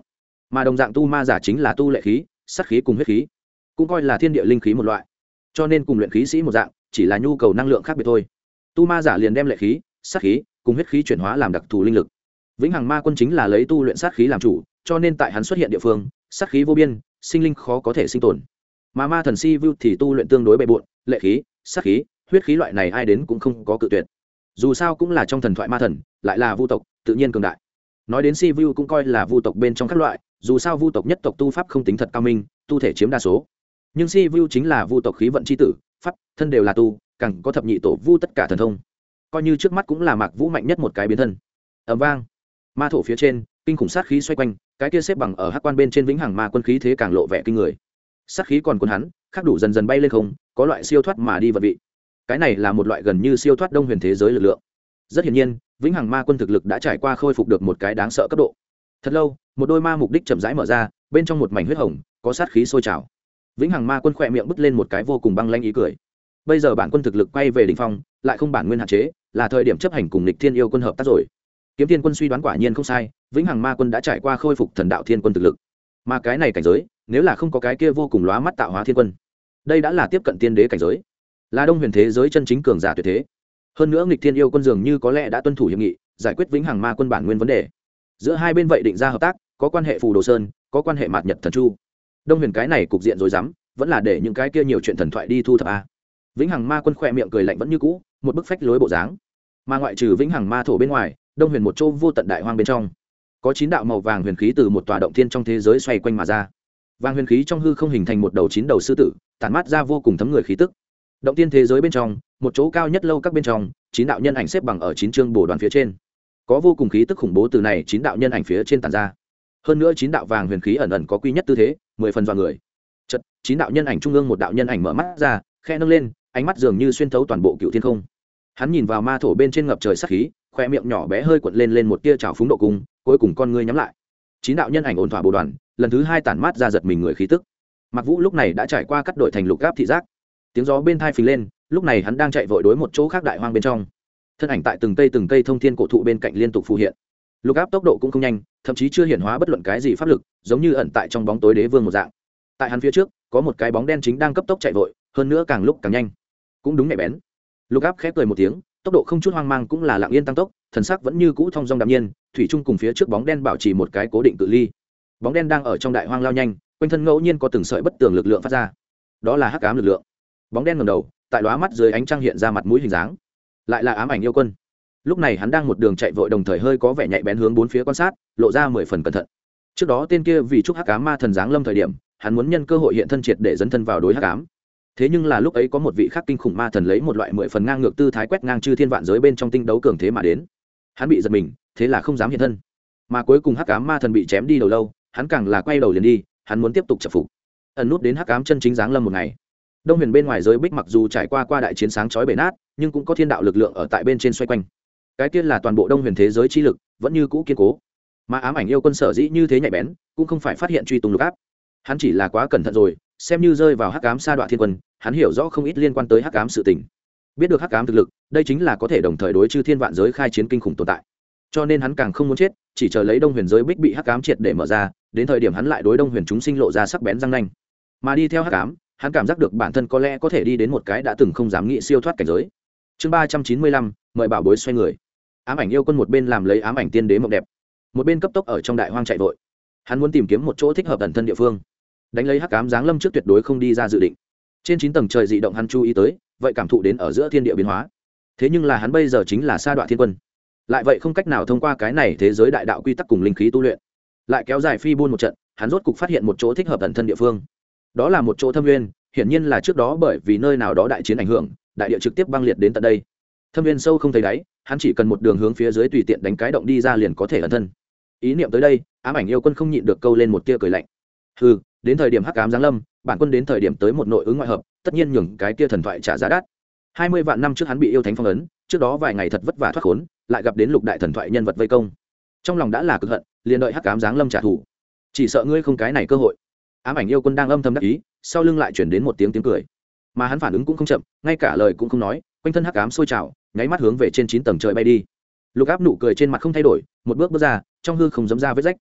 mà đồng dạng tu ma giả chính là tu lệ khí, sát khí cùng huyết khí, cũng coi là thiên địa linh khí một loại, cho nên cùng luyện khí sĩ một dạng, chỉ là nhu cầu năng lượng khác biệt thôi. Tu ma giả liền đem lệ khí, sát khí cùng huyết khí chuyển hóa làm đặc thù linh lực. Vĩnh hằng ma quân chính là lấy tu luyện sát khí làm chủ, cho nên tại hắn xuất hiện địa phương, sát khí vô biên, sinh linh khó có thể sinh tồn. Mà ma thần si vu thì tu luyện tương đối bề bộn, lệ khí, sát khí, huyết khí loại này ai đến cũng không có cự tuyệt. Dù sao cũng là trong thần thoại ma thần, lại là vu tộc, tự nhiên cường đại. Nói đến si vu cũng coi là vu tộc bên trong các loại, dù sao vu tộc nhất tộc tu pháp không tính thật cao minh, tu thể chiếm đa số. Nhưng si vu chính là vu tộc khí vận chi tử, pháp, thân đều là tu, càng có thập nhị tổ vu tất cả thần thông. Coi như trước mắt cũng là Mạc Vũ mạnh nhất một cái biến thân. Ầm vang, ma thổ phía trên, kinh khủng sát khí xoay quanh, cái kia xếp bằng ở hắc quan bên trên vĩnh hằng ma quân khí thế càng lộ vẻ kinh người. Sát khí còn cuốn hắn, khắc đủ dần dần bay lên không, có loại siêu thoát mà đi vật vị. Cái này là một loại gần như siêu thoát đông huyền thế giới lực lượng. Rất hiển nhiên, vĩnh hằng ma quân thực lực đã trải qua khôi phục được một cái đáng sợ cấp độ. Thật lâu, một đôi ma mục đích chậm rãi mở ra, bên trong một mảnh huyết hồng, có sát khí sôi trào. Vĩnh hằng ma quân khỏe miệng bứt lên một cái vô cùng băng lanh ý cười. Bây giờ bản quân thực lực quay về đỉnh phong, lại không bản nguyên hạn chế, là thời điểm chấp hành cùng Lịch Thiên Yêu quân hợp tác rồi. Kiếm Thiên quân suy đoán quả nhiên không sai, vĩnh hằng ma quân đã trải qua khôi phục thần đạo thiên quân thực lực. Mà cái này cảnh giới, nếu là không có cái kia vô cùng lóa mắt tạo hóa thiên quân, đây đã là tiếp cận tiên đế cảnh giới, là đông huyền thế giới chân chính cường giả tuyệt thế. Hơn nữa Lịch Thiên Yêu quân dường như có lẽ đã tuân thủ hiệp nghị, giải quyết vĩnh hằng ma quân bản nguyên vấn đề. Giữa hai bên vậy định ra hợp tác, có quan hệ phù đồ sơn, có quan hệ mạt nhật thần chu. Đông huyền cái này cục diện rối rắm, vẫn là để những cái kia nhiều chuyện thần thoại đi thu thập a. Vĩnh hằng ma quân khỏe miệng cười lạnh vẫn như cũ, một bức phách lối bộ dáng. Mà ngoại trừ vĩnh hằng ma thổ bên ngoài, đông huyền một chỗ vô tận đại hoang bên trong, có 9 đạo màu vàng huyền khí từ một tòa động thiên trong thế giới xoay quanh mà ra. Vàng huyền khí trong hư không hình thành một đầu 9 đầu sư tử, tản mát ra vô cùng thấm người khí tức. Động thiên thế giới bên trong, một chỗ cao nhất lâu các bên trong, 9 đạo nhân ảnh xếp bằng ở 9 chương bổ đoàn phía trên. Có vô cùng khí tức khủng bố từ này 9 đạo nhân ảnh phía trên tản ra. Hơn nữa 9 đạo vàng huyền khí ẩn ẩn có quy nhất tư thế, 10 phần dọa người. Chợt, 9 đạo nhân ảnh trung ương một đạo nhân ảnh mở mắt ra, khẽ nâng lên, ánh mắt dường như xuyên thấu toàn bộ cựu thiên không. Hắn nhìn vào ma thổ bên trên ngập trời sát khí, khoe miệng nhỏ bé hơi cuộn lên một tia trào phúng độ cung, cuối cùng con ngươi nhắm lại. 9 đạo nhân ảnh ổn thỏa bổ đoàn, lần thứ 2 tản mát ra giật mình người khí tức. Mạc Vũ lúc này đã trải qua cắt đổi thành lục gáp thị giác. Tiếng gió bên tai phình lên, lúc này hắn đang chạy vội đối một chỗ khác đại hoang bên trong. Thân ảnh tại từng cây thông thiên cổ thụ bên cạnh liên tục phù hiện. Lục áp tốc độ cũng không nhanh, thậm chí chưa hiển hóa bất luận cái gì pháp lực, giống như ẩn tại trong bóng tối đế vương một dạng. Tại hắn phía trước, có một cái bóng đen chính đang cấp tốc chạy vội, hơn nữa càng lúc càng nhanh. Cũng đúng nhạy bén. Lục áp khép cười một tiếng, tốc độ không chút hoang mang cũng là lặng yên tăng tốc, thần sắc vẫn như cũ thong dong đạm nhiên, thủy chung cùng phía trước bóng đen bảo trì một cái cố định cự ly. Bóng đen đang ở trong đại hoang lao nhanh, quanh thân ngẫu nhiên có từng sợi bất tường lực lượng phát ra. Đó là hắc ám lực lượng. Bóng đen ngẩng đầu, tại lóa mắt dưới ánh trăng hiện ra mặt mũi hình dáng. Lại là ám ảnh yêu quân. Lúc này hắn đang một đường chạy vội đồng thời hơi có vẻ nhạy bén hướng bốn phía quan sát, lộ ra 10 phần cẩn thận. Trước đó tên kia vì chúc hắc ám ma thần giáng lâm thời điểm, hắn muốn nhân cơ hội hiện thân triệt để dấn thân vào đối hắc ám. Thế nhưng là lúc ấy có một vị khác kinh khủng ma thần lấy một loại 10 phần ngang ngược tư thái quét ngang chư thiên vạn giới bên trong tinh đấu cường thế mà đến. Hắn bị giật mình, thế là không dám hiện thân. Mà cuối cùng hắc ám ma thần bị chém đi đầu lâu, hắn càng là quay đầu liền đi, hắn muốn tiếp tục chập phục. Ẩn nút đến hắc ám chân chính giáng lâm một ngày. Đông huyền bên ngoài giới bích mặc dù trải qua đại chiến sáng chói bể nát, nhưng cũng có thiên đạo lực lượng ở tại bên trên xoay quanh. Cái kia là toàn bộ đông huyền thế giới chi lực, vẫn như cũ kiên cố. Mà ám ảnh yêu quân sở dĩ như thế nhạy bén, cũng không phải phát hiện truy tung lục áp. Hắn chỉ là quá cẩn thận rồi, xem như rơi vào hắc ám sa đoạn thiên quân, hắn hiểu rõ không ít liên quan tới hắc ám sự tình. Biết được hắc ám thực lực, đây chính là có thể đồng thời đối chư thiên vạn giới khai chiến kinh khủng tồn tại. Cho nên hắn càng không muốn chết, chỉ chờ lấy đông huyền giới bích bị hắc ám triệt để mở ra, đến thời điểm hắn lại đối đông huyền chúng sinh lộ ra sắc bén răng nanh. Mà đi theo hắc ám, hắn cảm giác được bản thân có lẽ có thể đi đến một cái đã từng không dám nghĩ siêu thoát cảnh giới. Chương 395, mời bảo bối xoay người. Ám ảnh yêu quân một bên làm lấy ám ảnh tiên đế mộng đẹp, một bên cấp tốc ở trong đại hoang chạy vội. Hắn muốn tìm kiếm một chỗ thích hợp ẩn thân địa phương, đánh lấy hắc ám giáng lâm trước tuyệt đối không đi ra dự định. Trên 9 tầng trời dị động hắn chú ý tới, vậy cảm thụ đến ở giữa thiên địa biến hóa. Thế nhưng là hắn bây giờ chính là sa đoạn thiên quân, lại vậy không cách nào thông qua cái này thế giới đại đạo quy tắc cùng linh khí tu luyện. Lại kéo dài phi buôn một trận, hắn rốt cục phát hiện một chỗ thích hợp ẩn thân địa phương. Đó là một chỗ thâm nguyên, hiển nhiên là trước đó bởi vì nơi nào đó đại chiến ảnh hưởng, đại địa trực tiếp băng liệt đến tận đây. Thâm nguyên sâu không thấy đáy, hắn chỉ cần một đường hướng phía dưới tùy tiện đánh cái động đi ra liền có thể ẩn thân. Ý niệm tới đây, ám ảnh yêu quân không nhịn được câu lên một tia cười lạnh. Hừ, đến thời điểm hắc ám giáng lâm, bản quân đến thời điểm tới một nội ứng ngoại hợp, tất nhiên nhường cái kia thần thoại trả giá đắt. 20 vạn năm trước hắn bị yêu thánh phong ấn, trước đó vài ngày thật vất vả thoát khốn, lại gặp đến lục đại thần thoại nhân vật vây công. Trong lòng đã là cực hận, liền đợi hắc ám giáng lâm trả thù. Chỉ sợ ngươi không cái này cơ hội. Ám ảnh yêu quân đang âm thầm đắc ý, sau lưng lại chuyển đến một tiếng cười. Mà hắn phản ứng cũng không chậm, ngay cả lời cũng không nói, quanh thân hắc ám sôi trào, nháy mắt hướng về trên 9 tầng trời bay đi. Lục áp nụ cười trên mặt không thay đổi, một bước bước ra, trong hư không giấm ra vết rách.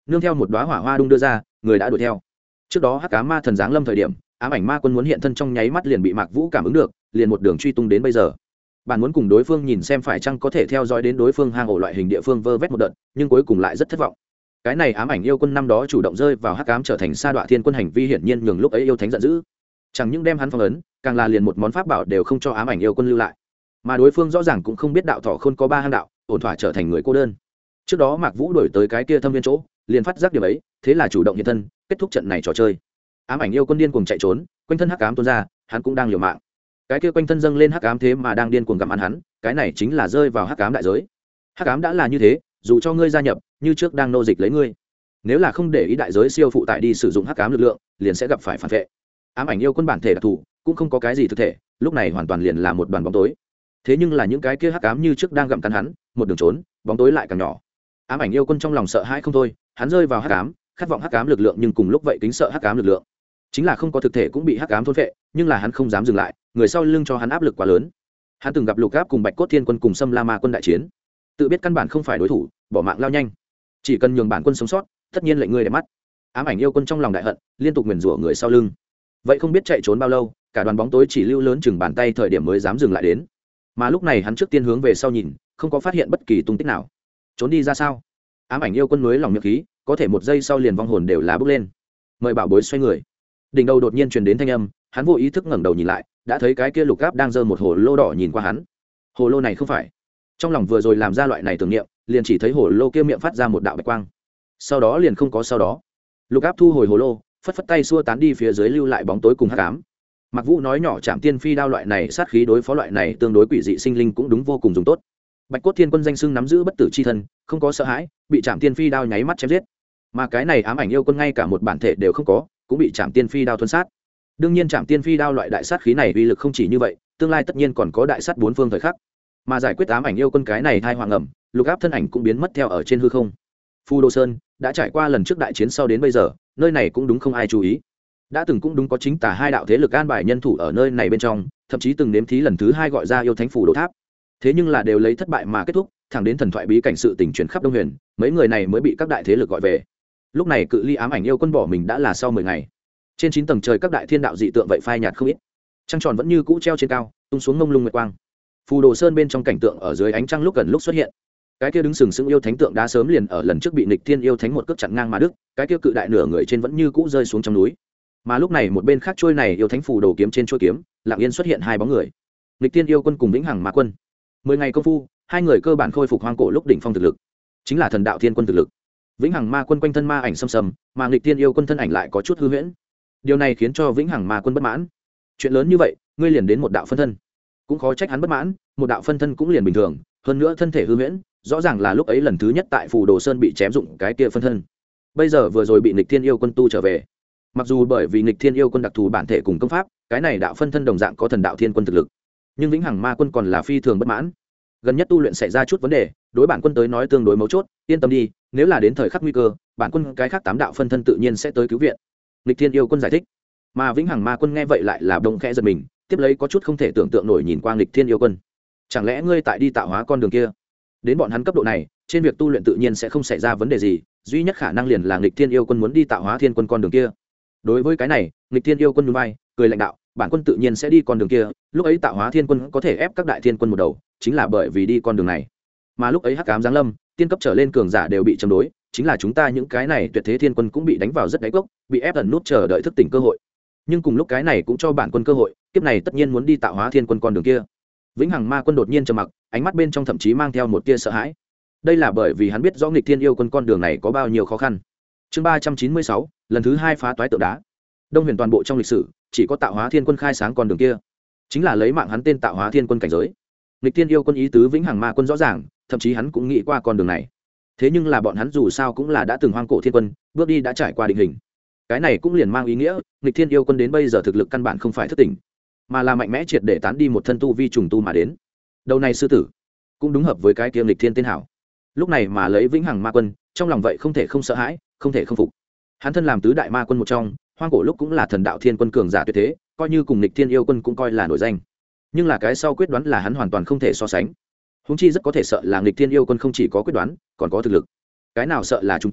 nương theo một đoá hỏa hoa đung đưa ra, người đã đuổi theo. Trước đó hắc ám ma thần giáng lâm thời điểm, ám ảnh ma quân muốn hiện thân trong nháy mắt liền bị Mạc Vũ cảm ứng được, liền một đường truy tung đến bây giờ. Bạn muốn cùng đối phương nhìn xem phải chăng có thể theo dõi đến đối phương hang ổ loại hình địa phương vơ vét một đợt, nhưng cuối cùng lại rất thất vọng. Cái này ám ảnh yêu quân năm đó chủ động rơi vào hắc ám trở thành sa đọa thiên quân hành vi hiển nhiên nhường lúc ấy yêu thánh giận dữ. Chẳng những đem hắn phong ấn, càng là liền một món pháp bảo đều không cho ám ảnh yêu quân lưu lại. Mà đối phương rõ ràng cũng không biết đạo thọ khôn có 3 hang đạo, ổn thỏa trở thành người cô đơn. Trước đó Mạc Vũ đuổi tới cái kia thâm viên chỗ, liền phát giác điều ấy, thế là chủ động hiện thân, kết thúc trận này trò chơi. Ám ảnh yêu quân điên cuồng chạy trốn, quanh thân hắc ám tuôn ra, hắn cũng đang liều mạng. Cái kia quanh thân dâng lên hắc ám thế mà đang điên cuồng gặm ăn hắn, cái này chính là rơi vào hắc ám đại giới. Hắc ám đã là như thế, dù cho ngươi gia nhập, như trước đang nô dịch lấy ngươi. Nếu là không để ý đại giới siêu phụ tại đi sử dụng hắc ám lực lượng, liền sẽ gặp phải phản vệ. Ám ảnh yêu quân bản thể đặc thù, cũng không có cái gì thực thể, lúc này hoàn toàn liền là một đoàn bóng tối. Thế nhưng là những cái kia hắc ám như trước đang gặm cắn hắn, một đường trốn, bóng tối lại càng nhỏ. Ám ảnh yêu quân trong lòng sợ hãi không thôi, hắn rơi vào hắc ám, khát vọng hắc ám lực lượng nhưng cùng lúc vậy kính sợ hắc ám lực lượng. Chính là không có thực thể cũng bị hắc ám thôn phệ, nhưng là hắn không dám dừng lại, người sau lưng cho hắn áp lực quá lớn. Hắn từng gặp Lục Áp cùng Bạch Cốt Thiên Quân cùng Sâm La Ma quân đại chiến, tự biết căn bản không phải đối thủ, bỏ mạng lao nhanh. Chỉ cần nhường bản quân sống sót, tất nhiên lệnh ngươi để mắt. Ám ảnh yêu quân trong lòng đại hận, liên tục nguyền rủa người sau lưng. Vậy không biết chạy trốn bao lâu, cả đoàn bóng tối chỉ lưu lớn chừng bàn tay thời điểm mới dám dừng lại đến. Mà lúc này hắn trước tiên hướng về sau nhìn, không có phát hiện bất kỳ tung tích nào. Trốn đi ra sao? Ám ảnh yêu quân núi lòng miệng khí, có thể một giây sau liền vong hồn đều là bước lên. Mời bảo bối xoay người. Đỉnh đầu đột nhiên truyền đến thanh âm, hắn vô ý thức ngẩng đầu nhìn lại, đã thấy cái kia Lục Áp đang giơ một hồ lô đỏ nhìn qua hắn. Hồ lô này không phải. Trong lòng vừa rồi làm ra loại này tưởng niệm, liền chỉ thấy hồ lô kia miệng phát ra một đạo bạch quang. Sau đó liền không có sau đó. Lục Áp thu hồi hồ lô, phất phất tay xua tán đi phía dưới lưu lại bóng tối cùng hắc ám. Mạc Vũ nói nhỏ Trảm Tiên Phi đao loại này sát khí đối phó loại này tương đối quỷ dị sinh linh cũng đúng vô cùng dùng tốt. Bạch Cốt Thiên Quân danh xưng nắm giữ bất tử chi thân, không có sợ hãi, bị Trảm Tiên Phi đao nháy mắt chém giết. Mà cái này ám ảnh yêu quân ngay cả một bản thể đều không có, cũng bị Trảm Tiên Phi đao thuần sát. Đương nhiên Trảm Tiên Phi đao loại đại sát khí này uy lực không chỉ như vậy, tương lai tất nhiên còn có đại sát 4 phương thời khắc. Mà giải quyết ám ảnh yêu quân cái này thai hoàng ẩm, Lục Áp thân ảnh cũng biến mất theo ở trên hư không. Phù Đồ Sơn đã trải qua lần trước đại chiến sau đến bây giờ, nơi này cũng đúng không ai chú ý. Đã từng cũng đúng có chính tà hai đạo thế lực an bài nhân thủ ở nơi này bên trong, thậm chí từng nếm thí lần thứ 2 gọi ra yêu thánh phù đồ tháp. Thế nhưng là đều lấy thất bại mà kết thúc, thẳng đến thần thoại bí cảnh sự tình chuyển khắp Đông Huyền, mấy người này mới bị các đại thế lực gọi về. Lúc này cự ly ám ảnh yêu quân bỏ mình đã là sau 10 ngày. Trên 9 tầng trời các đại thiên đạo dị tượng vậy phai nhạt không ít. Trăng tròn vẫn như cũ treo trên cao, tung xuống ngông lung nguyệt quang. Phù Đồ Sơn bên trong cảnh tượng ở dưới ánh trăng lúc gần lúc xuất hiện. Cái kia đứng sừng sững yêu thánh tượng đá sớm liền ở lần trước bị Nghịch Thiên yêu thánh một cước chặn ngang mà đứt, cái kia cự đại nửa người trên vẫn như cũ rơi xuống trong núi. Mà lúc này một bên khác trôi này yêu thánh phù đồ kiếm trên trôi kiếm, lặng yên xuất hiện 2 bóng người. Nghịch Thiên yêu quân cùng Vĩnh Hằng Ma quân. 10 ngày công phu, 2 người cơ bản khôi phục hoang cổ lúc đỉnh phong thực lực, chính là Thần Đạo Thiên quân thực lực. Vĩnh Hằng Ma quân quanh thân ma ảnh xâm xâm, mà Nghịch Thiên yêu quân thân ảnh lại có chút hư huyễn. Điều này khiến cho Vĩnh Hằng Ma quân bất mãn. Chuyện lớn như vậy, ngươi liền đến một đạo phân thân, cũng khó trách hắn bất mãn, một đạo phân thân cũng liền bình thường, hơn nữa thân thể hư huyễn, rõ ràng là lúc ấy lần thứ nhất tại Phù Đồ Sơn bị chém dụng cái kia phân thân. Bây giờ vừa rồi bị Nghịch Thiên yêu quân tu trở về. Mặc dù bởi vì Nghịch Thiên yêu quân đặc thù bản thể cùng công pháp, cái này đạo phân thân đồng dạng có Thần Đạo Thiên quân thực lực, nhưng Vĩnh Hằng Ma quân còn là phi thường bất mãn. Gần nhất tu luyện xảy ra chút vấn đề, đối bản quân tới nói tương đối mấu chốt, yên tâm đi, nếu là đến thời khắc nguy cơ, bản quân cái khác 8 đạo phân thân tự nhiên sẽ tới cứu viện. Nghịch Thiên yêu quân giải thích. Mà Vĩnh Hằng Ma quân nghe vậy lại là đông khẽ giật mình, tiếp lấy có chút không thể tưởng tượng nổi nhìn qua Nghịch Thiên yêu quân. Chẳng lẽ ngươi tại đi tạo hóa con đường kia? Đến bọn hắn cấp độ này, trên việc tu luyện tự nhiên sẽ không xảy ra vấn đề gì, duy nhất khả năng liền là Nghịch Thiên yêu quân muốn đi tạo hóa thiên quân con đường kia. Đối với cái này, Nghịch Thiên yêu quân nhún vai, cười lãnh đạo, bản quân tự nhiên sẽ đi con đường kia, lúc ấy tạo hóa thiên quân có thể ép các đại thiên quân một đầu, chính là bởi vì đi con đường này. Mà lúc ấy hắc ám giáng lâm, tiên cấp trở lên cường giả đều bị châm đối, chính là chúng ta những cái này tuyệt thế thiên quân cũng bị đánh vào rất đáy cốc, bị ép ẩn nút chờ đợi thức tỉnh cơ hội. Nhưng cùng lúc cái này cũng cho bản quân cơ hội, kiếp này tất nhiên muốn đi tạo hóa thiên quân con đường kia. Vĩnh Hằng Ma quân đột nhiên trầm mặc, ánh mắt bên trong thậm chí mang theo một tia sợ hãi. Đây là bởi vì hắn biết rõ Nghịch Thiên yêu quân con đường này có bao nhiêu khó khăn. Chương 396, lần thứ 2 phá toái tượng đá. Đông Huyền toàn bộ trong lịch sử, chỉ có tạo hóa thiên quân khai sáng con đường kia, chính là lấy mạng hắn tên tạo hóa thiên quân cảnh giới. Nghịch Thiên yêu quân ý tứ Vĩnh Hằng Ma quân rõ ràng, thậm chí hắn cũng nghĩ qua con đường này. Thế nhưng là bọn hắn dù sao cũng là đã từng hoang cổ thiên quân, bước đi đã trải qua định hình. Cái này cũng liền mang ý nghĩa, Nghịch Thiên yêu quân đến bây giờ thực lực căn bản không phải thức tỉnh, mà là mạnh mẽ triệt để tán đi một thân tu vi trùng tu mà đến. Đầu này sư tử, cũng đúng hợp với cái kia Nghịch Thiên tên hảo. Lúc này mà lấy Vĩnh Hằng Ma quân, trong lòng vậy không thể không sợ hãi, không thể không phục. Hắn thân làm tứ đại ma quân một trong, hoang cổ lúc cũng là Thần Đạo Thiên quân cường giả tuyệt thế, coi như cùng Nghịch Thiên yêu quân cũng coi là nổi danh. Nhưng là cái sau quyết đoán là hắn hoàn toàn không thể so sánh. Huống chi rất có thể sợ là Nghịch Thiên yêu quân không chỉ có quyết đoán, còn có thực lực. Cái nào sợ là trùng tu,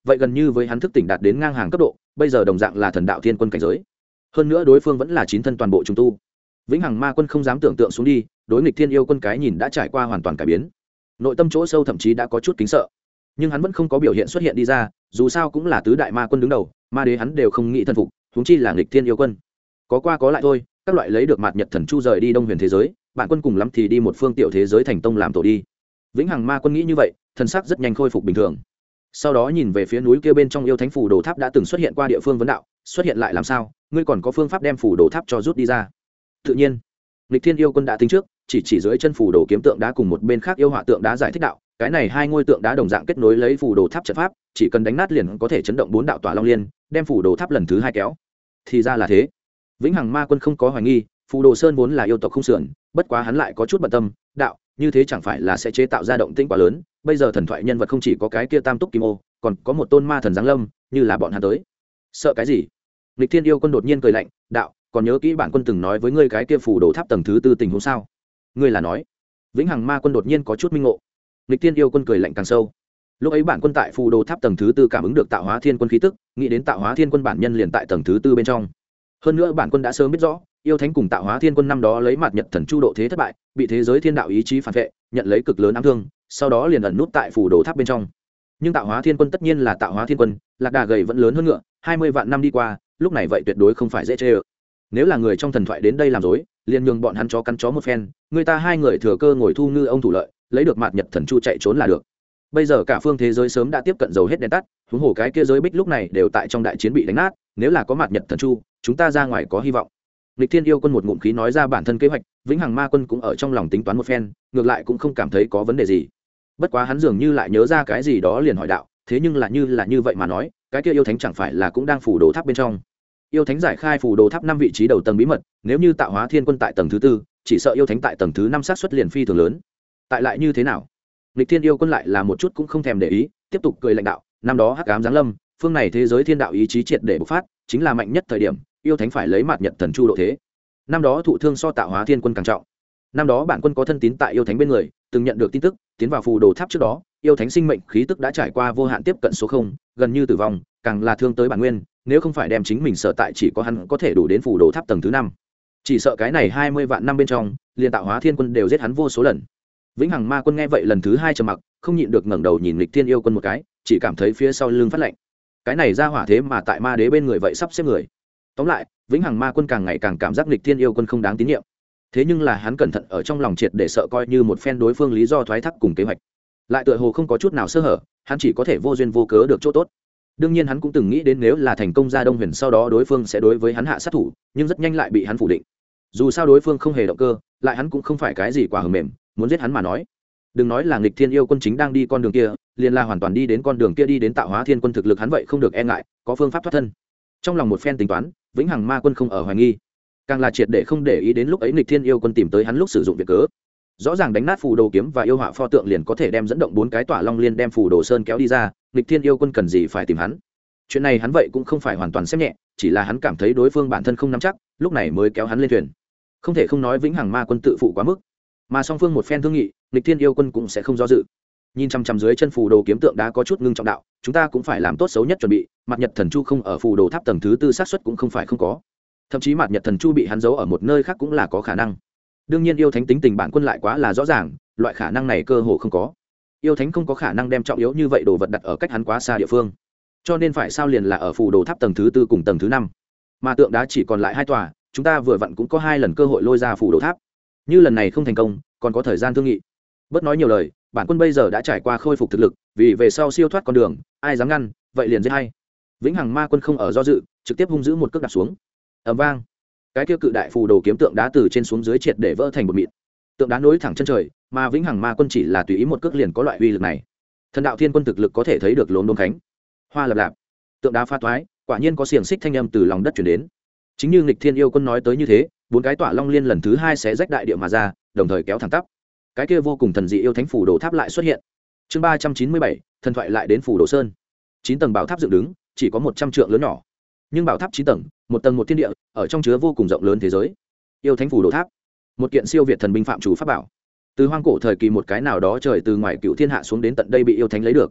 vậy gần như với hắn thức tỉnh đạt đến ngang hàng cấp độ, bây giờ đồng dạng là thần đạo thiên quân cảnh giới. Hơn nữa đối phương vẫn là chín thân toàn bộ trung tu. Vĩnh Hằng Ma Quân không dám tưởng tượng xuống đi, đối nghịch thiên yêu quân cái nhìn đã trải qua hoàn toàn cải biến. Nội tâm chỗ sâu thậm chí đã có chút kính sợ, nhưng hắn vẫn không có biểu hiện xuất hiện đi ra, dù sao cũng là tứ đại ma quân đứng đầu, ma đế hắn đều không nghĩ thân phục, huống chi là nghịch thiên yêu quân. Có qua có lại thôi, các loại lấy được mạt nhật thần chu rời đi đông huyền thế giới, bạn quân cùng lắm thì đi một phương tiểu thế giới thành tông làm tổ đi. Vĩnh Hằng Ma Quân nghĩ như vậy, thần sắc rất nhanh khôi phục bình thường. Sau đó nhìn về phía núi kia bên trong yêu thánh phủ đồ tháp đã từng xuất hiện qua địa phương vấn đạo, xuất hiện lại làm sao, ngươi còn có phương pháp đem phủ đồ tháp cho rút đi ra? Tự nhiên, nghịch thiên yêu quân đã tính trước, chỉ dưới chân phủ đồ kiếm tượng đá cùng một bên khác yêu họa tượng đá giải thích đạo, cái này hai ngôi tượng đá đồng dạng kết nối lấy phủ đồ tháp trận pháp, chỉ cần đánh nát liền có thể chấn động bốn đạo tỏa long liên, đem phủ đồ tháp lần thứ hai kéo. Thì ra là thế. Vĩnh Hằng Ma Quân không có hoài nghi, phù đồ sơn vốn là yêu tộc không sườn, bất quá hắn lại có chút bận tâm, đạo như thế chẳng phải là sẽ chế tạo ra động tĩnh quá lớn. Bây giờ thần thoại nhân vật không chỉ có cái kia tam túc kim ô, còn có một tôn ma thần giáng lâm, như là bọn hắn tới. Sợ cái gì? Lịch Thiên Yêu Quân đột nhiên cười lạnh, đạo còn nhớ kỹ bản quân từng nói với ngươi cái kia phù đồ tháp tầng thứ tư tình huống sao? Ngươi là nói? Vĩnh Hằng Ma Quân đột nhiên có chút minh ngộ. Lịch Thiên Yêu Quân cười lạnh càng sâu. Lúc ấy bản quân tại phù đồ tháp tầng thứ tư cảm ứng được tạo hóa thiên quân khí tức, nghĩ đến tạo hóa thiên quân bản nhân liền tại tầng thứ tư bên trong. Hơn nữa bản quân đã sớm biết rõ, yêu thánh cùng tạo hóa thiên quân năm đó lấy mặt nhật thần chu độ thế thất bại, bị thế giới thiên đạo ý chí phản vệ, nhận lấy cực lớn ám thương, sau đó liền ẩn nút tại phù đồ tháp bên trong. Nhưng tạo hóa thiên quân tất nhiên là tạo hóa thiên quân, lạc đà gầy vẫn lớn hơn ngựa, 20 vạn năm đi qua, lúc này vậy tuyệt đối không phải dễ chơi. Nếu là người trong thần thoại đến đây làm dối, liền nhường bọn hắn chó cắn chó một phen, người ta hai người thừa cơ ngồi thu ngư ông thủ lợi, lấy được mặt nhật thần chu chạy trốn là được. Bây giờ cả phương thế giới sớm đã tiếp cận dầu hết đèn tắt, huống hồ cái kia giới bích lúc này đều tại trong đại chiến bị đánh nát, nếu là có mặt nhật thần chu, chúng ta ra ngoài có hy vọng. Lịch Thiên Yêu Quân một ngụm khí nói ra bản thân kế hoạch, Vĩnh Hằng Ma Quân cũng ở trong lòng tính toán một phen, ngược lại cũng không cảm thấy có vấn đề gì. Bất quá hắn dường như lại nhớ ra cái gì đó liền hỏi đạo, thế nhưng là như vậy mà nói, cái kia yêu thánh chẳng phải là cũng đang phủ đồ tháp bên trong? Yêu thánh giải khai phủ đồ tháp 5 vị trí đầu tầng bí mật, nếu như tạo hóa thiên quân tại tầng thứ tư, chỉ sợ yêu thánh tại tầng thứ 5 xác suất liền phi thường lớn. Tại lại như thế nào? Lịch Thiên Yêu Quân lại là một chút cũng không thèm để ý, tiếp tục cười lãnh đạo, năm đó hắc ám giáng lâm, phương này thế giới thiên đạo ý chí triệt để bộc phát, chính là mạnh nhất thời điểm, yêu thánh phải lấy mặt nhật thần chu độ thế. Năm đó thụ thương so tạo hóa thiên quân càng trọng. Năm đó bản quân có thân tín tại yêu thánh bên người, từng nhận được tin tức, tiến vào phù đồ tháp trước đó, yêu thánh sinh mệnh khí tức đã trải qua vô hạn tiếp cận số 0, gần như tử vong, càng là thương tới bản nguyên, nếu không phải đem chính mình sở tại chỉ có hắn có thể đủ đến phù đồ tháp tầng thứ 5. Chỉ sợ cái này 20 vạn năm bên trong, liền tạo hóa thiên quân đều giết hắn vô số lần. Vĩnh Hằng Ma Quân nghe vậy lần thứ 2 trầm mặc, không nhịn được ngẩng đầu nhìn Lịch Thiên Yêu Quân một cái, chỉ cảm thấy phía sau lưng phát lạnh. Cái này ra hỏa thế mà tại ma đế bên người vậy sắp xếp người. Tóm lại, Vĩnh Hằng Ma Quân càng ngày càng cảm giác Lịch Thiên Yêu Quân không đáng tín nhiệm. Thế nhưng là hắn cẩn thận ở trong lòng triệt để sợ coi như một phen đối phương lý do thoái thác cùng kế hoạch. Lại tựa hồ không có chút nào sơ hở, hắn chỉ có thể vô duyên vô cớ được chỗ tốt. Đương nhiên hắn cũng từng nghĩ đến nếu là thành công ra Đông Huyền sau đó đối phương sẽ đối với hắn hạ sát thủ, nhưng rất nhanh lại bị hắn phủ định. Dù sao đối phương không hề động cơ, lại hắn cũng không phải cái gì quả hờ mềm, muốn giết hắn mà nói. Đừng nói là Nghịch Thiên Yêu Quân chính đang đi con đường kia, liền là hoàn toàn đi đến con đường kia đi đến tạo hóa thiên quân thực lực hắn vậy không được e ngại, có phương pháp thoát thân. Trong lòng một phen tính toán, Vĩnh Hằng Ma Quân không ở hoài nghi, càng là triệt để không để ý đến lúc ấy Nghịch Thiên Yêu Quân tìm tới hắn lúc sử dụng việc cớ. Rõ ràng đánh nát phù đồ kiếm và yêu họa pho tượng liền có thể đem dẫn động 4 cái tỏa long liên đem phù đồ sơn kéo đi ra, Nghịch Thiên Yêu Quân cần gì phải tìm hắn? Chuyện này hắn vậy cũng không phải hoàn toàn xem nhẹ, chỉ là hắn cảm thấy đối phương bản thân không nắm chắc, lúc này mới kéo hắn lên thuyền. Không thể không nói Vĩnh Hằng Ma Quân tự phụ quá mức, mà song phương một phen thương nghị, Nghịch Thiên Yêu Quân cũng sẽ không do dự. Nhìn chăm chăm dưới chân phù đồ kiếm tượng đá có chút ngưng trọng đạo, chúng ta cũng phải làm tốt xấu nhất chuẩn bị, mặt nhật thần chu không ở phù đồ tháp tầng thứ tư xác suất cũng không phải không có. Thậm chí mặt nhật thần chu bị hắn giấu ở một nơi khác cũng là có khả năng. Đương nhiên yêu thánh tính tình bản quân lại quá là rõ ràng, loại khả năng này cơ hồ không có. Yêu thánh không có khả năng đem trọng yếu như vậy đồ vật đặt ở cách hắn quá xa địa phương. Cho nên phải sao liền là ở phù đồ tháp tầng thứ tư cùng tầng thứ 5. Mà tượng đá chỉ còn lại 2 tòa, chúng ta vừa vặn cũng có 2 lần cơ hội lôi ra phù đồ tháp. Như lần này không thành công, còn có thời gian thương nghị. Bớt nói nhiều lời, bản quân bây giờ đã trải qua khôi phục thực lực, vì về sau siêu thoát con đường, ai dám ngăn, vậy liền giết hay. Vĩnh Hằng Ma Quân không ở do dự, trực tiếp hung dữ một cước đạp xuống. Ầm vang, cái kia cự đại phù đồ kiếm tượng đá từ trên xuống dưới triệt để vỡ thành một mịn. Tượng đá nối thẳng chân trời, mà Vĩnh Hằng Ma Quân chỉ là tùy ý một cước liền có loại uy lực này. Thần đạo thiên quân thực lực có thể thấy được lốm đốm cánh. Hoa lập lạp, tượng đá pha toái, quả nhiên có xiềng xích thanh âm từ lòng đất truyền đến. Chính như Nghịch Thiên Yêu Quân nói tới như thế, 4 cái tỏa long liên lần thứ 2 sẽ rách đại địa mà ra, đồng thời kéo thẳng tắp. Cái kia vô cùng thần dị yêu thánh phủ đồ tháp lại xuất hiện. Chương 397, thần thoại lại đến phủ đồ sơn. 9 tầng bảo tháp dựng đứng, chỉ có 100 trượng lớn nhỏ. Nhưng bảo tháp 9 tầng, một tầng một thiên địa, ở trong chứa vô cùng rộng lớn thế giới. Yêu thánh phủ đồ tháp, một kiện siêu việt thần binh phạm chủ pháp bảo. Từ hoang cổ thời kỳ một cái nào đó trời từ ngoài cựu thiên hạ xuống đến tận đây bị yêu thánh lấy được.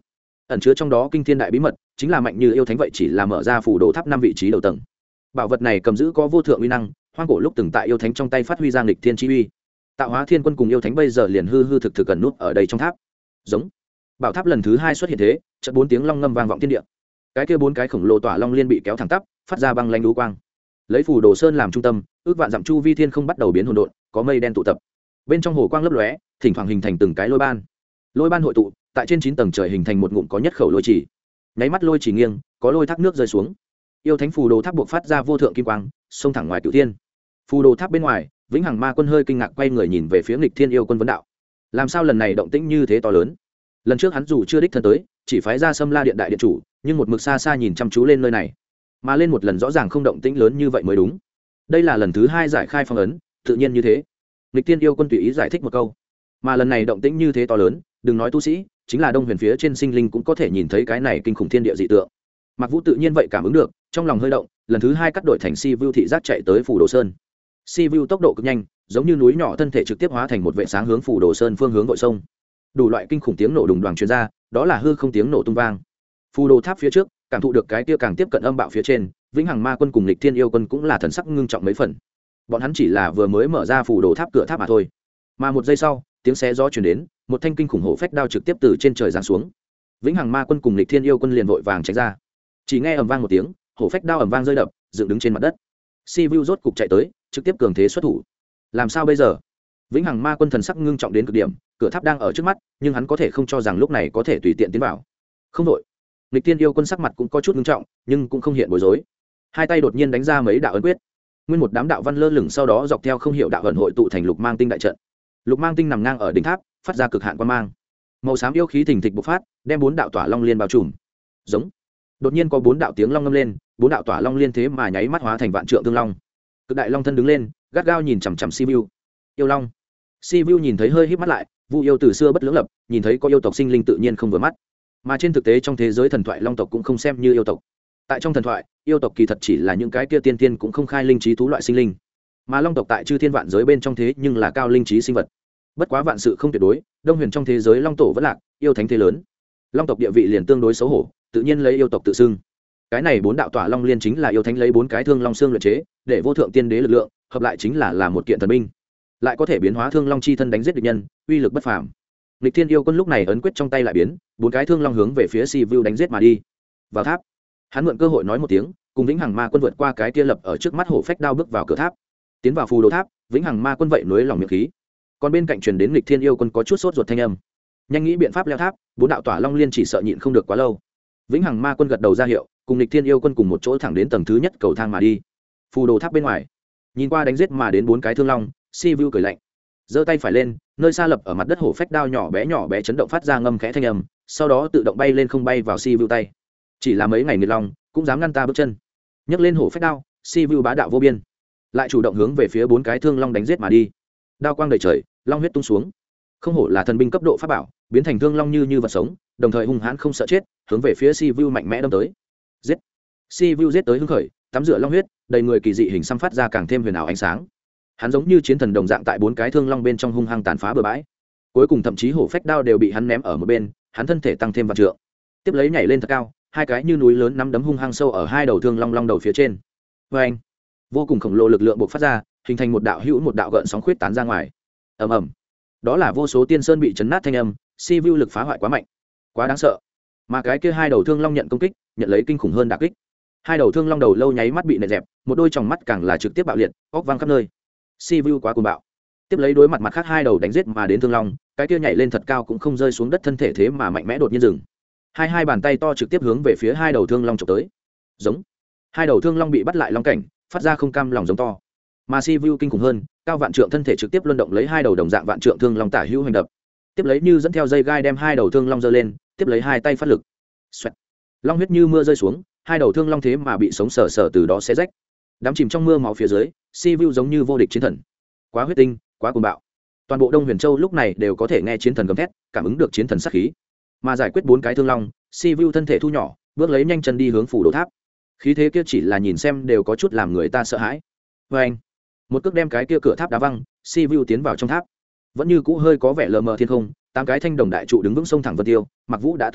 ẩn chứa trong đó kinh thiên đại bí mật, chính là mạnh như yêu thánh vậy chỉ là mở ra phù đồ tháp 5 vị trí đầu tầng. Bảo vật này cầm giữ có vô thượng uy năng, hoang cổ lúc từng tại yêu thánh trong tay phát huy ra nghịch thiên chi uy. Tạo hóa thiên quân cùng yêu thánh bây giờ liền hư hư thực thực gần nút ở đây trong tháp. Giống. Bảo tháp lần thứ 2 xuất hiện thế, chợt 4 tiếng long ngâm vang vọng thiên địa. Cái kia 4 cái khổng lồ tỏa long liên bị kéo thẳng tắp, phát ra băng lanh lũ quang. Lấy phù đồ sơn làm trung tâm, ước vạn dặm chu vi thiên không bắt đầu biến hỗn độn, có mây đen tụ tập. Bên trong hồ quang lấp lóe, thỉnh thoảng hình thành từng cái lôi ban. Lôi ban hội tụ, tại trên 9 tầng trời hình thành một ngụm có nhất khẩu lôi chỉ. Nháy mắt lôi chỉ nghiêng, có lôi thác nước rơi xuống. Yêu thánh phù đồ tháp buộc phát ra vô thượng kim quang, xông thẳng ngoài cửu thiên. Phù đồ tháp bên ngoài, vĩnh hằng ma quân hơi kinh ngạc quay người nhìn về phía nghịch thiên yêu quân vấn đạo: làm sao lần này động tĩnh như thế to lớn? Lần trước hắn dù chưa đích thân tới, chỉ phái ra Sâm La điện đại điện chủ, nhưng một mực xa xa nhìn chăm chú lên nơi này, mà lên một lần rõ ràng không động tĩnh lớn như vậy mới đúng. Đây là lần thứ 2 giải khai phong ấn, tự nhiên như thế. Nghịch thiên yêu quân tùy ý giải thích một câu, mà lần này động tĩnh như thế to lớn, đừng nói tu sĩ, chính là Đông Huyền phía trên sinh linh cũng có thể nhìn thấy cái này kinh khủng thiên địa dị tượng. Mạc Vũ tự nhiên vậy cảm ứng được, trong lòng hơi động, lần thứ 2 cắt đổi thành Si Vu thị giác chạy tới Phù Đồ Sơn. Si Vu tốc độ cực nhanh, giống như núi nhỏ thân thể trực tiếp hóa thành một vệt sáng hướng Phù Đồ Sơn phương hướng vội sông. Đủ loại kinh khủng tiếng nổ đùng đoàng truyền ra, đó là hư không tiếng nổ tung vang. Phù Đồ Tháp phía trước, cảm thụ được cái kia càng tiếp cận âm bạo phía trên, Vĩnh Hằng Ma Quân cùng Lịch Thiên Yêu Quân cũng là thần sắc ngưng trọng mấy phần. Bọn hắn chỉ là vừa mới mở ra Phù Đồ Tháp cửa tháp mà thôi. Mà một giây sau, tiếng xé gió truyền đến, một thanh kinh khủng hổ phách đao trực tiếp từ trên trời giáng xuống. Vĩnh Hằng Ma Quân cùng Lịch Thiên Yêu Quân liền vội vàng tránh ra. Chỉ nghe ầm vang một tiếng, hổ phách đao ầm vang rơi đập, dựng đứng trên mặt đất. Si Vu rốt cục chạy tới, trực tiếp cường thế xuất thủ. Làm sao bây giờ? Vĩnh Hằng Ma Quân thần sắc ngưng trọng đến cực điểm, cửa tháp đang ở trước mắt, nhưng hắn có thể không cho rằng lúc này có thể tùy tiện tiến vào. Không đội. Lịch Thiên Yêu Quân sắc mặt cũng có chút ngưng trọng, nhưng cũng không hiện bối rối. Hai tay đột nhiên đánh ra mấy đạo ấn quyết. Nguyên một đám đạo văn lơ lửng sau đó dọc theo không hiểu đạo ẩn hội tụ thành Lục Mang Tinh đại trận. Lục Mang Tinh nằm ngang ở đỉnh tháp, phát ra cực hạn quang mang. Màu xám yêu khí thình thịch bộc phát, đem 4 đạo tỏa long liên bao trùm. Giống. Đột nhiên có 4 đạo tiếng long ngâm lên, 4 đạo tỏa long liên thế mà nháy mắt hóa thành vạn trượng tương long. Cực đại long thân đứng lên, gắt gao nhìn chằm chằm Si Vu. Yêu long. Si Vu nhìn thấy hơi híp mắt lại, Vu yêu từ xưa bất lưỡng lập, nhìn thấy có yêu tộc sinh linh tự nhiên không vừa mắt. Mà trên thực tế trong thế giới thần thoại long tộc cũng không xem như yêu tộc. Tại trong thần thoại, yêu tộc kỳ thật chỉ là những cái kia tiên tiên cũng không khai linh trí thú loại sinh linh. Mà long tộc tại chư thiên vạn giới bên trong thế nhưng là cao linh trí sinh vật. Bất quá vạn sự không tuyệt đối, Đông Huyền trong thế giới long tổ vẫn lạc, yêu thánh thế lớn. Long tộc địa vị liền tương đối xấu hổ, tự nhiên lấy yêu tộc tự xưng. Cái này 4 đạo tỏa long liên chính là yêu thánh lấy 4 cái thương long xương luyện chế, để vô thượng tiên đế lực lượng, hợp lại chính là một kiện thần binh. Lại có thể biến hóa thương long chi thân đánh giết địch nhân, uy lực bất phàm. Lịch Thiên Yêu Quân lúc này ấn quyết trong tay lại biến, 4 cái thương long hướng về phía Si Vu đánh giết mà đi. Vào tháp, hắn mượn cơ hội nói một tiếng, cùng Vĩnh Hằng Ma Quân vượt qua cái kia lập ở trước mắt hổ phách đao bước vào cửa tháp. Tiến vào phù đồ tháp, Vĩnh Hằng Ma Quân vậy núi lòng miệng khí. Còn bên cạnh truyền đến Lịch Thiên Yêu Quân có chút sốt ruột thanh âm. Nhanh nghĩ biện pháp leo tháp, 4 đạo tỏa long liên chỉ sợ nhịn không được quá lâu. Vĩnh Hằng Ma Quân gật đầu ra hiệu, cùng Lịch Thiên Yêu Quân cùng một chỗ thẳng đến tầng thứ nhất cầu thang mà đi. Phù đồ tháp bên ngoài, nhìn qua đánh giết mà đến 4 cái thương long, Si Vu cười lạnh, giơ tay phải lên, nơi xa lập ở mặt đất hổ phách đao nhỏ bé chấn động phát ra ngâm khẽ thanh âm, sau đó tự động bay lên không bay vào Si Vu tay. Chỉ là mấy ngày nghiệt long, cũng dám ngăn ta bước chân. Nhấc lên hổ phách đao, Si Vu bá đạo vô biên, lại chủ động hướng về phía 4 cái thương long đánh giết mà đi. Đao quang đầy trời, long huyết tung xuống. Không hổ là thần binh cấp độ pháp bảo, biến thành thương long như vật sống, đồng thời hung hãn không sợ chết, hướng về phía Si Vu mạnh mẽ đâm tới. Giết! Si Vu giết tới hưng khởi, tắm rửa long huyết, đầy người kỳ dị hình xăm phát ra càng thêm huyền ảo ánh sáng. Hắn giống như chiến thần đồng dạng tại 4 cái thương long bên trong hung hăng tàn phá bừa bãi. Cuối cùng thậm chí hổ phách đao đều bị hắn ném ở một bên, hắn thân thể tăng thêm vạn trượng. Tiếp lấy nhảy lên thật cao, 2 cái như núi lớn nắm đấm hung hăng sâu ở 2 đầu thương long đầu phía trên. Oeng! Vô cùng khổng lồ lực lượng bộc phát ra, hình thành một đạo gợn sóng khuyết tán ra ngoài. Ầm ầm. Đó là vô số tiên sơn bị chấn nát thanh âm, Si Vu lực phá hoại quá mạnh, quá đáng sợ. Mà cái kia 2 đầu thương long nhận công kích, nhận lấy kinh khủng hơn đả kích. 2 đầu thương long đầu lâu nháy mắt bị nện dẹp, một đôi tròng mắt càng là trực tiếp bạo liệt, óc vang khắp nơi. Si Vu quá cuồng bạo. Tiếp lấy đối mặt khác 2 đầu đánh giết mà đến thương long, cái kia nhảy lên thật cao cũng không rơi xuống đất thân thể thế mà mạnh mẽ đột nhiên dừng. Hai bàn tay to trực tiếp hướng về phía 2 đầu thương long chụp tới. Giống. 2 đầu thương long bị bắt lại long cảnh, phát ra không cam lòng giống to. Mà Si Vu kinh khủng hơn, cao vạn trượng thân thể trực tiếp luân động lấy 2 đầu đồng dạng vạn trượng thương long tả hữu hành đập. Tiếp lấy như dẫn theo dây gai đem 2 đầu thương long giơ lên, tiếp lấy 2 tay phát lực. Xoẹt. Long huyết như mưa rơi xuống, 2 đầu thương long thế mà bị sống sờ từ đó xé rách. Đám chìm trong mưa máu phía dưới, Si Vu giống như vô địch chiến thần. Quá huyết tinh, quá cuồng bạo. Toàn bộ Đông Huyền Châu lúc này đều có thể nghe chiến thần gầm thét, cảm ứng được chiến thần sát khí. Mà giải quyết 4 cái thương long, Si Vu thân thể thu nhỏ, bước lấy nhanh chân đi hướng phủ đồ tháp. Khí thế kia chỉ là nhìn xem đều có chút làm người ta sợ hãi. Oeng! Một cước đem cái kia cửa tháp đá văng, Si Vu tiến vào trong tháp. Vẫn như cũ hơi có vẻ lờ mờ thiên không, 8 cái thanh đồng đại trụ đứng vững sông thẳng vân tiêu, Mặc Vũ đã từng tới,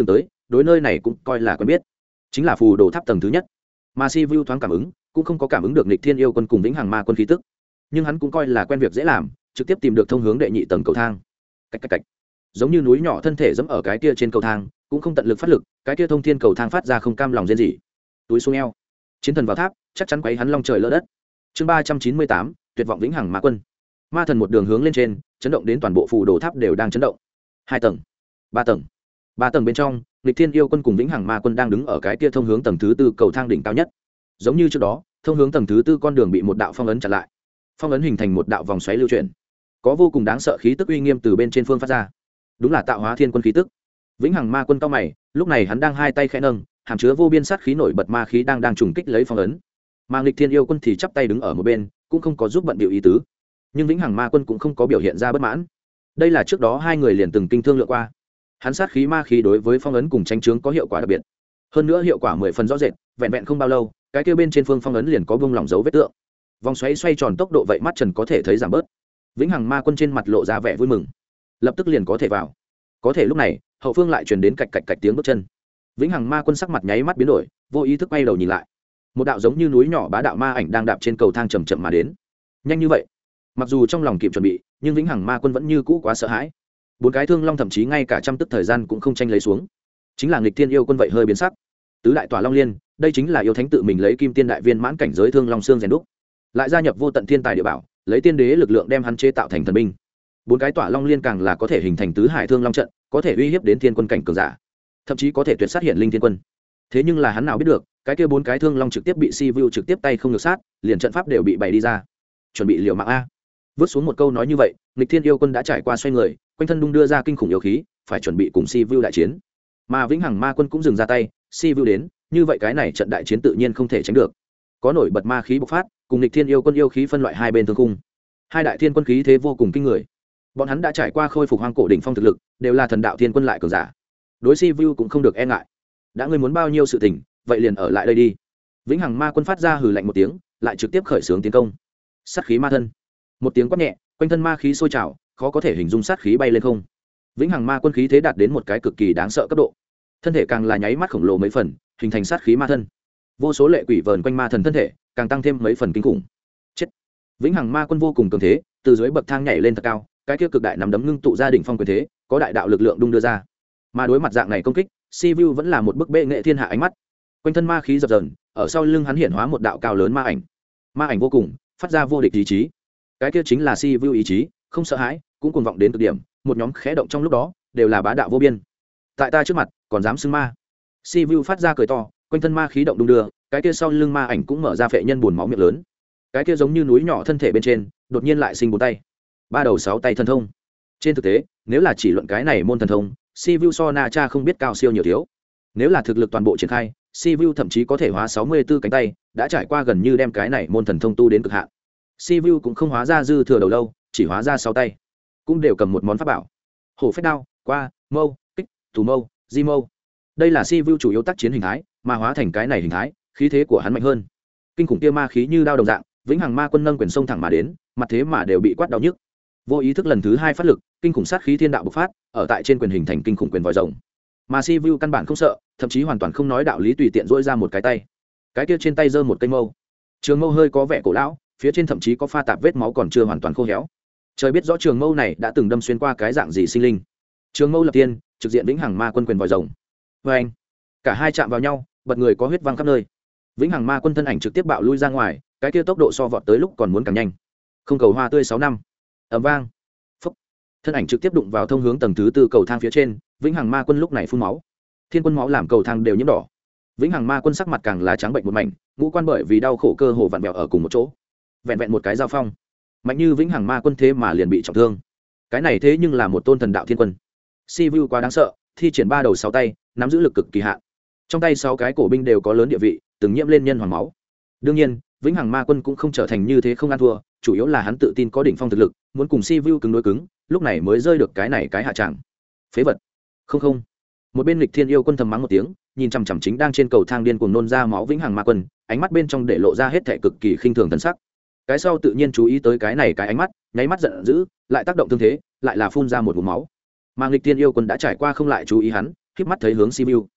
đối nơi này cũng coi là quen biết, chính là phù đồ tháp tầng thứ nhất. Mà si vu thoáng cảm ứng cũng không có cảm ứng được nghịch thiên yêu quân cùng vĩnh hằng ma quân khí tức, nhưng hắn cũng coi là quen việc dễ làm, trực tiếp tìm được thông hướng đệ nhị tầng cầu thang. Cách cách cách, giống như núi nhỏ thân thể dẫm ở cái kia trên cầu thang, cũng không tận lực phát lực, cái kia thông thiên cầu thang phát ra không cam lòng rên rỉ. Túi xuống eo, chiến thần vào tháp, chắc chắn quấy hắn long trời lỡ đất. Chương 398, tuyệt vọng vĩnh hằng ma quân. Ma thần một đường hướng lên trên, chấn động đến toàn bộ phù đồ tháp đều đang chấn động. 2 tầng, 3 tầng. 3 tầng bên trong, nghịch thiên yêu quân cùng vĩnh hằng ma quân đang đứng ở cái kia thông hướng tầng thứ tư cầu thang đỉnh cao nhất. Giống như trước đó, thông hướng tầng thứ tư con đường bị một đạo phong ấn chặn lại. Phong ấn hình thành một đạo vòng xoáy lưu chuyển, có vô cùng đáng sợ khí tức uy nghiêm từ bên trên phương phát ra. Đúng là tạo hóa thiên quân khí tức. Vĩnh hằng ma quân cao mày, lúc này hắn đang hai tay khẽ nâng, hàm chứa vô biên sát khí nổi bật ma khí đang trùng kích lấy phong ấn. Mà nghịch thiên yêu quân thì chắp tay đứng ở một bên, cũng không có giúp bận bịu ý tứ. Nhưng vĩnh hằng ma quân cũng không có biểu hiện ra bất mãn. Đây là trước đó hai người liền từng kinh thương lượng qua. Hắn sát khí ma khí đối với phong ấn cùng tranh chướng có hiệu quả đặc biệt, hơn nữa hiệu quả 10 phần rõ rệt, vẹn vẹn không bao lâu, cái kia bên trên phương phong ấn liền có bung lỏng dấu vết tượng. Vòng xoáy xoay tròn tốc độ vậy mắt trần có thể thấy giảm bớt. Vĩnh hằng ma quân trên mặt lộ ra vẻ vui mừng, lập tức liền có thể vào. Có thể lúc này, hậu phương lại truyền đến cạch cạch cạch tiếng bước chân. Vĩnh hằng ma quân sắc mặt nháy mắt biến đổi, vô ý thức quay đầu nhìn lại. Một đạo giống như núi nhỏ bá đạo ma ảnh đang đạp trên cầu thang chậm chậm mà đến. Nhanh như vậy, mặc dù trong lòng kịp chuẩn bị, nhưng vĩnh hằng ma quân vẫn như cũ quá sợ hãi. 4 cái thương long thậm chí ngay cả trăm tức thời gian cũng không tranh lấy xuống. Chính là nghịch thiên yêu quân vậy hơi biến sắc. Tứ đại tỏa long liên, đây chính là yêu thánh tự mình lấy kim tiên đại viên mãn cảnh giới thương long xương rèn đúc, lại gia nhập vô tận thiên tài địa bảo, lấy tiên đế lực lượng đem hắn chế tạo thành thần binh. 4 cái tỏa long liên càng là có thể hình thành tứ hải thương long trận, có thể uy hiếp đến thiên quân cảnh cường giả, thậm chí có thể tuyệt sát hiện linh thiên quân. Thế nhưng là hắn nào biết được, cái kia 4 cái thương long trực tiếp bị si vu trực tiếp tay không ngược sát, liền trận pháp đều bị bày đi ra. Chuẩn bị liều mạng a. Vứt xuống một câu nói như vậy, nghịch thiên yêu quân đã trải qua xoay người, quanh thân đung đưa ra kinh khủng yêu khí, phải chuẩn bị cùng si vu đại chiến. Mà vĩnh hằng ma quân cũng dừng ra tay, si vu đến, như vậy cái này trận đại chiến tự nhiên không thể tránh được. Có nổi bật ma khí bộc phát, cùng nghịch thiên yêu quân yêu khí phân loại hai bên thương khung. Hai đại thiên quân khí thế vô cùng kinh người. Bọn hắn đã trải qua khôi phục hoang cổ đỉnh phong thực lực, đều là thần đạo thiên quân lại cường giả. Đối si vu cũng không được e ngại. Đã ngươi muốn bao nhiêu sự tình, vậy liền ở lại đây đi. Vĩnh hằng ma quân phát ra hừ lạnh một tiếng, lại trực tiếp khởi xướng tiến công. Sát khí ma thân. Một tiếng quát nhẹ, quanh thân ma khí sôi trào, khó có thể hình dung sát khí bay lên không. Vĩnh hằng ma quân khí thế đạt đến một cái cực kỳ đáng sợ cấp độ, thân thể càng là nháy mắt khổng lồ mấy phần, hình thành sát khí ma thân. Vô số lệ quỷ vờn quanh ma thần thân thể, càng tăng thêm mấy phần kinh khủng. Chết! Vĩnh hằng ma quân vô cùng cường thế, từ dưới bậc thang nhảy lên thật cao, cái kia cực đại nắm đấm ngưng tụ ra đỉnh phong quyền thế, có đại đạo lực lượng đung đưa ra. Mà đối mặt dạng này công kích, Sivu vẫn là một bức bệ nghệ thiên hạ ánh mắt. Quanh thân ma khí dập dờn, ở sau lưng hắn hiện hóa một đạo cao lớn ma ảnh. Ma ảnh vô cùng, phát ra vô địch ý chí. Cái kia chính là Sivu ý chí, không sợ hãi, cũng cuồng vọng đến cực điểm, một nhóm khẽ động trong lúc đó, đều là bá đạo vô biên. Tại ta trước mặt, còn dám xưng ma? Sivu phát ra cười to, quanh thân ma khí động đung đưa, cái kia sau lưng ma ảnh cũng mở ra phệ nhân buồn máu miệng lớn. Cái kia giống như núi nhỏ thân thể bên trên, đột nhiên lại sinh 4 tay, 3 đầu 6 tay thần thông. Trên thực tế, nếu là chỉ luận cái này môn thần thông, Sivu so Na Cha không biết cao siêu nhiều thiếu. Nếu là thực lực toàn bộ triển khai, Sivu thậm chí có thể hóa 64 cánh tay, đã trải qua gần như đem cái này môn thần thông tu đến cực hạn. Sivu cũng không hóa ra dư thừa đầu lâu, chỉ hóa ra 6 tay, cũng đều cầm một món pháp bảo. Hổ phách đao, qua, mâu, kích, thủ mâu, di mâu. Đây là Sivu chủ yếu tác chiến hình thái, mà hóa thành cái này hình thái, khí thế của hắn mạnh hơn. Kinh khủng kia ma khí như đao đồng dạng, vĩnh hằng ma quân nâng quyền sông thẳng mà đến, mặt thế mà đều bị quát đau nhức. Vô ý thức lần thứ 2 phát lực, kinh khủng sát khí thiên đạo bộc phát, ở tại trên quyền hình thành kinh khủng quyền vòi rồng. Mà Sivu căn bản không sợ, thậm chí hoàn toàn không nói đạo lý, tùy tiện duỗi ra một cái tay. Cái kia trên tay giơ một cây mâu. Trường mâu hơi có vẻ cổ lão, phía trên thậm chí có pha tạp vết máu còn chưa hoàn toàn khô héo. Trời biết rõ trường mâu này đã từng đâm xuyên qua cái dạng gì sinh linh. Trường mâu lập tiên, trực diện vĩnh hằng ma quân quyền vòi rồng. Và anh, cả hai chạm vào nhau, bật người có huyết văng khắp nơi. Vĩnh hằng ma quân thân ảnh trực tiếp bạo lui ra ngoài, cái kia tốc độ so vọt tới lúc còn muốn càng nhanh. Không cầu hoa tươi 6 năm. Ầm vang. Phốc. Thân ảnh trực tiếp đụng vào thông hướng tầng thứ 4 cầu thang phía trên, vĩnh hằng ma quân lúc này phun máu. Thiên quân máu làm cầu thang đều nhiễm đỏ. Vĩnh hằng ma quân sắc mặt càng là trắng bệnh một mảnh, ngũ quan bởi vì đau khổ cơ hồ vặn vẹo ở cùng một chỗ. Vẹn vẹn một cái giao phong, mạnh như vĩnh hằng ma quân thế mà liền bị trọng thương. Cái này thế nhưng là một tôn thần đạo thiên quân. Sivu quá đáng sợ, thi triển 3 đầu 6 tay, nắm giữ lực cực kỳ hạn. Trong tay 6 cái cổ binh đều có lớn địa vị, từng nhiễm lên nhân hoàng máu. Đương nhiên, vĩnh hằng ma quân cũng không trở thành như thế không ăn thua, chủ yếu là hắn tự tin có đỉnh phong thực lực, muốn cùng Sivu cứng đối cứng, lúc này mới rơi được cái này cái hạ trạng. Phế vật. Không. Một bên Lịch Thiên yêu quân thầm mắng một tiếng, nhìn chằm chằm chính đang trên cầu thang điên cuồng nôn ra máu vĩnh hằng ma quân, ánh mắt bên trong để lộ ra hết thảy cực kỳ khinh thường thần sắc. Cái sau tự nhiên chú ý tới cái này cái ánh mắt, nháy mắt giận dữ, lại tác động tương thế, lại là phun ra một ngụm máu. Mà Lịch Thiên yêu quân đã trải qua không lại chú ý hắn, khép mắt thấy hướng Sivu,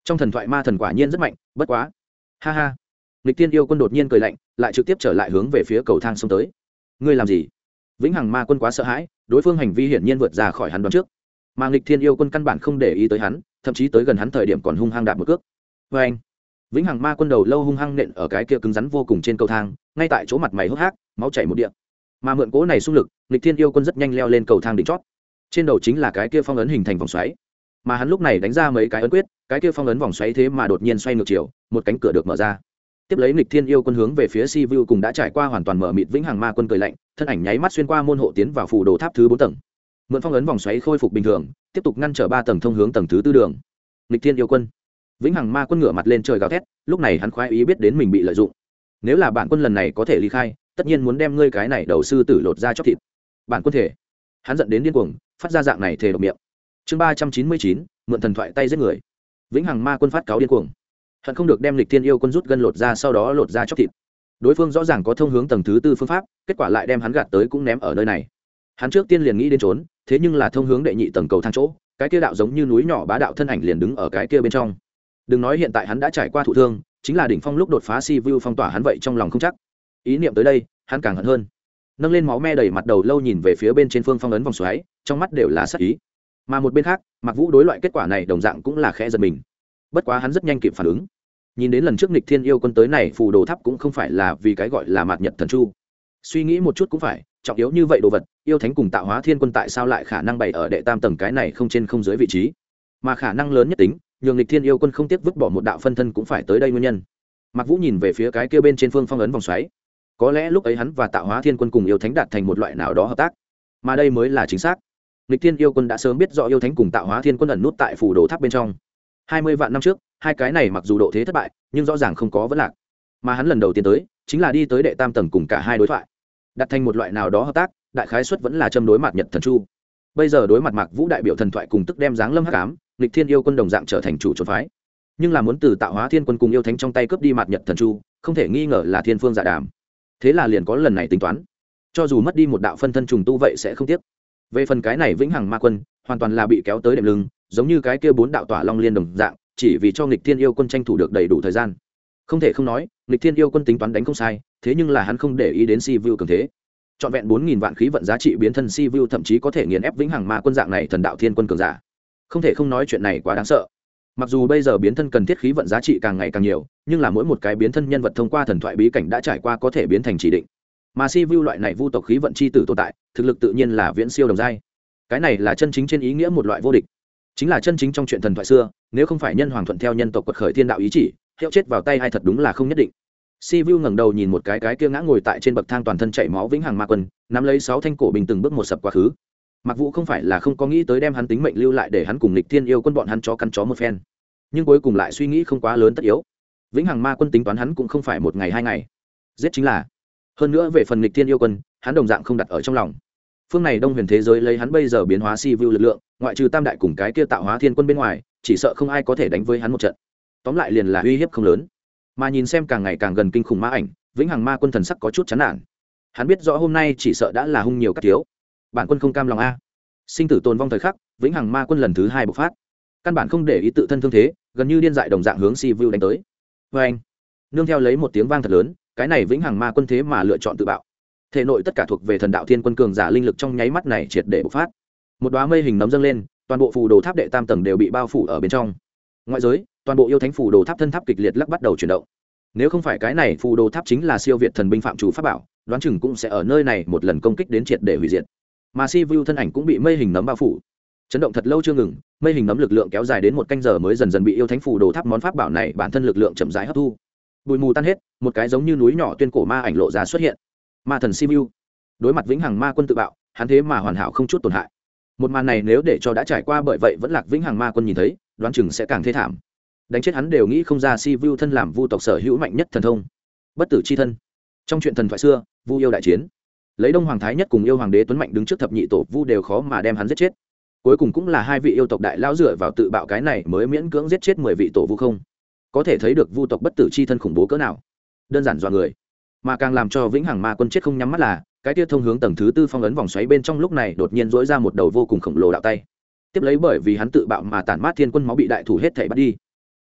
trong thần thoại ma thần quả nhiên rất mạnh, bất quá ha ha. Nghịch Thiên yêu quân đột nhiên cười lạnh, lại trực tiếp trở lại hướng về phía cầu thang xông tới. Ngươi làm gì? Vĩnh Hằng ma quân quá sợ hãi, đối phương hành vi hiển nhiên vượt ra khỏi hắn đoán trước, mà Nghịch Thiên yêu quân căn bản không để ý tới hắn, thậm chí tới gần hắn thời điểm còn hung hăng đạp một cước. Và anh, Vĩnh Hằng ma quân đầu lâu hung hăng nện ở cái kia cứng rắn vô cùng trên cầu thang, ngay tại chỗ mặt mày hốc hác, máu chảy một địa. Mà mượn cố này xung lực, Nghịch Thiên yêu quân rất nhanh leo lên cầu thang đỉnh chót. Trên đầu chính là cái kia phong ấn hình thành vòng xoáy, mà hắn lúc này đánh ra mấy cái ấn quyết, cái kia phong ấn vòng xoáy thế mà đột nhiên xoay ngược chiều, một cánh cửa được mở ra. Tiếp lấy Nghịch Thiên yêu quân hướng về phía Sivu cùng đã trải qua hoàn toàn mở mịt Vĩnh Hằng ma quân cười lạnh, thân ảnh nháy mắt xuyên qua môn hộ tiến vào phù đồ tháp thứ 4 tầng. Mượn phong ấn vòng xoáy khôi phục bình thường, tiếp tục ngăn trở 3 tầng thông hướng tầng thứ 4 đường. Nghịch Thiên yêu quân, Vĩnh Hằng ma quân ngửa mặt lên trời gào thét, lúc này hắn khoái ý biết đến mình bị lợi dụng. Nếu là bản quân lần này có thể ly khai, tất nhiên muốn đem ngươi cái này đầu sư tử lột ra chóc thịt. Bản quân thể. Hắn giận đến điên cuồng, phát ra dạng này thề độc miệng. Chương 399, mượn thần thoại tay giết người. Vĩnh Hằng ma quân phát cáo điên cuồng, hận không được đem Lịch Thiên yêu quân rút gân lột ra, sau đó lột ra chóc thịt. Đối phương rõ ràng có thông hướng tầng thứ 4 phương pháp, kết quả lại đem hắn gạt tới cũng ném ở nơi này. Hắn trước tiên liền nghĩ đến trốn, thế nhưng là thông hướng đệ nhị tầng cầu thang chỗ, cái kia đạo giống như núi nhỏ bá đạo thân ảnh liền đứng ở cái kia bên trong. Đừng nói hiện tại hắn đã trải qua thụ thương, chính là đỉnh phong lúc đột phá si vu phong tỏa hắn vậy trong lòng không chắc. Ý niệm tới đây, hắn càng hận hơn. Nâng lên máu me đầy mặt đầu lâu nhìn về phía bên trên phương phong ấn vòng xoáy, trong mắt đều là sát ý. Mà một bên khác, Mạc Vũ đối loại kết quả này đồng dạng cũng là khẽ giật mình. Bất quá hắn rất nhanh kịp phản ứng. Nhìn đến lần trước Nghịch Thiên yêu quân tới này phù đồ tháp cũng không phải là vì cái gọi là mạt nhật thần chu. Suy nghĩ một chút cũng phải, trọng yếu như vậy đồ vật, yêu thánh cùng tạo hóa thiên quân tại sao lại khả năng bày ở đệ tam tầng cái này không trên không dưới vị trí, mà khả năng lớn nhất tính nhường Nghịch Thiên yêu quân không tiếc vứt bỏ một đạo phân thân cũng phải tới đây nguyên nhân. Mạc Vũ nhìn về phía cái kia bên trên phương phong ấn vòng xoáy, có lẽ lúc ấy hắn và tạo hóa thiên quân cùng yêu thánh đạt thành một loại nào đó hợp tác, mà đây mới là chính xác. Nghịch Thiên yêu quân đã sớm biết rõ yêu thánh cùng tạo hóa thiên quân ẩn nút tại phù đồ tháp bên trong. 20 vạn năm trước, hai cái này mặc dù độ thế thất bại, nhưng rõ ràng không có vấn lạc. Mà hắn lần đầu tiên tới, chính là đi tới đệ tam tầng cùng cả hai đối thoại, đặt thành một loại nào đó hợp tác, đại khái suất vẫn là châm đối mặt Nhật thần chu. Bây giờ đối mặt Mạc Vũ đại biểu thần thoại cùng tức đem dáng lâm hắc ám, Nghịch Thiên yêu quân đồng dạng trở thành chủ trốn phái. Nhưng là muốn từ tạo hóa thiên quân cùng yêu thánh trong tay cướp đi mặt Nhật thần chu, không thể nghi ngờ là thiên phương dạ đàm. Thế là liền có lần này tính toán, cho dù mất đi một đạo phân thân trùng tu vậy sẽ không tiếc. Về phần cái này Vĩnh Hằng ma quân, hoàn toàn là bị kéo tới đệm lưng, giống như cái kia 4 đạo tỏa long liên đồng dạng, chỉ vì cho Nghịch Thiên yêu quân tranh thủ được đầy đủ thời gian. Không thể không nói, Nghịch Thiên yêu quân tính toán đánh không sai, thế nhưng là hắn không để ý đến Si Vu cường thế. Trọn vẹn 4000 vạn khí vận giá trị biến thân Si Vu thậm chí có thể nghiền ép Vĩnh Hằng ma quân dạng này thần đạo thiên quân cường giả. Không thể không nói chuyện này quá đáng sợ. Mặc dù bây giờ biến thân cần thiết khí vận giá trị càng ngày càng nhiều, nhưng là mỗi một cái biến thân nhân vật thông qua thần thoại bí cảnh đã trải qua có thể biến thành chỉ định. Mà Si Vu loại này vu tộc khí vận chi tử tồn tại, thực lực tự nhiên là viễn siêu đồng giai. Cái này là chân chính trên ý nghĩa một loại vô địch, chính là chân chính trong chuyện thần thoại xưa, nếu không phải nhân hoàng thuận theo nhân tộc quật khởi thiên đạo ý chỉ, hiệu chết vào tay hay thật đúng là không nhất định. Si Vu ngẩng đầu nhìn một cái kia ngã ngồi tại trên bậc thang toàn thân chảy máu Vĩnh Hằng ma quân, nắm lấy 6 thanh cổ bình từng bước một sập quá khứ. Mặc Vũ không phải là không có nghĩ tới đem hắn tính mệnh lưu lại để hắn cùng Nghịch Thiên yêu quân bọn hắn chó cắn chó một phen, nhưng cuối cùng lại suy nghĩ không quá lớn tất yếu. Vĩnh Hằng ma quân tính toán hắn cũng không phải một ngày hai ngày, giết chính là. Hơn nữa về phần Nghịch Thiên yêu quân, hắn đồng dạng không đặt ở trong lòng. Phương này Đông Huyền thế giới lấy hắn bây giờ biến hóa Si Vu lực lượng, ngoại trừ Tam đại cùng cái kia tạo hóa thiên quân bên ngoài, chỉ sợ không ai có thể đánh với hắn một trận. Tóm lại liền là uy hiếp không lớn. Mà nhìn xem càng ngày càng gần kinh khủng ma ảnh, Vĩnh Hằng ma quân thần sắc có chút chán nản. Hắn biết rõ hôm nay chỉ sợ đã là hung nhiều các thiếu. Bản quân không cam lòng a. Sinh tử tồn vong thời khắc, Vĩnh Hằng ma quân lần thứ 2 bộc phát. Căn bản không để ý tự thân thương thế, gần như điên dại đồng dạng hướng Si Vu đánh tới. Và anh, nương theo lấy một tiếng vang thật lớn, cái này Vĩnh Hằng ma quân thế mà lựa chọn tự bạo. Thể nội tất cả thuộc về thần đạo thiên quân cường giả linh lực trong nháy mắt này triệt để bộc phát. Một đóa mây hình nấm dâng lên, toàn bộ phù đồ tháp đệ tam tầng đều bị bao phủ ở bên trong. Ngoại giới, toàn bộ yêu thánh phù đồ tháp thân tháp kịch liệt lắc bắt đầu chuyển động. Nếu không phải cái này phù đồ tháp chính là siêu việt thần binh phạm chủ pháp bảo, đoán chừng cũng sẽ ở nơi này một lần công kích đến triệt để hủy diệt. Mà Si Vu thân ảnh cũng bị mây hình nấm bao phủ, chấn động thật lâu chưa ngừng. Mây hình nấm lực lượng kéo dài đến 1 canh giờ mới dần dần bị yêu thánh phù đồ tháp món pháp bảo này bản thân lực lượng chậm rãi hấp thu. Bụi mù tan hết, một cái giống như núi nhỏ tuyên cổ ma ảnh lộ ra xuất hiện. Ma thần Si Vu đối mặt Vĩnh Hằng ma quân tự bạo, hắn thế mà hoàn hảo không chút tổn hại. Một màn này nếu để cho đã trải qua bởi vậy vẫn lạc Vĩnh Hằng ma quân nhìn thấy, đoán chừng sẽ càng thê thảm. Đánh chết hắn đều nghĩ không ra Si Vu thân làm vu tộc sở hữu mạnh nhất thần thông, bất tử chi thân. Trong chuyện thần thoại xưa, vu yêu đại chiến, lấy Đông Hoàng Thái Nhất cùng yêu hoàng đế Tuấn Mạnh đứng trước thập nhị tổ vu đều khó mà đem hắn giết chết. Cuối cùng cũng là 2 vị yêu tộc đại lão dựa vào tự bạo cái này mới miễn cưỡng giết chết 10 vị tổ vu không. Có thể thấy được vu tộc bất tử chi thân khủng bố cỡ nào, đơn giản dọa người. Mà càng làm cho Vĩnh Hằng ma quân chết không nhắm mắt là cái tia thông hướng tầng thứ 4 phong ấn vòng xoáy bên trong lúc này đột nhiên dỗi ra một đầu vô cùng khổng lồ đạo tay, tiếp lấy bởi vì hắn tự bạo mà tản mát thiên quân máu bị đại thủ hết thảy bắt đi.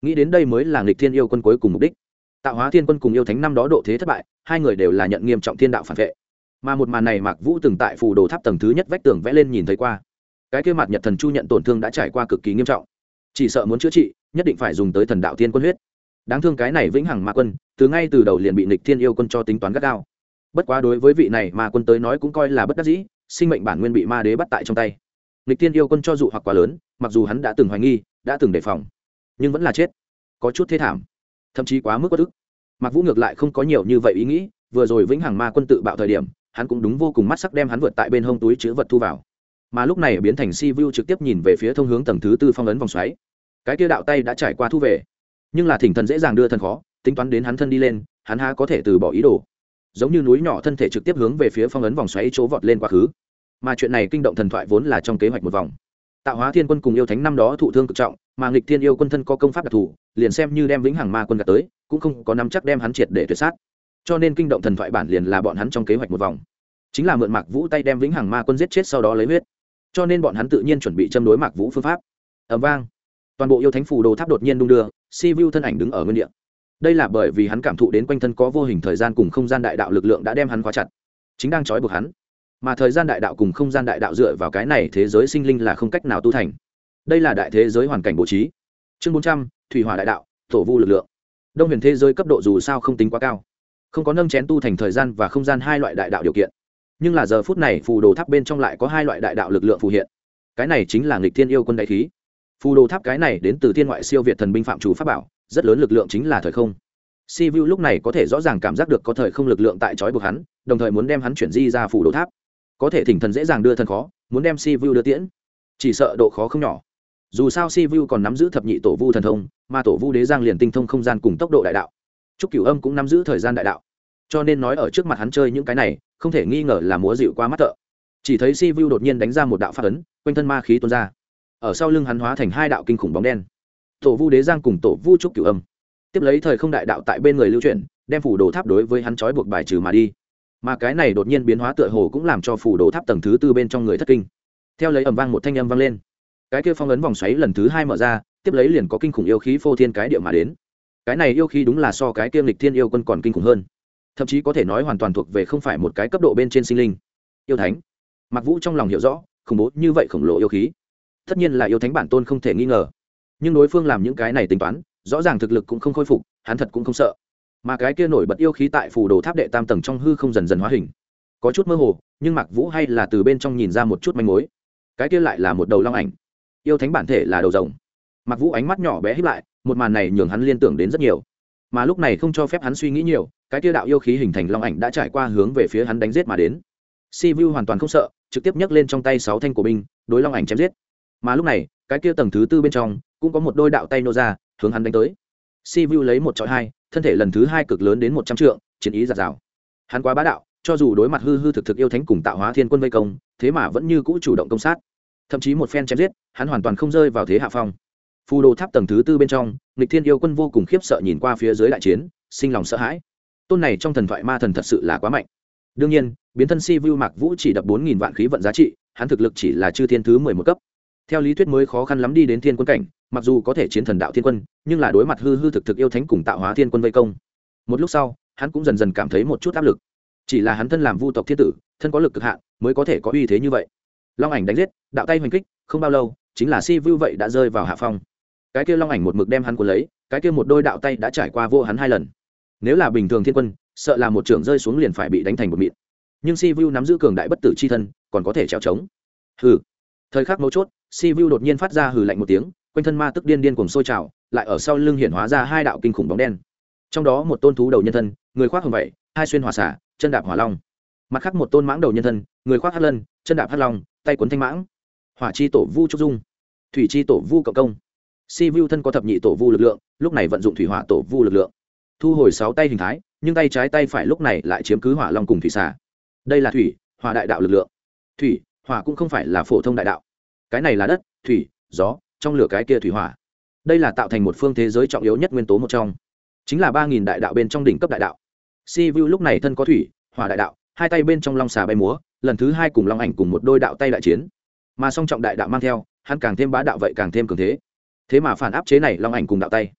nghĩ đến đây mới là nghịch thiên yêu quân cuối cùng mục đích. Tạo Hóa Thiên Quân cùng yêu thánh năm đó độ thế thất bại, hai người đều là nhận nghiêm trọng thiên đạo phản vệ. Mà một màn này Mạc Vũ từng tại phù đồ tháp tầng thứ nhất vách tường vẽ lên nhìn thấy qua. Cái kia mặt Nhật Thần Chu nhận tổn thương đã trải qua cực kỳ nghiêm trọng, chỉ sợ muốn chữa trị, nhất định phải dùng tới Thần Đạo Thiên Quân huyết. Đáng thương cái này Vĩnh Hằng Ma Quân, từ ngay từ đầu liền bị nghịch thiên yêu quân cho tính toán gắt gao. Bất quá đối với vị này Ma Quân tới nói cũng coi là bất đắc dĩ, sinh mệnh bản nguyên bị ma đế bắt tại trong tay. Nghịch thiên yêu quân cho dụ hoặc quá lớn, mặc dù hắn đã từng hoài nghi, đã từng đề phòng, nhưng vẫn là chết, có chút thê thảm, thậm chí quá mức bất ức. Mạc Vũ ngược lại không có nhiều như vậy ý nghĩ, vừa rồi Vĩnh Hằng Ma Quân tự bạo thời điểm, hắn cũng đúng vô cùng mắt sắc đem hắn vượt tại bên hông túi chứa vật thu vào. Mà lúc này biến thành Si Vu trực tiếp nhìn về phía thông hướng tầng thứ tư phong ấn vòng xoáy. Cái kia đạo tay đã trải qua thu về, nhưng là thỉnh thần dễ dàng đưa thần khó, tính toán đến hắn thân đi lên, hắn há có thể từ bỏ ý đồ. Giống như núi nhỏ thân thể trực tiếp hướng về phía phong ấn vòng xoáy chỗ vọt lên quá khứ. Mà chuyện này kinh động thần thoại vốn là trong kế hoạch một vòng. Tạo Hóa Thiên Quân cùng yêu thánh năm đó thụ thương cực trọng, mà nghịch thiên yêu quân thân có công pháp đặc thù, liền xem như đem Vĩnh Hằng Ma Quân gạt tới, cũng không có nắm chắc đem hắn triệt để tuyệt sát. Cho nên kinh động thần thoại bản liền là bọn hắn trong kế hoạch một vòng, chính là mượn Mạc Vũ tay đem Vĩnh Hằng Ma Quân giết chết sau đó lấy huyết. Cho nên bọn hắn tự nhiên chuẩn bị châm đối Mạc Vũ phương pháp. Ầm vang, toàn bộ yêu thánh phù đồ tháp đột nhiên đung đưa, Si Vu thân ảnh đứng ở nguyên địa. Đây là bởi vì hắn cảm thụ đến quanh thân có vô hình thời gian cùng không gian đại đạo lực lượng đã đem hắn khóa chặt, chính đang trói buộc hắn. Mà thời gian đại đạo cùng không gian đại đạo dựa vào cái này thế giới sinh linh là không cách nào tu thành. Đây là đại thế giới hoàn cảnh bố trí. Chương 400, thủy hỏa đại đạo, tổ vu lực lượng. Đông huyền thế giới cấp độ dù sao không tính quá cao, không có nâng chén tu thành thời gian và không gian hai loại đại đạo điều kiện. Nhưng là giờ phút này phù đồ tháp bên trong lại có hai loại đại đạo lực lượng phù hiện. Cái này chính là nghịch thiên yêu quân đại khí. Phù đồ tháp cái này đến từ thiên ngoại siêu việt thần binh phạm chủ pháp bảo, rất lớn lực lượng chính là thời không. Si Vu lúc này có thể rõ ràng cảm giác được có thời không lực lượng tại trói buộc hắn, đồng thời muốn đem hắn chuyển di ra phù đồ tháp. Có thể thỉnh thần dễ dàng đưa thần khó, muốn đem Si Vu đưa tiễn, chỉ sợ độ khó không nhỏ. Dù sao Si Vu còn nắm giữ thập nhị tổ vu thần thông, mà tổ vu đế giang liền tinh thông không gian cùng tốc độ đại đạo. Trúc Cửu Âm cũng nắm giữ thời gian đại đạo, cho nên nói ở trước mặt hắn chơi những cái này, không thể nghi ngờ là múa dịu qua mắt thợ. Chỉ thấy Si Vu đột nhiên đánh ra một đạo pháp ấn, quanh thân ma khí tuôn ra, ở sau lưng hắn hóa thành hai đạo kinh khủng bóng đen. Tổ vu đế giang cùng tổ vu Trúc Cửu Âm tiếp lấy thời không đại đạo tại bên người lưu chuyển, đem phủ đồ tháp đối với hắn trói buộc bài trừ mà đi. Mà cái này đột nhiên biến hóa tựa hồ cũng làm cho phủ đồ tháp tầng thứ tư bên trong người thất kinh. Theo lấy ầm vang một thanh âm vang lên, cái kia phong ấn vòng xoáy lần thứ hai mở ra, tiếp lấy liền có kinh khủng yêu khí phô thiên cái địa mà đến. Cái này yêu khí đúng là so cái kia nghịch thiên yêu quân còn kinh khủng hơn, thậm chí có thể nói hoàn toàn thuộc về không phải một cái cấp độ bên trên sinh linh. Yêu thánh. Mạc Vũ trong lòng hiểu rõ, khủng bố như vậy khổng lồ yêu khí, tất nhiên là yêu thánh bản tôn không thể nghi ngờ. Nhưng đối phương làm những cái này tính toán, rõ ràng thực lực cũng không khôi phục, hắn thật cũng không sợ. Mà cái kia nổi bật yêu khí tại phù đồ tháp đệ tam tầng trong hư không dần dần hóa hình, có chút mơ hồ, nhưng Mạc Vũ hay là từ bên trong nhìn ra một chút manh mối. Cái kia lại là một đầu long ảnh, yêu thánh bản thể là đầu rồng. Mạc Vũ ánh mắt nhỏ bé híp lại, một màn này nhường hắn liên tưởng đến rất nhiều. Mà lúc này không cho phép hắn suy nghĩ nhiều, cái kia đạo yêu khí hình thành long ảnh đã trải qua hướng về phía hắn đánh giết mà đến. Si Vu hoàn toàn không sợ, trực tiếp nhấc lên trong tay 6 thanh cổ binh, đối long ảnh chém giết. Mà lúc này, cái kia tầng thứ tư bên trong cũng có một đôi đạo tay nô ra, hướng hắn đánh tới. Si Vu lấy 1 chọi 2, thân thể lần thứ 2 cực lớn đến 100 trượng, chiến ý dạt dào. Hắn quá bá đạo, cho dù đối mặt hư hư thực thực yêu thánh cùng Tạo Hóa Thiên Quân vây công, thế mà vẫn như cũ chủ động công sát. Thậm chí một phen chém giết, hắn hoàn toàn không rơi vào thế hạ phong. Phù đồ tháp tầng thứ tư bên trong, nghịch thiên yêu quân vô cùng khiếp sợ nhìn qua phía dưới đại chiến, sinh lòng sợ hãi. Tôn này trong thần thoại ma thần thật sự là quá mạnh. Đương nhiên, biến thân Si Vu Mạc Vũ chỉ đập 4000 vạn khí vận giá trị, hắn thực lực chỉ là chư thiên thứ 11 cấp. Theo lý thuyết mới khó khăn lắm đi đến thiên quân cảnh, mặc dù có thể chiến thần đạo thiên quân, nhưng là đối mặt hư hư thực thực yêu thánh cùng Tạo Hóa Thiên Quân vây công. Một lúc sau, hắn cũng dần dần cảm thấy một chút áp lực. Chỉ là hắn thân làm vu tộc thiên tử, thân có lực cực hạn, mới có thể có uy thế như vậy. Long ảnh đánh giết, đạo tay hoành kích, không bao lâu, chính là Si Vu vậy đã rơi vào hạ phong. Cái kia long ảnh một mực đem hắn cuốn lấy, cái kia một đôi đạo tay đã trải qua vô hắn 2 lần. Nếu là bình thường thiên quân, sợ là một trưởng rơi xuống liền phải bị đánh thành một mịn. Nhưng Si Vu nắm giữ cường đại bất tử chi thân, còn có thể trèo trống. Hừ. Thời khắc mấu chốt, Si Vu đột nhiên phát ra hừ lạnh một tiếng, quanh thân ma tức điên điên cuồng sôi trào, lại ở sau lưng hiển hóa ra 2 đạo kinh khủng bóng đen. Trong đó một tôn thú đầu nhân thân, người khoác hồng vảy, hai xuyên hỏa xả, chân đạp hỏa long. Mặt khác một tôn mãng đầu nhân thân, người khoác hắc lân, chân đạp hắc long, tay cuốn thanh mãng. Hỏa chi tổ vu trúc dung, thủy chi tổ vu cộng công. Si Vu thân có thập nhị tổ vu lực lượng, lúc này vận dụng thủy hỏa tổ vu lực lượng, thu hồi 6 tay hình thái, nhưng tay trái tay phải lúc này lại chiếm cứ hỏa long cùng thủy xả. Đây là thủy hỏa đại đạo lực lượng. Thủy hỏa cũng không phải là phổ thông đại đạo, cái này là đất, thủy, gió, trong lửa cái kia thủy hỏa. Đây là tạo thành một phương thế giới trọng yếu nhất nguyên tố một trong, chính là 3000 đại đạo bên trong đỉnh cấp đại đạo. Si Vu lúc này thân có thủy hỏa đại đạo, hai tay bên trong long xà bay múa, lần thứ 2 cùng long ảnh cùng một đôi đạo tay đại chiến. Mà song trọng đại đạo mang theo, hắn càng thêm bá đạo vậy càng thêm cường thế. Thế mà phản áp chế này long ảnh cùng đạo tay,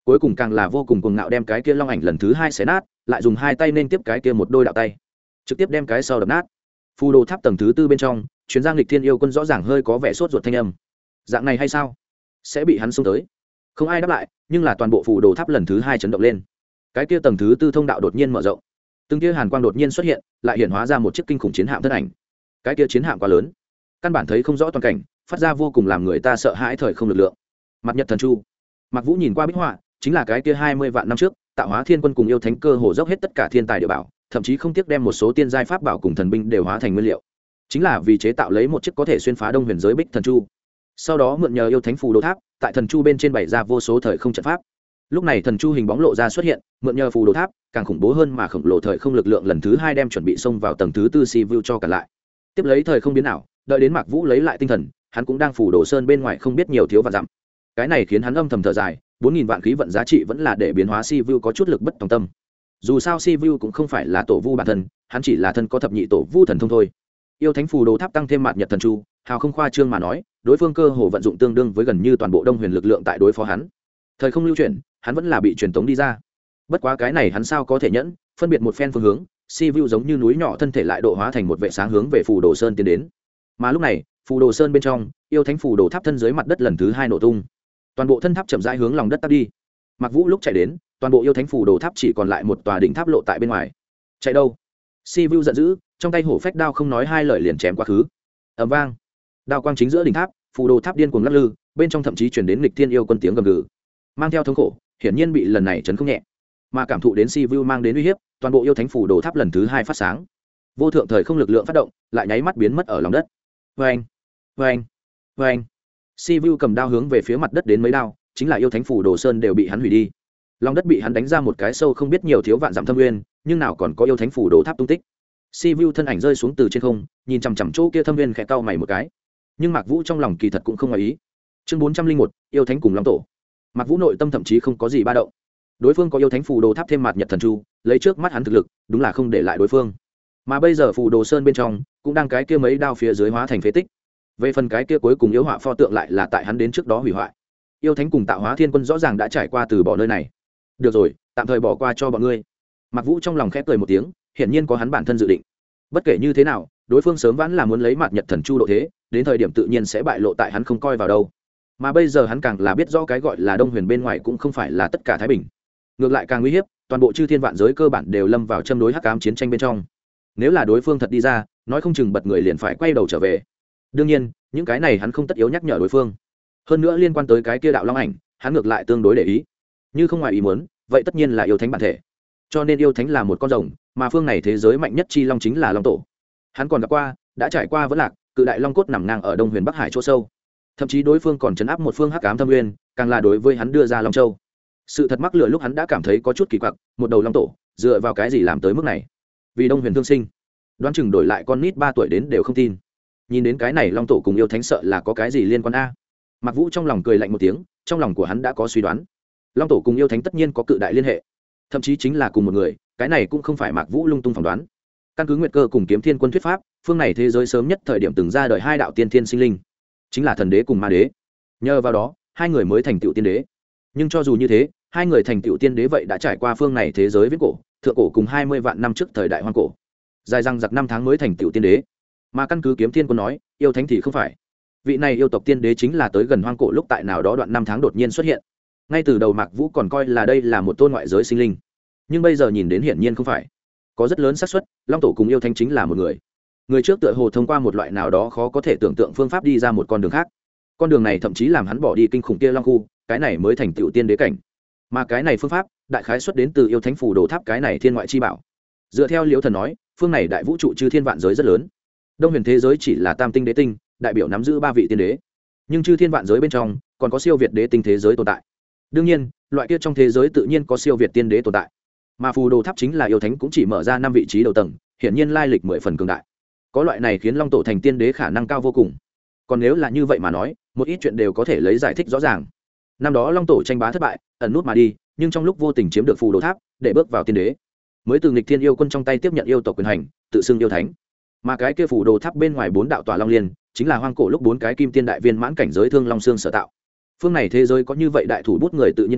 cuối cùng càng là vô cùng cuồng ngạo đem cái kia long ảnh lần thứ hai xé nát, lại dùng hai tay nên tiếp cái kia một đôi đạo tay trực tiếp đem cái sau đập nát. Phù đồ tháp tầng thứ tư bên trong chuyến giang lịch thiên yêu quân rõ ràng hơi có vẻ sốt ruột thanh âm. Dạng này hay sao sẽ bị hắn xông tới? Không ai đáp lại, nhưng là toàn bộ phù đồ tháp lần thứ hai chấn động lên. Cái kia tầng thứ tư thông đạo đột nhiên mở rộng, từng kia hàn quang đột nhiên xuất hiện, lại hiện hóa ra một chiếc kinh khủng chiến hạm thân ảnh. Cái kia chiến hạm quá lớn, căn bản thấy không rõ toàn cảnh, phát ra vô cùng làm người ta sợ hãi thời không lực lượng. Mặt nhật thần chu. Mạc Vũ nhìn qua bích họa, chính là cái kia 20 vạn năm trước Tạo Hóa Thiên Quân cùng yêu thánh cơ hồ dốc hết tất cả thiên tài địa bảo, thậm chí không tiếc đem một số tiên giai pháp bảo cùng thần binh đều hóa thành nguyên liệu, chính là vì chế tạo lấy một chiếc có thể xuyên phá đông huyền giới bích thần chu. Sau đó mượn nhờ yêu thánh phù đồ tháp, tại thần chu bên trên bày ra vô số thời không trận pháp. Lúc này thần chu hình bóng lộ ra xuất hiện, mượn nhờ phù đồ tháp càng khủng bố hơn mà khổng lồ thời không lực lượng lần thứ hai đem chuẩn bị xông vào tầng thứ tư si vu cho cả lại. Tiếp lấy thời không biến ảo, đợi đến Mạc Vũ lấy lại tinh thần, hắn cũng đang phủ đồ sơn bên ngoài không biết nhiều thiếu và dặm. Cái này khiến hắn âm thầm thở dài, 4000 vạn khí vận giá trị vẫn là để biến hóa si vu có chút lực bất tòng tâm. Dù sao si vu cũng không phải là tổ vu bản thân, hắn chỉ là thân có thập nhị tổ vu thần thông thôi. Yêu thánh phù đồ tháp tăng thêm mạt nhật thần chu, hào không khoa trương mà nói, đối phương cơ hồ vận dụng tương đương với gần như toàn bộ đông huyền lực lượng tại đối phó hắn. Thời không lưu chuyển, hắn vẫn là bị truyền tống đi ra. Bất quá cái này hắn sao có thể nhẫn, phân biệt một phen phương hướng, si vu giống như núi nhỏ thân thể lại độ hóa thành một vệ sáng hướng về phù đồ sơn tiến đến. Mà lúc này, phù đồ sơn bên trong, yêu thánh phù đồ tháp thân dưới mặt đất lần thứ hai nổ tung, toàn bộ thân tháp chậm rãi hướng lòng đất tắt đi. Mạc Vũ lúc chạy đến, toàn bộ yêu thánh phù đồ tháp chỉ còn lại một tòa đỉnh tháp lộ tại bên ngoài. Chạy đâu? Si vu giận dữ, trong tay hổ phách đao không nói hai lời liền chém quá khứ. Ầm vang, đao quang chính giữa đỉnh tháp, phù đồ tháp điên cuồng lắc lư, bên trong thậm chí truyền đến nghịch thiên yêu quân tiếng gầm gừ, mang theo thống khổ, hiển nhiên bị lần này chấn không nhẹ. Mà cảm thụ đến si vu mang đến uy hiếp, toàn bộ yêu thánh phù đồ tháp lần thứ hai phát sáng, vô thượng thời không lực lượng phát động, lại nháy mắt biến mất ở lòng đất. Vang, vang, vang. Si vu cầm đao hướng về phía mặt đất đến mấy đao, chính là yêu thánh phù đồ sơn đều bị hắn hủy đi. Lòng đất bị hắn đánh ra một cái sâu không biết nhiều thiếu vạn dặm thâm nguyên, nhưng nào còn có yêu thánh phù đồ tháp tung tích. Si vu thân ảnh rơi xuống từ trên không, nhìn chằm chằm chỗ kia thâm nguyên khẽ cau mày một cái. Nhưng Mạc Vũ trong lòng kỳ thật cũng không ngoài ý. Chương 401, yêu thánh cùng long tổ. Mạc Vũ nội tâm thậm chí không có gì ba động. Đối phương có yêu thánh phù đồ tháp thêm mạt nhật thần chu, lấy trước mắt hắn thực lực, đúng là không để lại đối phương. Mà bây giờ phù đồ sơn bên trong cũng đang cái kia mấy đao phía dưới hóa thành phế tích. Về phần cái kia cuối cùng yếu họa pho tượng lại là tại hắn đến trước đó hủy hoại. Yêu thánh cùng Tạo Hóa Thiên Quân rõ ràng đã trải qua từ bỏ nơi này. Được rồi, tạm thời bỏ qua cho bọn ngươi. Mạc Vũ trong lòng khẽ cười một tiếng, hiển nhiên có hắn bản thân dự định. Bất kể như thế nào, đối phương sớm vãn là muốn lấy mạt nhật thần chu độ thế, đến thời điểm tự nhiên sẽ bại lộ tại hắn không coi vào đâu. Mà bây giờ hắn càng là biết rõ cái gọi là đông huyền bên ngoài cũng không phải là tất cả thái bình, ngược lại càng nguy hiểm, toàn bộ chư thiên vạn giới cơ bản đều lâm vào châm đối hắc ám chiến tranh bên trong. Nếu là đối phương thật đi ra, nói không chừng bật người liền phải quay đầu trở về. Đương nhiên, những cái này hắn không tất yếu nhắc nhở đối phương. Hơn nữa liên quan tới cái kia đạo long ảnh, hắn ngược lại tương đối để ý. Như không ngoài ý muốn, vậy tất nhiên là yêu thánh bản thể. Cho nên yêu thánh là một con rồng, mà phương này thế giới mạnh nhất chi long chính là long tổ. Hắn còn gặp qua, đã trải qua vẫn lạc, cự đại long cốt nằm ngang ở đông huyền bắc hải chỗ sâu. Thậm chí đối phương còn trấn áp một phương hắc ám thâm nguyên, càng là đối với hắn đưa ra long châu. Sự thật mắc lửa lúc hắn đã cảm thấy có chút kỳ quặc, một đầu long tổ, dựa vào cái gì làm tới mức này? Vì đông huyền thương sinh, đoán chừng đổi lại con nít 3 tuổi đến đều không tin. Nhìn đến cái này long tổ cùng yêu thánh sợ là có cái gì liên quan a. Mạc Vũ trong lòng cười lạnh một tiếng, trong lòng của hắn đã có suy đoán. Long tổ cùng yêu thánh tất nhiên có cự đại liên hệ, thậm chí chính là cùng một người, cái này cũng không phải Mạc Vũ lung tung phỏng đoán. Căn cứ Nguyệt Cơ cùng Kiếm Thiên Quân thuyết pháp, phương này thế giới sớm nhất thời điểm từng ra đời hai đạo tiên thiên sinh linh, chính là thần đế cùng ma đế. Nhờ vào đó, hai người mới thành tựu tiên đế. Nhưng cho dù như thế, hai người thành tựu tiên đế vậy đã trải qua phương này thế giới viễn cổ, thượng cổ cùng 20 vạn năm trước thời đại hoang cổ. Dài răng giặc 5 tháng mới thành tựu tiên đế. Mà căn cứ Kiếm Thiên Quân nói, yêu thánh thì không phải. Vị này yêu tộc tiên đế chính là tới gần hoang cổ lúc tại nào đó đoạn 5 tháng đột nhiên xuất hiện. Ngay từ đầu Mạc Vũ còn coi là đây là một tôn ngoại giới sinh linh, nhưng bây giờ nhìn đến hiển nhiên không phải. Có rất lớn xác suất, long tổ cùng yêu thánh chính là một người. Người trước tựa hồ thông qua một loại nào đó khó có thể tưởng tượng phương pháp đi ra một con đường khác. Con đường này thậm chí làm hắn bỏ đi kinh khủng kia long khu, cái này mới thành tựu tiên đế cảnh. Mà cái này phương pháp, đại khái xuất đến từ yêu thánh phù đồ tháp cái này thiên ngoại chi bảo. Dựa theo Liễu Thần nói, phương này đại vũ trụ chư thiên vạn giới rất lớn. Đông huyền thế giới chỉ là tam tinh đế tinh, đại biểu nắm giữ 3 vị tiên đế. Nhưng chư thiên vạn giới bên trong, còn có siêu việt đế tinh thế giới tồn tại. Đương nhiên, loại kia trong thế giới tự nhiên có siêu việt tiên đế tồn tại. Mà phù đồ tháp chính là yêu thánh cũng chỉ mở ra 5 vị trí đầu tầng, hiển nhiên lai lịch 10 phần cường đại. Có loại này khiến long tổ thành tiên đế khả năng cao vô cùng. Còn nếu là như vậy mà nói, một ít chuyện đều có thể lấy giải thích rõ ràng. Năm đó long tổ tranh bá thất bại, ẩn nút mà đi, nhưng trong lúc vô tình chiếm được phù đồ tháp, để bước vào tiên đế, mới từ nghịch thiên yêu quân trong tay tiếp nhận yêu tộc quyền hành, tự xưng yêu thánh. Mà cái kia phù đồ tháp bên ngoài 4 đạo tòa long liên, chính là hoang cổ lúc 4 cái kim tiên đại viên mãn cảnh giới thương long xương sở tạo. Phương này thế giới có như vậy đại thủ bút người tự nhiên có,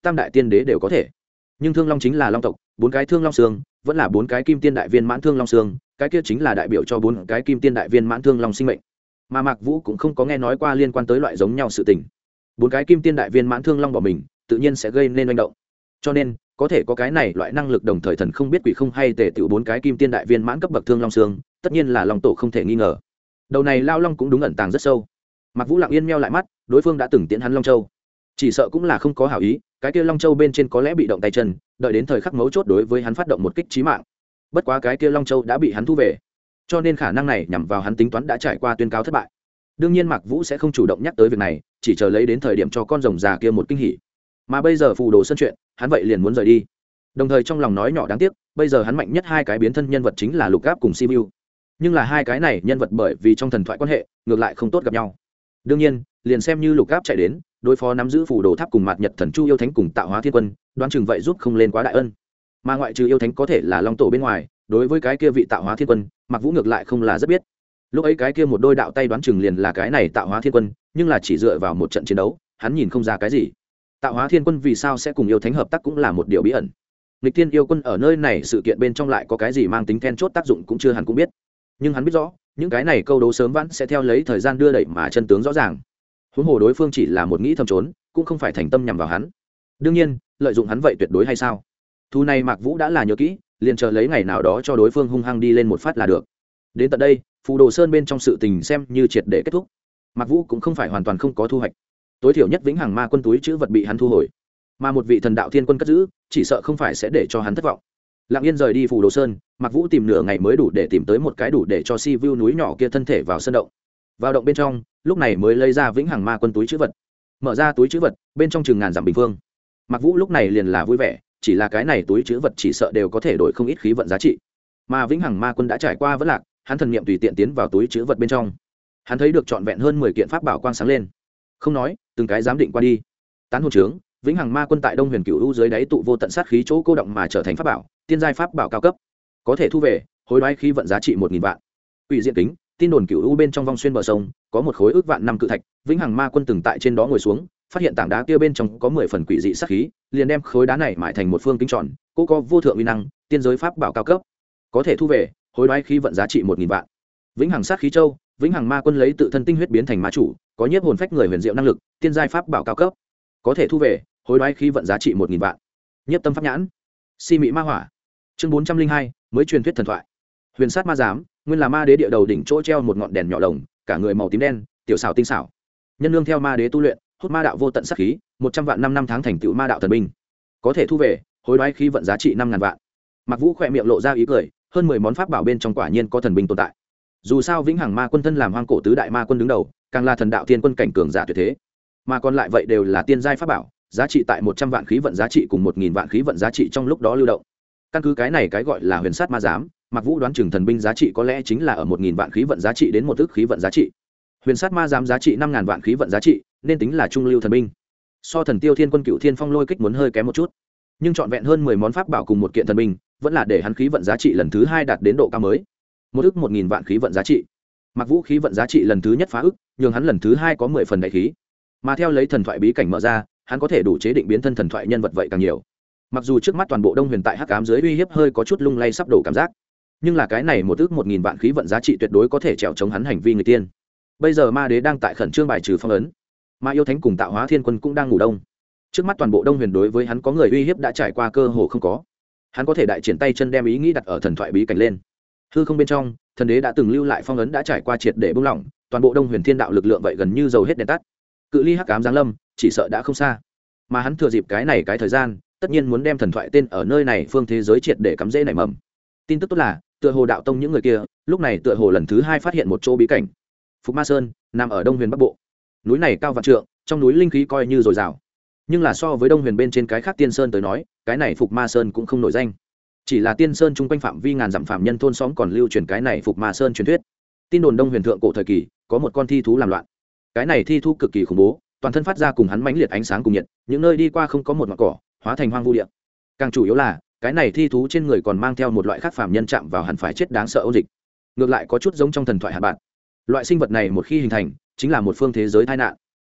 tam đại tiên đế đều có thể. Nhưng thương long chính là long tộc, 4 cái thương long xương vẫn là 4 cái kim tiên đại viên mãn thương long xương, cái kia chính là đại biểu cho 4 cái kim tiên đại viên mãn thương long sinh mệnh. Mà Mạc Vũ cũng không có nghe nói qua liên quan tới loại giống nhau sự tình. 4 cái kim tiên đại viên mãn thương long bỏ mình, tự nhiên sẽ gây nên manh động. Cho nên, có thể có cái này loại năng lực đồng thời thần không biết quỷ không hay tề tiểu 4 cái kim tiên đại viên mãn cấp bậc thương long xương, tất nhiên là long tổ không thể nghi ngờ. Đầu này lao long cũng đúng ẩn tàng rất sâu. Mạc Vũ lặng yên meo lại mắt, đối phương đã từng tiễn hắn long châu, chỉ sợ cũng là không có hảo ý, cái kia long châu bên trên có lẽ bị động tay chân, đợi đến thời khắc mấu chốt đối với hắn phát động một kích chí mạng. Bất quá cái kia long châu đã bị hắn thu về, cho nên khả năng này nhằm vào hắn tính toán đã trải qua tuyên cáo thất bại. Đương nhiên Mạc Vũ sẽ không chủ động nhắc tới việc này, chỉ chờ lấy đến thời điểm cho con rồng già kia một kinh hỉ. Mà bây giờ phù đồ sân chuyện, hắn vậy liền muốn rời đi. Đồng thời trong lòng nói nhỏ đáng tiếc, bây giờ hắn mạnh nhất 2 cái biến thân nhân vật chính là Lục Áp cùng Sibiu. Nhưng là 2 cái này nhân vật bởi vì trong thần thoại quan hệ, ngược lại không tốt gặp nhau. Đương nhiên, liền xem như Lục Áp chạy đến, đối phó nắm giữ phù đồ tháp cùng Mạt Nhật Thần Chu yêu thánh cùng Tạo Hóa Thiên Quân, đoán chừng vậy giúp không lên quá đại ân. Mà ngoại trừ yêu thánh có thể là long tổ bên ngoài, đối với cái kia vị Tạo Hóa Thiên Quân, Mạc Vũ ngược lại không là rất biết. Lúc ấy cái kia một đôi đạo tay đoán chừng liền là cái này Tạo Hóa Thiên Quân, nhưng là chỉ dựa vào một trận chiến đấu, hắn nhìn không ra cái gì. Tạo Hóa Thiên Quân vì sao sẽ cùng yêu thánh hợp tác cũng là một điều bí ẩn. Nghịch Thiên yêu quân ở nơi này sự kiện bên trong lại có cái gì mang tính then chốt tác dụng cũng chưa hẳn cũng biết. Nhưng hắn biết rõ, những cái này câu đấu sớm vãn sẽ theo lấy thời gian đưa đẩy mà chân tướng rõ ràng. Huống hồ đối phương chỉ là một nghĩ thầm trốn, cũng không phải thành tâm nhằm vào hắn. Đương nhiên, lợi dụng hắn vậy tuyệt đối hay sao? Thu này Mạc Vũ đã là nhớ kỹ, liền chờ lấy ngày nào đó cho đối phương hung hăng đi lên một phát là được. Đến tận đây, Phù Đồ Sơn bên trong sự tình xem như triệt để kết thúc. Mạc Vũ cũng không phải hoàn toàn không có thu hoạch. Tối thiểu nhất vĩnh hằng ma quân túi chữ vật bị hắn thu hồi, mà một vị thần đạo thiên quân cất giữ, chỉ sợ không phải sẽ để cho hắn thất vọng. Lặng yên rời đi Phù Đồ Sơn, Mạc Vũ tìm nửa ngày mới đủ để tìm tới một cái đủ để cho Si Vu núi nhỏ kia thân thể vào sân động. Vào động bên trong, lúc này mới lấy ra vĩnh hằng ma quân túi chữ vật. Mở ra túi chữ vật, bên trong chừng ngàn dặm bình phương. Mạc Vũ lúc này liền là vui vẻ, chỉ là cái này túi chữ vật chỉ sợ đều có thể đổi không ít khí vận giá trị. Mà vĩnh hằng ma quân đã trải qua vẫn lạc, hắn thần niệm tùy tiện tiến vào túi chữ vật bên trong. Hắn thấy được trọn vẹn hơn 10 kiện pháp bảo quang sáng lên. Không nói, từng cái giám định qua đi. Tán hồn trướng, vĩnh hằng ma quân tại Đông Huyền Cửu U dưới đáy tụ vô tận sát khí chỗ cô động mà trở thành pháp bảo, tiên giai pháp bảo cao cấp. Có thể thu về, hối đoái khí vận giá trị 1000 vạn. Quỷ diện kính, tin đồn Cửu U bên trong vong xuyên bờ sông, có một khối ước vạn năm cự thạch, vĩnh hằng ma quân từng tại trên đó ngồi xuống, phát hiện tảng đá kia bên trong có 10 phần quỷ dị sát khí, liền đem khối đá này mại thành một phương kính tròn, cố có vô thượng uy năng, tiên giới pháp bảo cao cấp. Có thể thu về, hối đoái khí vận giá trị 1000 vạn. Vĩnh hằng sát khí châu, vĩnh hằng ma quân lấy tự thân tinh huyết biến thành ma chủ, có nhiếp hồn phách người huyền diệu năng lực, tiên giai pháp bảo cao cấp. Có thể thu về, hối đoái khí vận giá trị 1000 vạn. Nhiếp tâm pháp nhãn, si mị ma hỏa. Chương 402, mới truyền thuyết thần thoại. Huyền sát ma giám, nguyên là ma đế địa đầu đỉnh chỗ treo một ngọn đèn nhỏ lồng, cả người màu tím đen, tiểu xảo tinh xảo. Nhân lương theo ma đế tu luyện, hút ma đạo vô tận sát khí, 100 vạn năm tháng thành tựu ma đạo thần binh. Có thể thu về, hối đoái khí vận giá trị 5000 vạn. Mạc Vũ khẽ miệng lộ ra ý cười, hơn 10 món pháp bảo bên trong quả nhiên có thần binh tồn tại. Dù sao vĩnh hằng ma quân thân làm hoang cổ tứ đại ma quân đứng đầu, càng là thần đạo tiên quân cảnh cường giả tuyệt thế, mà còn lại vậy đều là tiên giai pháp bảo, giá trị tại 100 vạn khí vận giá trị cùng 1000 vạn khí vận giá trị trong lúc đó lưu động. Căn cứ cái này cái gọi là huyền sát ma giám, Mạc Vũ đoán chừng thần binh giá trị có lẽ chính là ở 1000 vạn khí vận giá trị đến 1 ức khí vận giá trị. Huyền sát ma giám giá trị 5000 vạn khí vận giá trị, nên tính là trung lưu thần binh. So Thần Tiêu Thiên Quân Cựu Thiên Phong Lôi Kích muốn hơi kém một chút, nhưng trọn vẹn hơn 10 món pháp bảo cùng một kiện thần binh, vẫn là để hắn khí vận giá trị lần thứ 2 đạt đến độ cao mới. 1 ức 1000 vạn khí vận giá trị. Mạc Vũ khí vận giá trị lần thứ nhất phá ức, nhưng hắn lần thứ 2 có 10 phần đại khí. Mà theo lấy thần thoại bí cảnh mở ra, hắn có thể đủ chế định biến thân thần thoại nhân vật vậy càng nhiều. Mặc dù trước mắt toàn bộ Đông Huyền tại hắc ám dưới uy hiếp hơi có chút lung lay sắp đổ cảm giác, nhưng là cái này 1 ức 1000 vạn khí vận giá trị tuyệt đối có thể trèo chống hắn hành vi người tiên. Bây giờ ma đế đang tại khẩn trương bài trừ phong ấn, mà yêu thánh cùng Tạo Hóa Thiên Quân cũng đang ngủ đông. Trước mắt toàn bộ Đông Huyền đối với hắn có người uy hiếp đã trải qua cơ hồ không có. Hắn có thể đại triển tay chân đem ý nghĩ đặt ở thần thoại bí cảnh lên. Hư không bên trong, thần đế đã từng lưu lại phong ấn đã trải qua triệt để buông lỏng, toàn bộ Đông Huyền thiên đạo lực lượng vậy gần như dầu hết đèn tắt. Cự ly hắc ám giáng lâm, chỉ sợ đã không xa. Mà hắn thừa dịp cái này cái thời gian, tất nhiên muốn đem thần thoại tên ở nơi này phương thế giới triệt để cắm rễ nảy mầm. Tin tức tốt là, tựa hồ đạo tông những người kia, lúc này tựa hồ lần thứ 2 phát hiện một chỗ bí cảnh. Phục Ma Sơn, nằm ở Đông Huyền Bắc Bộ. Núi này cao vạn trượng, trong núi linh khí coi như dồi dào. Nhưng là so với Đông Huyền bên trên cái khác Tiên Sơn tới nói, cái này Phục Ma Sơn cũng không nổi danh. Chỉ là Tiên Sơn chung quanh phạm vi ngàn dặm phạm nhân thôn xóm còn lưu truyền cái này Phục Ma Sơn truyền thuyết. Tin đồn Đông Huyền thượng cổ thời kỳ, có một con thi thú làm loạn. Cái này thi thú cực kỳ khủng bố, toàn thân phát ra cùng hắn mãnh liệt ánh sáng cùng nhiệt, những nơi đi qua không có một mảng cỏ, hóa thành hoang vu địa. Càng chủ yếu là, cái này thi thú trên người còn mang theo một loại khác phàm nhân chạm vào hẳn phải chết đáng sợ ôn dịch. Ngược lại có chút giống trong thần thoại hạt bạn. Loại sinh vật này một khi hình thành, chính là một phương thế giới tai nạn.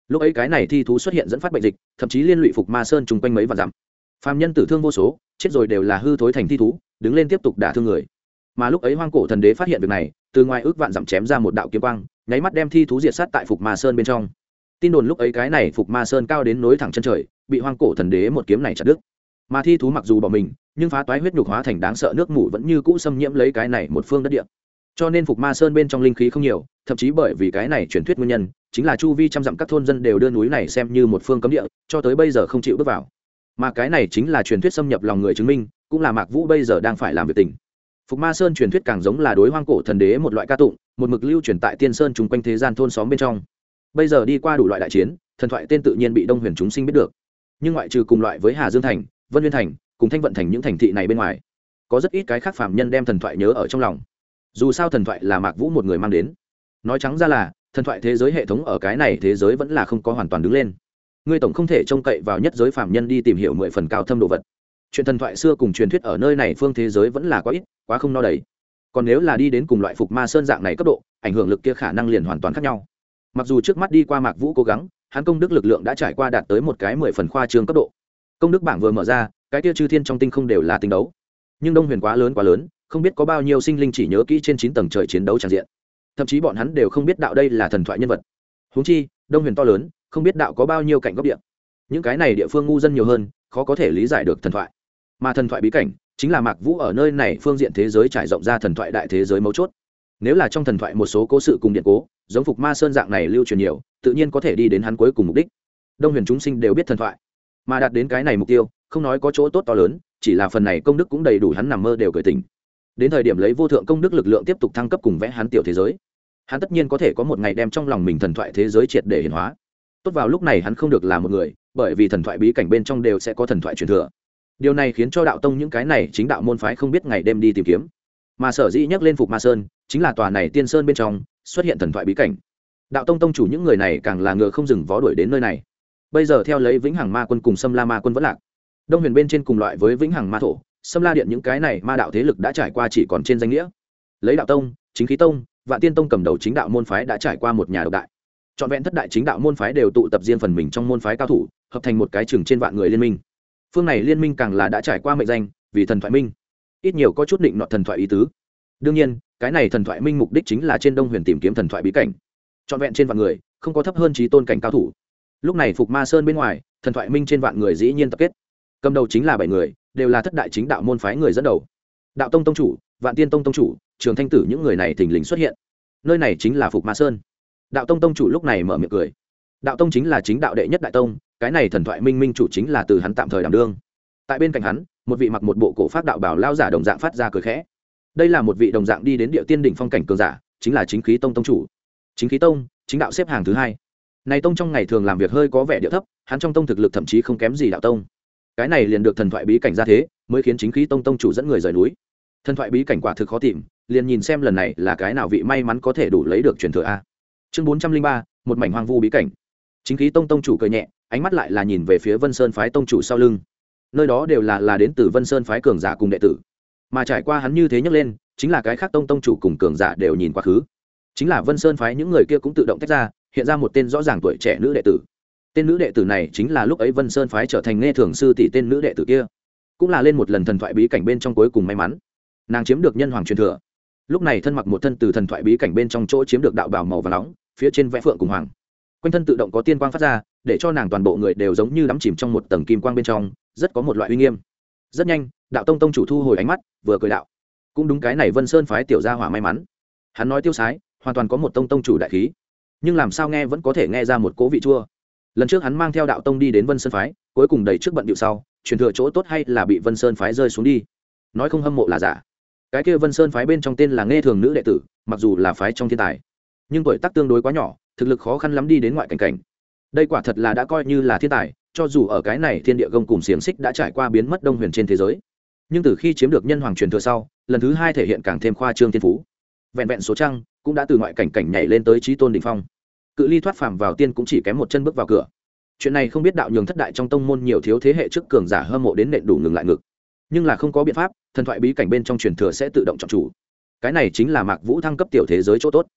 lúc ấy cái này thi thú xuất hiện dẫn phát bệnh dịch, thậm chí liên lụy Phục Ma Sơn chung quanh mấy vạn dặm. Phàm nhân tử thương vô số, chết rồi đều là hư thối thành thi thú, đứng lên tiếp tục đả thương người. Mà lúc ấy Hoang Cổ Thần Đế phát hiện việc này, từ ngoài ước vạn dặm chém ra một đạo kiếm quang, nháy mắt đem thi thú diệt sát tại Phục Ma Sơn bên trong. Tin đồn lúc ấy cái này Phục Ma Sơn cao đến nối thẳng chân trời, bị Hoang Cổ Thần Đế một kiếm này chặt đứt. Mà thi thú mặc dù bỏ mình, nhưng phá toái huyết nhục hóa thành đáng sợ nước mủ vẫn như cũ xâm nhiễm lấy cái này một phương đất địa. Cho nên Phục Ma Sơn bên trong linh khí không nhiều, thậm chí bởi vì cái này truyền thuyết nguyên nhân, chính là chu vi trăm dặm các thôn dân đều đưa núi này xem như một phương cấm địa, cho tới bây giờ không chịu bước vào. Mà cái này chính là truyền thuyết xâm nhập lòng người chứng minh, cũng là Mạc Vũ bây giờ đang phải làm việc tình. Phục Ma Sơn truyền thuyết càng giống là đối Hoang Cổ Thần Đế một loại ca tụng, một mực lưu truyền tại Tiên Sơn chung quanh thế gian thôn xóm bên trong. Bây giờ đi qua đủ loại đại chiến, thần thoại tên tự nhiên bị Đông Huyền chúng sinh biết được. Nhưng ngoại trừ cùng loại với Hà Dương thành, Vân Nguyên thành, cùng Thanh Vận thành những thành thị này bên ngoài, có rất ít cái khác phàm nhân đem thần thoại nhớ ở trong lòng. Dù sao thần thoại là Mạc Vũ một người mang đến. Nói trắng ra là, thần thoại thế giới hệ thống ở cái này thế giới vẫn là không có hoàn toàn đứng lên. Ngươi tổng không thể trông cậy vào nhất giới phàm nhân đi tìm hiểu 10 phần cao thâm đồ vật. Chuyện thần thoại xưa cùng truyền thuyết ở nơi này phương thế giới vẫn là quá ít, quá không no đầy. Còn nếu là đi đến cùng loại Phục Ma Sơn dạng này cấp độ, ảnh hưởng lực kia khả năng liền hoàn toàn khác nhau. Mặc dù trước mắt đi qua Mạc Vũ cố gắng, hắn công đức lực lượng đã trải qua đạt tới một cái 10 phần khoa trương cấp độ. Công đức bảng vừa mở ra, cái kia chư thiên trong tinh không đều là tinh đấu. Nhưng Đông Huyền quá lớn, không biết có bao nhiêu sinh linh chỉ nhớ kỹ trên 9 tầng trời chiến đấu tràn diện. Thậm chí bọn hắn đều không biết đạo đây là thần thoại nhân vật. Huống chi, Đông Huyền to lớn, không biết đạo có bao nhiêu cảnh góc địa. Những cái này địa phương ngu dân nhiều hơn, khó có thể lý giải được thần thoại. Mà thần thoại bí cảnh chính là Mạc Vũ ở nơi này phương diện thế giới trải rộng ra thần thoại đại thế giới mấu chốt. Nếu là trong thần thoại một số cố sự cùng điện cố, giống Phục Ma Sơn dạng này lưu truyền nhiều, tự nhiên có thể đi đến hắn cuối cùng mục đích. Đông Huyền chúng sinh đều biết thần thoại, mà đạt đến cái này mục tiêu, không nói có chỗ tốt to lớn, chỉ là phần này công đức cũng đầy đủ hắn nằm mơ đều cười tỉnh. Đến thời điểm lấy vô thượng công đức lực lượng tiếp tục thăng cấp cùng vẽ hắn tiểu thế giới, hắn tất nhiên có thể có một ngày đem trong lòng mình thần thoại thế giới triệt để hiển hóa. Tốt vào lúc này hắn không được là một người, bởi vì thần thoại bí cảnh bên trong đều sẽ có thần thoại truyền thừa. Điều này khiến cho đạo tông những cái này chính đạo môn phái không biết ngày đêm đi tìm kiếm. Mà sở dĩ nhắc lên Phục Ma Sơn, chính là tòa này Tiên Sơn bên trong xuất hiện thần thoại bí cảnh. Đạo tông tông chủ những người này càng là ngựa không dừng vó đuổi đến nơi này. Bây giờ theo lấy Vĩnh Hằng Ma quân cùng Sâm La Ma quân vẫn lạc. Đông Huyền bên trên cùng loại với Vĩnh Hằng Ma thổ, Sâm La điện những cái này ma đạo thế lực đã trải qua chỉ còn trên danh nghĩa. Lấy đạo tông, Chính Khí tông, Vạn Tiên tông cầm đầu chính đạo môn phái đã trải qua một nhà độc đại. Trọn vẹn thất đại chính đạo môn phái đều tụ tập riêng phần mình trong môn phái cao thủ, hợp thành một cái chừng trên vạn người liên minh. Phương này liên minh càng là đã trải qua mệnh danh vì thần thoại minh, ít nhiều có chút định nọ thần thoại ý tứ. Đương nhiên, cái này thần thoại minh mục đích chính là trên Đông Huyền tìm kiếm thần thoại bí cảnh. Trọn vẹn trên vạn người, không có thấp hơn chí tôn cảnh cao thủ. Lúc này Phục Ma Sơn bên ngoài, thần thoại minh trên vạn người dĩ nhiên tập kết. Cầm đầu chính là 7 người, đều là thất đại chính đạo môn phái người dẫn đầu. Đạo tông tông chủ, Vạn Tiên tông tông chủ, Trường Thanh tử những người này thình lình xuất hiện. Nơi này chính là Phục Ma Sơn. Đạo tông tông chủ lúc này mở miệng cười. Đạo tông chính là chính đạo đệ nhất đại tông, cái này thần thoại minh minh chủ chính là từ hắn tạm thời đảm đương. Tại bên cạnh hắn, một vị mặc một bộ cổ pháp đạo bảo lao giả đồng dạng phát ra cười khẽ. Đây là một vị đồng dạng đi đến địa tiên đỉnh phong cảnh cường giả, chính là Chính Khí tông tông chủ. Chính Khí tông, chính đạo xếp hàng thứ 2. Này tông trong ngày thường làm việc hơi có vẻ địa thấp, hắn trong tông thực lực thậm chí không kém gì đạo tông. Cái này liền được thần thoại bí cảnh ra thế, mới khiến Chính Khí tông tông chủ dẫn người rời núi. Thần thoại bí cảnh quả thực khó tìm, liền nhìn xem lần này là cái nào vị may mắn có thể đủ lấy được truyền thừa a. Chương 403, một mảnh hoang vu bí cảnh. Chính Khí tông tông chủ cười nhẹ, ánh mắt lại là nhìn về phía Vân Sơn phái tông chủ sau lưng. Nơi đó đều là đến từ Vân Sơn phái cường giả cùng đệ tử. Mà trải qua hắn như thế nhấc lên, chính là cái khác tông chủ cùng cường giả đều nhìn quá khứ. Chính là Vân Sơn phái những người kia cũng tự động tách ra, hiện ra một tên rõ ràng tuổi trẻ nữ đệ tử. Tên nữ đệ tử này chính là lúc ấy Vân Sơn phái trở thành nghe thường sư tỷ tên nữ đệ tử kia, cũng là lên một lần thần thoại bí cảnh bên trong cuối cùng may mắn, nàng chiếm được nhân hoàng truyền thừa. Lúc này thân mặc một thân từ thần thoại bí cảnh bên trong chỗ chiếm được đạo bào màu vàng nóng, phía trên vẽ phượng cùng hoàng, quanh thân tự động có tiên quang phát ra, để cho nàng toàn bộ người đều giống như đắm chìm trong một tầng kim quang bên trong, rất có một loại uy nghiêm. Rất nhanh, đạo tông tông chủ thu hồi ánh mắt, vừa cười đạo: cũng đúng, cái này Vân Sơn phái tiểu gia hỏa may mắn. Hắn nói tiêu sái, hoàn toàn có một tông chủ đại khí, nhưng làm sao nghe vẫn có thể nghe ra một cố vị chua. Lần trước hắn mang theo đạo tông đi đến Vân Sơn phái, cuối cùng đầy trước bận điệu sau, truyền thừa chỗ tốt hay là bị Vân Sơn phái rơi xuống đi. Nói không hâm mộ là giả. Cái kia Vân Sơn phái bên trong tên là nghe thường nữ đệ tử, mặc dù là phái trong thiên tài, nhưng tuổi tác tương đối quá nhỏ, thực lực khó khăn lắm đi đến ngoại cảnh. Đây quả thật là đã coi như là thiên tài, cho dù ở cái này thiên địa gông cùng xiềng xích đã trải qua biến mất Đông Huyền trên thế giới, nhưng từ khi chiếm được nhân hoàng truyền thừa sau, lần thứ 2 thể hiện càng thêm khoa trương thiên phú. Vẹn số trăng cũng đã từ ngoại cảnh nhảy lên tới chí tôn đỉnh phong, cự ly thoát phàm vào tiên cũng chỉ kém một chân bước vào cửa. Chuyện này không biết đạo nhường thất đại trong tông môn nhiều thiếu thế hệ trước cường giả hâm mộ đến nện đủ ngừng lại ngực, nhưng là không có biện pháp, thần thoại bí cảnh bên trong truyền thừa sẽ tự động chọn chủ. Cái này chính là Mạc Vũ thăng cấp tiểu thế giới chỗ tốt.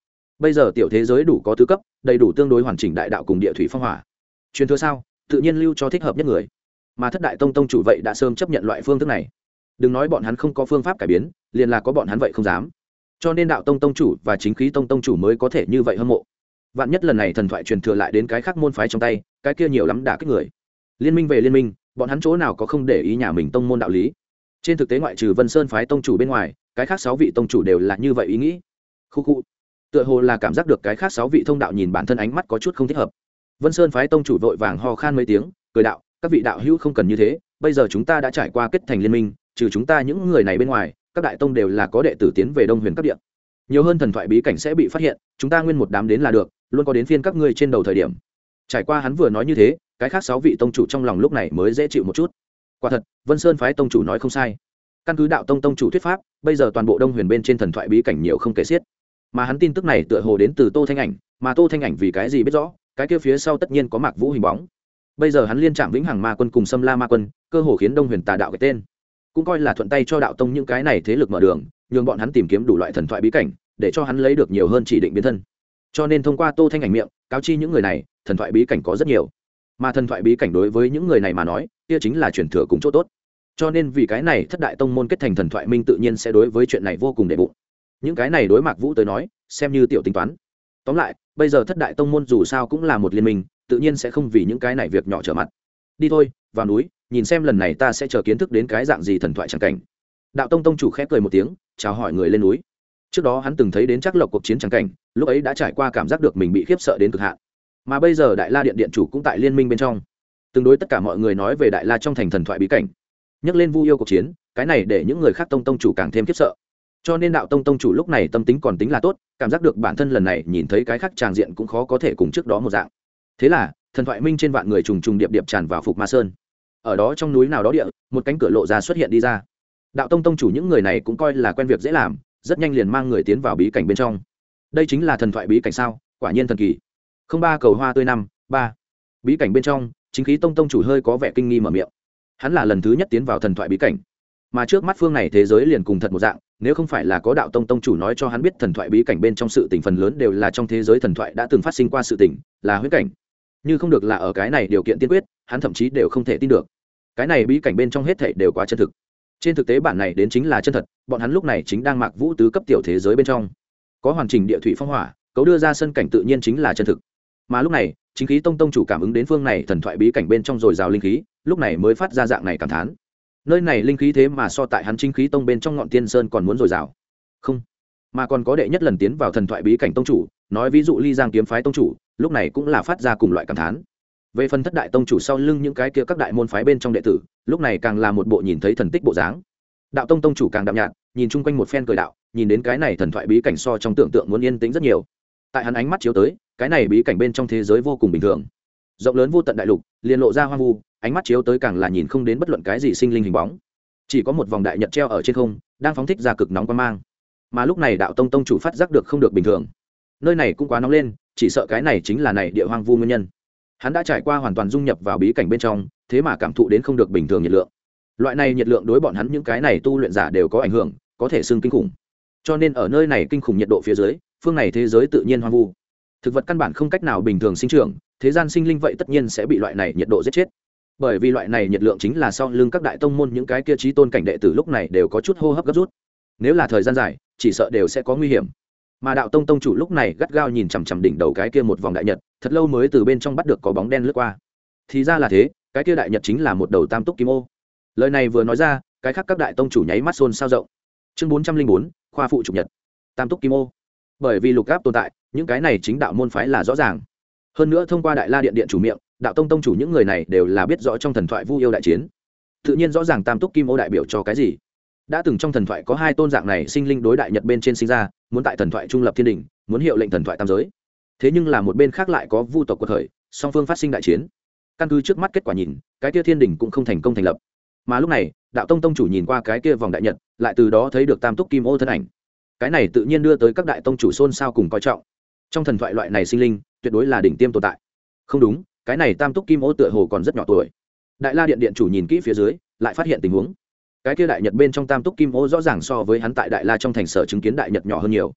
bây giờ tiểu thế giới đủ có tứ cấp, đầy đủ tương đối hoàn chỉnh đại đạo cùng địa thủy phong hỏa. Truyền thừa sao, tự nhiên lưu cho thích hợp nhất người. Mà thất đại tông tông chủ vậy đã sớm chấp nhận loại phương thức này. Đừng nói bọn hắn không có phương pháp cải biến, liền là có bọn hắn vậy không dám. Cho nên đạo tông tông chủ và chính khí tông tông chủ mới có thể như vậy hâm mộ. Vạn nhất lần này thần thoại truyền thừa lại đến cái khác môn phái trong tay, cái kia nhiều lắm đả kích người. Liên minh về liên minh, bọn hắn chỗ nào có không để ý nhà mình tông môn đạo lý. Trên thực tế ngoại trừ Vân Sơn phái tông chủ bên ngoài, cái khác 6 vị tông chủ đều là như vậy ý nghĩ. Khu khu. Tựa hồ là cảm giác được cái khác 6 vị thông đạo nhìn bản thân ánh mắt có chút không thích hợp. Vân Sơn phái tông chủ vội vàng ho khan mấy tiếng, cười đạo, các vị đạo hữu không cần như thế, bây giờ chúng ta đã trải qua kết thành liên minh, trừ chúng ta những người này bên ngoài, các đại tông đều là có đệ tử tiến về Đông Huyền các địa. Nhiều hơn thần thoại bí cảnh sẽ bị phát hiện, chúng ta nguyên một đám đến là được, luôn có đến phiên các ngươi trên đầu thời điểm. Trải qua hắn vừa nói như thế, cái khác 6 vị tông chủ trong lòng lúc này mới dễ chịu một chút. Quả thật, Vân Sơn phái tông chủ nói không sai. Căn cứ đạo tông tông chủ thuyết pháp, bây giờ toàn bộ Đông Huyền bên trên thần thoại bí cảnh nhiều không kể xiết. Mà hắn tin tức này tựa hồ đến từ Tô Thanh Ảnh, mà Tô Thanh Ảnh vì cái gì biết rõ, cái kia phía sau tất nhiên có Mạc Vũ hình bóng. Bây giờ hắn liên trạm Vĩnh Hằng Ma Quân cùng Sâm La Ma Quân, cơ hồ khiến Đông Huyền Tà đạo cái tên, cũng coi là thuận tay cho đạo tông những cái này thế lực mở đường, nhường bọn hắn tìm kiếm đủ loại thần thoại bí cảnh, để cho hắn lấy được nhiều hơn chỉ định biến thân. Cho nên thông qua Tô Thanh Ảnh miệng, cáo chi những người này, thần thoại bí cảnh có rất nhiều. Mà thần thoại bí cảnh đối với những người này mà nói, kia chính là truyền thừa cùng chỗ tốt. Cho nên vì cái này thất đại tông môn kết thành thần thoại minh tự nhiên sẽ đối với chuyện này vô cùng để bụng. Những cái này đối Mạc Vũ tới nói, xem như tiểu tính toán. Tóm lại, bây giờ thất đại tông môn dù sao cũng là một liên minh, tự nhiên sẽ không vì những cái này việc nhỏ trở mặt. Đi thôi, vào núi, nhìn xem lần này ta sẽ chờ kiến thức đến cái dạng gì thần thoại chẳng cảnh. Đạo tông tông chủ khẽ cười một tiếng, chào hỏi người lên núi. Trước đó hắn từng thấy đến Trác Lộc cuộc chiến chẳng cảnh, lúc ấy đã trải qua cảm giác được mình bị khiếp sợ đến cực hạn. Mà bây giờ Đại La Điện điện chủ cũng tại liên minh bên trong, tương đối tất cả mọi người nói về Đại La trong thành thần thoại bí cảnh, nhắc lên Vu yêu cuộc chiến, cái này để những người khác tông tông chủ càng thêm khiếp sợ. Cho nên đạo tông tông chủ lúc này tâm tính còn tính là tốt, cảm giác được bản thân lần này nhìn thấy cái khác tràng diện cũng khó có thể cùng trước đó một dạng. Thế là thần thoại minh trên vạn người trùng trùng điệp điệp tràn vào Phục Ma Sơn. Ở đó trong núi nào đó địa, một cánh cửa lộ ra xuất hiện đi ra. Đạo tông tông chủ những người này cũng coi là quen việc dễ làm, rất nhanh liền mang người tiến vào bí cảnh bên trong. Đây chính là thần thoại bí cảnh sao? Quả nhiên thần kỳ. Không ba cầu hoa tươi năm ba. Bí cảnh bên trong, chính khí tông tông chủ hơi có vẻ kinh nghi mở miệng. Hắn là lần thứ nhất tiến vào thần thoại bí cảnh, mà trước mắt phương này thế giới liền cùng thật một dạng, nếu không phải là có đạo tông tông chủ nói cho hắn biết thần thoại bí cảnh bên trong sự tình phần lớn đều là trong thế giới thần thoại đã từng phát sinh qua sự tình, là huyễn cảnh. Nhưng không được là ở cái này điều kiện tiên quyết, hắn thậm chí đều không thể tin được. Cái này bí cảnh bên trong hết thảy đều quá chân thực. Trên thực tế bản này đến chính là chân thật, bọn hắn lúc này chính đang Mạc Vũ tứ cấp tiểu thế giới bên trong. Có hoàn chỉnh địa thủy phong hỏa, cấu đưa ra sân cảnh tự nhiên chính là chân thực. Mà lúc này, chính khí tông tông chủ cảm ứng đến phương này thần thoại bí cảnh bên trong dồi dào linh khí, lúc này mới phát ra dạng này cảm thán. Nơi này linh khí thế mà so tại hắn chính khí tông bên trong Ngọn Tiên Sơn còn muốn dồi dào. Không, mà còn có đệ nhất lần tiến vào thần thoại bí cảnh tông chủ, nói ví dụ Ly Giang kiếm phái tông chủ, lúc này cũng là phát ra cùng loại cảm thán. Về phần thất đại tông chủ sau lưng những cái kia các đại môn phái bên trong đệ tử, lúc này càng là một bộ nhìn thấy thần tích bộ dáng. Đạo tông tông chủ càng đạm nhạt, nhìn chung quanh một phen cười đạo, nhìn đến cái này thần thoại bí cảnh so trong tưởng tượng muốn yên tĩnh rất nhiều. Tại hắn ánh mắt chiếu tới, cái này bí cảnh bên trong thế giới vô cùng bình thường, rộng lớn vô tận đại lục, liền lộ ra hoang vu, ánh mắt chiếu tới càng là nhìn không đến bất luận cái gì sinh linh hình bóng, chỉ có một vòng đại nhật treo ở trên không, đang phóng thích ra cực nóng quang mang. Mà lúc này đạo tông tông chủ phát giác được không được bình thường, nơi này cũng quá nóng lên, chỉ sợ cái này chính là này địa hoang vu nguyên nhân. Hắn đã trải qua hoàn toàn dung nhập vào bí cảnh bên trong, thế mà cảm thụ đến không được bình thường nhiệt lượng. Loại này nhiệt lượng đối bọn hắn những cái này tu luyện giả đều có ảnh hưởng, có thể xưng kinh khủng. Cho nên ở nơi này kinh khủng nhiệt độ phía dưới, phương này thế giới tự nhiên hoang vu, thực vật căn bản không cách nào bình thường sinh trưởng, thế gian sinh linh vậy tất nhiên sẽ bị loại này nhiệt độ giết chết. Bởi vì loại này nhiệt lượng chính là sau lưng các đại tông môn những cái kia chí tôn cảnh đệ tử lúc này đều có chút hô hấp gấp rút, nếu là thời gian dài chỉ sợ đều sẽ có nguy hiểm. Mà đạo tông tông chủ lúc này gắt gao nhìn chằm chằm đỉnh đầu cái kia một vòng đại nhật, thật lâu mới từ bên trong bắt được có bóng đen lướt qua. Thì ra là thế, cái kia đại nhật chính là một đầu tam túc kim ô. Lời này vừa nói ra, cái khác các đại tông chủ nháy mắt xôn xao rộng. Chương 404, khoa phụ trục nhật. Tam túc kim ô. Bởi vì lục áp tồn tại, những cái này chính đạo môn phái là rõ ràng. Hơn nữa thông qua Đại La Điện điện chủ miệng, đạo tông tông chủ những người này đều là biết rõ trong thần thoại Vu yêu đại chiến, tự nhiên rõ ràng tam túc kim ô đại biểu cho cái gì. Đã từng trong thần thoại có hai tôn dạng này sinh linh đối đại nhật bên trên sinh ra, muốn tại thần thoại trung lập thiên đình, muốn hiệu lệnh thần thoại tam giới. Thế nhưng là một bên khác lại có Vu tộc quật khởi, song phương phát sinh đại chiến. Căn cứ trước mắt kết quả nhìn, cái kia thiên đình cũng không thành công thành lập. Mà lúc này, đạo tông tông chủ nhìn qua cái kia vòng đại nhật, lại từ đó thấy được tam túc kim ô thân ảnh. Cái này tự nhiên đưa tới các đại tông chủ xôn xao cùng coi trọng. Trong thần thoại loại này sinh linh, tuyệt đối là đỉnh tiêm tồn tại. Không đúng, cái này tam túc kim ô tựa hồ còn rất nhỏ tuổi. Đại La Điện điện chủ nhìn kỹ phía dưới, lại phát hiện tình huống. Cái kia đại nhật bên trong tam túc kim ô rõ ràng so với hắn tại Đại La trong thành sở chứng kiến đại nhật nhỏ hơn nhiều.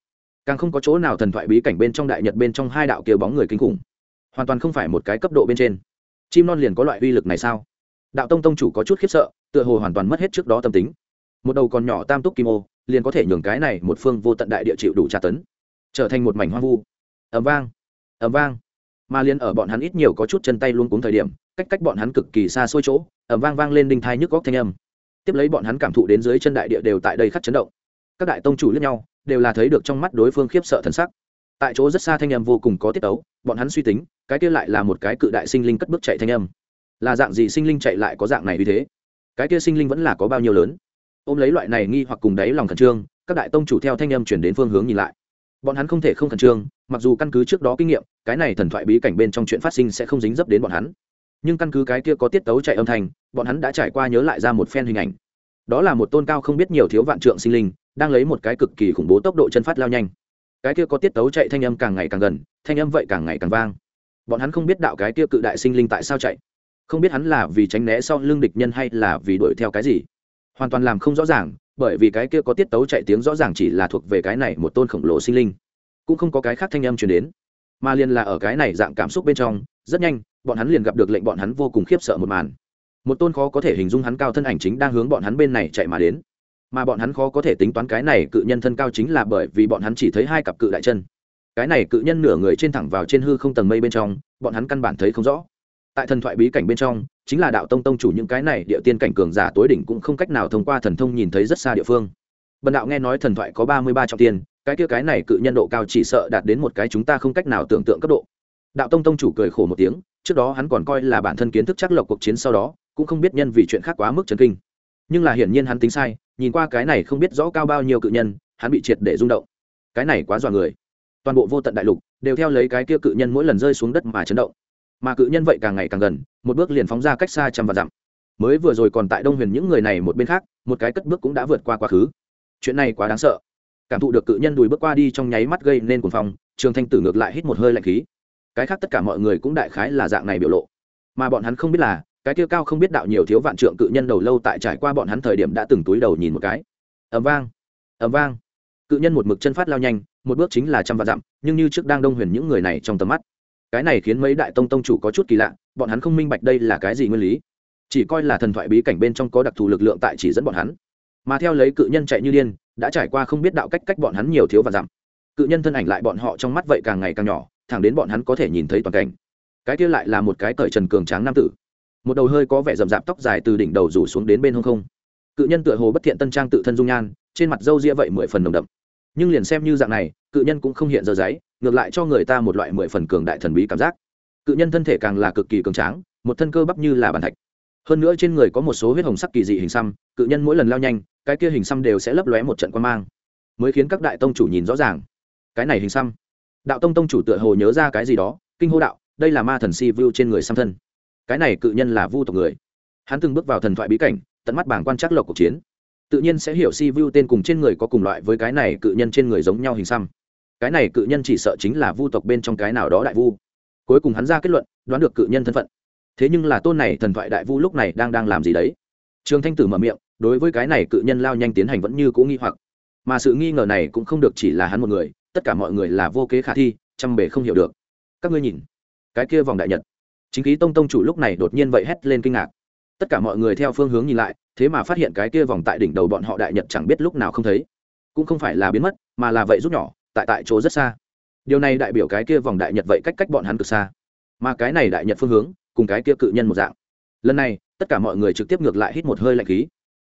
càng không có chỗ nào thần thoại bí cảnh bên trong đại nhật bên trong hai đạo kia bóng người kinh khủng, hoàn toàn không phải một cái cấp độ bên trên. Chim non liền có loại uy lực này sao? Đạo tông tông chủ có chút khiếp sợ, tựa hồ hoàn toàn mất hết trước đó tâm tính. Một đầu còn nhỏ tam túc kim ô liền có thể nhường cái này một phương vô tận đại địa chịu đủ tra tấn, trở thành một mảnh hoang vu. Ầm vang, ầm vang. Mà liền ở bọn hắn ít nhiều có chút chân tay luống cuống thời điểm, cách bọn hắn cực kỳ xa xôi chỗ, ầm vang vang lên đinh thai nhức góc thanh âm. Tiếp lấy bọn hắn cảm thụ đến dưới chân đại địa đều tại đây khắc chấn động. Các đại tông chủ liếc nhau, đều là thấy được trong mắt đối phương khiếp sợ thần sắc. Tại chỗ rất xa thanh âm vô cùng có tiết tấu, bọn hắn suy tính, cái kia lại là một cái cự đại sinh linh cất bước chạy thanh âm. Là dạng gì sinh linh chạy lại có dạng này như thế? Cái kia sinh linh vẫn là có bao nhiêu lớn? Ôm lấy loại này nghi hoặc cùng đáy lòng khẩn trương, các đại tông chủ theo thanh âm chuyển đến phương hướng nhìn lại. Bọn hắn không thể không khẩn trương, mặc dù căn cứ trước đó kinh nghiệm, cái này thần thoại bí cảnh bên trong chuyện phát sinh sẽ không dính dấp đến bọn hắn, nhưng căn cứ cái kia có tiết tấu chạy âm thanh, bọn hắn đã trải qua nhớ lại ra một phen hình ảnh. Đó là một tôn cao không biết nhiều thiếu vạn trượng sinh linh, đang lấy một cái cực kỳ khủng bố tốc độ chân phát lao nhanh. Cái kia có tiết tấu chạy thanh âm càng ngày càng gần, thanh âm vậy càng ngày càng vang. Bọn hắn không biết đạo cái kia cự đại sinh linh tại sao chạy, không biết hắn là vì tránh né sau lưng địch nhân hay là vì đuổi theo cái gì, hoàn toàn làm không rõ ràng. Bởi vì cái kia có tiết tấu chạy tiếng rõ ràng chỉ là thuộc về cái này một tôn khổng lồ sinh linh, cũng không có cái khác thanh âm truyền đến, mà liền là ở cái này dạng cảm xúc bên trong, rất nhanh bọn hắn liền gặp được lệnh bọn hắn vô cùng khiếp sợ một màn. Một tôn khó có thể hình dung hắn cao thân ảnh chính đang hướng bọn hắn bên này chạy mà đến, mà bọn hắn khó có thể tính toán cái này cự nhân thân cao chính là bởi vì bọn hắn chỉ thấy hai cặp cự đại chân. Cái này cự nhân nửa người trên thẳng vào trên hư không tầng mây bên trong, bọn hắn căn bản thấy không rõ. Tại thần thoại bí cảnh bên trong, chính là đạo tông tông chủ những cái này địa tiên cảnh cường giả tối đỉnh cũng không cách nào thông qua thần thông nhìn thấy rất xa địa phương. Bần đạo nghe nói thần thoại có 33 trọng tiên, cái này cự nhân độ cao chỉ sợ đạt đến một cái chúng ta không cách nào tưởng tượng cấp độ. Đạo tông tông chủ cười khổ một tiếng, trước đó hắn còn coi là bản thân kiến thức chắc lộc cuộc chiến sau đó, cũng không biết nhân vì chuyện khác quá mức chấn kinh. Nhưng là hiển nhiên hắn tính sai, nhìn qua cái này không biết rõ cao bao nhiêu cự nhân, hắn bị triệt để rung động. Cái này quá dọa người. Toàn bộ vô tận đại lục đều theo lấy cái kia cự nhân mỗi lần rơi xuống đất mà chấn động. Mà cự nhân vậy càng ngày càng gần, một bước liền phóng ra cách xa trăm vạn dặm. Mới vừa rồi còn tại Đông Huyền những người này một bên khác, một cái cất bước cũng đã vượt qua quá khứ. Chuyện này quá đáng sợ. Cảm thụ được cự nhân đùi bước qua đi trong nháy mắt gây nên cuồng phong, Trường Thanh Tử ngược lại hít một hơi lạnh khí. Cái khác tất cả mọi người cũng đại khái là dạng này biểu lộ, mà bọn hắn không biết là cái kia cao không biết đạo nhiều thiếu vạn trượng cự nhân đầu lâu tại trải qua bọn hắn thời điểm đã từng túi đầu nhìn một cái. Ầm vang, ầm vang. Cự nhân một mực chân phát lao nhanh, một bước chính là trăm vạn dặm, nhưng như trước đang Đông Huyền những người này trong tầm mắt. Cái này khiến mấy đại tông chủ có chút kỳ lạ, bọn hắn không minh bạch đây là cái gì nguyên lý, chỉ coi là thần thoại bí cảnh bên trong có đặc thù lực lượng tại chỉ dẫn bọn hắn, mà theo lấy cự nhân chạy như điên, đã trải qua không biết đạo cách bọn hắn nhiều thiếu vạn dặm. Cự nhân thân ảnh lại bọn họ trong mắt vậy càng ngày càng nhỏ, thẳng đến bọn hắn có thể nhìn thấy toàn cảnh. Cái kia lại là một cái cởi trần cường tráng nam tử, một đầu hơi có vẻ rậm rạp tóc dài từ đỉnh đầu rủ xuống đến bên hông không. Cự nhân tựa hồ bất thiện tân trang tự thân dung nhan, trên mặt râu ria vậy 10 phần nồng đậm, nhưng liền xem như dạng này, cự nhân cũng không hiện giờ giấy, ngược lại cho người ta một loại 10 phần cường đại thần bí cảm giác. Cự nhân thân thể càng là cực kỳ cường tráng, một thân cơ bắp như là bàn thạch, hơn nữa trên người có một số huyết hồng sắc kỳ dị hình xăm. Cự nhân mỗi lần lao nhanh, cái kia hình xăm đều sẽ lấp lóe một trận quang mang, mới khiến các đại tông chủ nhìn rõ ràng cái này hình xăm. Đạo tông tông chủ tựa hồ nhớ ra cái gì đó, kinh hô đạo: đây là ma thần si vu trên người xăm thân. Cái này cự nhân là vu tộc người, hắn từng bước vào thần thoại bí cảnh, tận mắt bảng quan trắc lộc cuộc chiến, tự nhiên sẽ hiểu si vu tên cùng trên người có cùng loại với cái này cự nhân trên người giống nhau hình xăm. Cái này cự nhân chỉ sợ chính là vu tộc bên trong cái nào đó đại vu. Cuối cùng hắn ra kết luận, đoán được cự nhân thân phận. Thế nhưng là tôn này thần thoại đại vu lúc này đang làm gì đấy? Trường Thanh Tử mở miệng, đối với cái này cự nhân lao nhanh tiến hành vẫn như cũ nghi hoặc, mà sự nghi ngờ này cũng không được chỉ là hắn một người, tất cả mọi người là vô kế khả thi, trăm bề không hiểu được. Các ngươi nhìn, cái kia vòng đại nhật. Chính khí tông chủ lúc này đột nhiên vậy hét lên kinh ngạc. Tất cả mọi người theo phương hướng nhìn lại, thế mà phát hiện cái kia vòng tại đỉnh đầu bọn họ đại nhật chẳng biết lúc nào không thấy, cũng không phải là biến mất, mà là vậy rút nhỏ, tại chỗ rất xa. Điều này đại biểu cái kia vòng đại nhật vậy cách bọn hắn cực xa, mà cái này đại nhật phương hướng cùng cái kia cự nhân một dạng. Lần này tất cả mọi người trực tiếp ngược lại hít một hơi lạnh khí.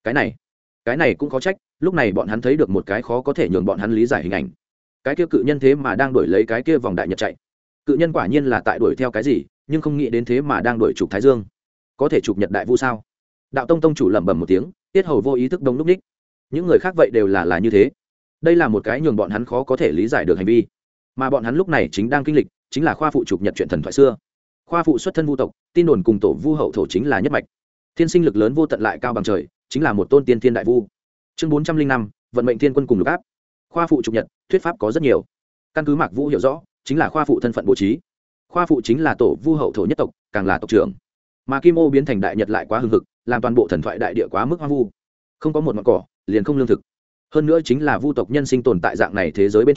Cái này cũng có trách, lúc này bọn hắn thấy được một cái khó có thể nhường bọn hắn lý giải hình ảnh. Cái kia cự nhân thế mà đang đuổi lấy cái kia vòng đại nhật chạy. Cự nhân quả nhiên là tại đuổi theo cái gì, nhưng không nghĩ đến thế mà đang đuổi trục thái dương. Có thể trục nhật đại vu sao? Đạo tông tông chủ lẩm bẩm một tiếng, tiết hầu vô ý thức đông lúc ních. Những người khác vậy đều là như thế. Đây là một cái nhường bọn hắn khó có thể lý giải được hành vi, mà bọn hắn lúc này chính đang kinh lịch, chính là khoa phụ trục nhật chuyện thần thoại xưa. Khoa phụ xuất thân vu tộc, tin đồn cùng tổ vu hậu thổ chính là nhất mạch, thiên sinh lực lớn vô tận lại cao bằng trời, chính là một tôn tiên thiên đại vu. Chương 405, vận mệnh thiên quân cùng lục áp. Khoa phụ trục nhật, thuyết pháp có rất nhiều, căn cứ Mạc Vũ hiểu rõ, chính là khoa phụ thân phận bố trí. Khoa phụ chính là tổ vu hậu thổ nhất tộc, càng là tộc trưởng. Mà Kim Ô biến thành đại nhật lại quá hưng hực, làm toàn bộ thần thoại đại địa quá mức hoang vu, không có một ngọn cỏ, liền không lương thực. Hơn nữa chính là vu tộc nhân sinh tồn tại dạng này thế giới bên trong,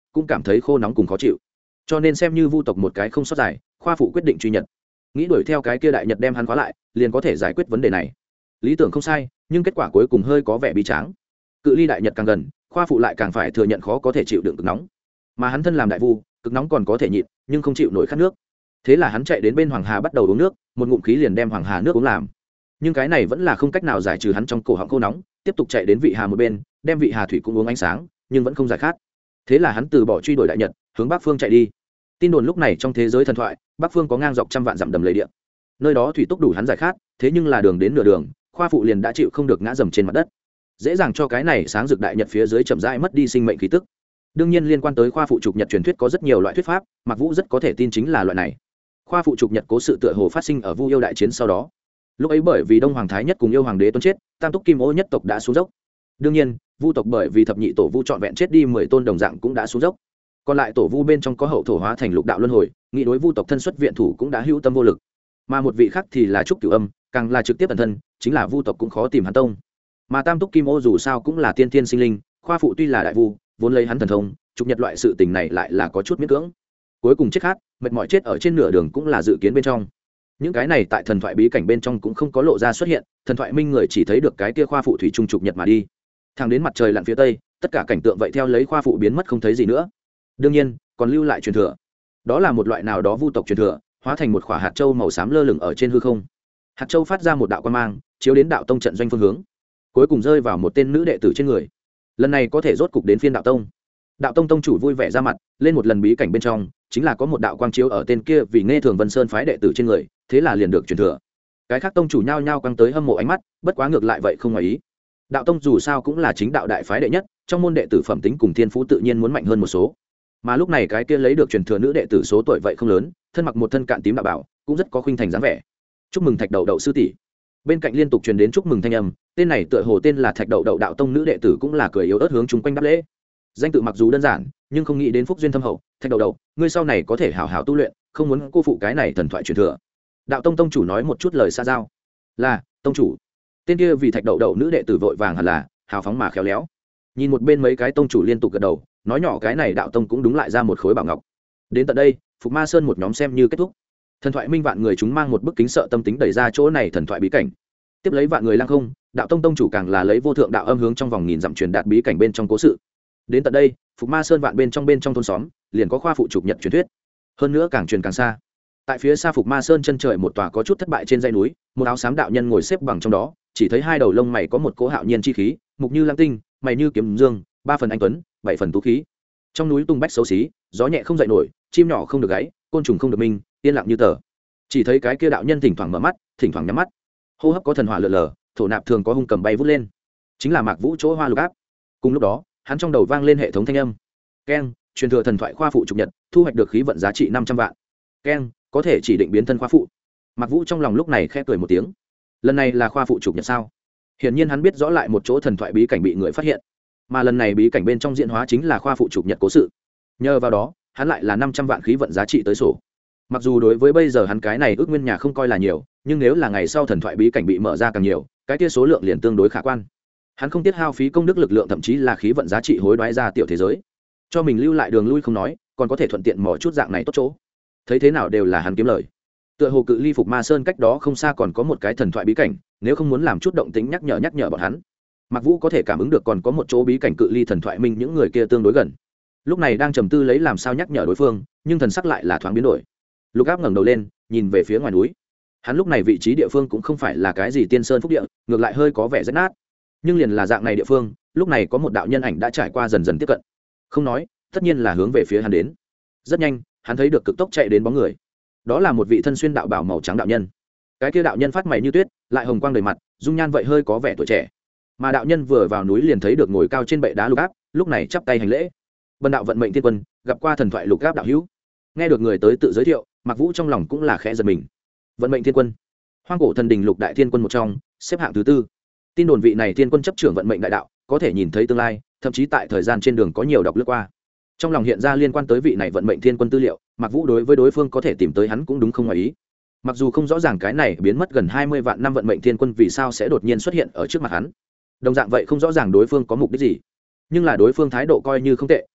cũng cảm thấy khô nóng cùng khó chịu, cho nên xem như vu tộc một cái không sót dài, khoa phụ quyết định truy nhật, nghĩ đuổi theo cái kia đại nhật đem hắn khóa lại liền có thể giải quyết vấn đề này. Lý tưởng không sai, nhưng kết quả cuối cùng hơi có vẻ bi tráng. Cự ly đại nhật càng gần, khoa phụ lại càng phải thừa nhận khó có thể chịu đựng cực nóng, mà hắn thân làm đại vu, cực nóng còn có thể nhịn, nhưng không chịu nổi khát nước. Thế là hắn chạy đến bên hoàng hà bắt đầu uống nước, một ngụm khí liền đem hoàng hà nước uống làm. Nhưng cái này vẫn là không cách nào giải trừ hắn trong cổ họng khô nóng, tiếp tục chạy đến vị hà một bên, đem vị hà thủy cũng uống ánh sáng, nhưng vẫn không giải khát. Thế là hắn từ bỏ truy đuổi đại nhật, hướng bắc phương chạy đi. Tin đồn lúc này trong thế giới thần thoại, bắc phương có ngang dọc trăm vạn dặm đầm lầy địa, nơi đó thủy tốc đủ hắn giải khát, thế nhưng là đường đến nửa đường, khoa phụ liền đã chịu không được ngã dầm trên mặt đất, dễ dàng cho cái này sáng rực đại nhật phía dưới chậm rãi mất đi sinh mệnh khí tức. Đương nhiên liên quan tới khoa phụ trục nhật truyền thuyết có rất nhiều loại thuyết pháp, Mạc Vũ rất có thể tin chính là loại này. Khoa phụ trục nhật cố sự tựa hồ phát sinh ở Vu yêu đại chiến sau đó. Lúc ấy bởi vì Đông Hoàng Thái Nhất cùng yêu hoàng đế tuấn chết, Tam Túc Kim Ô nhất tộc đã xuống dốc. Đương nhiên, Vu tộc bởi vì thập nhị tổ Vu trọn vẹn chết đi 10 tôn đồng dạng cũng đã xuống dốc. Còn lại tổ Vu bên trong có hậu thổ hóa thành lục đạo luân hồi, nghị đối Vu tộc thân xuất viện thủ cũng đã hữu tâm vô lực. Mà một vị khác thì là Trúc Cửu Âm, càng là trực tiếp ẩn thân, chính là Vu tộc cũng khó tìm hắn tông. Mà Tam Túc Kim Ô dù sao cũng là tiên thiên sinh linh, khoa phụ tuy là đại vu, vốn lấy hắn thần thông, trục nhật loại sự tình này lại là có chút miễn cưỡng. Cuối cùng chết khát, mệt mỏi chết ở trên nửa đường cũng là dự kiến bên trong. Những cái này tại thần thoại bí cảnh bên trong cũng không có lộ ra xuất hiện, thần thoại minh người chỉ thấy được cái kia khoa phụ thủy trung trục nhật mà đi. Thẳng đến mặt trời lặn phía tây, tất cả cảnh tượng vậy theo lấy khoa phụ biến mất không thấy gì nữa. Đương nhiên, còn lưu lại truyền thừa. Đó là một loại nào đó vu tộc truyền thừa, hóa thành một quả hạt châu màu xám lơ lửng ở trên hư không. Hạt châu phát ra một đạo quang mang, chiếu đến đạo tông trận doanh phương hướng, cuối cùng rơi vào một tên nữ đệ tử trên người. Lần này có thể rốt cục đến phiên đạo tông. Đạo tông tông chủ vui vẻ ra mặt, lên một lần bí cảnh bên trong, chính là có một đạo quang chiếu ở tên kia vì nghe thường Vân Sơn phái đệ tử trên người, thế là liền được truyền thừa. Cái khác tông chủ nhao nhao căng tới hâm mộ ánh mắt, bất quá ngược lại vậy không ngoài ý. Đạo tông dù sao cũng là chính đạo đại phái đệ nhất, trong môn đệ tử phẩm tính cùng thiên phú tự nhiên muốn mạnh hơn một số. Mà lúc này cái kia lấy được truyền thừa nữ đệ tử số tuổi vậy không lớn, thân mặc một thân cạn tím đạo bảo, cũng rất có khuynh thành dáng vẻ. Chúc mừng Thạch Đậu Đậu sư tỷ. Bên cạnh liên tục truyền đến chúc mừng thanh âm, tên này tựa hồ tên là Thạch Đậu Đậu đạo tông nữ đệ tử cũng là cười yếu ớt hướng chúng quanh đáp lễ. Danh tự mặc dù đơn giản, nhưng không nghĩ đến phúc duyên thâm hậu. Thạch Đậu Đậu, ngươi sau này có thể hảo hảo tu luyện, không muốn cô phụ cái này thần thoại truyền thừa. Đạo tông tông chủ nói một chút lời xa giao. Là tông chủ. Tên kia vì Thạch Đậu Đậu nữ đệ tử vội vàng hẳn là hào phóng mà khéo léo. Nhìn một bên mấy cái tông chủ liên tục gật đầu, nói nhỏ cái này đạo tông cũng đúng lại ra một khối bảo ngọc. Đến tận đây, Phục Ma Sơn một nhóm xem như kết thúc. Thần thoại minh vạn người chúng mang một bức kính sợ tâm tính đẩy ra chỗ này thần thoại bí cảnh. Tiếp lấy vạn người lăng không, đạo tông tông chủ càng là lấy vô thượng đạo âm hướng trong vòng nghìn dặm truyền đạt bí cảnh bên trong cố sự. Đến tận đây, Phục Ma Sơn vạn bên trong thôn xóm, liền có khoa phụ trục nhật truyền thuyết. Hơn nữa càng truyền càng xa. Tại phía xa Phục Ma Sơn chân trời một tòa có chút thất bại trên dãy núi, một áo xám đạo nhân ngồi xếp bằng trong đó, chỉ thấy hai đầu lông mày có một cỗ hạo nhiên chi khí, mục như lam tinh, mày như kiếm dương, 3 phần anh tuấn, 7 phần tú khí. Trong núi tung bách xấu xí, gió nhẹ không dậy nổi, chim nhỏ không được gáy, côn trùng không được minh, yên lặng như tờ. Chỉ thấy cái kia đạo nhân thỉnh thoảng mở mắt, thỉnh thoảng nhắm mắt, hô hấp có thần hỏa lượn lờ, thổ nạp thường có hung cầm bay vút lên, chính là Mạc Vũ chỗ hoa lục áp. Cùng lúc đó, hắn trong đầu vang lên hệ thống thanh âm. Keng, truyền thừa thần thoại khoa phụ trục nhật, thu hoạch được khí vận giá trị 500 vạn. Keng, có thể chỉ định biến thân khoa phụ. Mạc Vũ trong lòng lúc này khẽ cười một tiếng. Lần này là khoa phụ trục nhật sao? Hiển nhiên hắn biết rõ lại một chỗ thần thoại bí cảnh bị người phát hiện, mà lần này bí cảnh bên trong diễn hóa chính là khoa phụ trục nhật cố sự. Nhờ vào đó, hắn lại là 500 vạn khí vận giá trị tới sổ. Mặc dù đối với bây giờ hắn cái này ước nguyên nhà không coi là nhiều, nhưng nếu là ngày sau thần thoại bí cảnh bị mở ra càng nhiều, cái kia số lượng liền tương đối khả quan. Hắn không tiết hao phí công đức lực lượng, thậm chí là khí vận giá trị hối đoái ra tiểu thế giới, cho mình lưu lại đường lui không nói, còn có thể thuận tiện mò chút dạng này tốt chỗ. Thấy thế nào đều là hắn kiếm lời. Tựa hồ cự ly Phục Ma Sơn cách đó không xa còn có một cái thần thoại bí cảnh, nếu không muốn làm chút động tĩnh nhắc nhở bọn hắn. Mạc Vũ có thể cảm ứng được còn có một chỗ bí cảnh cự ly thần thoại minh những người kia tương đối gần. Lúc này đang trầm tư lấy làm sao nhắc nhở đối phương, nhưng thần sắc lại là thoáng biến đổi. Lục Áp ngẩng đầu lên, nhìn về phía ngoài núi. Hắn lúc này vị trí địa phương cũng không phải là cái gì tiên sơn phúc địa, ngược lại hơi có vẻ rách nát. Nhưng liền là dạng này địa phương, lúc này có một đạo nhân ảnh đã trải qua dần dần tiếp cận. Không nói, tất nhiên là hướng về phía hắn đến. Rất nhanh, hắn thấy được cực tốc chạy đến bóng người. Đó là một vị thân xuyên đạo bào màu trắng đạo nhân. Cái kia đạo nhân phát mày như tuyết, lại hồng quang đầy mặt, dung nhan vậy hơi có vẻ tuổi trẻ. Mà đạo nhân vừa vào núi liền thấy được ngồi cao trên bệ đá Lục Áp, lúc này chắp tay hành lễ. Bần đạo vận mệnh thiên quân, gặp qua thần thoại Lục Áp đạo hữu. Nghe được người tới tự giới thiệu, Mạc Vũ trong lòng cũng là khẽ giật mình. Vận mệnh thiên quân, hoang cổ thần đình lục đại thiên quân một trong, xếp hạng thứ 4. Tin đồn vị này thiên quân chấp trưởng vận mệnh đại đạo, có thể nhìn thấy tương lai, thậm chí tại thời gian trên đường có nhiều đọc lướt qua. Trong lòng hiện ra liên quan tới vị này vận mệnh thiên quân tư liệu, Mạc Vũ đối với đối phương có thể tìm tới hắn cũng đúng không ngoài ý. Mặc dù không rõ ràng cái này biến mất gần 20 vạn năm vận mệnh thiên quân vì sao sẽ đột nhiên xuất hiện ở trước mặt hắn, đồng dạng vậy không rõ ràng đối phương có mục đích gì, nhưng là đối phương thái độ coi như không tệ,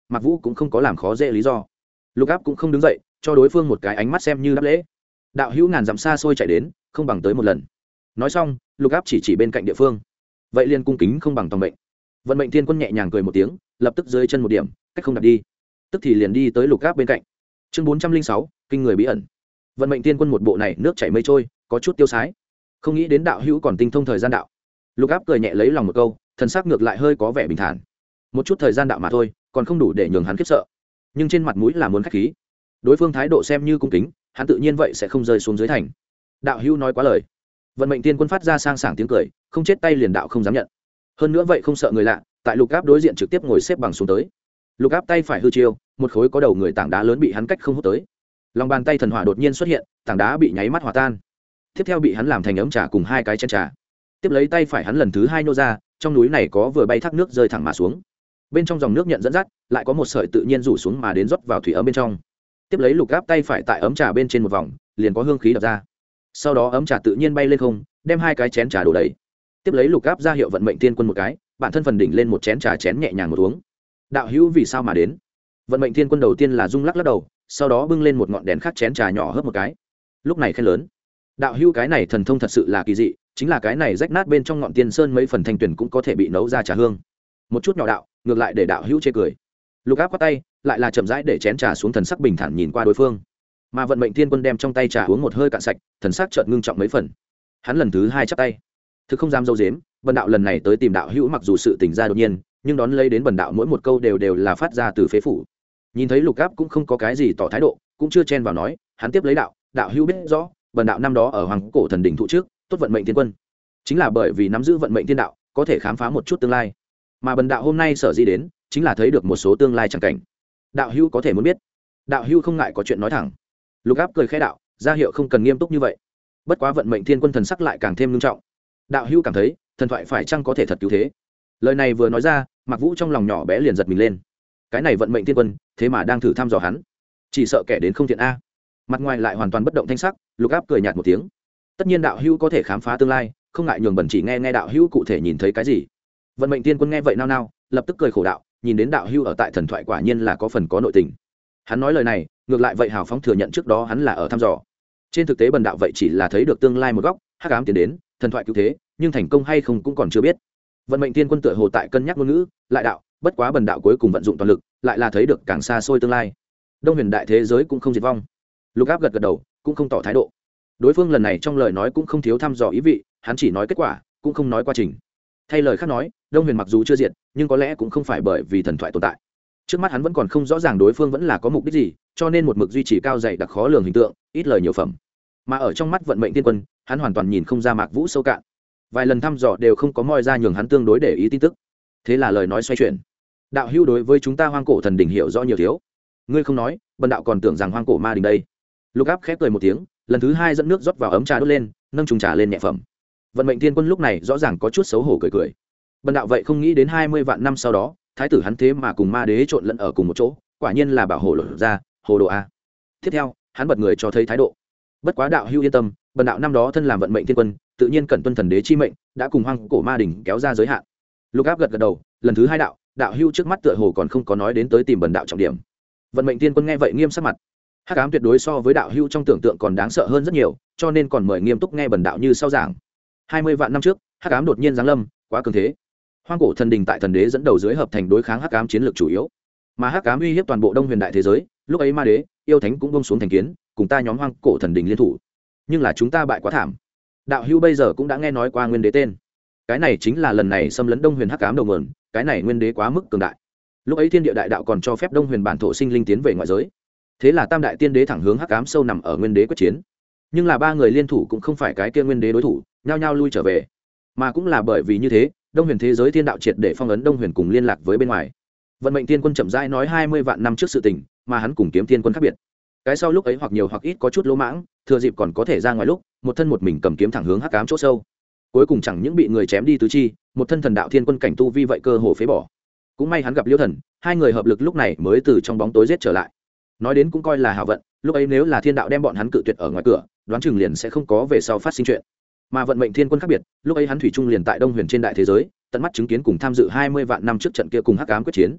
Mạc Vũ cũng không có làm khó dễ lý do. Lục Áp cũng không đứng dậy, cho đối phương một cái ánh mắt xem như đáp lễ. Đạo hữu ngàn dặm xa xôi chạy đến, không bằng tới một lần. Nói xong, Lục Áp chỉ bên cạnh địa phương. Vậy liền cung kính không bằng tòng mệnh. Vận mệnh thiên quân nhẹ nhàng cười một tiếng, lập tức dưới chân một điểm, cách không đặt đi. Tức thì liền đi tới Lục Áp bên cạnh. Chương 406, kinh người bí ẩn. Vận mệnh thiên quân một bộ này nước chảy mây trôi, có chút tiêu sái. Không nghĩ đến đạo hữu còn tinh thông thời gian đạo. Lục Áp cười nhẹ lấy lòng một câu, thần sắc ngược lại hơi có vẻ bình thản. Một chút thời gian đạo mà thôi, còn không đủ để nhường hắn khiếp sợ. Nhưng trên mặt mũi là muốn khách khí. Đối phương thái độ xem như cung kính, hắn tự nhiên vậy sẽ không rơi xuống dưới thành. Đạo hữu nói quá lời. Vận mệnh tiên quân phát ra sang sảng tiếng cười, không chết tay liền đạo không dám nhận. Hơn nữa vậy không sợ người lạ, tại Lục Áp đối diện trực tiếp ngồi xếp bằng xuống tới. Lục Áp tay phải hư chiêu, một khối có đầu người tảng đá lớn bị hắn cách không hút tới. Lòng bàn tay thần hỏa đột nhiên xuất hiện, tảng đá bị nháy mắt hòa tan. Tiếp theo bị hắn làm thành ấm trà cùng hai cái chén trà. Tiếp lấy tay phải hắn lần thứ hai nô ra, trong núi này có vừa bay thác nước rơi thẳng mà xuống. Bên trong dòng nước nhận dẫn dắt, lại có một sợi tự nhiên rủ xuống mà đến rót vào thủy ấm bên trong. Tiếp lấy Lục Áp tay phải tại ấm trà bên trên một vòng, liền có hương khí đập ra. Sau đó ấm trà tự nhiên bay lên không, đem hai cái chén trà đổ đầy. Tiếp lấy Lục Áp ra hiệu vận mệnh tiên quân một cái, bản thân phần đỉnh lên một chén trà chén nhẹ nhàng một uống. Đạo hữu vì sao mà đến? Vận mệnh tiên quân đầu tiên là rung lắc lắc đầu, sau đó bưng lên một ngọn đèn khác chén trà nhỏ hớp một cái. Lúc này khen lớn, đạo hữu cái này thần thông thật sự là kỳ dị, chính là cái này rách nát bên trong ngọn tiên sơn mấy phần thanh tuyển cũng có thể bị nấu ra trà hương. Một chút nhỏ đạo, ngược lại để đạo hữu chê cười. Lục Áp quát tay, lại là chậm rãi để chén trà xuống, thần sắc bình thản nhìn qua đối phương. Mà vận mệnh tiên quân đem trong tay trà uống một hơi cạn sạch, thần sắc chợt ngưng trọng mấy phần. Hắn lần thứ hai chắp tay, thực không dám dâu dếm, bần đạo lần này tới tìm đạo hữu mặc dù sự tình ra đột nhiên, nhưng đón lấy đến bần đạo mỗi một câu đều là phát ra từ phế phủ. Nhìn thấy Lục Áp cũng không có cái gì tỏ thái độ, cũng chưa chen vào nói, hắn tiếp lấy đạo hữu biết rõ, bần đạo năm đó ở hoàng cổ thần đỉnh thụ trước, tốt vận mệnh tiên quân, chính là bởi vì nắm giữ vận mệnh tiên đạo, có thể khám phá một chút tương lai. Mà bần đạo hôm nay sở dĩ đến, chính là thấy được một số tương lai chẳng cảnh. Đạo hữu có thể muốn biết. Đạo hữu không ngại có chuyện nói thẳng. Lục Áp cười khẽ đạo, ra hiệu không cần nghiêm túc như vậy. Bất quá vận mệnh thiên quân thần sắc lại càng thêm nghiêm trọng. Đạo hữu cảm thấy, thần thoại phải chăng có thể thật cứu thế? Lời này vừa nói ra, Mạc Vũ trong lòng nhỏ bé liền giật mình lên. Cái này vận mệnh thiên quân, thế mà đang thử thăm dò hắn, chỉ sợ kẻ đến không thiện a. Mặt ngoài lại hoàn toàn bất động thanh sắc, Lục Áp cười nhạt một tiếng. Tất nhiên đạo hữu có thể khám phá tương lai, không ngại nhường bẩn chỉ nghe đạo hữu cụ thể nhìn thấy cái gì. Vận mệnh thiên quân nghe vậy nao nao, lập tức cười khổ đạo, nhìn đến đạo hữu ở tại thần thoại quả nhiên là có phần có nội tình. Hắn nói lời này, ngược lại vậy hào phóng thừa nhận trước đó hắn là ở thăm dò. Trên thực tế bần đạo vậy chỉ là thấy được tương lai một góc, hắc ám tiến đến, thần thoại cứu thế, nhưng thành công hay không cũng còn chưa biết. Vận mệnh tiên quân tựa hồ tại cân nhắc ngôn ngữ, lại đạo, bất quá bần đạo cuối cùng vận dụng toàn lực, lại là thấy được càng xa xôi tương lai. Đông huyền đại thế giới cũng không diệt vong. Lục Áp gật gật đầu, cũng không tỏ thái độ. Đối phương lần này trong lời nói cũng không thiếu thăm dò ý vị, hắn chỉ nói kết quả, cũng không nói quá trình. Thay lời khác nói, Đông huyền mặc dù chưa diệt, nhưng có lẽ cũng không phải bởi vì thần thoại tồn tại. Trước mắt hắn vẫn còn không rõ ràng đối phương vẫn là có mục đích gì, cho nên một mực duy trì cao dày đặc khó lường hình tượng, ít lời nhiều phẩm. Mà ở trong mắt vận mệnh tiên quân, hắn hoàn toàn nhìn không ra Mạc Vũ sâu cạn. Vài lần thăm dò đều không có moi ra nhường hắn tương đối để ý tin tức. Thế là lời nói xoay chuyển. Đạo hữu đối với chúng ta hoang cổ thần đỉnh hiểu rõ nhiều thiếu. Ngươi không nói, bần đạo còn tưởng rằng hoang cổ ma đỉnh đây. Lục Áp khép cười một tiếng, lần thứ hai dẫn nước rót vào ấm trà đốt lên, nâng chung trà lên nhẹ phẩm. Vận mệnh tiên quân lúc này rõ ràng có chút xấu hổ cười cười. Bần đạo vậy không nghĩ đến 20 vạn năm sau đó, thái tử hắn thế mà cùng ma đế trộn lẫn ở cùng một chỗ, quả nhiên là bảo hộ lộ ra, hồ đồ a. Tiếp theo, hắn bật người cho thấy thái độ. Bất quá đạo hữu yên tâm, bần đạo năm đó thân làm vận mệnh tiên quân, tự nhiên cần tuân thần đế chi mệnh, đã cùng hoang cổ ma đỉnh kéo ra giới hạn. Lục Áp gật gật đầu, lần thứ hai đạo hữu trước mắt tựa hồ còn không có nói đến tới tìm bần đạo trọng điểm. Vận mệnh tiên quân nghe vậy nghiêm sắc mặt. Hắc ám tuyệt đối so với đạo hữu trong tưởng tượng còn đáng sợ hơn rất nhiều, cho nên còn mời nghiêm túc nghe bần đạo như sau giảng. 20 vạn năm trước, Hắc ám đột nhiên giáng lâm, quá cường thế. Hoang cổ thần đình tại thần đế dẫn đầu dưới hợp thành đối kháng hắc ám chiến lược chủ yếu, mà hắc ám uy hiếp toàn bộ đông huyền đại thế giới. Lúc ấy ma đế yêu thánh cũng bông xuống thành kiến, cùng ta nhóm hoang cổ thần đình liên thủ, nhưng là chúng ta bại quá thảm. Đạo hữu bây giờ cũng đã nghe nói qua nguyên đế tên, cái này chính là lần này xâm lấn đông huyền hắc ám đầu nguồn. Cái này nguyên đế quá mức cường đại, lúc ấy thiên địa đại đạo còn cho phép đông huyền bản thổ sinh linh tiến về ngoại giới, thế là tam đại tiên đế thẳng hướng hắc ám sâu nằm ở nguyên đế quyết chiến. Nhưng là ba người liên thủ cũng không phải cái kia nguyên đế đối thủ, nhao nhao lui trở về. Mà cũng là bởi vì như thế, đông huyền thế giới thiên đạo triệt để phong ấn đông huyền cùng liên lạc với bên ngoài. Vận mệnh tiên quân chậm rãi nói 20 vạn năm trước sự tình, mà hắn cùng kiếm tiên quân khác biệt. Cái sau lúc ấy hoặc nhiều hoặc ít có chút lỗ mãng, thừa dịp còn có thể ra ngoài lúc, một thân một mình cầm kiếm thẳng hướng hắc ám chỗ sâu. Cuối cùng chẳng những bị người chém đi tứ chi, một thân thần đạo thiên quân cảnh tu vi vậy cơ hồ phế bỏ. Cũng may hắn gặp Liêu Thần, hai người hợp lực lúc này mới từ trong bóng tối giết trở lại. Nói đến cũng coi là hảo vận, lúc ấy nếu là thiên đạo đem bọn hắn cự tuyệt ở ngoài cửa, đoán chừng liền sẽ không có về sau phát sinh chuyện. Mà vận mệnh thiên quân khác biệt, lúc ấy hắn thủy chung liền tại đông huyền trên đại thế giới, tận mắt chứng kiến cùng tham dự 20 vạn năm trước trận kia cùng hắc ám quyết chiến.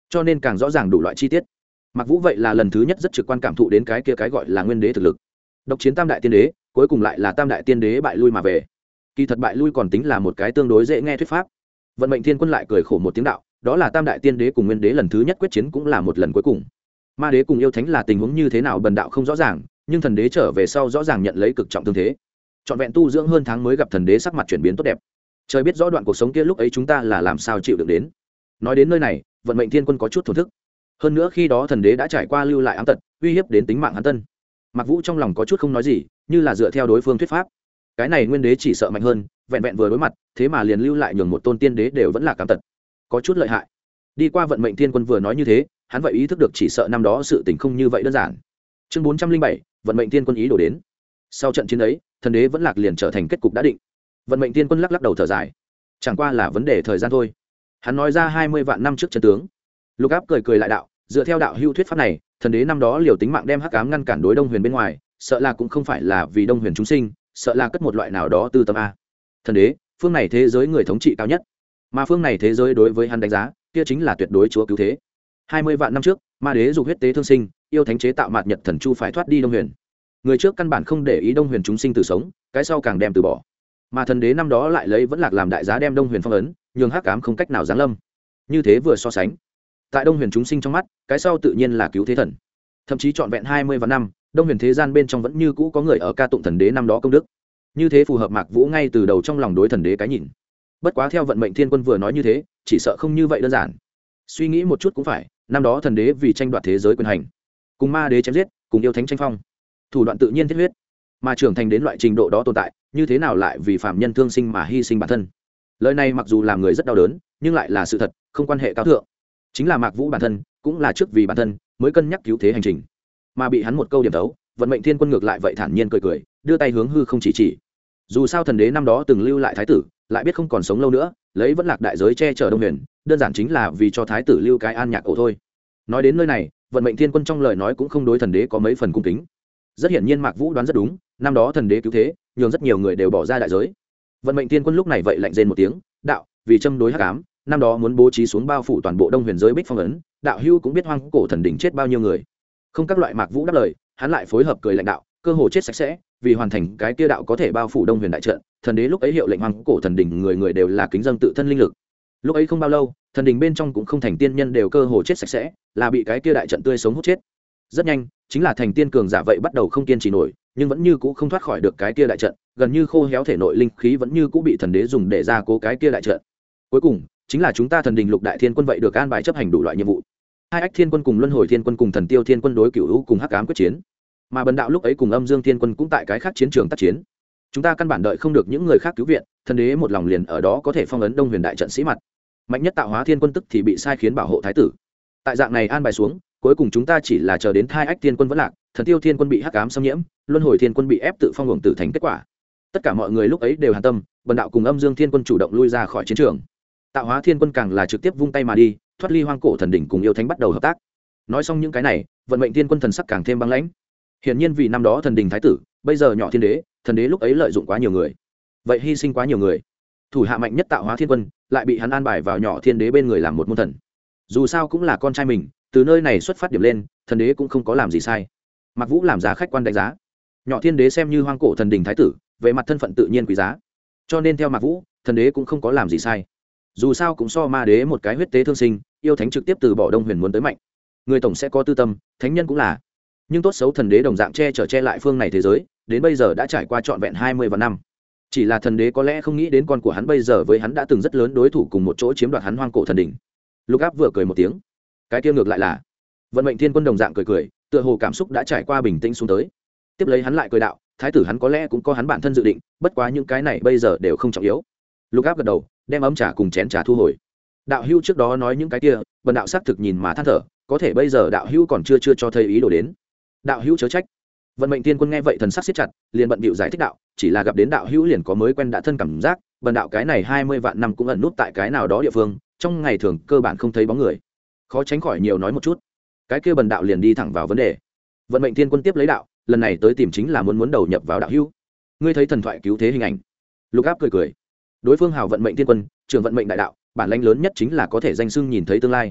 cho nên càng rõ ràng đủ loại chi tiết. Mặc Vũ vậy là lần thứ nhất rất trực quan cảm thụ đến cái kia cái gọi là nguyên đế thực lực. Độc chiến tam đại tiên đế, cuối cùng lại là tam đại tiên đế bại lui mà về. Kỳ thật bại lui còn tính là một cái tương đối dễ nghe thuyết pháp. Vận mệnh thiên quân lại cười khổ một tiếng đạo, đó là tam đại tiên đế cùng nguyên đế lần thứ nhất quyết chiến, cũng là một lần cuối cùng. Ma đế cùng yêu thánh là tình huống như thế nào bần đạo không rõ ràng, nhưng thần đế trở về sau rõ ràng nhận lấy cực trọng thương thế. Trọn vẹn tu dưỡng hơn tháng mới gặp thần đế sắc mặt chuyển biến tốt đẹp. Trời biết rõ đoạn cuộc sống kia lúc ấy chúng ta là làm sao chịu được đến. Nói đến nơi này, vận mệnh thiên quân có chút thổn thức. Hơn nữa khi đó thần đế đã trải qua lưu lại ám tật, uy hiếp đến tính mạng hắn tân. Mặc Vũ trong lòng có chút không nói gì, như là dựa theo đối phương thuyết pháp, cái này nguyên đế chỉ sợ mạnh hơn, vẹn vẹn vừa đối mặt, thế mà liền lưu lại nhường một tôn tiên đế đều vẫn là ám tật, có chút lợi hại. Đi qua vận mệnh thiên quân vừa nói như thế, hắn vậy ý thức được chỉ sợ năm đó sự tình không như vậy đơn giản. Chương 407, vận mệnh thiên quân ý đổ đến. Sau trận chiến ấy, thần đế vẫn lạc liền trở thành kết cục đã định. Vận mệnh thiên quân lắc lắc đầu thở dài, chẳng qua là vấn đề thời gian thôi. Hắn nói ra 20 vạn năm trước chân tướng. Lục Áp cười cười lại đạo, dựa theo đạo hưu thuyết pháp này, thần đế năm đó liều tính mạng đem hắc ám ngăn cản đối Đông Huyền bên ngoài, sợ là cũng không phải là vì Đông Huyền chúng sinh, sợ là cất một loại nào đó tư tâm a. Thần đế, phương này thế giới người thống trị cao nhất, mà phương này thế giới đối với hắn đánh giá, kia chính là tuyệt đối chúa cứu thế. 20 vạn năm trước, ma đế dục huyết tế thương sinh, yêu thánh chế tạo mạt nhật thần chu phải thoát đi Đông Huyền. Người trước căn bản không để ý Đông Huyền chúng sinh từ sống, cái sau càng đem từ bỏ. Mà thần đế năm đó lại lấy vẫn lạc làm đại giá đem Đông Huyền phong ấn, nhường hắc ám không cách nào giáng lâm. Như thế vừa so sánh, tại Đông Huyền chúng sinh trong mắt, cái sau tự nhiên là cứu thế thần. Thậm chí trọn vẹn 20 vạn năm, Đông Huyền thế gian bên trong vẫn như cũ có người ở ca tụng thần đế năm đó công đức. Như thế phù hợp Mạc Vũ ngay từ đầu trong lòng đối thần đế cái nhìn. Bất quá theo vận mệnh thiên quân vừa nói như thế, chỉ sợ không như vậy đơn giản. Suy nghĩ một chút cũng phải, năm đó thần đế vì tranh đoạt thế giới quyền hành, cùng ma đế chém giết, cùng yêu thánh tranh phong, thủ đoạn tự nhiên thiết huyết, mà trưởng thành đến loại trình độ đó tồn tại, như thế nào lại vì phạm nhân thương sinh mà hy sinh bản thân. Lời này mặc dù làm người rất đau đớn, nhưng lại là sự thật, không quan hệ cao thượng. Chính là Mạc Vũ bản thân, cũng là trước vì bản thân mới cân nhắc cứu thế hành trình, mà bị hắn một câu điểm tấu, vận mệnh thiên quân ngược lại vậy thản nhiên cười cười, đưa tay hướng hư không chỉ. Dù sao thần đế năm đó từng lưu lại thái tử, lại biết không còn sống lâu nữa, lấy vẫn lạc đại giới che chở Đông Huyền, đơn giản chính là vì cho thái tử lưu cái an nhạc ổ thôi. Nói đến nơi này, vận mệnh thiên quân trong lời nói cũng không đối thần đế có mấy phần cung kính. Rất hiển nhiên Mạc Vũ đoán rất đúng, năm đó thần đế cứu thế, nhường rất nhiều người đều bỏ ra đại giới. Vận mệnh thiên quân lúc này vậy lạnh rên một tiếng, đạo, vì châm đối hắc ám, năm đó muốn bố trí xuống bao phủ toàn bộ Đông Huyền giới bích phong ấn, đạo hưu cũng biết hoang cổ thần đỉnh chết bao nhiêu người. Không các loại Mạc Vũ đáp lời, hắn lại phối hợp cười lãnh đạo, cơ hồ chết sạch sẽ, vì hoàn thành cái kia đạo có thể bao phủ Đông Huyền đại trận, thần đế lúc ấy hiệu lệnh hoang cổ thần đỉnh người người đều là kính dâng tự thân linh lực. Lúc ấy không bao lâu, thần đỉnh bên trong cũng không thành tiên nhân đều cơ hồ chết sạch sẽ, là bị cái kia đại trận tươi sống hút chết. Rất nhanh, chính là thành tiên cường giả vậy bắt đầu không kiên trì nổi, nhưng vẫn như cũ không thoát khỏi được cái kia đại trận, gần như khô héo thể nội linh khí vẫn như cũ bị thần đế dùng để gia cố cái kia đại trận. Cuối cùng, chính là chúng ta thần đình lục đại thiên quân vậy được an bài chấp hành đủ loại nhiệm vụ. Hai ách thiên quân cùng luân hồi thiên quân cùng thần tiêu thiên quân đối cửu hữu cùng hắc ám quyết chiến, mà bần đạo lúc ấy cùng âm dương thiên quân cũng tại cái khác chiến trường tác chiến. Chúng ta căn bản đợi không được những người khác cứu viện, thần đế một lòng liền ở đó có thể phong ấn Đông Huyền đại trận sĩ mặt. Mạnh nhất tạo hóa thiên quân tức thì bị sai khiến bảo hộ thái tử. Tại dạng này an bài xuống, cuối cùng chúng ta chỉ là chờ đến hai ách thiên quân vẫn lạc, thần tiêu thiên quân bị hắc ám xâm nhiễm, luân hồi thiên quân bị ép tự phong hưởng tử thành kết quả. Tất cả mọi người lúc ấy đều hàn tâm, bần đạo cùng âm dương thiên quân chủ động lui ra khỏi chiến trường. Tạo hóa thiên quân càng là trực tiếp vung tay mà đi, thoát ly hoang cổ thần đỉnh cùng yêu thánh bắt đầu hợp tác. Nói xong những cái này, vận mệnh thiên quân thần sắc càng thêm băng lãnh. Hiển nhiên vì năm đó thần đình thái tử, bây giờ nhỏ thiên đế, thần đế lúc ấy lợi dụng quá nhiều người, vậy hy sinh quá nhiều người. Thủ hạ mạnh nhất tạo hóa thiên quân lại bị hắn an bài vào nhỏ thiên đế bên người làm một môn thần. Dù sao cũng là con trai mình, từ nơi này xuất phát điểm lên, thần đế cũng không có làm gì sai. Mạc Vũ làm giá khách quan đánh giá, nhỏ thiên đế xem như hoang cổ thần đình thái tử, về mặt thân phận tự nhiên quý giá, cho nên theo Mạc Vũ, thần đế cũng không có làm gì sai. Dù sao cũng so ma đế một cái huyết tế thương sinh, yêu thánh trực tiếp từ bỏ Đông Huyền muốn tới mạnh. Người tổng sẽ có tư tâm, thánh nhân cũng là. Nhưng tốt xấu thần đế đồng dạng che lại phương này thế giới, đến bây giờ đã trải qua trọn vẹn 20 vạn năm. Chỉ là thần đế có lẽ không nghĩ đến con của hắn bây giờ với hắn đã từng rất lớn đối thủ cùng một chỗ chiếm đoạt hắn hoang cổ thần đỉnh. Lục Áp vừa cười một tiếng, cái kia ngược lại là vận mệnh thiên quân đồng dạng cười, tựa hồ cảm xúc đã trải qua bình tĩnh xuống tới. Tiếp lấy hắn lại cười đạo, thái tử hắn có lẽ cũng có hắn bản thân dự định, bất quá những cái này bây giờ đều không trọng yếu. Lục Áp gật đầu, đem ấm trà cùng chén trà thu hồi. Đạo hữu trước đó nói những cái kia, bần đạo xác thực nhìn mà than thở, có thể bây giờ đạo hữu còn chưa cho thấy ý đồ đến. Đạo hữu chớ trách. Vận mệnh thiên quân nghe vậy thần sắc siết chặt, liền bận bịu giải thích đạo, chỉ là gặp đến đạo hữu liền có mới quen đã thân cảm giác, bần đạo cái này 20 vạn năm cũng ẩn nút tại cái nào đó địa phương, trong ngày thường cơ bản không thấy bóng người, khó tránh khỏi nhiều nói một chút. Cái kia bần đạo liền đi thẳng vào vấn đề. Vận mệnh thiên quân tiếp lấy đạo, lần này tới tìm chính là muốn đầu nhập vào đạo hữu. Ngươi thấy thần thoại cứu thế hình ảnh. Lục Áp cười. Đối phương hào vận mệnh thiên quân, trưởng vận mệnh đại đạo, bản lãnh lớn nhất chính là có thể danh xưng nhìn thấy tương lai.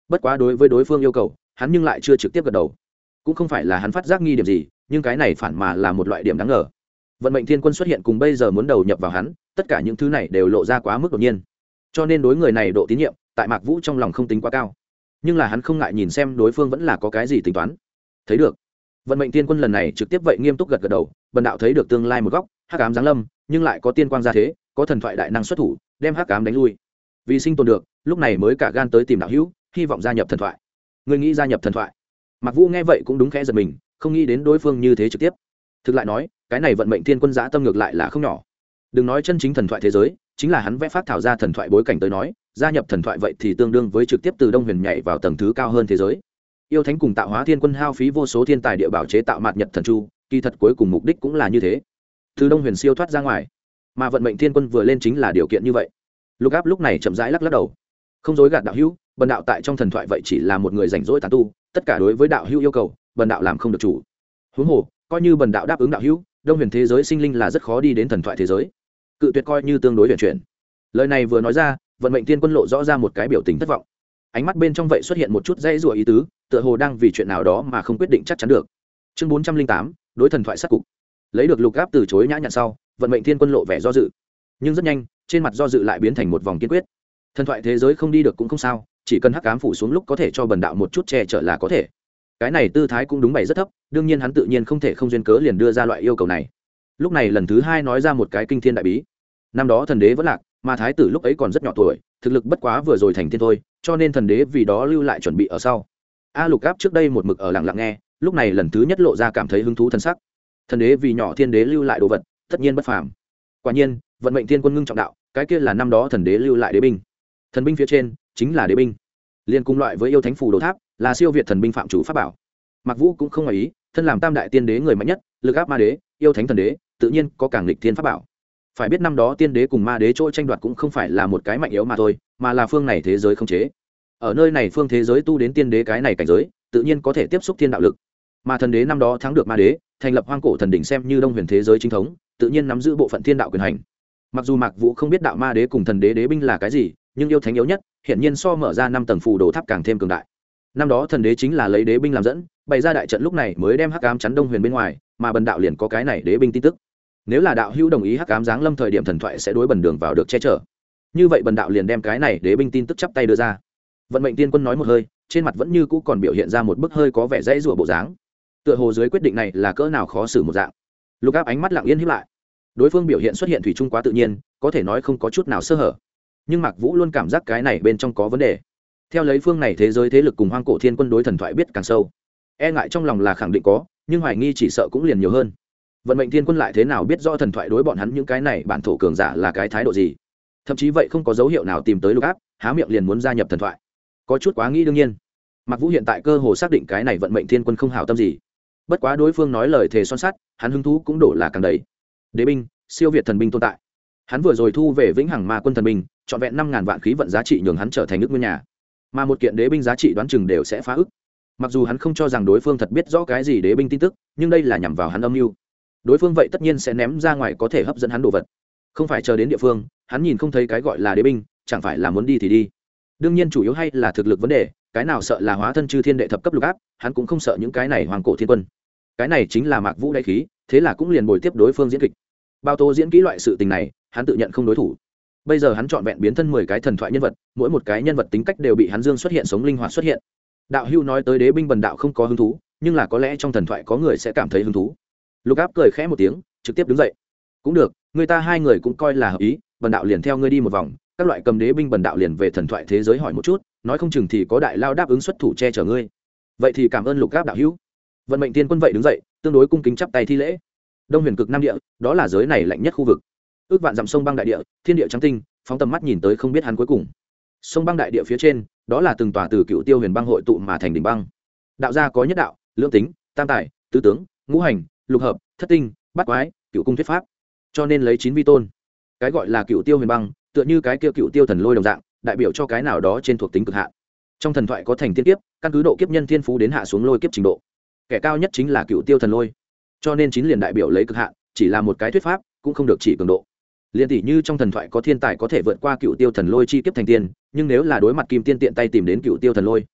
bất quá đối với đối phương yêu cầu hắn nhưng lại chưa trực tiếp gật đầu. Cũng không phải là hắn phát giác nghi điểm gì, nhưng cái này phản mà là một loại điểm đáng ngờ. Vận mệnh thiên quân xuất hiện cùng bây giờ muốn đầu nhập vào hắn, tất cả những thứ này đều lộ ra quá mức đột nhiên, cho nên đối người này độ tín nhiệm tại Mạc Vũ trong lòng không tính quá cao. Nhưng là hắn không ngại nhìn xem đối phương vẫn là có cái gì tính toán. Thấy được, vận mệnh thiên quân lần này trực tiếp vậy nghiêm túc gật gật đầu. Bần đạo thấy được tương lai một góc hắc ám giáng lâm, nhưng lại có tiên quang gia thế, có thần thoại đại năng xuất thủ đem hắc ám đánh lui, vì sinh tồn được lúc này mới cả gan tới tìm đạo hữu, hy vọng gia nhập thần thoại. Người nghĩ gia nhập thần thoại? Mạc Vũ nghe vậy cũng đúng khẽ giật mình, không nghĩ đến đối phương như thế trực tiếp. Thực lại nói, cái này vận mệnh thiên quân dã tâm ngược lại là không nhỏ. Đừng nói chân chính thần thoại thế giới, chính là hắn vẽ phát thảo ra thần thoại bối cảnh tới nói, gia nhập thần thoại vậy thì tương đương với trực tiếp từ Đông Huyền nhảy vào tầng thứ cao hơn thế giới. Yêu thánh cùng tạo hóa thiên quân hao phí vô số thiên tài địa bảo chế tạo mạt nhật thần chu, kỳ thật cuối cùng mục đích cũng là như thế, từ Đông Huyền siêu thoát ra ngoài. Mà vận mệnh thiên quân vừa lên chính là điều kiện như vậy. Lục Áp lúc này chậm rãi lắc lắc đầu, không dối gạt đạo hữu, bần đạo tại trong thần thoại vậy chỉ là một người rảnh rỗi tán tu, tất cả đối với đạo hữu yêu cầu bần đạo làm không được chủ. Huống hồ coi như bần đạo đáp ứng đạo hữu, Đông Huyền thế giới sinh linh là rất khó đi đến thần thoại thế giới, cự tuyệt coi như tương đối huyền chuyển. Lời này vừa nói ra, vận mệnh thiên quân lộ rõ ra một cái biểu tình thất vọng, ánh mắt bên trong vậy xuất hiện một chút dãy rủa ý tứ, tựa hồ đang vì chuyện nào đó mà không quyết định chắc chắn được. Chương 408, đối thần thoại sát cục. Lấy được Lục Áp từ chối nhã nhặn sau, vận mệnh thiên quân lộ vẻ do dự, nhưng rất nhanh trên mặt do dự lại biến thành một vòng kiên quyết. Thần thoại thế giới không đi được cũng không sao, chỉ cần hắc ám phủ xuống lúc có thể cho bần đạo một chút che chở là có thể. Cái này tư thái cũng đúng bày rất thấp, đương nhiên hắn tự nhiên không thể không duyên cớ liền đưa ra loại yêu cầu này. Lúc này lần thứ hai nói ra một cái kinh thiên đại bí. Năm đó thần đế vẫn lạc, mà thái tử lúc ấy còn rất nhỏ tuổi, thực lực bất quá vừa rồi thành thiên thôi, cho nên thần đế vì đó lưu lại chuẩn bị ở sau. Lục Áp trước đây một mực ở lặng lặng nghe, lúc này lần thứ nhất lộ ra cảm thấy hứng thú thân sắc. Thần đế vì nhỏ thiên đế lưu lại đồ vật, tất nhiên bất phàm. Quả nhiên, vận mệnh thiên quân ngưng trọng đạo, cái kia là năm đó thần đế lưu lại đế binh. Thần binh phía trên chính là đế binh, liên cùng loại với yêu thánh phù đồ tháp, là siêu việt thần binh phạm chủ pháp bảo. Mạc Vũ cũng không ngoài ý, thân làm tam đại tiên đế người mạnh nhất, Lực Áp ma đế, yêu thánh thần đế, tự nhiên có càng nghịch thiên pháp bảo. Phải biết năm đó tiên đế cùng ma đế chỗ tranh đoạt cũng không phải là một cái mạnh yếu mà thôi, mà là phương này thế giới không chế. Ở nơi này phương thế giới tu đến tiên đế cái này cảnh giới, tự nhiên có thể tiếp xúc thiên đạo lực. Mà thần đế năm đó thắng được ma đế, thành lập hoang cổ thần đỉnh xem như Đông Huyền thế giới chính thống, tự nhiên nắm giữ bộ phận thiên đạo quyền hành. Mặc dù Mạc Vũ không biết đạo ma đế cùng thần đế đế binh là cái gì, nhưng yêu thánh yếu nhất, hiển nhiên so mở ra 5 tầng phù đồ tháp càng thêm cường đại. Năm đó thần đế chính là lấy đế binh làm dẫn, bày ra đại trận lúc này mới đem hắc ám chắn Đông Huyền bên ngoài, mà bần đạo liền có cái này đế binh tin tức. Nếu là đạo hữu đồng ý hắc ám giáng lâm thời điểm thần thoại sẽ đối bần đường vào được che chở, như vậy bần đạo liền đem cái này đế binh tin tức chắp tay đưa ra. Vận mệnh tiên quân nói một hơi, trên mặt vẫn như cũ còn biểu hiện ra một bức hơi có vẻ dãy rủa bộ dáng, tựa hồ dưới quyết định này là cỡ nào khó xử một dạng. Lục Áp ánh mắt lặng yên híp lại, đối phương biểu hiện xuất hiện thủy chung quá tự nhiên, có thể nói không có chút nào sơ hở, nhưng Mạc Vũ luôn cảm giác cái này bên trong có vấn đề. Theo lấy phương này thế giới thế lực cùng hoang cổ thiên quân đối thần thoại biết càng sâu, e ngại trong lòng là khẳng định có, nhưng hoài nghi chỉ sợ cũng liền nhiều hơn. Vận mệnh thiên quân lại thế nào biết rõ thần thoại đối bọn hắn những cái này bản thổ cường giả là cái thái độ gì? Thậm chí vậy không có dấu hiệu nào tìm tới Lục Áp, há miệng liền muốn gia nhập thần thoại, có chút quá nghĩ đương nhiên. Mạc Vũ hiện tại cơ hồ xác định cái này vận mệnh thiên quân không hảo tâm gì. Bất quá đối phương nói lời thề son sắt, hắn hứng thú cũng đổ là càng đầy. Đế binh, siêu việt thần binh tồn tại. Hắn vừa rồi thu về vĩnh hằng ma quân thần binh, trọn vẹn 5000 vạn khí vận giá trị nhường hắn trở thành nước nguyên nhà. Mà một kiện đế binh giá trị đoán chừng đều sẽ phá ức. Mặc dù hắn không cho rằng đối phương thật biết rõ cái gì đế binh tin tức, nhưng đây là nhằm vào hắn âm mưu. Đối phương vậy tất nhiên sẽ ném ra ngoài có thể hấp dẫn hắn đồ vật. Không phải chờ đến địa phương, hắn nhìn không thấy cái gọi là đế binh, chẳng phải là muốn đi thì đi. Đương nhiên chủ yếu hay là thực lực vấn đề, cái nào sợ là hóa thân chư thiên đệ thập cấp Lục Áp, hắn cũng không sợ những cái này hoàng cổ thiên quân. Cái này chính là Mạc Vũ đại khí, thế là cũng liền bồi tiếp đối phương diễn kịch. Bao tô diễn kỹ loại sự tình này, hắn tự nhận không đối thủ. Bây giờ hắn chọn vẹn biến thân 10 cái thần thoại nhân vật, mỗi một cái nhân vật tính cách đều bị hắn dương xuất hiện sống linh hoạt xuất hiện. Đạo hữu nói tới đế binh bần đạo không có hứng thú, nhưng là có lẽ trong thần thoại có người sẽ cảm thấy hứng thú. Lục Áp cười khẽ một tiếng, trực tiếp đứng dậy. Cũng được, người ta hai người cũng coi là hợp ý, bần đạo liền theo ngươi đi một vòng, các loại cầm đế binh bần đạo liền về thần thoại thế giới hỏi một chút, nói không chừng thì có đại lao đáp ứng xuất thủ che chở ngươi. Vậy thì cảm ơn Lục Áp đạo hữu. Vận mệnh tiên quân vậy đứng dậy, tương đối cung kính chắp tay thi lễ. Đông Huyền cực Nam địa, đó là giới này lạnh nhất khu vực. Ước vạn dặm sông băng đại địa, thiên địa trắng tinh, phóng tầm mắt nhìn tới không biết hắn cuối cùng. Sông băng đại địa phía trên, đó là từng tòa từ Cựu Tiêu Huyền băng hội tụ mà thành đỉnh băng. Đạo gia có nhất đạo, lưỡng tính, tam tài, tứ tướng, ngũ hành, lục hợp, thất tinh, bát quái, cựu cung thuyết pháp. Cho nên lấy 9 vi tôn. Cái gọi là Cựu Tiêu Huyền băng, tựa như cái kia Cựu Tiêu thần lôi đồng dạng, đại biểu cho cái nào đó trên thuộc tính cực hạn. Trong thần thoại có thành tiên kiếp, căn cứ độ kiếp nhân thiên phú đến hạ xuống lôi kiếp trình độ. Kẻ cao nhất chính là Cựu Tiêu thần lôi. Cho nên 9 liền đại biểu lấy cực hạn, chỉ là một cái thuyết pháp, cũng không được chỉ cường độ. Liên tỷ như trong thần thoại có thiên tài có thể vượt qua Cựu Tiêu thần lôi chi kiếp thành tiên, nhưng nếu là đối mặt kim tiên tiện tay tìm đến Cựu Tiêu thần lôi,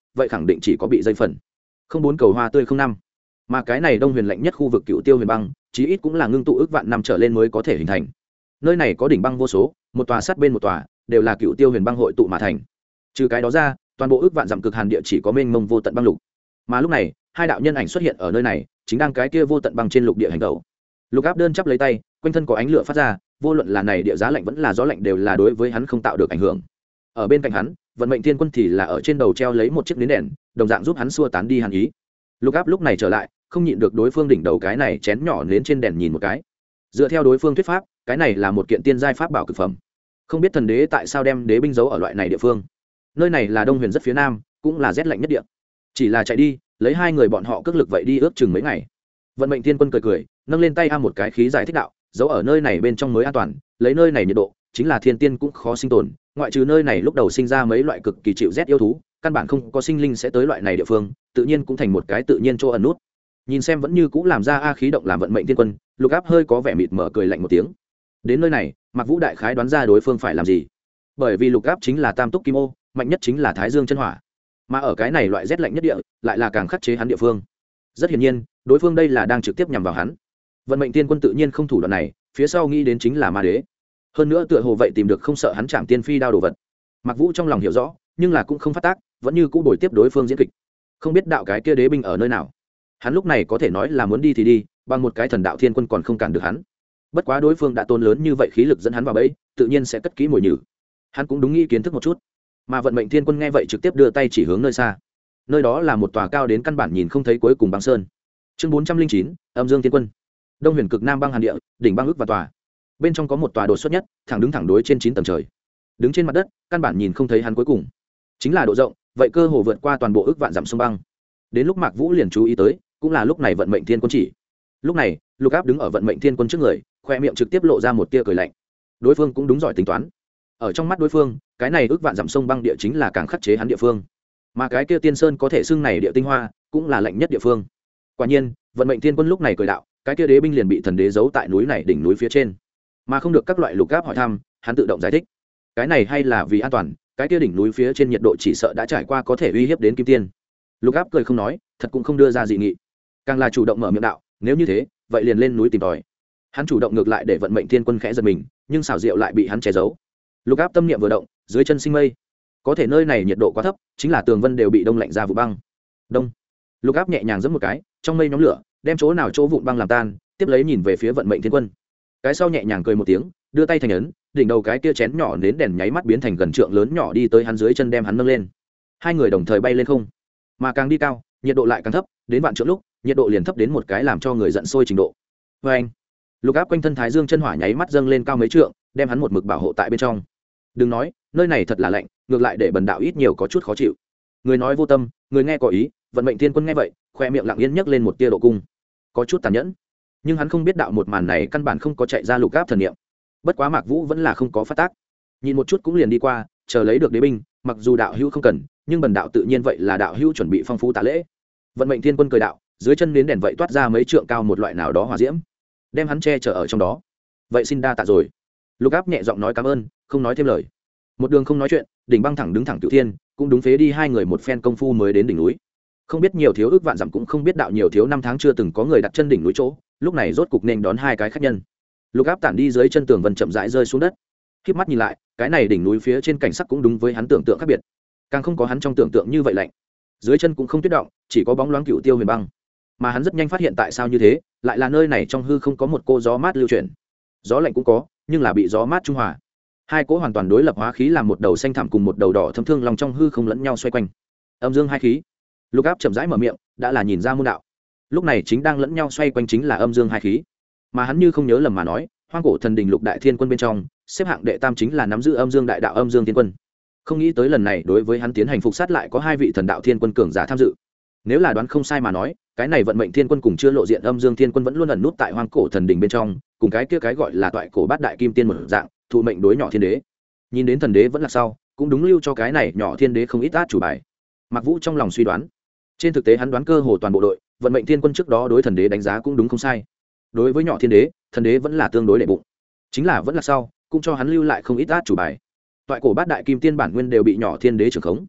vậy khẳng định chỉ có bị dây phần. Không bốn cầu hoa tươi không năm. Mà cái này Đông Huyền lạnh nhất khu vực Cựu Tiêu Huyền băng, chí ít cũng là ngưng tụ ước vạn năm trở lên mới có thể hình thành. Nơi này có đỉnh băng vô số, một tòa sát bên một tòa, đều là Cựu Tiêu Huyền băng hội tụ mà thành. Trừ cái đó ra, toàn bộ ước vạn dặm cực hàn địa chỉ có mênh mông vô tận băng lục. Mà lúc này, hai đạo nhân ảnh xuất hiện ở nơi này, chính đang cái kia vô tận băng trên lục địa hành động. Lục Áp đơn chắp lấy tay, quanh thân có ánh lửa phát ra, vô luận là này địa giá lạnh vẫn là gió lạnh đều là đối với hắn không tạo được ảnh hưởng. Ở bên cạnh hắn, vận mệnh thiên quân thì là ở trên đầu treo lấy một chiếc nến đèn, đồng dạng giúp hắn xua tán đi hàn ý. Lục Áp lúc này trở lại, không nhịn được đối phương đỉnh đầu cái này chén nhỏ nến trên đèn nhìn một cái. Dựa theo đối phương thuyết pháp, cái này là một kiện tiên giai pháp bảo cực phẩm. Không biết thần đế tại sao đem đế binh giấu ở loại này địa phương. Nơi này là Đông Huyền rất phía nam, cũng là rét lạnh nhất địa. Chỉ là chạy đi, lấy hai người bọn họ cước lực vậy đi ước chừng mấy ngày. Vận mệnh thiên quân cười cười, nâng lên tay một cái khí giải thích đạo, giấu ở nơi này bên trong mới an toàn, lấy nơi này nhiệt độ, chính là thiên tiên cũng khó sinh tồn, ngoại trừ nơi này lúc đầu sinh ra mấy loại cực kỳ chịu rét yêu thú, căn bản không có sinh linh sẽ tới loại này địa phương, tự nhiên cũng thành một cái tự nhiên chỗ ẩn nút. Nhìn xem vẫn như cũ làm ra a khí động làm vận mệnh thiên quân, Lục Áp hơi có vẻ mịt mờ cười lạnh một tiếng. Đến nơi này, Mạc Vũ đại khái đoán ra đối phương phải làm gì. Bởi vì Lục Áp chính là tam túc kim ô, mạnh nhất chính là Thái Dương chân hỏa, mà ở cái này loại rét lạnh nhất địa, lại là càng khắc chế hắn địa phương. Rất hiển nhiên, đối phương đây là đang trực tiếp nhằm vào hắn. Vận mệnh tiên quân tự nhiên không thủ đoạn này, phía sau nghĩ đến chính là ma đế. Hơn nữa tựa hồ vậy tìm được không sợ hắn chạm tiên phi đao đồ vật. Mạc Vũ trong lòng hiểu rõ, nhưng là cũng không phát tác, vẫn như cũ bồi tiếp đối phương diễn kịch. Không biết đạo cái kia đế binh ở nơi nào. Hắn lúc này có thể nói là muốn đi thì đi, bằng một cái thần đạo thiên quân còn không cản được hắn. Bất quá đối phương đã tốn lớn như vậy khí lực dẫn hắn vào bẫy, tự nhiên sẽ cất kỹ mồi nhử. Hắn cũng đúng nghĩ kiến thức một chút. Mà vận mệnh thiên quân nghe vậy trực tiếp đưa tay chỉ hướng nơi xa. Nơi đó là một tòa cao đến căn bản nhìn không thấy cuối cùng băng sơn. Chương 409, Âm Dương Thiên Quân. Đông Huyền cực nam băng hàn địa, đỉnh băng ước và tòa. Bên trong có một tòa đột xuất nhất, thẳng đối trên 9 tầng trời. Đứng trên mặt đất, căn bản nhìn không thấy hắn cuối cùng. Chính là độ rộng, vậy cơ hồ vượt qua toàn bộ ước vạn dặm sông băng. Đến lúc Mạc Vũ liền chú ý tới, cũng là lúc này vận mệnh thiên quân chỉ. Lúc này, Lục Áp đứng ở vận mệnh thiên quân trước người, khoe miệng trực tiếp lộ ra một tia cười lạnh. Đối phương cũng đúng giỏi tính toán. Ở trong mắt đối phương, cái này ước vạn dặm sông băng địa chính là càng khắc chế hắn địa phương. Mà cái kia tiên sơn có thể xưng này địa tinh hoa, cũng là lạnh nhất địa phương. Quả nhiên, vận mệnh thiên quân lúc này cười đạo, cái kia đế binh liền bị thần đế giấu tại núi này đỉnh núi phía trên, mà không được các loại Lục Áp hỏi thăm, hắn tự động giải thích. Cái này hay là vì an toàn, cái kia đỉnh núi phía trên nhiệt độ chỉ sợ đã trải qua có thể uy hiếp đến kim tiên. Lục Áp cười không nói, thật cũng không đưa ra dị nghị, càng là chủ động mở miệng đạo, nếu như thế, vậy liền lên núi tìm tòi. Hắn chủ động ngược lại để vận mệnh thiên quân khẽ giật mình, nhưng xảo diệu lại bị hắn che giấu. Lục Áp tâm niệm vừa động, dưới chân sinh mây. Có thể nơi này nhiệt độ quá thấp, chính là tường vân đều bị đông lạnh ra vụ băng. Đông. Lục Áp nhẹ nhàng giẫm một cái, trong mây nhóm lửa, đem chỗ nào chỗ vụn băng làm tan, tiếp lấy nhìn về phía vận mệnh thiên quân. Cái sau nhẹ nhàng cười một tiếng, đưa tay thành ấn, đỉnh đầu cái kia chén nhỏ nến đèn nháy mắt biến thành gần trượng lớn nhỏ đi tới hắn dưới chân đem hắn nâng lên. Hai người đồng thời bay lên không. Mà càng đi cao, nhiệt độ lại càng thấp, đến vạn trượng lúc, nhiệt độ liền thấp đến một cái làm cho người giận sôi trình độ. Và anh, Lục Áp quanh thân Thái Dương chân hỏa nháy mắt dâng lên cao mấy trượng, đem hắn một mực bảo hộ tại bên trong. Đừng nói, nơi này thật là lạnh, ngược lại để bần đạo ít nhiều có chút khó chịu. Người nói vô tâm, người nghe có ý, vận mệnh thiên quân nghe vậy, khoe miệng lặng yên nhấc lên một tia độ cung, có chút tàn nhẫn. Nhưng hắn không biết đạo một màn này căn bản không có chạy ra Lục Áp thần niệm. Bất quá Mạc Vũ vẫn là không có phát tác, nhìn một chút cũng liền đi qua, chờ lấy được đế binh, mặc dù đạo hữu không cần, nhưng bần đạo tự nhiên vậy là đạo hữu chuẩn bị phong phú tạ lễ. Vận mệnh thiên quân cười đạo, dưới chân đến đèn vậy toát ra mấy trượng cao một loại nào đó hỏa diễm, đem hắn che chở ở trong đó. Vậy xin đa tạ rồi. Lục Áp nhẹ giọng nói cảm ơn, không nói thêm lời. Một đường không nói chuyện, đỉnh băng thẳng đứng thẳng Cửu Thiên, cũng đúng phế đi hai người một phen công phu mới đến đỉnh núi. Không biết nhiều thiếu ước vạn dặm cũng không biết đạo nhiều thiếu năm tháng chưa từng có người đặt chân đỉnh núi chỗ, lúc này rốt cục nên đón hai cái khách nhân. Lục Áp tản đi dưới chân tường vân chậm rãi rơi xuống đất. Khép mắt nhìn lại, cái này đỉnh núi phía trên cảnh sắc cũng đúng với hắn tưởng tượng khác biệt, càng không có hắn trong tưởng tượng như vậy lạnh. Dưới chân cũng không tuyết động, chỉ có bóng loáng Cửu Tiêu huyền băng. Mà hắn rất nhanh phát hiện tại sao như thế, lại là nơi này trong hư không có một cô gió mát lưu chuyển. Gió lạnh cũng có, nhưng là bị gió mát trung hòa. Hai cỗ hoàn toàn đối lập hóa khí làm một đầu xanh thẳm cùng một đầu đỏ thâm thương lòng trong hư không lẫn nhau xoay quanh. Âm dương hai khí. Lục Áp chậm rãi mở miệng, đã là nhìn ra môn đạo. Lúc này chính đang lẫn nhau xoay quanh chính là âm dương hai khí. Mà hắn như không nhớ lầm mà nói, hoang cổ thần đình Lục Đại Thiên Quân bên trong, xếp hạng đệ tam chính là nắm giữ âm dương đại đạo Âm Dương Thiên Quân. Không nghĩ tới lần này đối với hắn tiến hành phục sát lại có hai vị thần đạo thiên quân cường giả tham dự. Nếu là đoán không sai mà nói, cái này vận mệnh thiên quân cùng chưa lộ diện Âm Dương Thiên Quân vẫn luôn ẩn nút tại hoang cổ thần đình bên trong, cùng cái kia cái gọi là toại cổ bát đại kim tiên một dạng, thụ mệnh đối nhỏ thiên đế. Nhìn đến thần đế vẫn là sau, cũng đúng lưu cho cái này nhỏ thiên đế không ít át chủ bài. Mạc Vũ trong lòng suy đoán, trên thực tế hắn đoán cơ hồ toàn bộ đội, vận mệnh thiên quân trước đó đối thần đế đánh giá cũng đúng không sai. Đối với nhỏ thiên đế, thần đế vẫn là tương đối đệ bụng, chính là vẫn là sau, cũng cho hắn lưu lại không ít át chủ bài. Toại cổ bát đại kim tiên bản nguyên đều bị nhỏ thiên đế trưởng khống,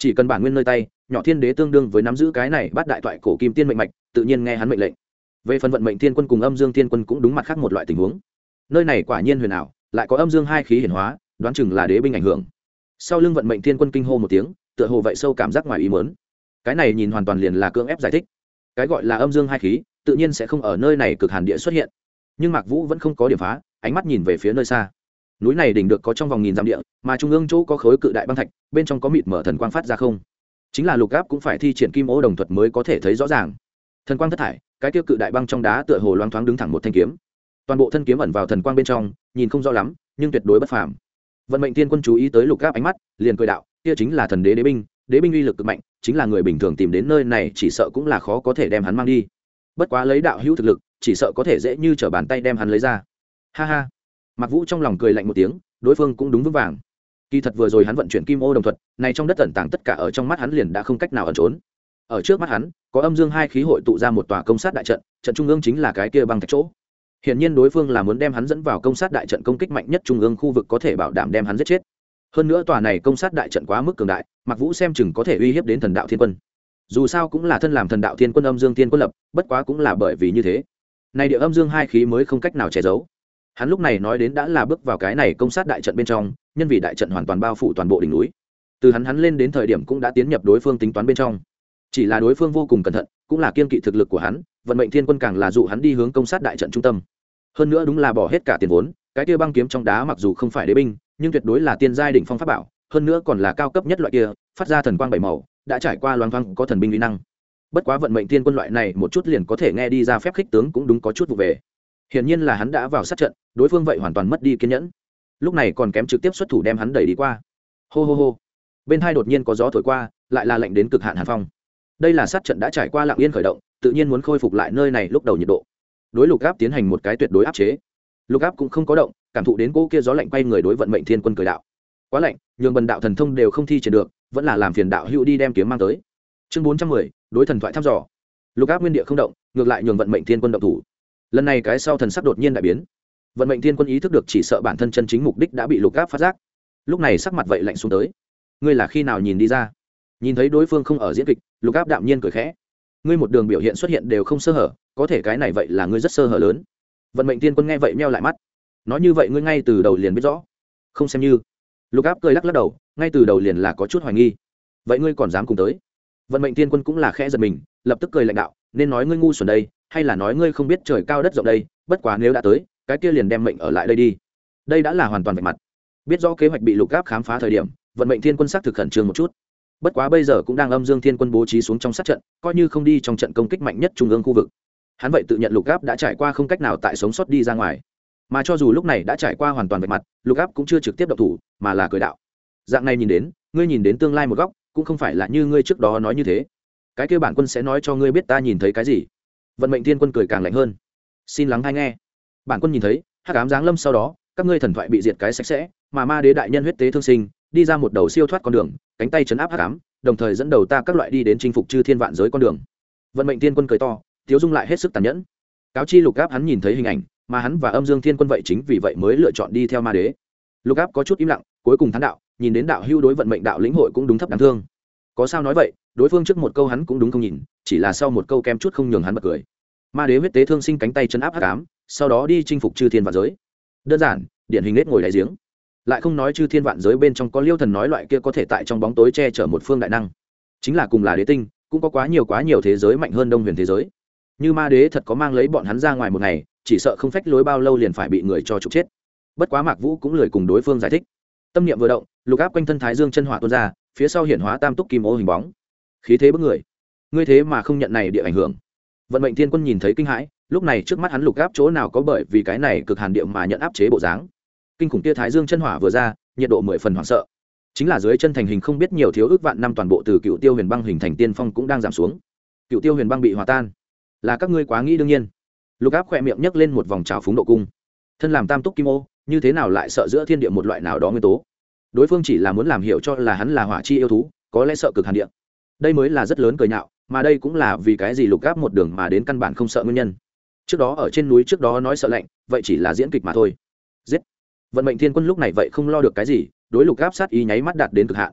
chỉ cần bản nguyên nơi tay, nhỏ thiên đế tương đương với nắm giữ cái này bát đại toại cổ kim tiên mệnh mạch, tự nhiên nghe hắn mệnh lệnh. Về phần vận mệnh thiên quân cùng âm dương thiên quân cũng đúng mặt khác một loại tình huống. Nơi này quả nhiên huyền ảo, lại có âm dương hai khí hiển hóa, đoán chừng là đế binh ảnh hưởng. Sau lưng vận mệnh thiên quân kinh hô một tiếng, tựa hồ vậy sâu cảm giác ngoài ý muốn. Cái này nhìn hoàn toàn liền là cưỡng ép giải thích. Cái gọi là âm dương hai khí, tự nhiên sẽ không ở nơi này cực hàn địa xuất hiện. Nhưng Mạc Vũ vẫn không có điểm phá, ánh mắt nhìn về phía nơi xa. Núi này đỉnh được có trong vòng nghìn dặm địa, mà trung ương chỗ có khối cự đại băng thạch, bên trong có mịt mở thần quang phát ra không. Chính là Lục Áp cũng phải thi triển kim ô đồng thuật mới có thể thấy rõ ràng. Thần quang thất thải, cái tiêu cự đại băng trong đá tựa hồ loáng thoáng đứng thẳng một thanh kiếm. Toàn bộ thân kiếm ẩn vào thần quang bên trong, nhìn không rõ lắm, nhưng tuyệt đối bất phàm. Vận mệnh tiên quân chú ý tới Lục Áp ánh mắt, liền cười đạo, kia chính là thần đế đế binh, đế binh uy lực cực mạnh, chính là người bình thường tìm đến nơi này chỉ sợ cũng là khó có thể đem hắn mang đi. Bất quá lấy đạo hữu thực lực, chỉ sợ có thể dễ như trở bàn tay đem hắn lấy ra. Ha ha. Mạc Vũ trong lòng cười lạnh một tiếng, đối phương cũng đúng vững vàng. Kỳ thật vừa rồi hắn vận chuyển kim ô đồng thuật, này trong đất ẩn tàng tất cả ở trong mắt hắn liền đã không cách nào ẩn trốn. Ở trước mắt hắn, có âm dương hai khí hội tụ ra một tòa công sát đại trận, trận trung ương chính là cái kia băng thạch chỗ. Hiển nhiên đối phương là muốn đem hắn dẫn vào công sát đại trận công kích mạnh nhất trung ương khu vực có thể bảo đảm đem hắn giết chết. Hơn nữa tòa này công sát đại trận quá mức cường đại, Mạc Vũ xem chừng có thể uy hiếp đến thần đạo thiên quân. Dù sao cũng là thân làm thần đạo thiên quân âm dương thiên quân lập, bất quá cũng là bởi vì như thế, này địa âm dương hai khí mới không cách nào che giấu. Hắn lúc này nói đến đã là bước vào cái này công sát đại trận bên trong, nhân vì đại trận hoàn toàn bao phủ toàn bộ đỉnh núi. Từ hắn lên đến thời điểm cũng đã tiến nhập đối phương tính toán bên trong. Chỉ là đối phương vô cùng cẩn thận, cũng là kiên kỵ thực lực của hắn, vận mệnh thiên quân càng là dụ hắn đi hướng công sát đại trận trung tâm. Hơn nữa đúng là bỏ hết cả tiền vốn, cái kia băng kiếm trong đá mặc dù không phải đế binh, nhưng tuyệt đối là tiên giai đỉnh phong pháp bảo, hơn nữa còn là cao cấp nhất loại kia, phát ra thần quang bảy màu, đã trải qua loáng thoáng có thần binh uy năng. Bất quá vận mệnh thiên quân loại này một chút liền có thể nghe đi ra phép khích tướng cũng đúng có chút vụ về. Hiển nhiên là hắn đã vào sát trận, đối phương vậy hoàn toàn mất đi kiên nhẫn. Lúc này còn kém trực tiếp xuất thủ đem hắn đẩy đi qua. Hô hô hô. Bên hai đột nhiên có gió thổi qua, lại là lạnh đến cực hạn hàn phong. Đây là sát trận đã trải qua lặng yên khởi động, tự nhiên muốn khôi phục lại nơi này lúc đầu nhiệt độ. Đối Lục Áp tiến hành một cái tuyệt đối áp chế. Lục Áp cũng không có động, cảm thụ đến cỗ kia gió lạnh quay người đối vận mệnh thiên quân cười đạo. Quá lạnh, nhường bần đạo thần thông đều không thi triển được, vẫn là làm phiền đạo hữu đi đem kiếm mang tới. Chương 410, đối thần thoại thăm dò. Lục Áp nguyên địa không động, ngược lại nhường vận mệnh thiên quân động thủ. Lần này cái sau thần sắc đột nhiên đại biến. Vận mệnh thiên quân ý thức được chỉ sợ bản thân chân chính mục đích đã bị Lục Áp phát giác. Lúc này sắc mặt vậy lạnh xuống tới. Ngươi là khi nào nhìn đi ra? Nhìn thấy đối phương không ở diễn kịch, Lục Áp đạm nhiên cười khẽ. Ngươi một đường biểu hiện xuất hiện đều không sơ hở, có thể cái này vậy là ngươi rất sơ hở lớn. Vận mệnh thiên quân nghe vậy meo lại mắt. Nói như vậy ngươi ngay từ đầu liền biết rõ? Không xem như. Lục Áp cười lắc lắc đầu, ngay từ đầu liền là có chút hoài nghi. Vậy ngươi còn dám cùng tới? Vận mệnh thiên quân cũng là khẽ giật mình, lập tức cười lạnh đạo, nên nói ngươi ngu xuẩn đây, hay là nói ngươi không biết trời cao đất rộng đây, bất quá nếu đã tới, cái kia liền đem mệnh ở lại đây đi. Đây đã là hoàn toàn vạch mặt. Biết rõ kế hoạch bị Lục Áp khám phá thời điểm, vận mệnh thiên quân xác thực khẩn trương một chút. Bất quá bây giờ cũng đang âm dương thiên quân bố trí xuống trong sát trận, coi như không đi trong trận công kích mạnh nhất trung ương khu vực. Hắn vậy tự nhận Lục Áp đã trải qua không cách nào tại sống sót đi ra ngoài. Mà cho dù lúc này đã trải qua hoàn toàn vạch mặt, Lục Áp cũng chưa trực tiếp động thủ, mà là cười đạo. Dạng này nhìn đến, ngươi nhìn đến tương lai một góc, cũng không phải là như ngươi trước đó nói như thế. Cái kia bản quân sẽ nói cho ngươi biết ta nhìn thấy cái gì. Vận mệnh thiên quân cười càng lạnh hơn. Xin lắng hay nghe. Bản quân nhìn thấy, hắc ám giáng lâm sau đó, các ngươi thần thoại bị diệt cái sạch sẽ, mà ma đế đại nhân huyết tế thương sinh, đi ra một đầu siêu thoát con đường, cánh tay chấn áp hắc ám, đồng thời dẫn đầu ta các loại đi đến chinh phục chư thiên vạn giới con đường. Vận mệnh thiên quân cười to, tiếu dung lại hết sức tàn nhẫn. Cáo chi Lục Áp hắn nhìn thấy hình ảnh, mà hắn và âm dương thiên quân vậy chính vì vậy mới lựa chọn đi theo ma đế. Lục Áp có chút im lặng, cuối cùng thán đạo, nhìn đến đạo hưu đối vận mệnh đạo lĩnh hội cũng đúng thấp đáng thương. Có sao nói vậy, đối phương trước một câu hắn cũng đúng không nhìn, chỉ là sau một câu kem chút không nhường hắn bật cười. Ma đế huyết tế thương sinh cánh tay chấn áp hắc ám, sau đó đi chinh phục chư thiên vạn giới. Đơn giản, điển hình nết ngồi đáy giếng. Lại không nói chư thiên vạn giới bên trong có Liêu Thần nói loại kia có thể tại trong bóng tối che chở một phương đại năng. Chính là cùng là đế tinh, cũng có quá nhiều thế giới mạnh hơn Đông Huyền thế giới. Như ma đế thật có mang lấy bọn hắn ra ngoài một ngày, chỉ sợ không phách lối bao lâu liền phải bị người cho trục chết. Bất quá Mạc Vũ cũng lười cùng đối phương giải thích. Tâm niệm vừa động, Lục Áp quanh thân Thái Dương chân hỏa tuôn ra, phía sau hiển hóa tam túc kim ô hình bóng. Khí thế bức người. Ngươi thế mà không nhận này địa ảnh hưởng. Vận mệnh thiên quân nhìn thấy kinh hãi, lúc này trước mắt hắn Lục Áp chỗ nào có bởi vì cái này cực hàn địa mà nhận áp chế bộ dáng. Kinh khủng kia Thái Dương chân hỏa vừa ra, nhiệt độ 10 phần hoảng sợ. Chính là dưới chân thành hình không biết nhiều thiếu ước vạn năm toàn bộ từ Cựu Tiêu Huyền Băng hình thành tiên phong cũng đang giảm xuống. Cựu Tiêu Huyền Băng bị hòa tan, là các ngươi quá nghĩ đương nhiên. Lục Áp khẽ miệng nhấc lên một vòng trào phúng độ cung. Thân làm tam túc kim ô, như thế nào lại sợ giữa thiên địa một loại nào đó nguyên tố? Đối phương chỉ là muốn làm hiểu cho là hắn là hỏa chi yêu thú, có lẽ sợ cực hàn địa. Đây mới là rất lớn cười nhạo, mà đây cũng là vì cái gì Lục Áp một đường mà đến căn bản không sợ nguyên nhân. Trước đó ở trên núi trước đó nói sợ lạnh, vậy chỉ là diễn kịch mà thôi. Giết. Vận mệnh thiên quân lúc này vậy không lo được cái gì, đối Lục Áp sát ý nháy mắt đạt đến cực hạn.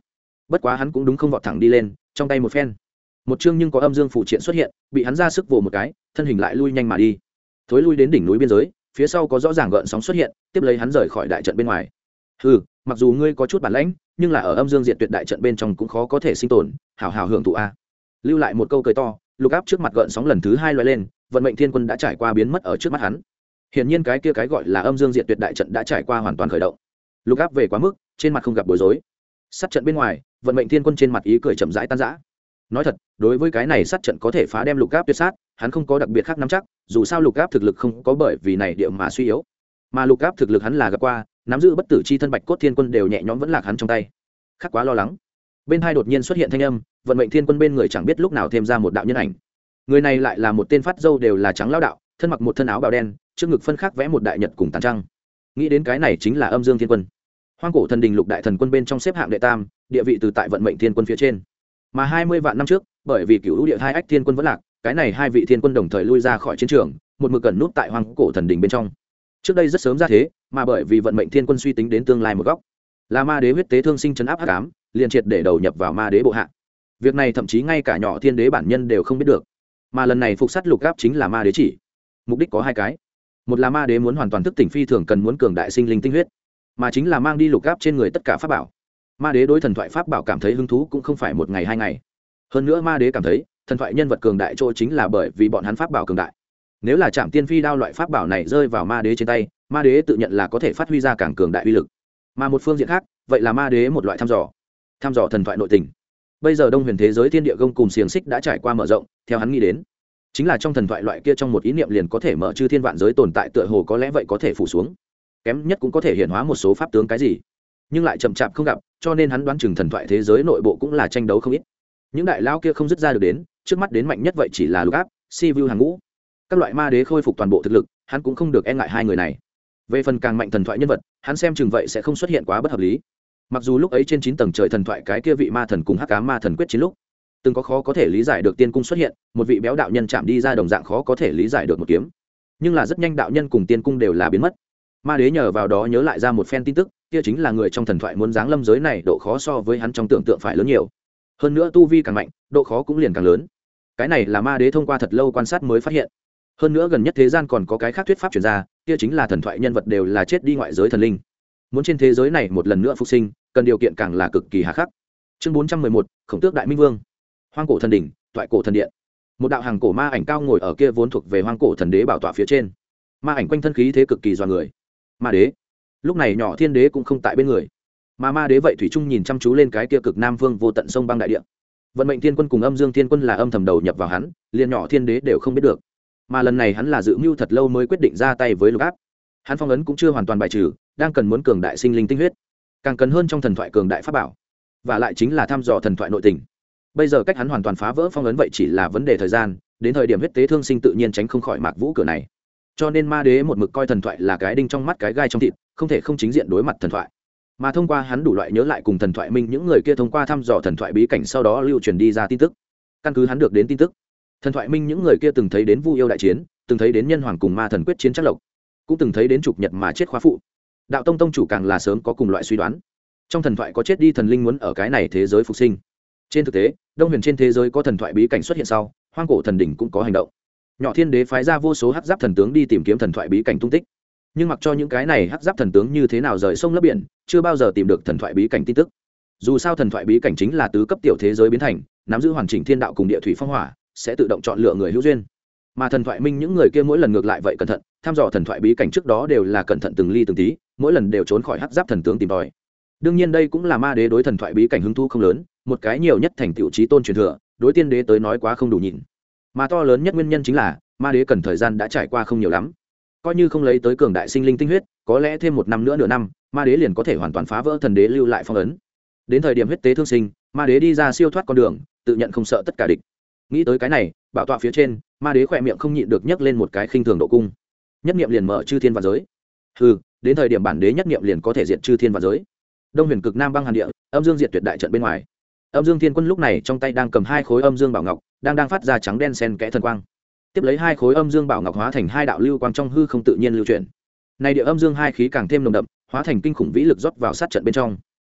bất quá hắn cũng đúng không vọt thẳng đi lên, trong tay một phen một chương nhưng có âm dương phụ triện xuất hiện, bị hắn ra sức vồ một cái, thân hình lại lui nhanh mà đi, thối lui đến đỉnh núi biên giới, phía sau có rõ ràng gợn sóng xuất hiện, tiếp lấy hắn rời khỏi đại trận bên ngoài. Hừ, mặc dù ngươi có chút bản lãnh, nhưng là ở âm dương diệt tuyệt đại trận bên trong cũng khó có thể sinh tồn, hảo hảo hưởng thụ a. Lưu lại một câu cười to, Lục Áp trước mặt gợn sóng lần thứ hai lóe lên, vận mệnh thiên quân đã trải qua biến mất ở trước mắt hắn. Hiển nhiên cái kia cái gọi là âm dương diệt tuyệt đại trận đã trải qua hoàn toàn khởi động. Lục Áp về quá mức, trên mặt không gặp bối rối. Sát trận bên ngoài, vận mệnh thiên quân trên mặt ý cười chậm rãi tan rã. Nói thật, đối với cái này sát trận có thể phá đem Lục Áp tuyệt sát, hắn không có đặc biệt khác nắm chắc, dù sao Lục Áp thực lực không có bởi vì này địa mà suy yếu. Mà Lục Áp thực lực hắn là gặp qua, nắm giữ bất tử chi thân Bạch Cốt Thiên Quân đều nhẹ nhõm vẫn lạc hắn trong tay. Khác quá lo lắng. Bên hai đột nhiên xuất hiện thanh âm, vận mệnh thiên quân bên người chẳng biết lúc nào thêm ra một đạo nhân ảnh. Người này lại là một tên phát dâu đều là trắng lão đạo, thân mặc một thân áo bào đen, trước ngực phân khắc vẽ một đại nhật cùng tàn trăng. Nghĩ đến cái này chính là Âm Dương Thiên Quân. Hoang cổ thần đình lục đại thần quân bên trong xếp hạng đệ tam, địa vị từ tại vận mệnh thiên quân phía trên. Mà 20 vạn năm trước, bởi vì Cửu Lũ Địa hai ách thiên quân vẫn lạc, cái này hai vị thiên quân đồng thời lui ra khỏi chiến trường, một mực cẩn nút tại hoang cổ thần đình bên trong. Trước đây rất sớm ra thế, mà bởi vì vận mệnh thiên quân suy tính đến tương lai một góc, là ma đế huyết tế thương sinh trấn áp hắc ám, liền triệt để đầu nhập vào ma đế bộ hạ. Việc này thậm chí ngay cả nhỏ thiên đế bản nhân đều không biết được. Mà lần này phục sát Lục Áp chính là ma đế chỉ. Mục đích có hai cái. Một là ma đế muốn hoàn toàn thức tỉnh phi thường cần muốn cường đại sinh linh tinh huyết, mà chính là mang đi Lục Áp trên người tất cả pháp bảo. Ma đế đối thần thoại pháp bảo cảm thấy hứng thú cũng không phải một ngày hai ngày. Hơn nữa ma đế cảm thấy, thần thoại nhân vật cường đại chỗ chính là bởi vì bọn hắn pháp bảo cường đại. Nếu là Trảm Tiên Phi đao loại pháp bảo này rơi vào ma đế trên tay, ma đế tự nhận là có thể phát huy ra càng cường đại uy lực. Mà một phương diện khác, vậy là ma đế một loại thăm dò thần thoại nội tình. Bây giờ Đông Huyền thế giới thiên địa gông cùng xiềng xích đã trải qua mở rộng, theo hắn nghĩ đến, chính là trong thần thoại loại kia trong một ý niệm liền có thể mở chư thiên vạn giới tồn tại, tựa hồ có lẽ vậy có thể phủ xuống. Kém nhất cũng có thể hiển hóa một số pháp tướng cái gì, nhưng lại chậm chạp không gặp, cho nên hắn đoán chừng thần thoại thế giới nội bộ cũng là tranh đấu không ít. Những đại lao kia không dứt ra được đến, trước mắt đến mạnh nhất vậy chỉ là Lục Áp, Si Vu hàng ngũ. Các loại ma đế khôi phục toàn bộ thực lực, hắn cũng không được e ngại hai người này. Về phần càng mạnh thần thoại nhân vật, hắn xem chừng vậy sẽ không xuất hiện quá bất hợp lý. Mặc dù lúc ấy trên 9 tầng trời thần thoại cái kia vị ma thần cùng hắc ám ma thần quyết chiến lúc, từng có khó có thể lý giải được tiên cung xuất hiện, một vị béo đạo nhân chạm đi ra đồng dạng khó có thể lý giải được một kiếm. Nhưng là rất nhanh đạo nhân cùng tiên cung đều là biến mất. Ma đế nhờ vào đó nhớ lại ra một phen tin tức, kia chính là người trong thần thoại muốn giáng lâm giới này độ khó so với hắn trong tưởng tượng phải lớn nhiều. Hơn nữa tu vi càng mạnh, độ khó cũng liền càng lớn. Cái này là ma đế thông qua thật lâu quan sát mới phát hiện. Hơn nữa gần nhất thế gian còn có cái khác thuyết pháp truyền ra, kia chính là thần thoại nhân vật đều là chết đi ngoại giới thần linh. Muốn trên thế giới này một lần nữa phục sinh, cần điều kiện càng là cực kỳ hà khắc. Chương 411, Khổng Tước Đại Minh Vương. Hoang cổ thần đỉnh, Toại cổ thần điện. Một đạo hàng cổ ma ảnh cao ngồi ở kia vốn thuộc về hoang cổ thần đế bảo tọa phía trên. Ma ảnh quanh thân khí thế cực kỳ doa người. Ma đế. Lúc này nhỏ thiên đế cũng không tại bên người, mà ma đế vậy thủy trung nhìn chăm chú lên cái kia cực nam vương vô tận sông băng đại địa. Vận mệnh thiên quân cùng âm dương thiên quân là âm thầm đầu nhập vào hắn, liền nhỏ thiên đế đều không biết được. Mà lần này hắn là dự mưu thật lâu mới quyết định ra tay với Lục Áp. Hắn phong ấn cũng chưa hoàn toàn bài trừ, đang cần muốn cường đại sinh linh tinh huyết, càng cần hơn trong thần thoại cường đại pháp bảo, và lại chính là thăm dò thần thoại nội tình. Bây giờ cách hắn hoàn toàn phá vỡ phong ấn vậy chỉ là vấn đề thời gian, đến thời điểm huyết tế thương sinh tự nhiên tránh không khỏi Mạc Vũ cửa này. Cho nên ma đế một mực coi thần thoại là cái đinh trong mắt cái gai trong thịt, không thể không chính diện đối mặt thần thoại. Mà thông qua hắn đủ loại nhớ lại cùng thần thoại minh những người kia thông qua thăm dò thần thoại bí cảnh sau đó lưu truyền đi ra tin tức. Căn cứ hắn được đến tin tức, thần thoại minh những người kia từng thấy đến Vu Yêu đại chiến, từng thấy đến nhân hoàng cùng ma thần quyết chiến chắc lộc, cũng từng thấy đến trục nhật mà chết khóa phụ. Đạo tông tông chủ càng là sớm có cùng loại suy đoán, trong thần thoại có chết đi thần linh muốn ở cái này thế giới phục sinh. Trên thực tế, Đông Huyền trên thế giới có thần thoại bí cảnh xuất hiện sau, hoang cổ thần đỉnh cũng có hành động. Nhỏ thiên đế phái ra vô số hắc giáp thần tướng đi tìm kiếm thần thoại bí cảnh tung tích, nhưng mặc cho những cái này hắc giáp thần tướng như thế nào rời sông lấp biển, chưa bao giờ tìm được thần thoại bí cảnh tin tức. Dù sao thần thoại bí cảnh chính là tứ cấp tiểu thế giới biến thành, nắm giữ hoàn chỉnh thiên đạo cùng địa thủy phong hỏa, sẽ tự động chọn lựa người hữu duyên. Mà thần thoại minh những người kia mỗi lần ngược lại vậy cẩn thận, thăm dò thần thoại bí cảnh trước đó đều là cẩn thận từng ly từng tí, mỗi lần đều trốn khỏi hắc giáp thần tướng tìm tòi. Đương nhiên đây cũng là ma đế đối thần thoại bí cảnh hứng thú không lớn, một cái nhiều nhất thành tựu chí tôn truyền thừa, đối tiên đế tới nói quá không đủ nhìn. Mà to lớn nhất nguyên nhân chính là ma đế cần thời gian đã trải qua không nhiều lắm. Coi như không lấy tới cường đại sinh linh tinh huyết, có lẽ thêm một năm nữa nửa năm, ma đế liền có thể hoàn toàn phá vỡ thần đế lưu lại phong ấn. Đến thời điểm huyết tế thương sinh, ma đế đi ra siêu thoát con đường, tự nhận không sợ tất cả địch. Nghĩ tới cái này, bảo tọa phía trên, ma đế khỏe miệng không nhịn được nhấc lên một cái khinh thường độ cung. Nhất niệm liền mở chư thiên vạn giới. Hừ, đến thời điểm bản đế nhất niệm liền có thể diệt chư thiên vạn giới. Đông Huyền cực nam băng hàn địa, âm dương diệt tuyệt đại trận bên ngoài. Âm Dương Thiên Quân lúc này trong tay đang cầm hai khối âm dương bảo ngọc, đang phát ra trắng đen xen kẽ thần quang. Tiếp lấy hai khối âm dương bảo ngọc hóa thành hai đạo lưu quang trong hư không tự nhiên lưu chuyển. Này địa âm dương hai khí càng thêm nồng đậm, hóa thành kinh khủng vĩ lực rót vào sát trận bên trong.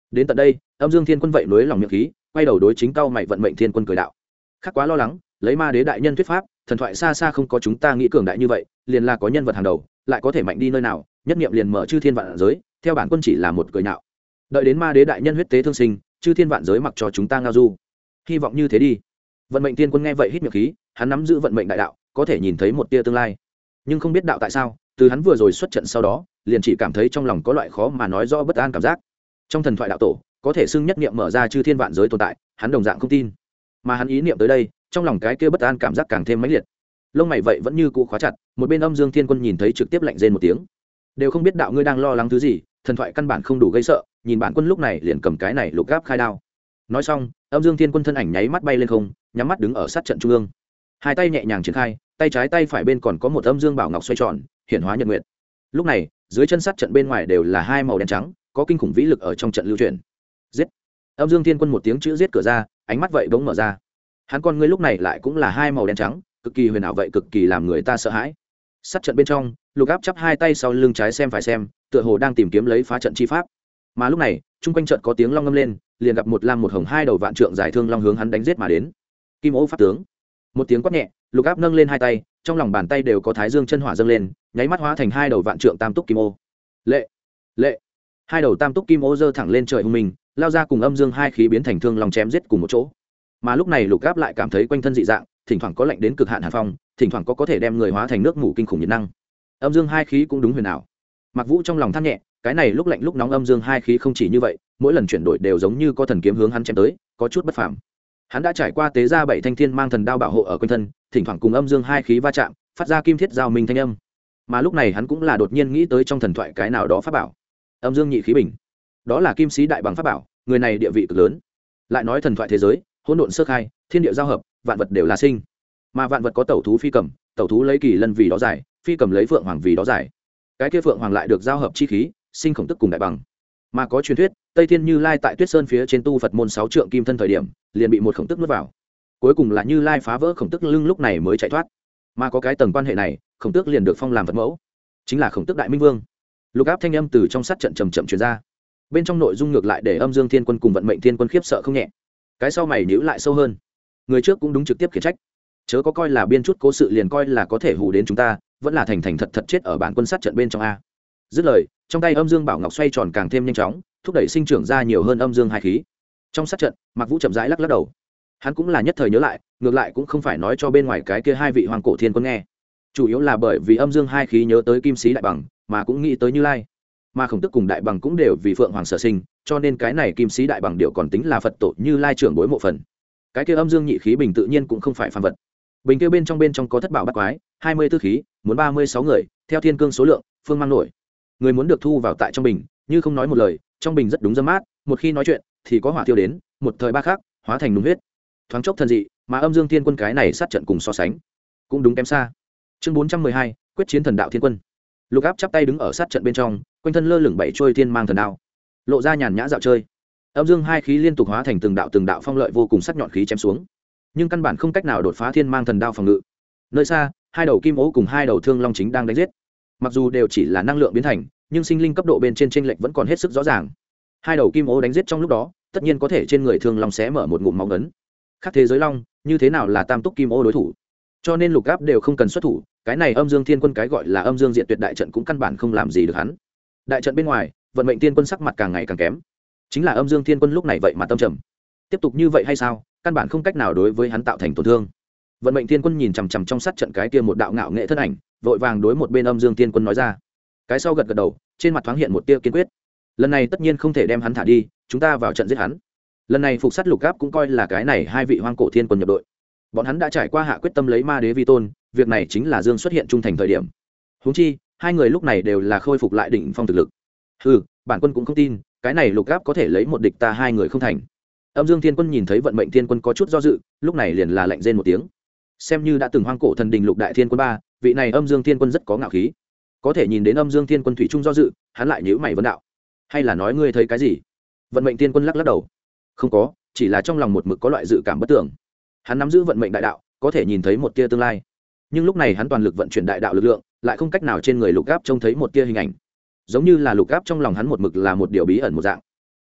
đến tận đây âm dương thiên quân vậy nối lòng miệng khí, quay đầu đối chính cao mày vận mệnh thiên quân cười đạo: khác quá lo lắng, lấy ma đế đại nhân thuyết pháp, thần thoại xa xa không có chúng ta nghĩ cường đại như vậy, liền là có nhân vật hàng đầu lại có thể mạnh đi nơi nào, nhất niệm liền mở chư thiên vạn giới, theo bản quân chỉ là một cười nhạo. Đợi đến ma đế đại nhân huyết tế thương sinh, chư thiên vạn giới mặc cho chúng ta ngao du, hy vọng như thế đi. Vận mệnh thiên quân nghe vậy hít miệng khí, hắn nắm giữ vận mệnh đại đạo, có thể nhìn thấy một tia tương lai, nhưng không biết đạo tại sao từ hắn vừa rồi xuất trận sau đó liền chỉ cảm thấy trong lòng có loại khó mà nói rõ bất an cảm giác. Trong thần thoại đạo tổ có thể xưng nhất niệm mở ra chư thiên vạn giới tồn tại, hắn đồng dạng không tin, mà hắn ý niệm tới đây trong lòng cái kia bất an cảm giác càng thêm mãnh liệt. Lông mày vậy vẫn như cũ khóa chặt. Một bên âm dương thiên quân nhìn thấy trực tiếp lạnh rên một tiếng, đều không biết đạo ngươi đang lo lắng thứ gì, thần thoại căn bản không đủ gây sợ, nhìn bản quân lúc này liền cầm cái này lục gáp khai đao. Nói xong âm dương thiên quân thân ảnh nháy mắt bay lên không, nhắm mắt đứng ở sát trận trung ương, hai tay nhẹ nhàng triển khai, tay trái tay phải bên còn có một âm dương bảo ngọc xoay tròn hiển hóa nhật nguyệt. Lúc này dưới chân sát trận bên ngoài đều là hai màu đen trắng, có kinh khủng vĩ lực ở trong trận lưu truyền. Giết! Âm dương thiên quân một tiếng chữ giết cửa ra, ánh mắt vậy bỗng mở ra, hắn con ngươi lúc này lại cũng là hai màu đen trắng, cực kỳ huyền ảo vậy cực kỳ làm người ta sợ hãi. Sát trận bên trong lục áp chắp hai tay sau lưng trái xem phải xem, tựa hồ đang tìm kiếm lấy phá trận chi pháp. Mà lúc này chung quanh trận có tiếng long ngâm lên, liền gặp một lam một hồng hai đầu vạn trượng dài thương long hướng hắn đánh giết mà đến. Kim ô pháp tướng! Một tiếng quát nhẹ, lục áp nâng lên hai tay, trong lòng bàn tay đều có thái dương chân hỏa dâng lên, nháy mắt hóa thành hai đầu vạn trượng tam túc kim ô. Lệ! Lệ! Hai đầu tam túc kim ô giơ thẳng lên trời hung mình, lao ra cùng âm dương hai khí biến thành thương long chém giết cùng một chỗ. Mà lúc này lục áp lại cảm thấy quanh thân dị dạng, thỉnh thoảng có lạnh đến cực hạn hàn phong, thỉnh thoảng có thể đem người hóa thành nước mù kinh khủng nhiệt năng. Âm dương hai khí cũng đúng huyền ảo. Mặc Vũ trong lòng than nhẹ, cái này lúc lạnh lúc nóng âm dương hai khí không chỉ như vậy, mỗi lần chuyển đổi đều giống như có thần kiếm hướng hắn chém tới, có chút bất phàm. Hắn đã trải qua tế ra bảy thanh thiên mang thần đao bảo hộ ở quanh thân, thỉnh thoảng cùng âm dương hai khí va chạm, phát ra kim thiết giao minh thanh âm. Mà lúc này hắn cũng là đột nhiên nghĩ tới trong thần thoại cái nào đó pháp bảo, âm dương nhị khí bình. Đó là kim sĩ đại bằng pháp bảo, người này địa vị cực lớn. Lại nói thần thoại thế giới, hỗn độn sơ khai, thiên địa giao hợp, vạn vật đều là sinh. Mà vạn vật có tẩu thú phi cầm, tẩu thú lấy kỳ lân vì đó giải, phi cầm lấy phượng hoàng vì đó giải. Cái kia phượng hoàng lại được giao hợp chi khí, sinh khổng tức cùng đại bằng. Mà có truyền thuyết, Tây Thiên Như Lai tại Tuyết Sơn phía trên tu Phật môn 6 trượng kim thân thời điểm, liền bị một khổng tức nuốt vào. Cuối cùng là Như Lai phá vỡ khổng tức lưng lúc này mới chạy thoát. Mà có cái tầng quan hệ này, khổng tước liền được phong làm Phật mẫu, chính là khổng tước đại minh vương. Lục áp thanh âm từ trong sát trận trầm chậm truyền ra. Bên trong nội dung ngược lại để âm dương thiên quân cùng vận mệnh thiên quân khiếp sợ không nhẹ. Cái sau mày nhíu lại sâu hơn. Người trước cũng đúng trực tiếp khiển trách, chớ có coi là biên chút cố sự liền coi là có thể hù đến chúng ta, vẫn là thành thành thật thật chết ở bản quân sát trận bên trong a. Dứt lời, trong tay âm dương bảo ngọc xoay tròn càng thêm nhanh chóng, thúc đẩy sinh trưởng ra nhiều hơn âm dương hai khí. Trong sát trận, Mạc Vũ chậm rãi lắc lắc đầu. Hắn cũng là nhất thời nhớ lại, ngược lại cũng không phải nói cho bên ngoài cái kia hai vị hoàng cổ thiên quân nghe, chủ yếu là bởi vì âm dương hai khí nhớ tới kim sĩ đại bằng, mà cũng nghĩ tới Như Lai. Mà khổng tức cùng đại bằng cũng đều vì phượng hoàng sở sinh, cho nên cái này kim sĩ đại bằng điệu còn tính là Phật tổ Như Lai trưởng bối mộ phần. Cái kia âm dương nhị khí bình tự nhiên cũng không phải phàm vật. Bình kia bên trong có thất bảo bát quái, 24 khí, muốn 36 người, theo thiên cương số lượng, phương mang nổi. Người muốn được thu vào tại trong bình, như không nói một lời, trong bình rất đúng dâm mát, một khi nói chuyện thì có hỏa thiêu đến, một thời ba khác, hóa thành đúng huyết. Thoáng chốc thần dị, mà âm dương thiên quân cái này sát trận cùng so sánh, cũng đúng kém xa. Chương 412, quyết chiến thần đạo thiên quân. Lục áp chắp tay đứng ở sát trận bên trong, quanh thân lơ lửng bảy trôi thiên mang thần đao, lộ ra nhàn nhã dạo chơi. Âm dương hai khí liên tục hóa thành từng đạo phong lợi vô cùng sắc nhọn khí chém xuống, nhưng căn bản không cách nào đột phá thiên mang thần đao phòng ngự. Nơi xa, hai đầu kim ố cùng hai đầu thương long chính đang đánh giết. Mặc dù đều chỉ là năng lượng biến thành, nhưng sinh linh cấp độ bên trên chênh lệch vẫn còn hết sức rõ ràng. Hai đầu kim ố đánh giết trong lúc đó, tất nhiên có thể trên người thương long xé mở một ngụm máu ngấn. Khác thế giới long, như thế nào là tam túc kim ố đối thủ? Cho nên lục áp đều không cần xuất thủ, cái này âm dương thiên quân cái gọi là âm dương diện tuyệt đại trận cũng căn bản không làm gì được hắn. Đại trận bên ngoài, vận mệnh thiên quân sắc mặt càng ngày càng kém. Chính là âm dương thiên quân lúc này vậy mà tâm trầm. Tiếp tục như vậy hay sao? Căn bản không cách nào đối với hắn tạo thành tổn thương. Vận mệnh thiên quân nhìn chằm chằm trong sát trận cái kia một đạo ngạo nghệ thân ảnh, vội vàng đối một bên âm dương thiên quân nói ra. Cái sau gật gật đầu, trên mặt thoáng hiện một tia kiên quyết. Lần này tất nhiên không thể đem hắn thả đi, chúng ta vào trận giết hắn. Lần này phục sát lục áp cũng coi là cái này hai vị hoang cổ thiên quân nhập đội. Bọn hắn đã trải qua hạ quyết tâm lấy ma đế vi tôn, việc này chính là dương xuất hiện trung thành thời điểm. Huống chi, hai người lúc này đều là khôi phục lại đỉnh phong thực lực. Hừ, bản quân cũng không tin, cái này lục áp có thể lấy một địch ta hai người không thành. Âm dương thiên quân nhìn thấy vận mệnh thiên quân có chút do dự, lúc này liền là lạnh rên một tiếng. Xem như đã từng hoang cổ thần đình lục đại thiên quân ba, vị này âm dương thiên quân rất có ngạo khí. Có thể nhìn đến âm dương thiên quân thủy trung do dự, hắn lại nhíu mày vấn đạo: hay là nói ngươi thấy cái gì? Vận mệnh thiên quân lắc lắc đầu: không có, chỉ là trong lòng một mực có loại dự cảm bất tưởng. Hắn nắm giữ vận mệnh đại đạo, có thể nhìn thấy một tia tương lai, nhưng lúc này hắn toàn lực vận chuyển đại đạo lực lượng, lại không cách nào trên người lục áp trông thấy một tia hình ảnh, giống như là lục áp trong lòng hắn một mực là một điều bí ẩn một dạng.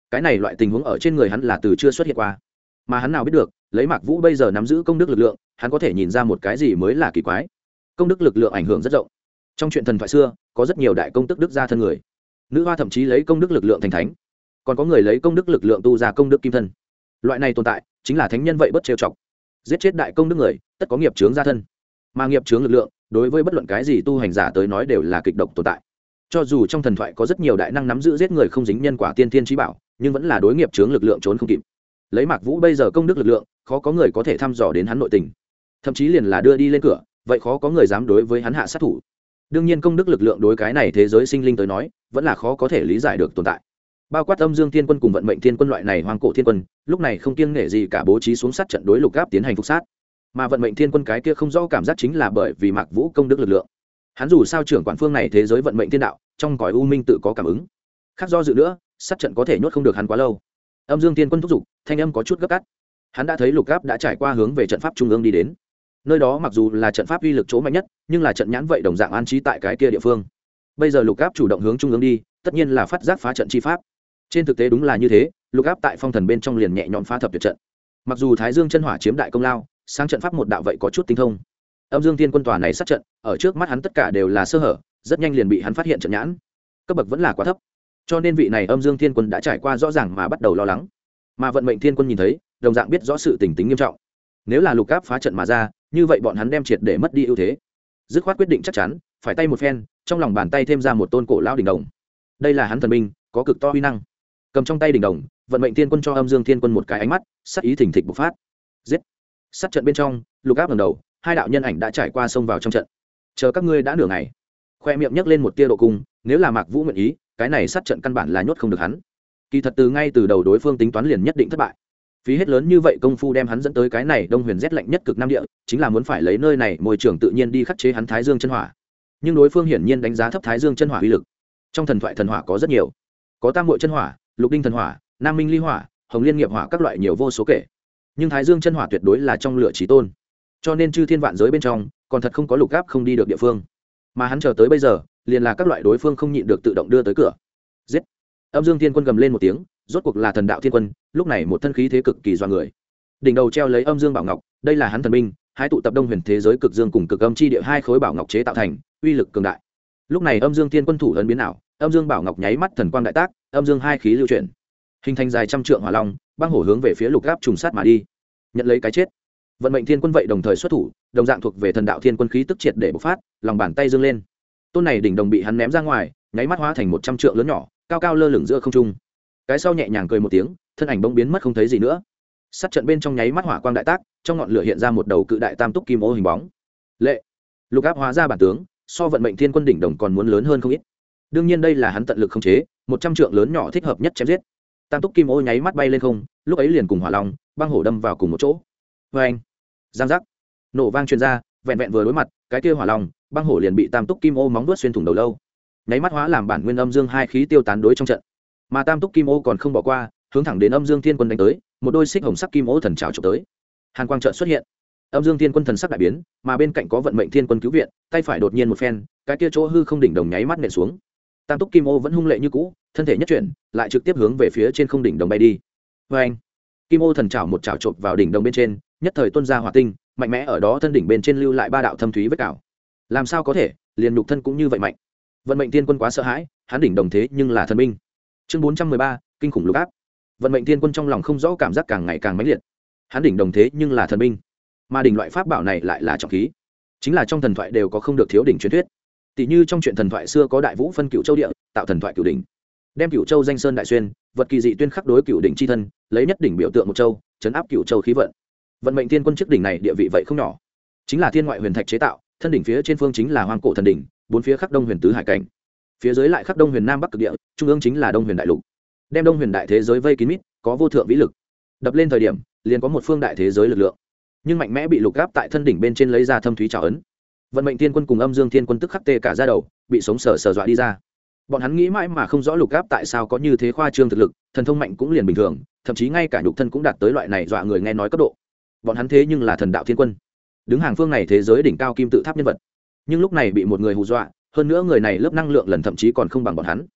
cái này loại tình huống ở trên người hắn là từ chưa xuất hiện qua, mà hắn nào biết được lấy Mạc Vũ bây giờ nắm giữ công đức lực lượng, hắn có thể nhìn ra một cái gì mới là kỳ quái. Công đức lực lượng ảnh hưởng rất rộng. Trong chuyện thần thoại xưa có rất nhiều đại công tức đức gia thân người, nữ hoa thậm chí lấy công đức lực lượng thành thánh, còn có người lấy công đức lực lượng tu ra công đức kim thân. Loại này tồn tại chính là thánh nhân vậy, bất trêu chọc. Giết chết đại công đức người tất có nghiệp chướng gia thân, mà nghiệp chướng lực lượng đối với bất luận cái gì tu hành giả tới nói đều là kịch độc tồn tại. Cho dù trong thần thoại có rất nhiều đại năng nắm giữ giết người không dính nhân quả tiên thiên trí bảo, nhưng vẫn là đối nghiệp chướng lực lượng trốn không kịp. Lấy Mạc Vũ bây giờ công đức lực lượng, khó có người có thể thăm dò đến hắn nội tình, thậm chí liền là đưa đi lên cửa, vậy khó có người dám đối với hắn hạ sát thủ. Đương nhiên công đức lực lượng đối cái này thế giới sinh linh tới nói vẫn là khó có thể lý giải được tồn tại. Bao quát Âm Dương Thiên Quân cùng Vận Mệnh Thiên Quân loại này hoang cổ thiên quân, lúc này không kiêng nể gì cả bố trí xuống sát trận đối Lục Áp tiến hành phục sát. Mà Vận Mệnh Thiên Quân cái kia không rõ cảm giác chính là bởi vì Mạc Vũ công đức lực lượng. Hắn dù sao trưởng quản phương này thế giới vận mệnh thiên đạo, trong cõi u minh tự có cảm ứng. Khác do dự nữa, sát trận có thể nhốt không được hắn quá lâu. Âm Dương Thiên Quân thúc giục, thanh âm có chút gấp gáp. Hắn đã thấy Lục Áp đã trải qua hướng về trận pháp trung ương đi đến. Nơi đó mặc dù là trận pháp uy lực chỗ mạnh nhất, nhưng là trận nhãn vậy đồng dạng an trí tại cái kia địa phương. Bây giờ Lục Áp chủ động hướng trung ương đi, tất nhiên là phát giác phá trận chi pháp. Trên thực tế đúng là như thế, Lục Áp tại phong thần bên trong liền nhẹ nhõm phá thập tuyệt trận. Mặc dù Thái Dương chân hỏa chiếm đại công lao, sáng trận pháp một đạo vậy có chút tinh thông. Âm Dương Thiên Quân tòa này sát trận, ở trước mắt hắn tất cả đều là sơ hở, rất nhanh liền bị hắn phát hiện trận nhãn. Cấp bậc vẫn là quá thấp, cho nên vị này Âm Dương Thiên Quân đã trải qua rõ ràng mà bắt đầu lo lắng. Mà Vận Mệnh Thiên Quân nhìn thấy, đồng dạng biết rõ sự tình tính nghiêm trọng. Nếu là Lục Áp phá trận mà ra, như vậy bọn hắn đem triệt để mất đi ưu thế. Dứt khoát quyết định chắc chắn, phải tay một phen, trong lòng bàn tay thêm ra một tôn cổ lao đỉnh đồng. Đây là hắn thần binh, có cực to uy năng. Cầm trong tay đỉnh đồng, Vận Mệnh Thiên Quân cho Âm Dương Thiên Quân một cái ánh mắt, sát ý thình thịch bộc phát. Giết! Sát trận bên trong, Lục Áp ngẩng đầu, hai đạo nhân ảnh đã trải qua xông vào trong trận. Chờ các ngươi đã nửa ngày. Khoe miệng nhấc lên một tia độ cung, nếu là Mạc Vũ nguyện ý, cái này sát trận căn bản là nhốt không được hắn. Kỳ thật từ ngay từ đầu đối phương tính toán liền nhất định thất bại. Phí hết lớn như vậy công phu đem hắn dẫn tới cái này Đông Huyền rét lạnh nhất cực Nam địa, chính là muốn phải lấy nơi này môi trường tự nhiên đi khắc chế hắn Thái Dương chân hỏa. Nhưng đối phương hiển nhiên đánh giá thấp Thái Dương chân hỏa uy lực. Trong thần thoại thần hỏa có rất nhiều, có Tam Muội chân hỏa, Lục Đinh thần hỏa, Nam Minh ly hỏa, Hồng Liên nghiệp hỏa các loại nhiều vô số kể. Nhưng Thái Dương chân hỏa tuyệt đối là trong lửa chí tôn. Cho nên chư thiên vạn giới bên trong, còn thật không có Lục Áp không đi được địa phương. Mà hắn chờ tới bây giờ, liền là các loại đối phương không nhịn được tự động đưa tới cửa. Giết! Âm Dương Thiên Quân gầm lên một tiếng, rốt cuộc là thần đạo thiên quân, lúc này một thân khí thế cực kỳ doa người. Đỉnh đầu treo lấy Âm Dương Bảo Ngọc, đây là hắn thần binh, hai tụ tập Đông Huyền thế giới cực dương cùng cực âm chi địa hai khối bảo ngọc chế tạo thành, uy lực cường đại. Lúc này Âm Dương Thiên Quân thủ ấn biến ảo, Âm Dương Bảo Ngọc nháy mắt thần quang đại tác, âm dương hai khí lưu chuyển, hình thành dài trăm trượng hỏa long, băng hổ hướng về phía Lục Áp trùng sát mà đi. Nhận lấy cái chết. Vận Mệnh Thiên Quân vậy đồng thời xuất thủ, đồng dạng thuộc về thần đạo thiên quân khí tức triệt để bộc phát, lòng bàn tay dương lên. Tôn này đỉnh đồng bị hắn ném ra ngoài, nháy mắt hóa thành 100 trượng lớn nhỏ, cao cao lơ lửng giữa không trung. Cái sau nhẹ nhàng cười một tiếng, thân ảnh bỗng biến mất không thấy gì nữa. Sát trận bên trong nháy mắt hỏa quang đại tác, trong ngọn lửa hiện ra một đầu cự đại tam túc kim ô hình bóng. Lệ. Lục Áp hóa ra bản tướng, so Vận Mệnh Thiên Quân đỉnh đồng còn muốn lớn hơn không ít. Đương nhiên đây là hắn tận lực khống chế, 100 trượng lớn nhỏ thích hợp nhất chém giết. Tam túc kim ô nháy mắt bay lên không, lúc ấy liền cùng hỏa long, băng hổ đâm vào cùng một chỗ. Oeng! Giang giác! Nổ vang truyền ra, vẹn vẹn vừa đối mặt, cái kia hỏa long, băng hổ liền bị tam túc kim ô móng vuốt xuyên thủng đầu lâu. Nháy mắt hóa làm bản nguyên âm dương hai khí tiêu tán đối trong trận. Mà tam túc kim ô còn không bỏ qua, hướng thẳng đến Âm Dương Thiên Quân đánh tới, một đôi xích hồng sắc kim ô thần trảo chụp tới. Hàn quang chợt xuất hiện, Âm Dương Thiên Quân thần sắc đại biến, mà bên cạnh có Vận Mệnh Thiên Quân cứu viện, tay phải đột nhiên một phen, cái kia chỗ hư không đỉnh đồng nháy mắt nện xuống. Tam túc kim ô vẫn hung lệ như cũ, thân thể nhất chuyển, lại trực tiếp hướng về phía trên không đỉnh đồng bay đi. Oeng! Kim ô thần trảo một trảo chộp vào đỉnh đồng bên trên, nhất thời tuôn ra hỏa tinh, mạnh mẽ ở đó thân đỉnh bên trên lưu lại ba đạo thâm thúy vết cào. Làm sao có thể, liền nhục thân cũng như vậy mạnh. Vận Mệnh Thiên Quân quá sợ hãi, hắn đỉnh đồng thế nhưng là thần binh. Chương 413, kinh khủng Lục Áp. Vận Mệnh Thiên Quân trong lòng không rõ cảm giác càng ngày càng mãnh liệt. Hắn đỉnh đồng thế nhưng là thần binh, mà đỉnh loại pháp bảo này lại là trọng khí, chính là trong thần thoại đều có không được thiếu đỉnh truyền thuyết. Tỷ như trong chuyện thần thoại xưa có Đại Vũ phân Cửu Châu địa, tạo thần thoại Cửu đỉnh, đem Cửu Châu danh sơn đại xuyên, vật kỳ dị tuyên khắc đối Cửu đỉnh chi thân, lấy nhất đỉnh biểu tượng một châu, chấn áp Cửu Châu khí vận. Vận Mệnh Thiên Quân chiếc đỉnh này địa vị vậy không nhỏ, chính là thiên ngoại huyền thạch chế tạo, thân đỉnh phía trên phương chính là hoang cổ thần đỉnh, bốn phía khắc Đông Huyền tứ hải cảnh, phía dưới lại khắc Đông Huyền Nam Bắc cực địa, trung ương chính là Đông Huyền đại lục, đem Đông Huyền đại thế giới vây kín mít, có vô thượng vĩ lực. Đập lên thời điểm, liền có một phương đại thế giới lực lượng, nhưng mạnh mẽ bị Lục Áp tại thân đỉnh bên trên lấy ra thâm thúy trảo ấn. Vận Mệnh Thiên Quân cùng Âm Dương Thiên Quân tức khắc tê cả da đầu, bị sống sờ sờ dọa đi ra. Bọn hắn nghĩ mãi mà không rõ Lục Áp tại sao có như thế khoa trương thực lực, thần thông mạnh cũng liền bình thường, thậm chí ngay cả nhục thân cũng đạt tới loại này dọa người nghe nói cấp độ. Bọn hắn thế nhưng là thần đạo thiên quân, đứng hàng phương này thế giới đỉnh cao kim tự tháp nhân vật, nhưng lúc này bị một người hù dọa, hơn nữa người này lớp năng lượng lần thậm chí còn không bằng bọn hắn.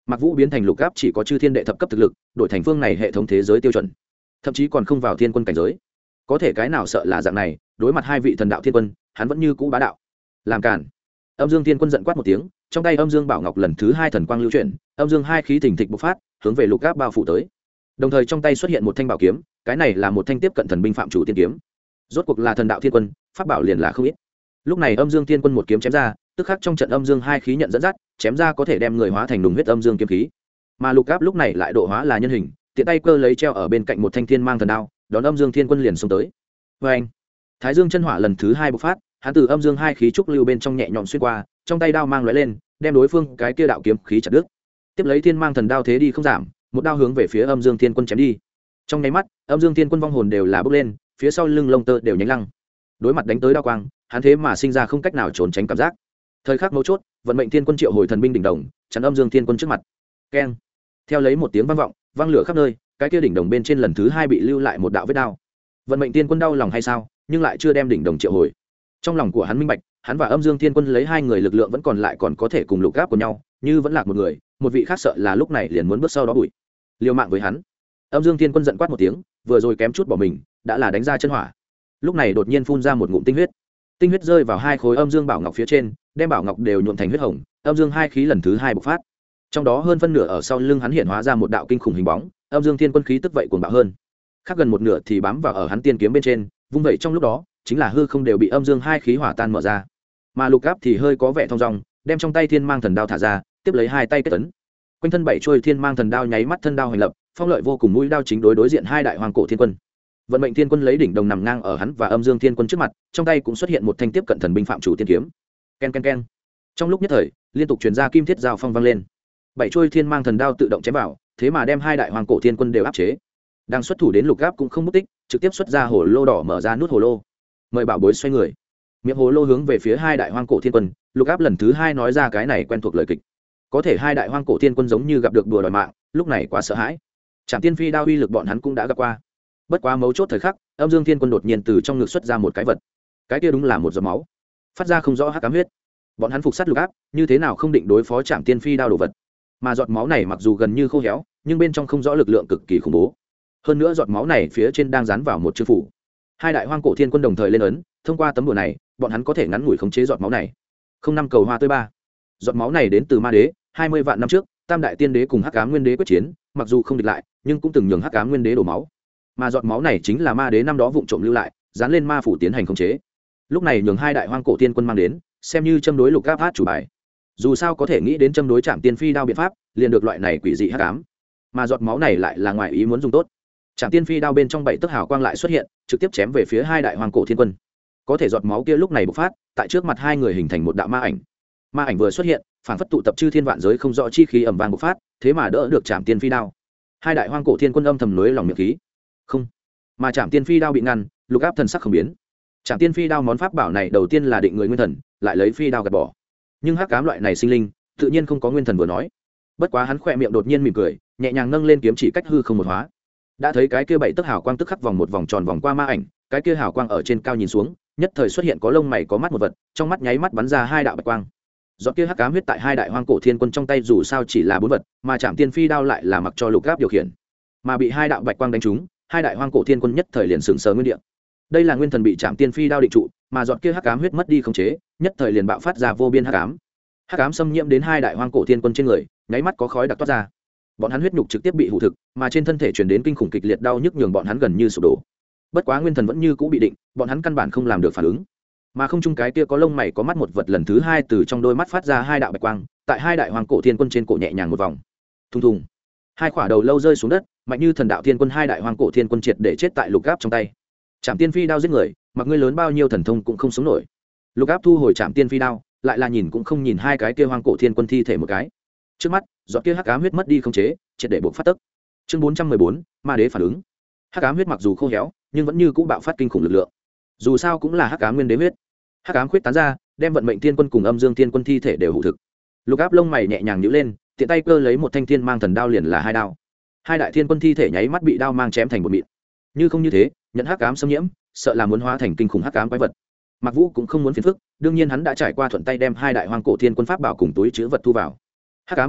Mặc Vũ biến thành lục áp chỉ có chư thiên đệ thập cấp thực lực, đổi thành phương này hệ thống thế giới tiêu chuẩn, thậm chí còn không vào thiên quân cảnh giới. Có thể cái nào sợ là dạng này, đối mặt hai vị thần đạo thiên quân, hắn vẫn như cũ bá đạo. Làm cản. Âm Dương Thiên Quân giận quát một tiếng, trong tay Âm Dương Bảo Ngọc lần thứ hai thần quang lưu chuyển, âm dương hai khí thình thịch bộc phát, hướng về lục áp bao phủ tới. Đồng thời trong tay xuất hiện một thanh bảo kiếm, cái này là một thanh tiếp cận thần binh phạm chủ tiên kiếm. Rốt cuộc là thần đạo thiên quân, pháp bảo liền là không ít. Lúc này Âm Dương Thiên Quân một kiếm chém ra, tức khắc trong trận âm dương hai khí nhận dẫn dắt, chém ra có thể đem người hóa thành đùng huyết âm dương kiếm khí. Mà lục áp lúc này lại độ hóa là nhân hình, tiện tay cơ lấy treo ở bên cạnh một thanh thiên mang thần đao, đón Âm Dương Thiên Quân liền xông tới. Và anh, Thái Dương chân hỏa lần thứ hai bộc phát, hắn từ âm dương hai khí trúc lưu bên trong nhẹ nhõm xuyên qua, trong tay đao mang lóe lên, đem đối phương cái kia đạo kiếm khí chặt đứt. Tiếp lấy thiên mang thần đao thế đi không giảm, một đao hướng về phía Âm Dương Thiên Quân chém đi. Trong nháy mắt, Âm Dương Thiên Quân vong hồn đều là bốc lên, phía sau lưng lông tơ đều nhánh lăng. Đối mặt đánh tới đao quang, hắn thế mà sinh ra không cách nào trốn tránh cảm giác. Thời khắc mấu chốt, vận mệnh thiên quân triệu hồi thần binh đỉnh đồng, chắn Âm Dương Thiên Quân trước mặt. Keng! Theo lấy một tiếng vang vọng, vang lửa khắp nơi, cái kia đỉnh đồng bên trên lần thứ hai bị lưu lại một đạo vết đao. Vận mệnh thiên quân đau lòng hay sao, nhưng lại chưa đem đỉnh đồng triệu hồi. Trong lòng của hắn minh bạch, hắn và Âm Dương Thiên Quân lấy hai người lực lượng vẫn còn lại, còn có thể cùng lục áp của nhau, như vẫn lạc một người, một vị khác sợ là lúc này liền muốn bước sau đó bụi. Liều mạng với hắn. Âm Dương Thiên Quân giận quát một tiếng, vừa rồi kém chút bỏ mình, đã là đánh ra chân hỏa. Lúc này đột nhiên phun ra một ngụm tinh huyết. Tinh huyết rơi vào hai khối âm dương bảo ngọc phía trên, đem bảo ngọc đều nhuộm thành huyết hồng, âm dương hai khí lần thứ hai bộc phát. Trong đó hơn phân nửa ở sau lưng hắn hiện hóa ra một đạo kinh khủng hình bóng, Âm Dương Thiên Quân khí tức vậy cuồng bạo hơn. Khác gần một nửa thì bám vào ở hắn tiên kiếm bên trên, vung vậy trong lúc đó, chính là hư không đều bị âm dương hai khí hỏa tan mở ra. Mà lục áp thì hơi có vẻ thong dong, đem trong tay thiên mang thần đao thả ra, tiếp lấy hai tay kết ấn. Quanh thân bảy trôi thiên mang thần đao nháy mắt thân đao hành lập, phong lợi vô cùng, mũi đao chính đối diện hai đại hoàng cổ thiên quân. Vận mệnh thiên quân lấy đỉnh đồng nằm ngang ở hắn và Âm Dương Thiên Quân trước mặt, trong tay cũng xuất hiện một thanh tiếp cận thần binh phạm chủ tiên kiếm. Ken ken ken. Trong lúc nhất thời, liên tục truyền ra kim thiết giao phong vang lên. Bảy trôi thiên mang thần đao tự động chém vào, thế mà đem hai đại hoàng cổ thiên quân đều áp chế. Đang xuất thủ đến lục áp cũng không mất tích, trực tiếp xuất ra hồ lô đỏ, mở ra nút hồ lô. Mời bảo bối xoay người. Miệng hồ lô hướng về phía hai đại hoang cổ thiên quân, lục áp lần thứ hai nói ra cái này quen thuộc lời kịch. Có thể hai đại hoang cổ thiên quân giống như gặp được đùa đòi mạng, lúc này quá sợ hãi. Trảm Tiên Phi đao uy lực bọn hắn cũng đã gặp qua. Bất quá mấu chốt thời khắc, Âm Dương Thiên Quân đột nhiên từ trong ngực xuất ra một cái vật. Cái kia đúng là một giọt máu, phát ra không rõ hắc ám huyết. Bọn hắn phục sát lục áp, như thế nào không định đối phó Trảm Tiên Phi đao đồ vật. Mà giọt máu này mặc dù gần như khô héo, nhưng bên trong không rõ lực lượng cực kỳ khủng bố. Hơn nữa giọt máu này phía trên đang dán vào một chữ phủ. Hai đại hoang cổ thiên quân đồng thời lên ấn, thông qua tấm bùa này, bọn hắn có thể ngắn ngủi khống chế giọt máu này. Không năm cầu hoa tươi ba. Giọt máu này đến từ Ma Đế, 20 vạn năm trước, Tam đại tiên đế cùng Hắc Ám Nguyên Đế quyết chiến, mặc dù không địch lại, nhưng cũng từng nhường Hắc Ám Nguyên Đế đổ máu. Mà giọt máu này chính là Ma Đế năm đó vụng trộm lưu lại, dán lên ma phủ tiến hành khống chế. Lúc này nhường hai đại hoang cổ thiên quân mang đến, xem như châm đối lục áp át chủ bài. Dù sao có thể nghĩ đến châm đối Trảm Tiên Phi đao biện pháp, liền được loại này quỷ dị hắc ám. Mà giọt máu này lại là ngoài ý muốn dùng tốt. Trảm Tiên Phi đao bên trong bảy tấc hào quang lại xuất hiện, trực tiếp chém về phía hai đại hoang cổ thiên quân. Có thể giọt máu kia lúc này bộc phát, tại trước mặt hai người hình thành một đạo ma ảnh. Ma ảnh vừa xuất hiện, phản phất tụ tập chư thiên vạn giới không rõ chi khí ầm vang bộc phát, thế mà đỡ được Trảm Tiên Phi đao. Hai đại hoang cổ thiên quân âm thầm nối lòng miệng khí. Không, mà Trảm Tiên Phi đao bị ngăn, lục áp thần sắc không biến. Trảm Tiên Phi đao món pháp bảo này đầu tiên là định người nguyên thần, lại lấy phi đao gạt bỏ. Nhưng hắc ám loại này sinh linh, tự nhiên không có nguyên thần vừa nói. Bất quá hắn khỏe miệng đột nhiên mỉm cười, nhẹ nhàng nâng lên kiếm chỉ cách hư không một hóa. Đã thấy cái kia bảy tấc hào quang tức khắc vòng một vòng tròn vòng qua ma ảnh, cái kia hào quang ở trên cao nhìn xuống, nhất thời xuất hiện có lông mày có mắt một vật, trong mắt nháy mắt bắn ra hai đạo bạch quang. Giọt kia hắc ám huyết tại hai đại hoang cổ thiên quân trong tay dù sao chỉ là bốn vật, mà Trảm Tiên Phi đao lại là mặc cho lục áp điều khiển. Mà bị hai đạo bạch quang đánh trúng, hai đại hoang cổ thiên quân nhất thời liền sừng sờ nguyên địa. Đây là nguyên thần bị Trảm Tiên Phi đao định trụ, mà giọt kia hắc ám huyết mất đi khống chế, nhất thời liền bạo phát ra vô biên hắc ám. Hắc ám xâm nhiễm đến hai đại hoang cổ thiên quân trên người, nháy mắt có khói đặc toát ra. Bọn hắn huyết nhục trực tiếp bị hủ thực, mà trên thân thể truyền đến kinh khủng kịch liệt đau nhức nhường bọn hắn gần như sụp đổ. Bất quá nguyên thần vẫn như cũ bị định, bọn hắn căn bản không làm được phản ứng. Mà không trung cái kia có lông mày có mắt một vật lần thứ hai từ trong đôi mắt phát ra hai đạo bạch quang, tại hai đại hoàng cổ thiên quân trên cổ nhẹ nhàng một vòng. Thùng thùng. Hai quả đầu lâu rơi xuống đất, mạnh như thần đạo thiên quân hai đại hoàng cổ thiên quân triệt để chết tại lục áp trong tay. Trảm Tiên Phi đao giết người, mặc ngươi lớn bao nhiêu thần thông cũng không sống nổi. Lục áp thu hồi Trảm Tiên Phi đao, lại là nhìn cũng không nhìn hai cái kia hoàng cổ thiên quân thi thể một cái. Trước mắt, giọt kia hắc ám huyết mất đi không chế, triệt để buộc phát tức. Chương 414, Ma Đế phản ứng. Hắc ám huyết mặc dù khô héo, nhưng vẫn như cũ bạo phát kinh khủng lực lượng. Dù sao cũng là hắc ám nguyên đế huyết. Hắc ám khuyết tán ra, đem vận mệnh thiên quân cùng âm dương thiên quân thi thể đều hủ thực. Lục áp lông mày nhẹ nhàng nhíu lên, tiện tay cơ lấy một thanh thiên mang thần đao liền là hai đao. Hai đại thiên quân thi thể nháy mắt bị đao mang chém thành một mịn. Như không như thế, nhận hắc ám xâm nhiễm, sợ là muốn hóa thành kinh khủng hắc ám quái vật. Mặc Vũ cũng không muốn phiền phức, đương nhiên hắn đã trải qua thuận tay đem hai đại hoang cổ thiên quân pháp bảo cùng túi chứa vật thu vào. Hắc ám bộc phát,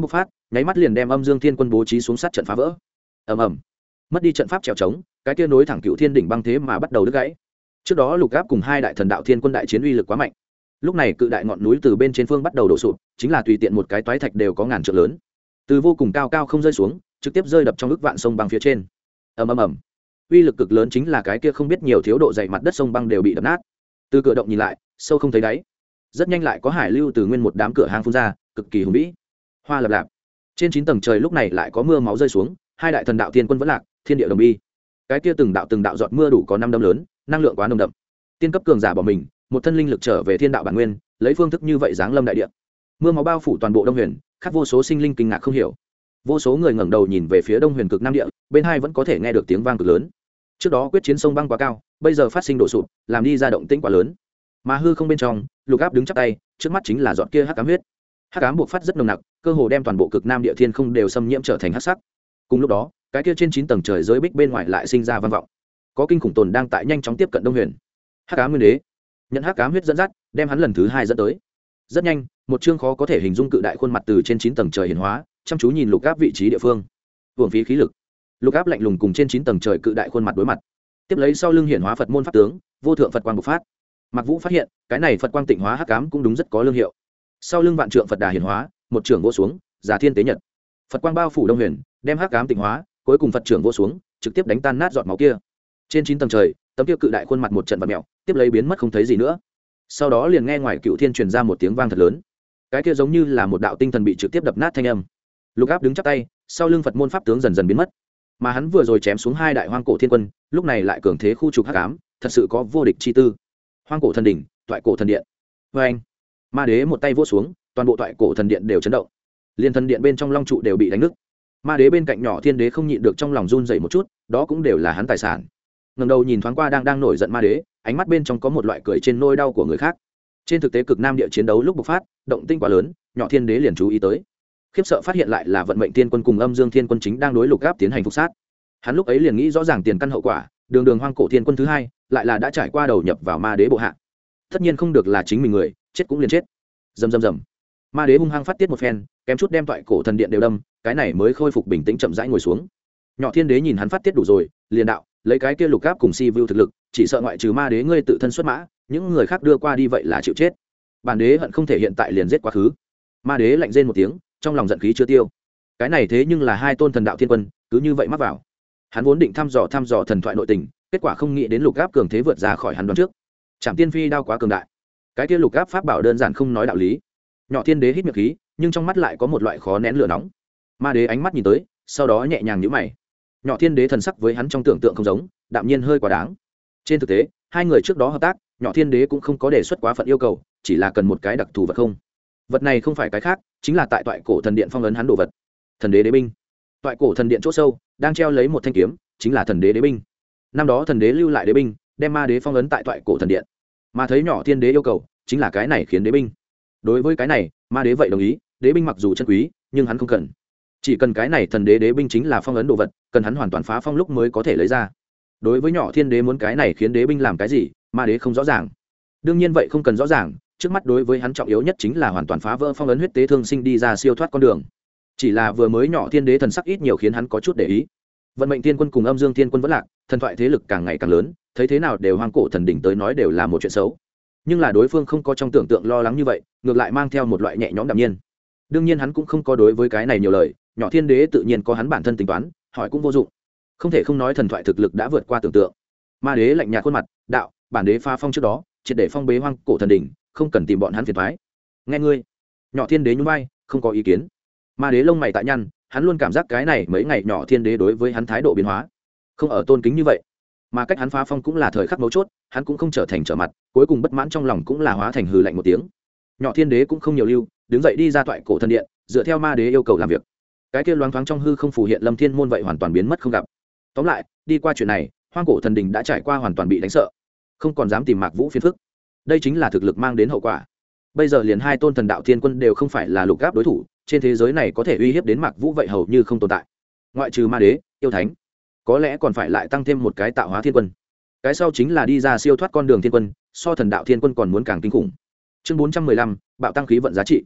nháy mắt liền đem âm dương thiên quân bố trí xuống sát trận phá vỡ. Ầm ầm, mất đi trận pháp trèo trống, cái kia nối thẳng cựu thiên đỉnh băng thế mà bắt đầu đứt gãy. Trước đó Lục Áp cùng hai đại thần đạo thiên quân đại chiến uy lực quá mạnh, lúc này cự đại ngọn núi từ bên trên phương bắt đầu đổ sụp, chính là tùy tiện một cái toái thạch đều có ngàn trượng lớn, từ vô cùng cao cao không rơi xuống, trực tiếp rơi đập trong ức vạn sông băng phía trên. Ầm ầm ầm, uy lực cực lớn, chính là cái kia không biết nhiều thiếu độ dày mặt đất sông băng đều bị đập nát. Từ cửa động nhìn lại, sâu không thấy đáy, rất nhanh lại có hải lưu từ nguyên một đám cửa hang phun ra, cực kỳ hùng vĩ. Hoa lập lạp, trên 9 tầng trời lúc này lại có mưa máu rơi xuống, hai đại thần đạo thiên quân vẫn lạc, thiên địa đồng bi. Cái kia từng đạo giọt mưa đủ có 5 đấm lớn, năng lượng quá nồng đậm. Tiên cấp cường giả bỏ mình, một thân linh lực trở về thiên đạo bản nguyên, lấy phương thức như vậy giáng lâm đại địa. Mưa máu bao phủ toàn bộ Đông Huyền, khác vô số sinh linh kinh ngạc không hiểu. Vô số người ngẩng đầu nhìn về phía Đông Huyền cực nam địa, bên hai vẫn có thể nghe được tiếng vang cực lớn. Trước đó quyết chiến sông băng quá cao, bây giờ phát sinh đổ sụp, làm đi ra động tĩnh quá lớn. Mà hư không bên trong, Lục Áp đứng chắp tay, trước mắt chính là giọt kia hắc ám huyết. Hắc ám buộc phát rất nồng nặc, cơ hồ đem toàn bộ cực nam địa thiên không đều xâm nhiễm trở thành hắc sắc. Cùng lúc đó, cái kia trên 9 tầng trời giới bích bên ngoài lại sinh ra vang vọng. Có kinh khủng tồn đang tại nhanh chóng tiếp cận Đông Huyền. Hắc ám nguyên đế nhận hắc ám huyết dẫn dắt, đem hắn lần thứ 2 dẫn tới. Rất nhanh, một chương khó có thể hình dung cự đại khuôn mặt từ trên 9 tầng trời hiển hóa, chăm chú nhìn Lục Áp vị trí địa phương. Hưởng phí khí lực. Lục Áp lạnh lùng cùng trên 9 tầng trời cự đại khuôn mặt đối mặt. Tiếp lấy sau lưng hiển hóa Phật môn pháp tướng, vô thượng Phật quang bộc phát. Mạc Vũ phát hiện, cái này Phật quang tịnh hóa hắc ám cũng đúng rất có lương hiệu. Sau lưng vạn trượng Phật đà hiển hóa, một trưởng vỗ xuống, giả thiên tế nhật. Phật quang bao phủ Đông Huyền, đem hắc ám tịnh hóa, cuối cùng Phật trưởng vỗ xuống, trực tiếp đánh tan nát giọt máu kia. Trên 9 tầng trời, tấm kia cự đại khuôn mặt một trận vặn mèo, tiếp lấy biến mất không thấy gì nữa. Sau đó liền nghe ngoài Cựu Thiên truyền ra một tiếng vang thật lớn. Cái kia giống như là một đạo tinh thần bị trực tiếp đập nát thanh âm. Lục Áp đứng chắp tay, sau lưng Phật môn pháp tướng dần dần biến mất. Mà hắn vừa rồi chém xuống hai đại hoang cổ thiên quân, lúc này lại cường thế khu trục hắc ám, thật sự có vô địch chi tư. Hoang cổ thần đỉnh, toại cổ thần điện. Và anh, ma đế một tay vỗ xuống, toàn bộ toại cổ thần điện đều chấn động. Liên thần điện bên trong long trụ đều bị đánh nứt. Ma đế bên cạnh nhỏ thiên đế không nhịn được trong lòng run rẩy một chút, đó cũng đều là hắn tài sản. Ngẩng đầu nhìn thoáng qua đang nổi giận ma đế, ánh mắt bên trong có một loại cười trên nỗi đau của người khác. Trên thực tế cực nam địa chiến đấu lúc bộc phát, động tinh quá lớn, nhỏ thiên đế liền chú ý tới. Khiếp sợ phát hiện lại là vận mệnh thiên quân cùng âm dương thiên quân chính đang đối Lục Áp tiến hành phục sát. Hắn lúc ấy liền nghĩ rõ ràng tiền căn hậu quả, đường hoang cổ thiên quân thứ hai lại là đã trải qua đầu nhập vào ma đế bộ hạ. Tất nhiên không được là chính mình người, chết cũng liền chết. Rầm rầm rầm. Ma đế hung hăng phát tiết một phen, kém chút đem toại cổ thần điện đều đâm, cái này mới khôi phục bình tĩnh chậm rãi ngồi xuống. Nhỏ thiên đế nhìn hắn phát tiết đủ rồi, liền đạo, lấy cái kia Lục Áp cùng Si Vu thực lực, chỉ sợ ngoại trừ ma đế ngươi tự thân xuất mã, những người khác đưa qua đi vậy là chịu chết. Bản đế hận không thể hiện tại liền giết quá khứ. Ma đế lạnh rên một tiếng, trong lòng giận khí chưa tiêu. Cái này thế nhưng là hai tôn thần đạo thiên quân, cứ như vậy mắc vào. Hắn vốn định thăm dò thần thoại nội tình, kết quả không nghĩ đến Lục Áp cường thế vượt ra khỏi hắn đoán trước. Trảm Tiên Phi đao quá cường đại. Cái kia Lục Áp pháp bảo đơn giản không nói đạo lý. Nhỏ thiên đế hít miệng khí, nhưng trong mắt lại có một loại khó nén lửa nóng. Ma đế ánh mắt nhìn tới, sau đó nhẹ nhàng nhíu mày. Nhỏ thiên đế thần sắc với hắn trong tưởng tượng không giống, đạm nhiên hơi quá đáng. Trên thực tế, hai người trước đó hợp tác, nhỏ thiên đế cũng không có đề xuất quá phận yêu cầu, chỉ là cần một cái đặc thù vật không. Vật này không phải cái khác, chính là tại toại cổ thần điện phong ấn hắn đồ vật. Thần đế đế binh. Toại cổ thần điện chỗ sâu, đang treo lấy một thanh kiếm, chính là thần đế đế binh. Năm đó thần đế lưu lại đế binh, đem ma đế phong ấn tại toại cổ thần điện. Mà thấy nhỏ thiên đế yêu cầu, chính là cái này khiến đế binh. Đối với cái này, ma đế vậy đồng ý, đế binh mặc dù chân quý, nhưng hắn không cần. Chỉ cần cái này thần đế đế binh chính là phong ấn đồ vật, cần hắn hoàn toàn phá phong lúc mới có thể lấy ra. Đối với nhỏ thiên đế muốn cái này khiến đế binh làm cái gì, ma đế không rõ ràng. Đương nhiên vậy không cần rõ ràng, trước mắt đối với hắn trọng yếu nhất chính là hoàn toàn phá vỡ phong ấn huyết tế thương sinh đi ra siêu thoát con đường. Chỉ là vừa mới nhỏ thiên đế thần sắc ít nhiều khiến hắn có chút để ý. Vận mệnh thiên quân cùng âm dương thiên quân vẫn lạc, thần thoại thế lực càng ngày càng lớn, thấy thế nào đều hoang cổ thần đỉnh tới nói đều là một chuyện xấu. Nhưng là đối phương không có trong tưởng tượng lo lắng như vậy, ngược lại mang theo một loại nhẹ nhõm đạm nhiên. Đương nhiên hắn cũng không có đối với cái này nhiều lời, nhỏ thiên đế tự nhiên có hắn bản thân tính toán, hỏi cũng vô dụng. Không thể không nói thần thoại thực lực đã vượt qua tưởng tượng. Ma đế lạnh nhạt khuôn mặt, đạo, bản đế pha phong trước đó, triệt để phong bế hoang cổ thần đỉnh, không cần tìm bọn hắn phiền toái. Nghe ngươi. Nhỏ thiên đế nhún vai, không có ý kiến. Ma đế lông mày tại nhăn, hắn luôn cảm giác cái này mấy ngày nhỏ thiên đế đối với hắn thái độ biến hóa, không ở tôn kính như vậy. Mà cách hắn phá phong cũng là thời khắc mấu chốt, hắn cũng không trở thành trở mặt, cuối cùng bất mãn trong lòng cũng là hóa thành hừ lạnh một tiếng. Nhỏ thiên đế cũng không nhiều lưu, đứng dậy đi ra toại cổ thần điện, dựa theo ma đế yêu cầu làm việc. Cái kia loáng thoáng trong hư không phù hiện Lâm Thiên môn vậy hoàn toàn biến mất không gặp. Tóm lại, đi qua chuyện này, hoang cổ thần đình đã trải qua hoàn toàn bị đánh sợ, không còn dám tìm Mạc Vũ phiền phức. Đây chính là thực lực mang đến hậu quả. Bây giờ liền hai tôn thần đạo thiên quân đều không phải là Lục Áp đối thủ, trên thế giới này có thể uy hiếp đến Mạc Vũ vậy hầu như không tồn tại. Ngoại trừ ma đế, yêu thánh, có lẽ còn phải lại tăng thêm một cái tạo hóa thiên quân. Cái sau chính là đi ra siêu thoát con đường thiên quân, so thần đạo thiên quân còn muốn càng kinh khủng. Chương 415, bạo tăng khí vận giá trị.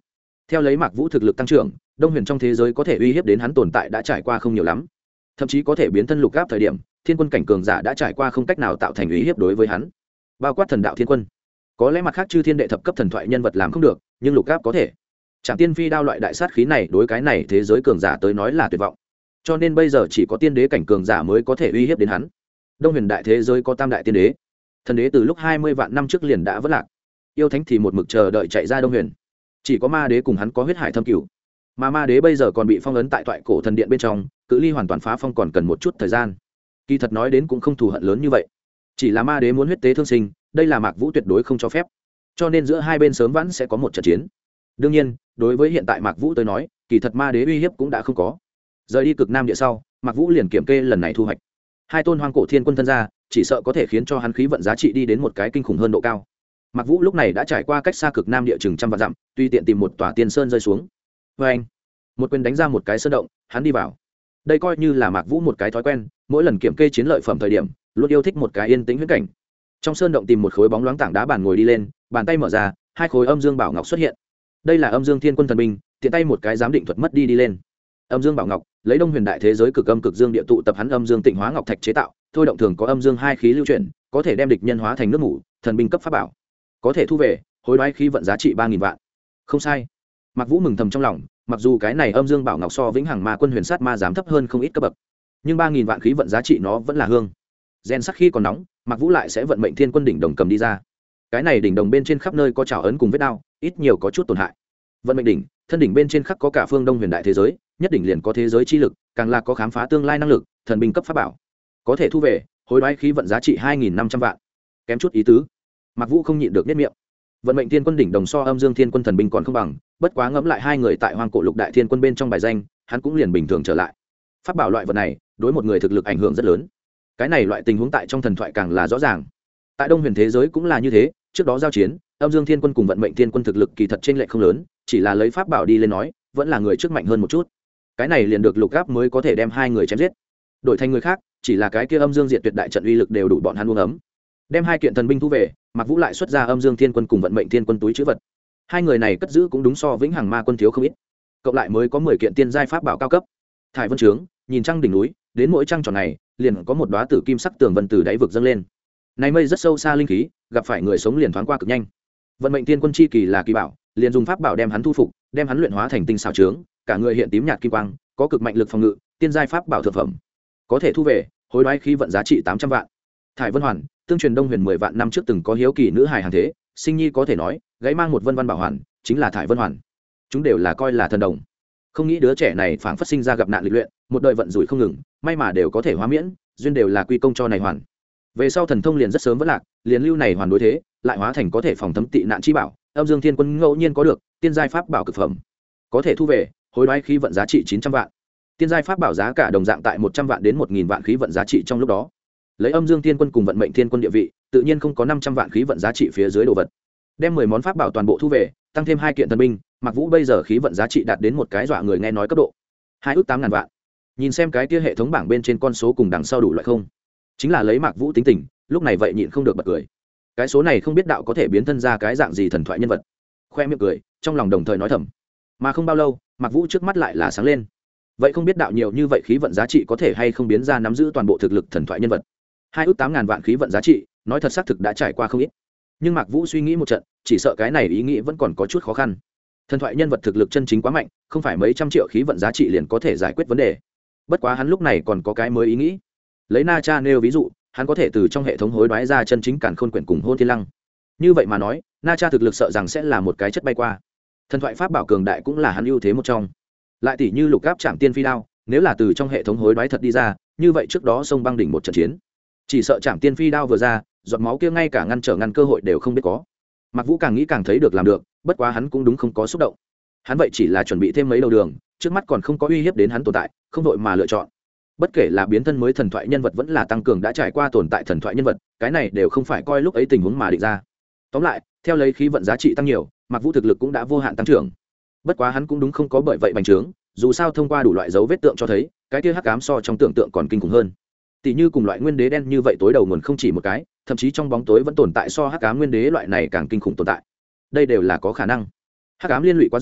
theo lấy Mạc Vũ thực lực tăng trưởng, Đông Huyền trong thế giới có thể uy hiếp đến hắn tồn tại đã trải qua không nhiều lắm, thậm chí có thể biến thân lục áp thời điểm, thiên quân cảnh cường giả đã trải qua không cách nào tạo thành uy hiếp đối với hắn, bao quát thần đạo thiên quân. Có lẽ mặt khác chư thiên đệ thập cấp thần thoại nhân vật làm không được, nhưng lục áp có thể. Trảm Tiên Phi đao loại đại sát khí này đối cái này thế giới cường giả tới nói là tuyệt vọng, cho nên bây giờ chỉ có tiên đế cảnh cường giả mới có thể uy hiếp đến hắn. Đông Huyền đại thế giới có tam đại tiên đế, thần đế từ lúc 20 vạn năm trước liền đã vỡ lạc, yêu thánh thì một mực chờ đợi chạy ra Đông Huyền, chỉ có ma đế cùng hắn có huyết hải thâm cửu, mà ma đế bây giờ còn bị phong ấn tại toại cổ thần điện bên trong, cự ly hoàn toàn phá phong còn cần một chút thời gian. Kỳ thật nói đến cũng không thù hận lớn như vậy, chỉ là ma đế muốn huyết tế thương sinh, đây là Mạc Vũ tuyệt đối không cho phép, cho nên giữa hai bên sớm vãn sẽ có một trận chiến. Đương nhiên đối với hiện tại Mạc Vũ tới nói, kỳ thật ma đế uy hiếp cũng đã không có. Rời đi cực nam địa sau, Mạc Vũ liền kiểm kê lần này thu hoạch. Hai tôn hoang cổ thiên quân thân ra, chỉ sợ có thể khiến cho hắn khí vận giá trị đi đến một cái kinh khủng hơn độ cao. Mạc Vũ lúc này đã trải qua cách xa cực nam địa chừng trăm vạn dặm, tùy tiện tìm một tòa tiên sơn rơi xuống. Và anh, một quyền đánh ra một cái sơn động, hắn đi vào. Đây coi như là Mạc Vũ một cái thói quen, mỗi lần kiểm kê chiến lợi phẩm thời điểm, luôn yêu thích một cái yên tĩnh huyễn cảnh. Trong sơn động tìm một khối bóng loáng tảng đá bàn ngồi đi lên, bàn tay mở ra, hai khối âm dương bảo ngọc xuất hiện. Đây là âm dương thiên quân thần binh, tiện tay một cái giám định thuật mất đi đi lên. Âm dương bảo ngọc lấy Đông Huyền đại thế giới cực âm cực dương địa tụ tập hắn âm dương tịnh hóa ngọc thạch chế tạo, thôi động thường có âm dương hai khí lưu chuyển, có thể đem địch nhân hóa thành nước ngủ, thần binh cấp pháp bảo, có thể thu về hối đoái khí vận giá trị 3000 vạn. Không sai. Mạc Vũ mừng thầm trong lòng, mặc dù cái này âm dương bảo ngọc so vĩnh hằng ma quân huyền sát ma giám thấp hơn không ít cấp bậc, nhưng 3000 vạn khí vận giá trị nó vẫn là hương. Gen sắc khi còn nóng, Mạc Vũ lại sẽ vận mệnh thiên quân đỉnh đồng cầm đi ra. Cái này đỉnh đồng bên trên khắp nơi có trảo ấn cùng vết đao, ít nhiều có chút tổn hại. Vận mệnh đỉnh, thân đỉnh bên trên khắc có cả phương Đông Huyền đại thế giới, nhất đỉnh liền có thế giới chi lực, càng là có khám phá tương lai năng lực, thần binh cấp pháp bảo, có thể thu về hối đoái khí vận giá trị 2500 vạn. Kém chút ý tứ. Mạc Vũ không nhịn được nhếch miệng. Vận mệnh thiên quân đỉnh đồng so âm dương thiên quân thần binh còn không bằng, bất quá ngẫm lại hai người tại hoang cổ lục đại thiên quân bên trong bài danh, hắn cũng liền bình thường trở lại. Pháp bảo loại vật này đối một người thực lực ảnh hưởng rất lớn, cái này loại tình huống tại trong thần thoại càng là rõ ràng. Tại Đông Huyền thế giới cũng là như thế, trước đó giao chiến, âm dương thiên quân cùng vận mệnh thiên quân thực lực kỳ thật chênh lệch không lớn, chỉ là lấy pháp bảo đi lên nói, vẫn là người trước mạnh hơn một chút. Cái này liền được lục áp mới có thể đem hai người chém giết. Đổi thành người khác, chỉ là cái kia âm dương diệt tuyệt đại trận uy lực đều đủ bọn hắn uống ấm. Đem hai kiện thần binh thu về, Mạc Vũ lại xuất ra âm dương thiên quân cùng vận mệnh thiên quân túi trữ vật. Hai người này cất giữ cũng đúng so vĩnh hằng ma quân thiếu không ít, cộng lại mới có 10 kiện tiên giai pháp bảo cao cấp. Thải Vân Trướng, nhìn trăng đỉnh núi, đến mỗi trăng tròn này, liền có một đóa tử kim sắc tường vân từ đáy vực dâng lên. Này mây rất sâu xa linh khí, gặp phải người sống liền thoáng qua cực nhanh. Vận mệnh thiên quân chi kỳ là kỳ bảo, liền dùng pháp bảo đem hắn thu phục, đem hắn luyện hóa thành tinh xảo trướng, cả người hiện tím nhạt kim quang, có cực mạnh lực phòng ngự, tiên giai pháp bảo thượng phẩm, có thể thu về hối đoái khí vận giá trị 800 vạn. Thải Vân Hoàn, tương truyền Đông Huyền 10 vạn năm trước từng có hiếu kỳ nữ hài hàng thế, sinh nhi có thể nói, gáy mang một vân văn bảo hoàn, chính là Thải Vân Hoàn. Chúng đều là coi là thần đồng. Không nghĩ đứa trẻ này phảng phất sinh ra gặp nạn lịch luyện, một đời vận rủi không ngừng, may mà đều có thể hóa miễn, duyên đều là quy công cho này hoàn. Về sau thần thông liền rất sớm vẫn lạc, liền lưu này hoàn đối thế, lại hóa thành có thể phòng thấm tị nạn chi bảo, âm dương thiên quân ngẫu nhiên có được, tiên giai pháp bảo cực phẩm, có thể thu về hối đoái khí vận giá trị 900 vạn. Tiên giai pháp bảo giá cả đồng dạng tại 100 vạn đến 1000 vạn khí vận giá trị trong lúc đó. Lấy âm dương thiên quân cùng vận mệnh thiên quân địa vị, tự nhiên không có 500 vạn khí vận giá trị phía dưới đồ vật. Đem 10 món pháp bảo toàn bộ thu về, tăng thêm 2 kiện thần binh, Mạc Vũ bây giờ khí vận giá trị đạt đến một cái dọa người nghe nói cấp độ. 2 ước 8.000 vạn. Nhìn xem cái kia hệ thống bảng bên trên con số cùng đằng sau đủ loại không? Chính là lấy Mạc Vũ tính tình, lúc này vậy nhịn không được bật cười. Cái số này không biết đạo có thể biến thân ra cái dạng gì thần thoại nhân vật. Khoe miệng cười, trong lòng đồng thời nói thầm. Mà không bao lâu, Mạc Vũ trước mắt lại là sáng lên. Vậy không biết đạo nhiều như vậy khí vận giá trị có thể hay không biến ra nắm giữ toàn bộ thực lực thần thoại nhân vật. 2 ước 8.000 vạn khí vận giá trị, nói thật xác thực đã trải qua không ít. Nhưng Mạc Vũ suy nghĩ một trận, chỉ sợ cái này ý nghĩ vẫn còn có chút khó khăn. Thần thoại nhân vật thực lực chân chính quá mạnh, không phải mấy trăm triệu khí vận giá trị liền có thể giải quyết vấn đề. Bất quá hắn lúc này còn có cái mới ý nghĩ. Lấy Na Cha nêu ví dụ, hắn có thể từ trong hệ thống hối đoái ra chân chính càn khôn quyển cùng hôn thiên lăng. Như vậy mà nói, Na Cha thực lực sợ rằng sẽ là một cái chất bay qua. Thần thoại pháp bảo cường đại cũng là hắn ưu thế một trong. Lại tỷ như lục áp Trảm Tiên Phi đao, nếu là từ trong hệ thống hối đoái thật đi ra, như vậy trước đó sông băng đỉnh một trận chiến, chỉ sợ Trảm Tiên Phi đao vừa ra, giọt máu kia ngay cả ngăn cơ hội đều không biết có. Mạc Vũ càng nghĩ càng thấy được làm được, bất quá hắn cũng đúng không có xúc động. Hắn vậy chỉ là chuẩn bị thêm mấy đầu đường, trước mắt còn không có uy hiếp đến hắn tồn tại, không đội mà lựa chọn. Bất kể là biến thân mới thần thoại nhân vật vẫn là tăng cường đã trải qua tồn tại thần thoại nhân vật, cái này đều không phải coi lúc ấy tình huống mà định ra. Tóm lại, theo lấy khí vận giá trị tăng nhiều, Mạc Vũ thực lực cũng đã vô hạn tăng trưởng. Bất quá hắn cũng đúng không có bởi vậy bành trướng, dù sao thông qua đủ loại dấu vết tượng cho thấy, cái kia hắc ám so trong tưởng tượng còn kinh khủng hơn. Tỷ như cùng loại nguyên đế đen như vậy tối đầu nguồn không chỉ một cái, thậm chí trong bóng tối vẫn tồn tại so hắc ám nguyên đế loại này càng kinh khủng tồn tại. Đây đều là có khả năng. Hắc ám liên lụy quá rộng,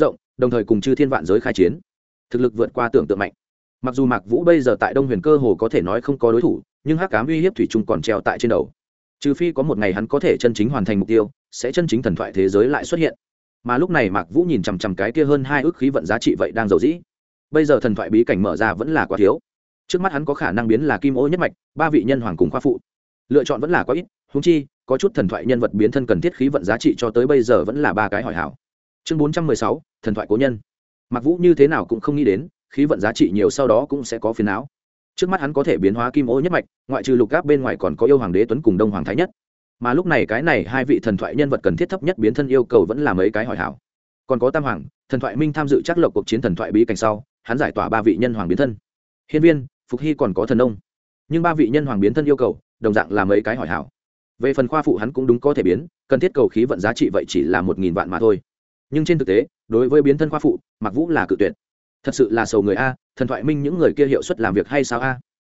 đồng thời cùng chư thiên vạn giới khai chiến, thực lực vượt qua tưởng tượng mạnh. Mặc dù Mạc Vũ bây giờ tại Đông Huyền cơ hồ có thể nói không có đối thủ, nhưng hắc ám uy hiếp thủy chung còn treo tại trên đầu. Trừ phi có một ngày hắn có thể chân chính hoàn thành mục tiêu, sẽ chân chính thần thoại thế giới lại xuất hiện. Mà lúc này Mạc Vũ nhìn chằm chằm cái kia hơn 2 ức khí vận giá trị vậy đang dầu dĩ. Bây giờ thần thoại bí cảnh mở ra vẫn là quá thiếu. Trước mắt hắn có khả năng biến là Kim Ô nhất mạch, 3 vị nhân hoàng cùng khoa phụ. Lựa chọn vẫn là quá ít, huống chi có chút thần thoại nhân vật biến thân cần thiết khí vận giá trị cho tới bây giờ vẫn là 3 cái hỏi hảo. Chương 416, thần thoại cố nhân. Mạc Vũ như thế nào cũng không nghĩ đến, khí vận giá trị nhiều sau đó cũng sẽ có phiền não. Trước mắt hắn có thể biến hóa Kim Ô nhất mạch, ngoại trừ Lục Gáp bên ngoài còn có yêu hoàng đế tuấn cùng Đông hoàng thái nhất. Mà lúc này cái này 2 vị thần thoại nhân vật cần thiết thấp nhất biến thân yêu cầu vẫn là mấy cái hỏi hảo. Còn có Tam hoàng, thần thoại minh tham dự chắc lộc cuộc chiến thần thoại bí cảnh sau, hắn giải tỏa 3 vị nhân hoàng biến thân. Hiên Viên, Phục Hy còn có Thần Nông. Nhưng 3 vị nhân hoàng biến thân yêu cầu, đồng dạng là mấy cái hỏi hảo. Về phần khoa phụ hắn cũng đúng có thể biến, cần thiết cầu khí vận giá trị vậy chỉ là 1000 vạn mà thôi. Nhưng trên thực tế, đối với biến thân khoa phụ, Mạc Vũ là cự tuyệt. Thật sự là sầu người a, thần thoại minh những người kia hiệu suất làm việc hay sao a?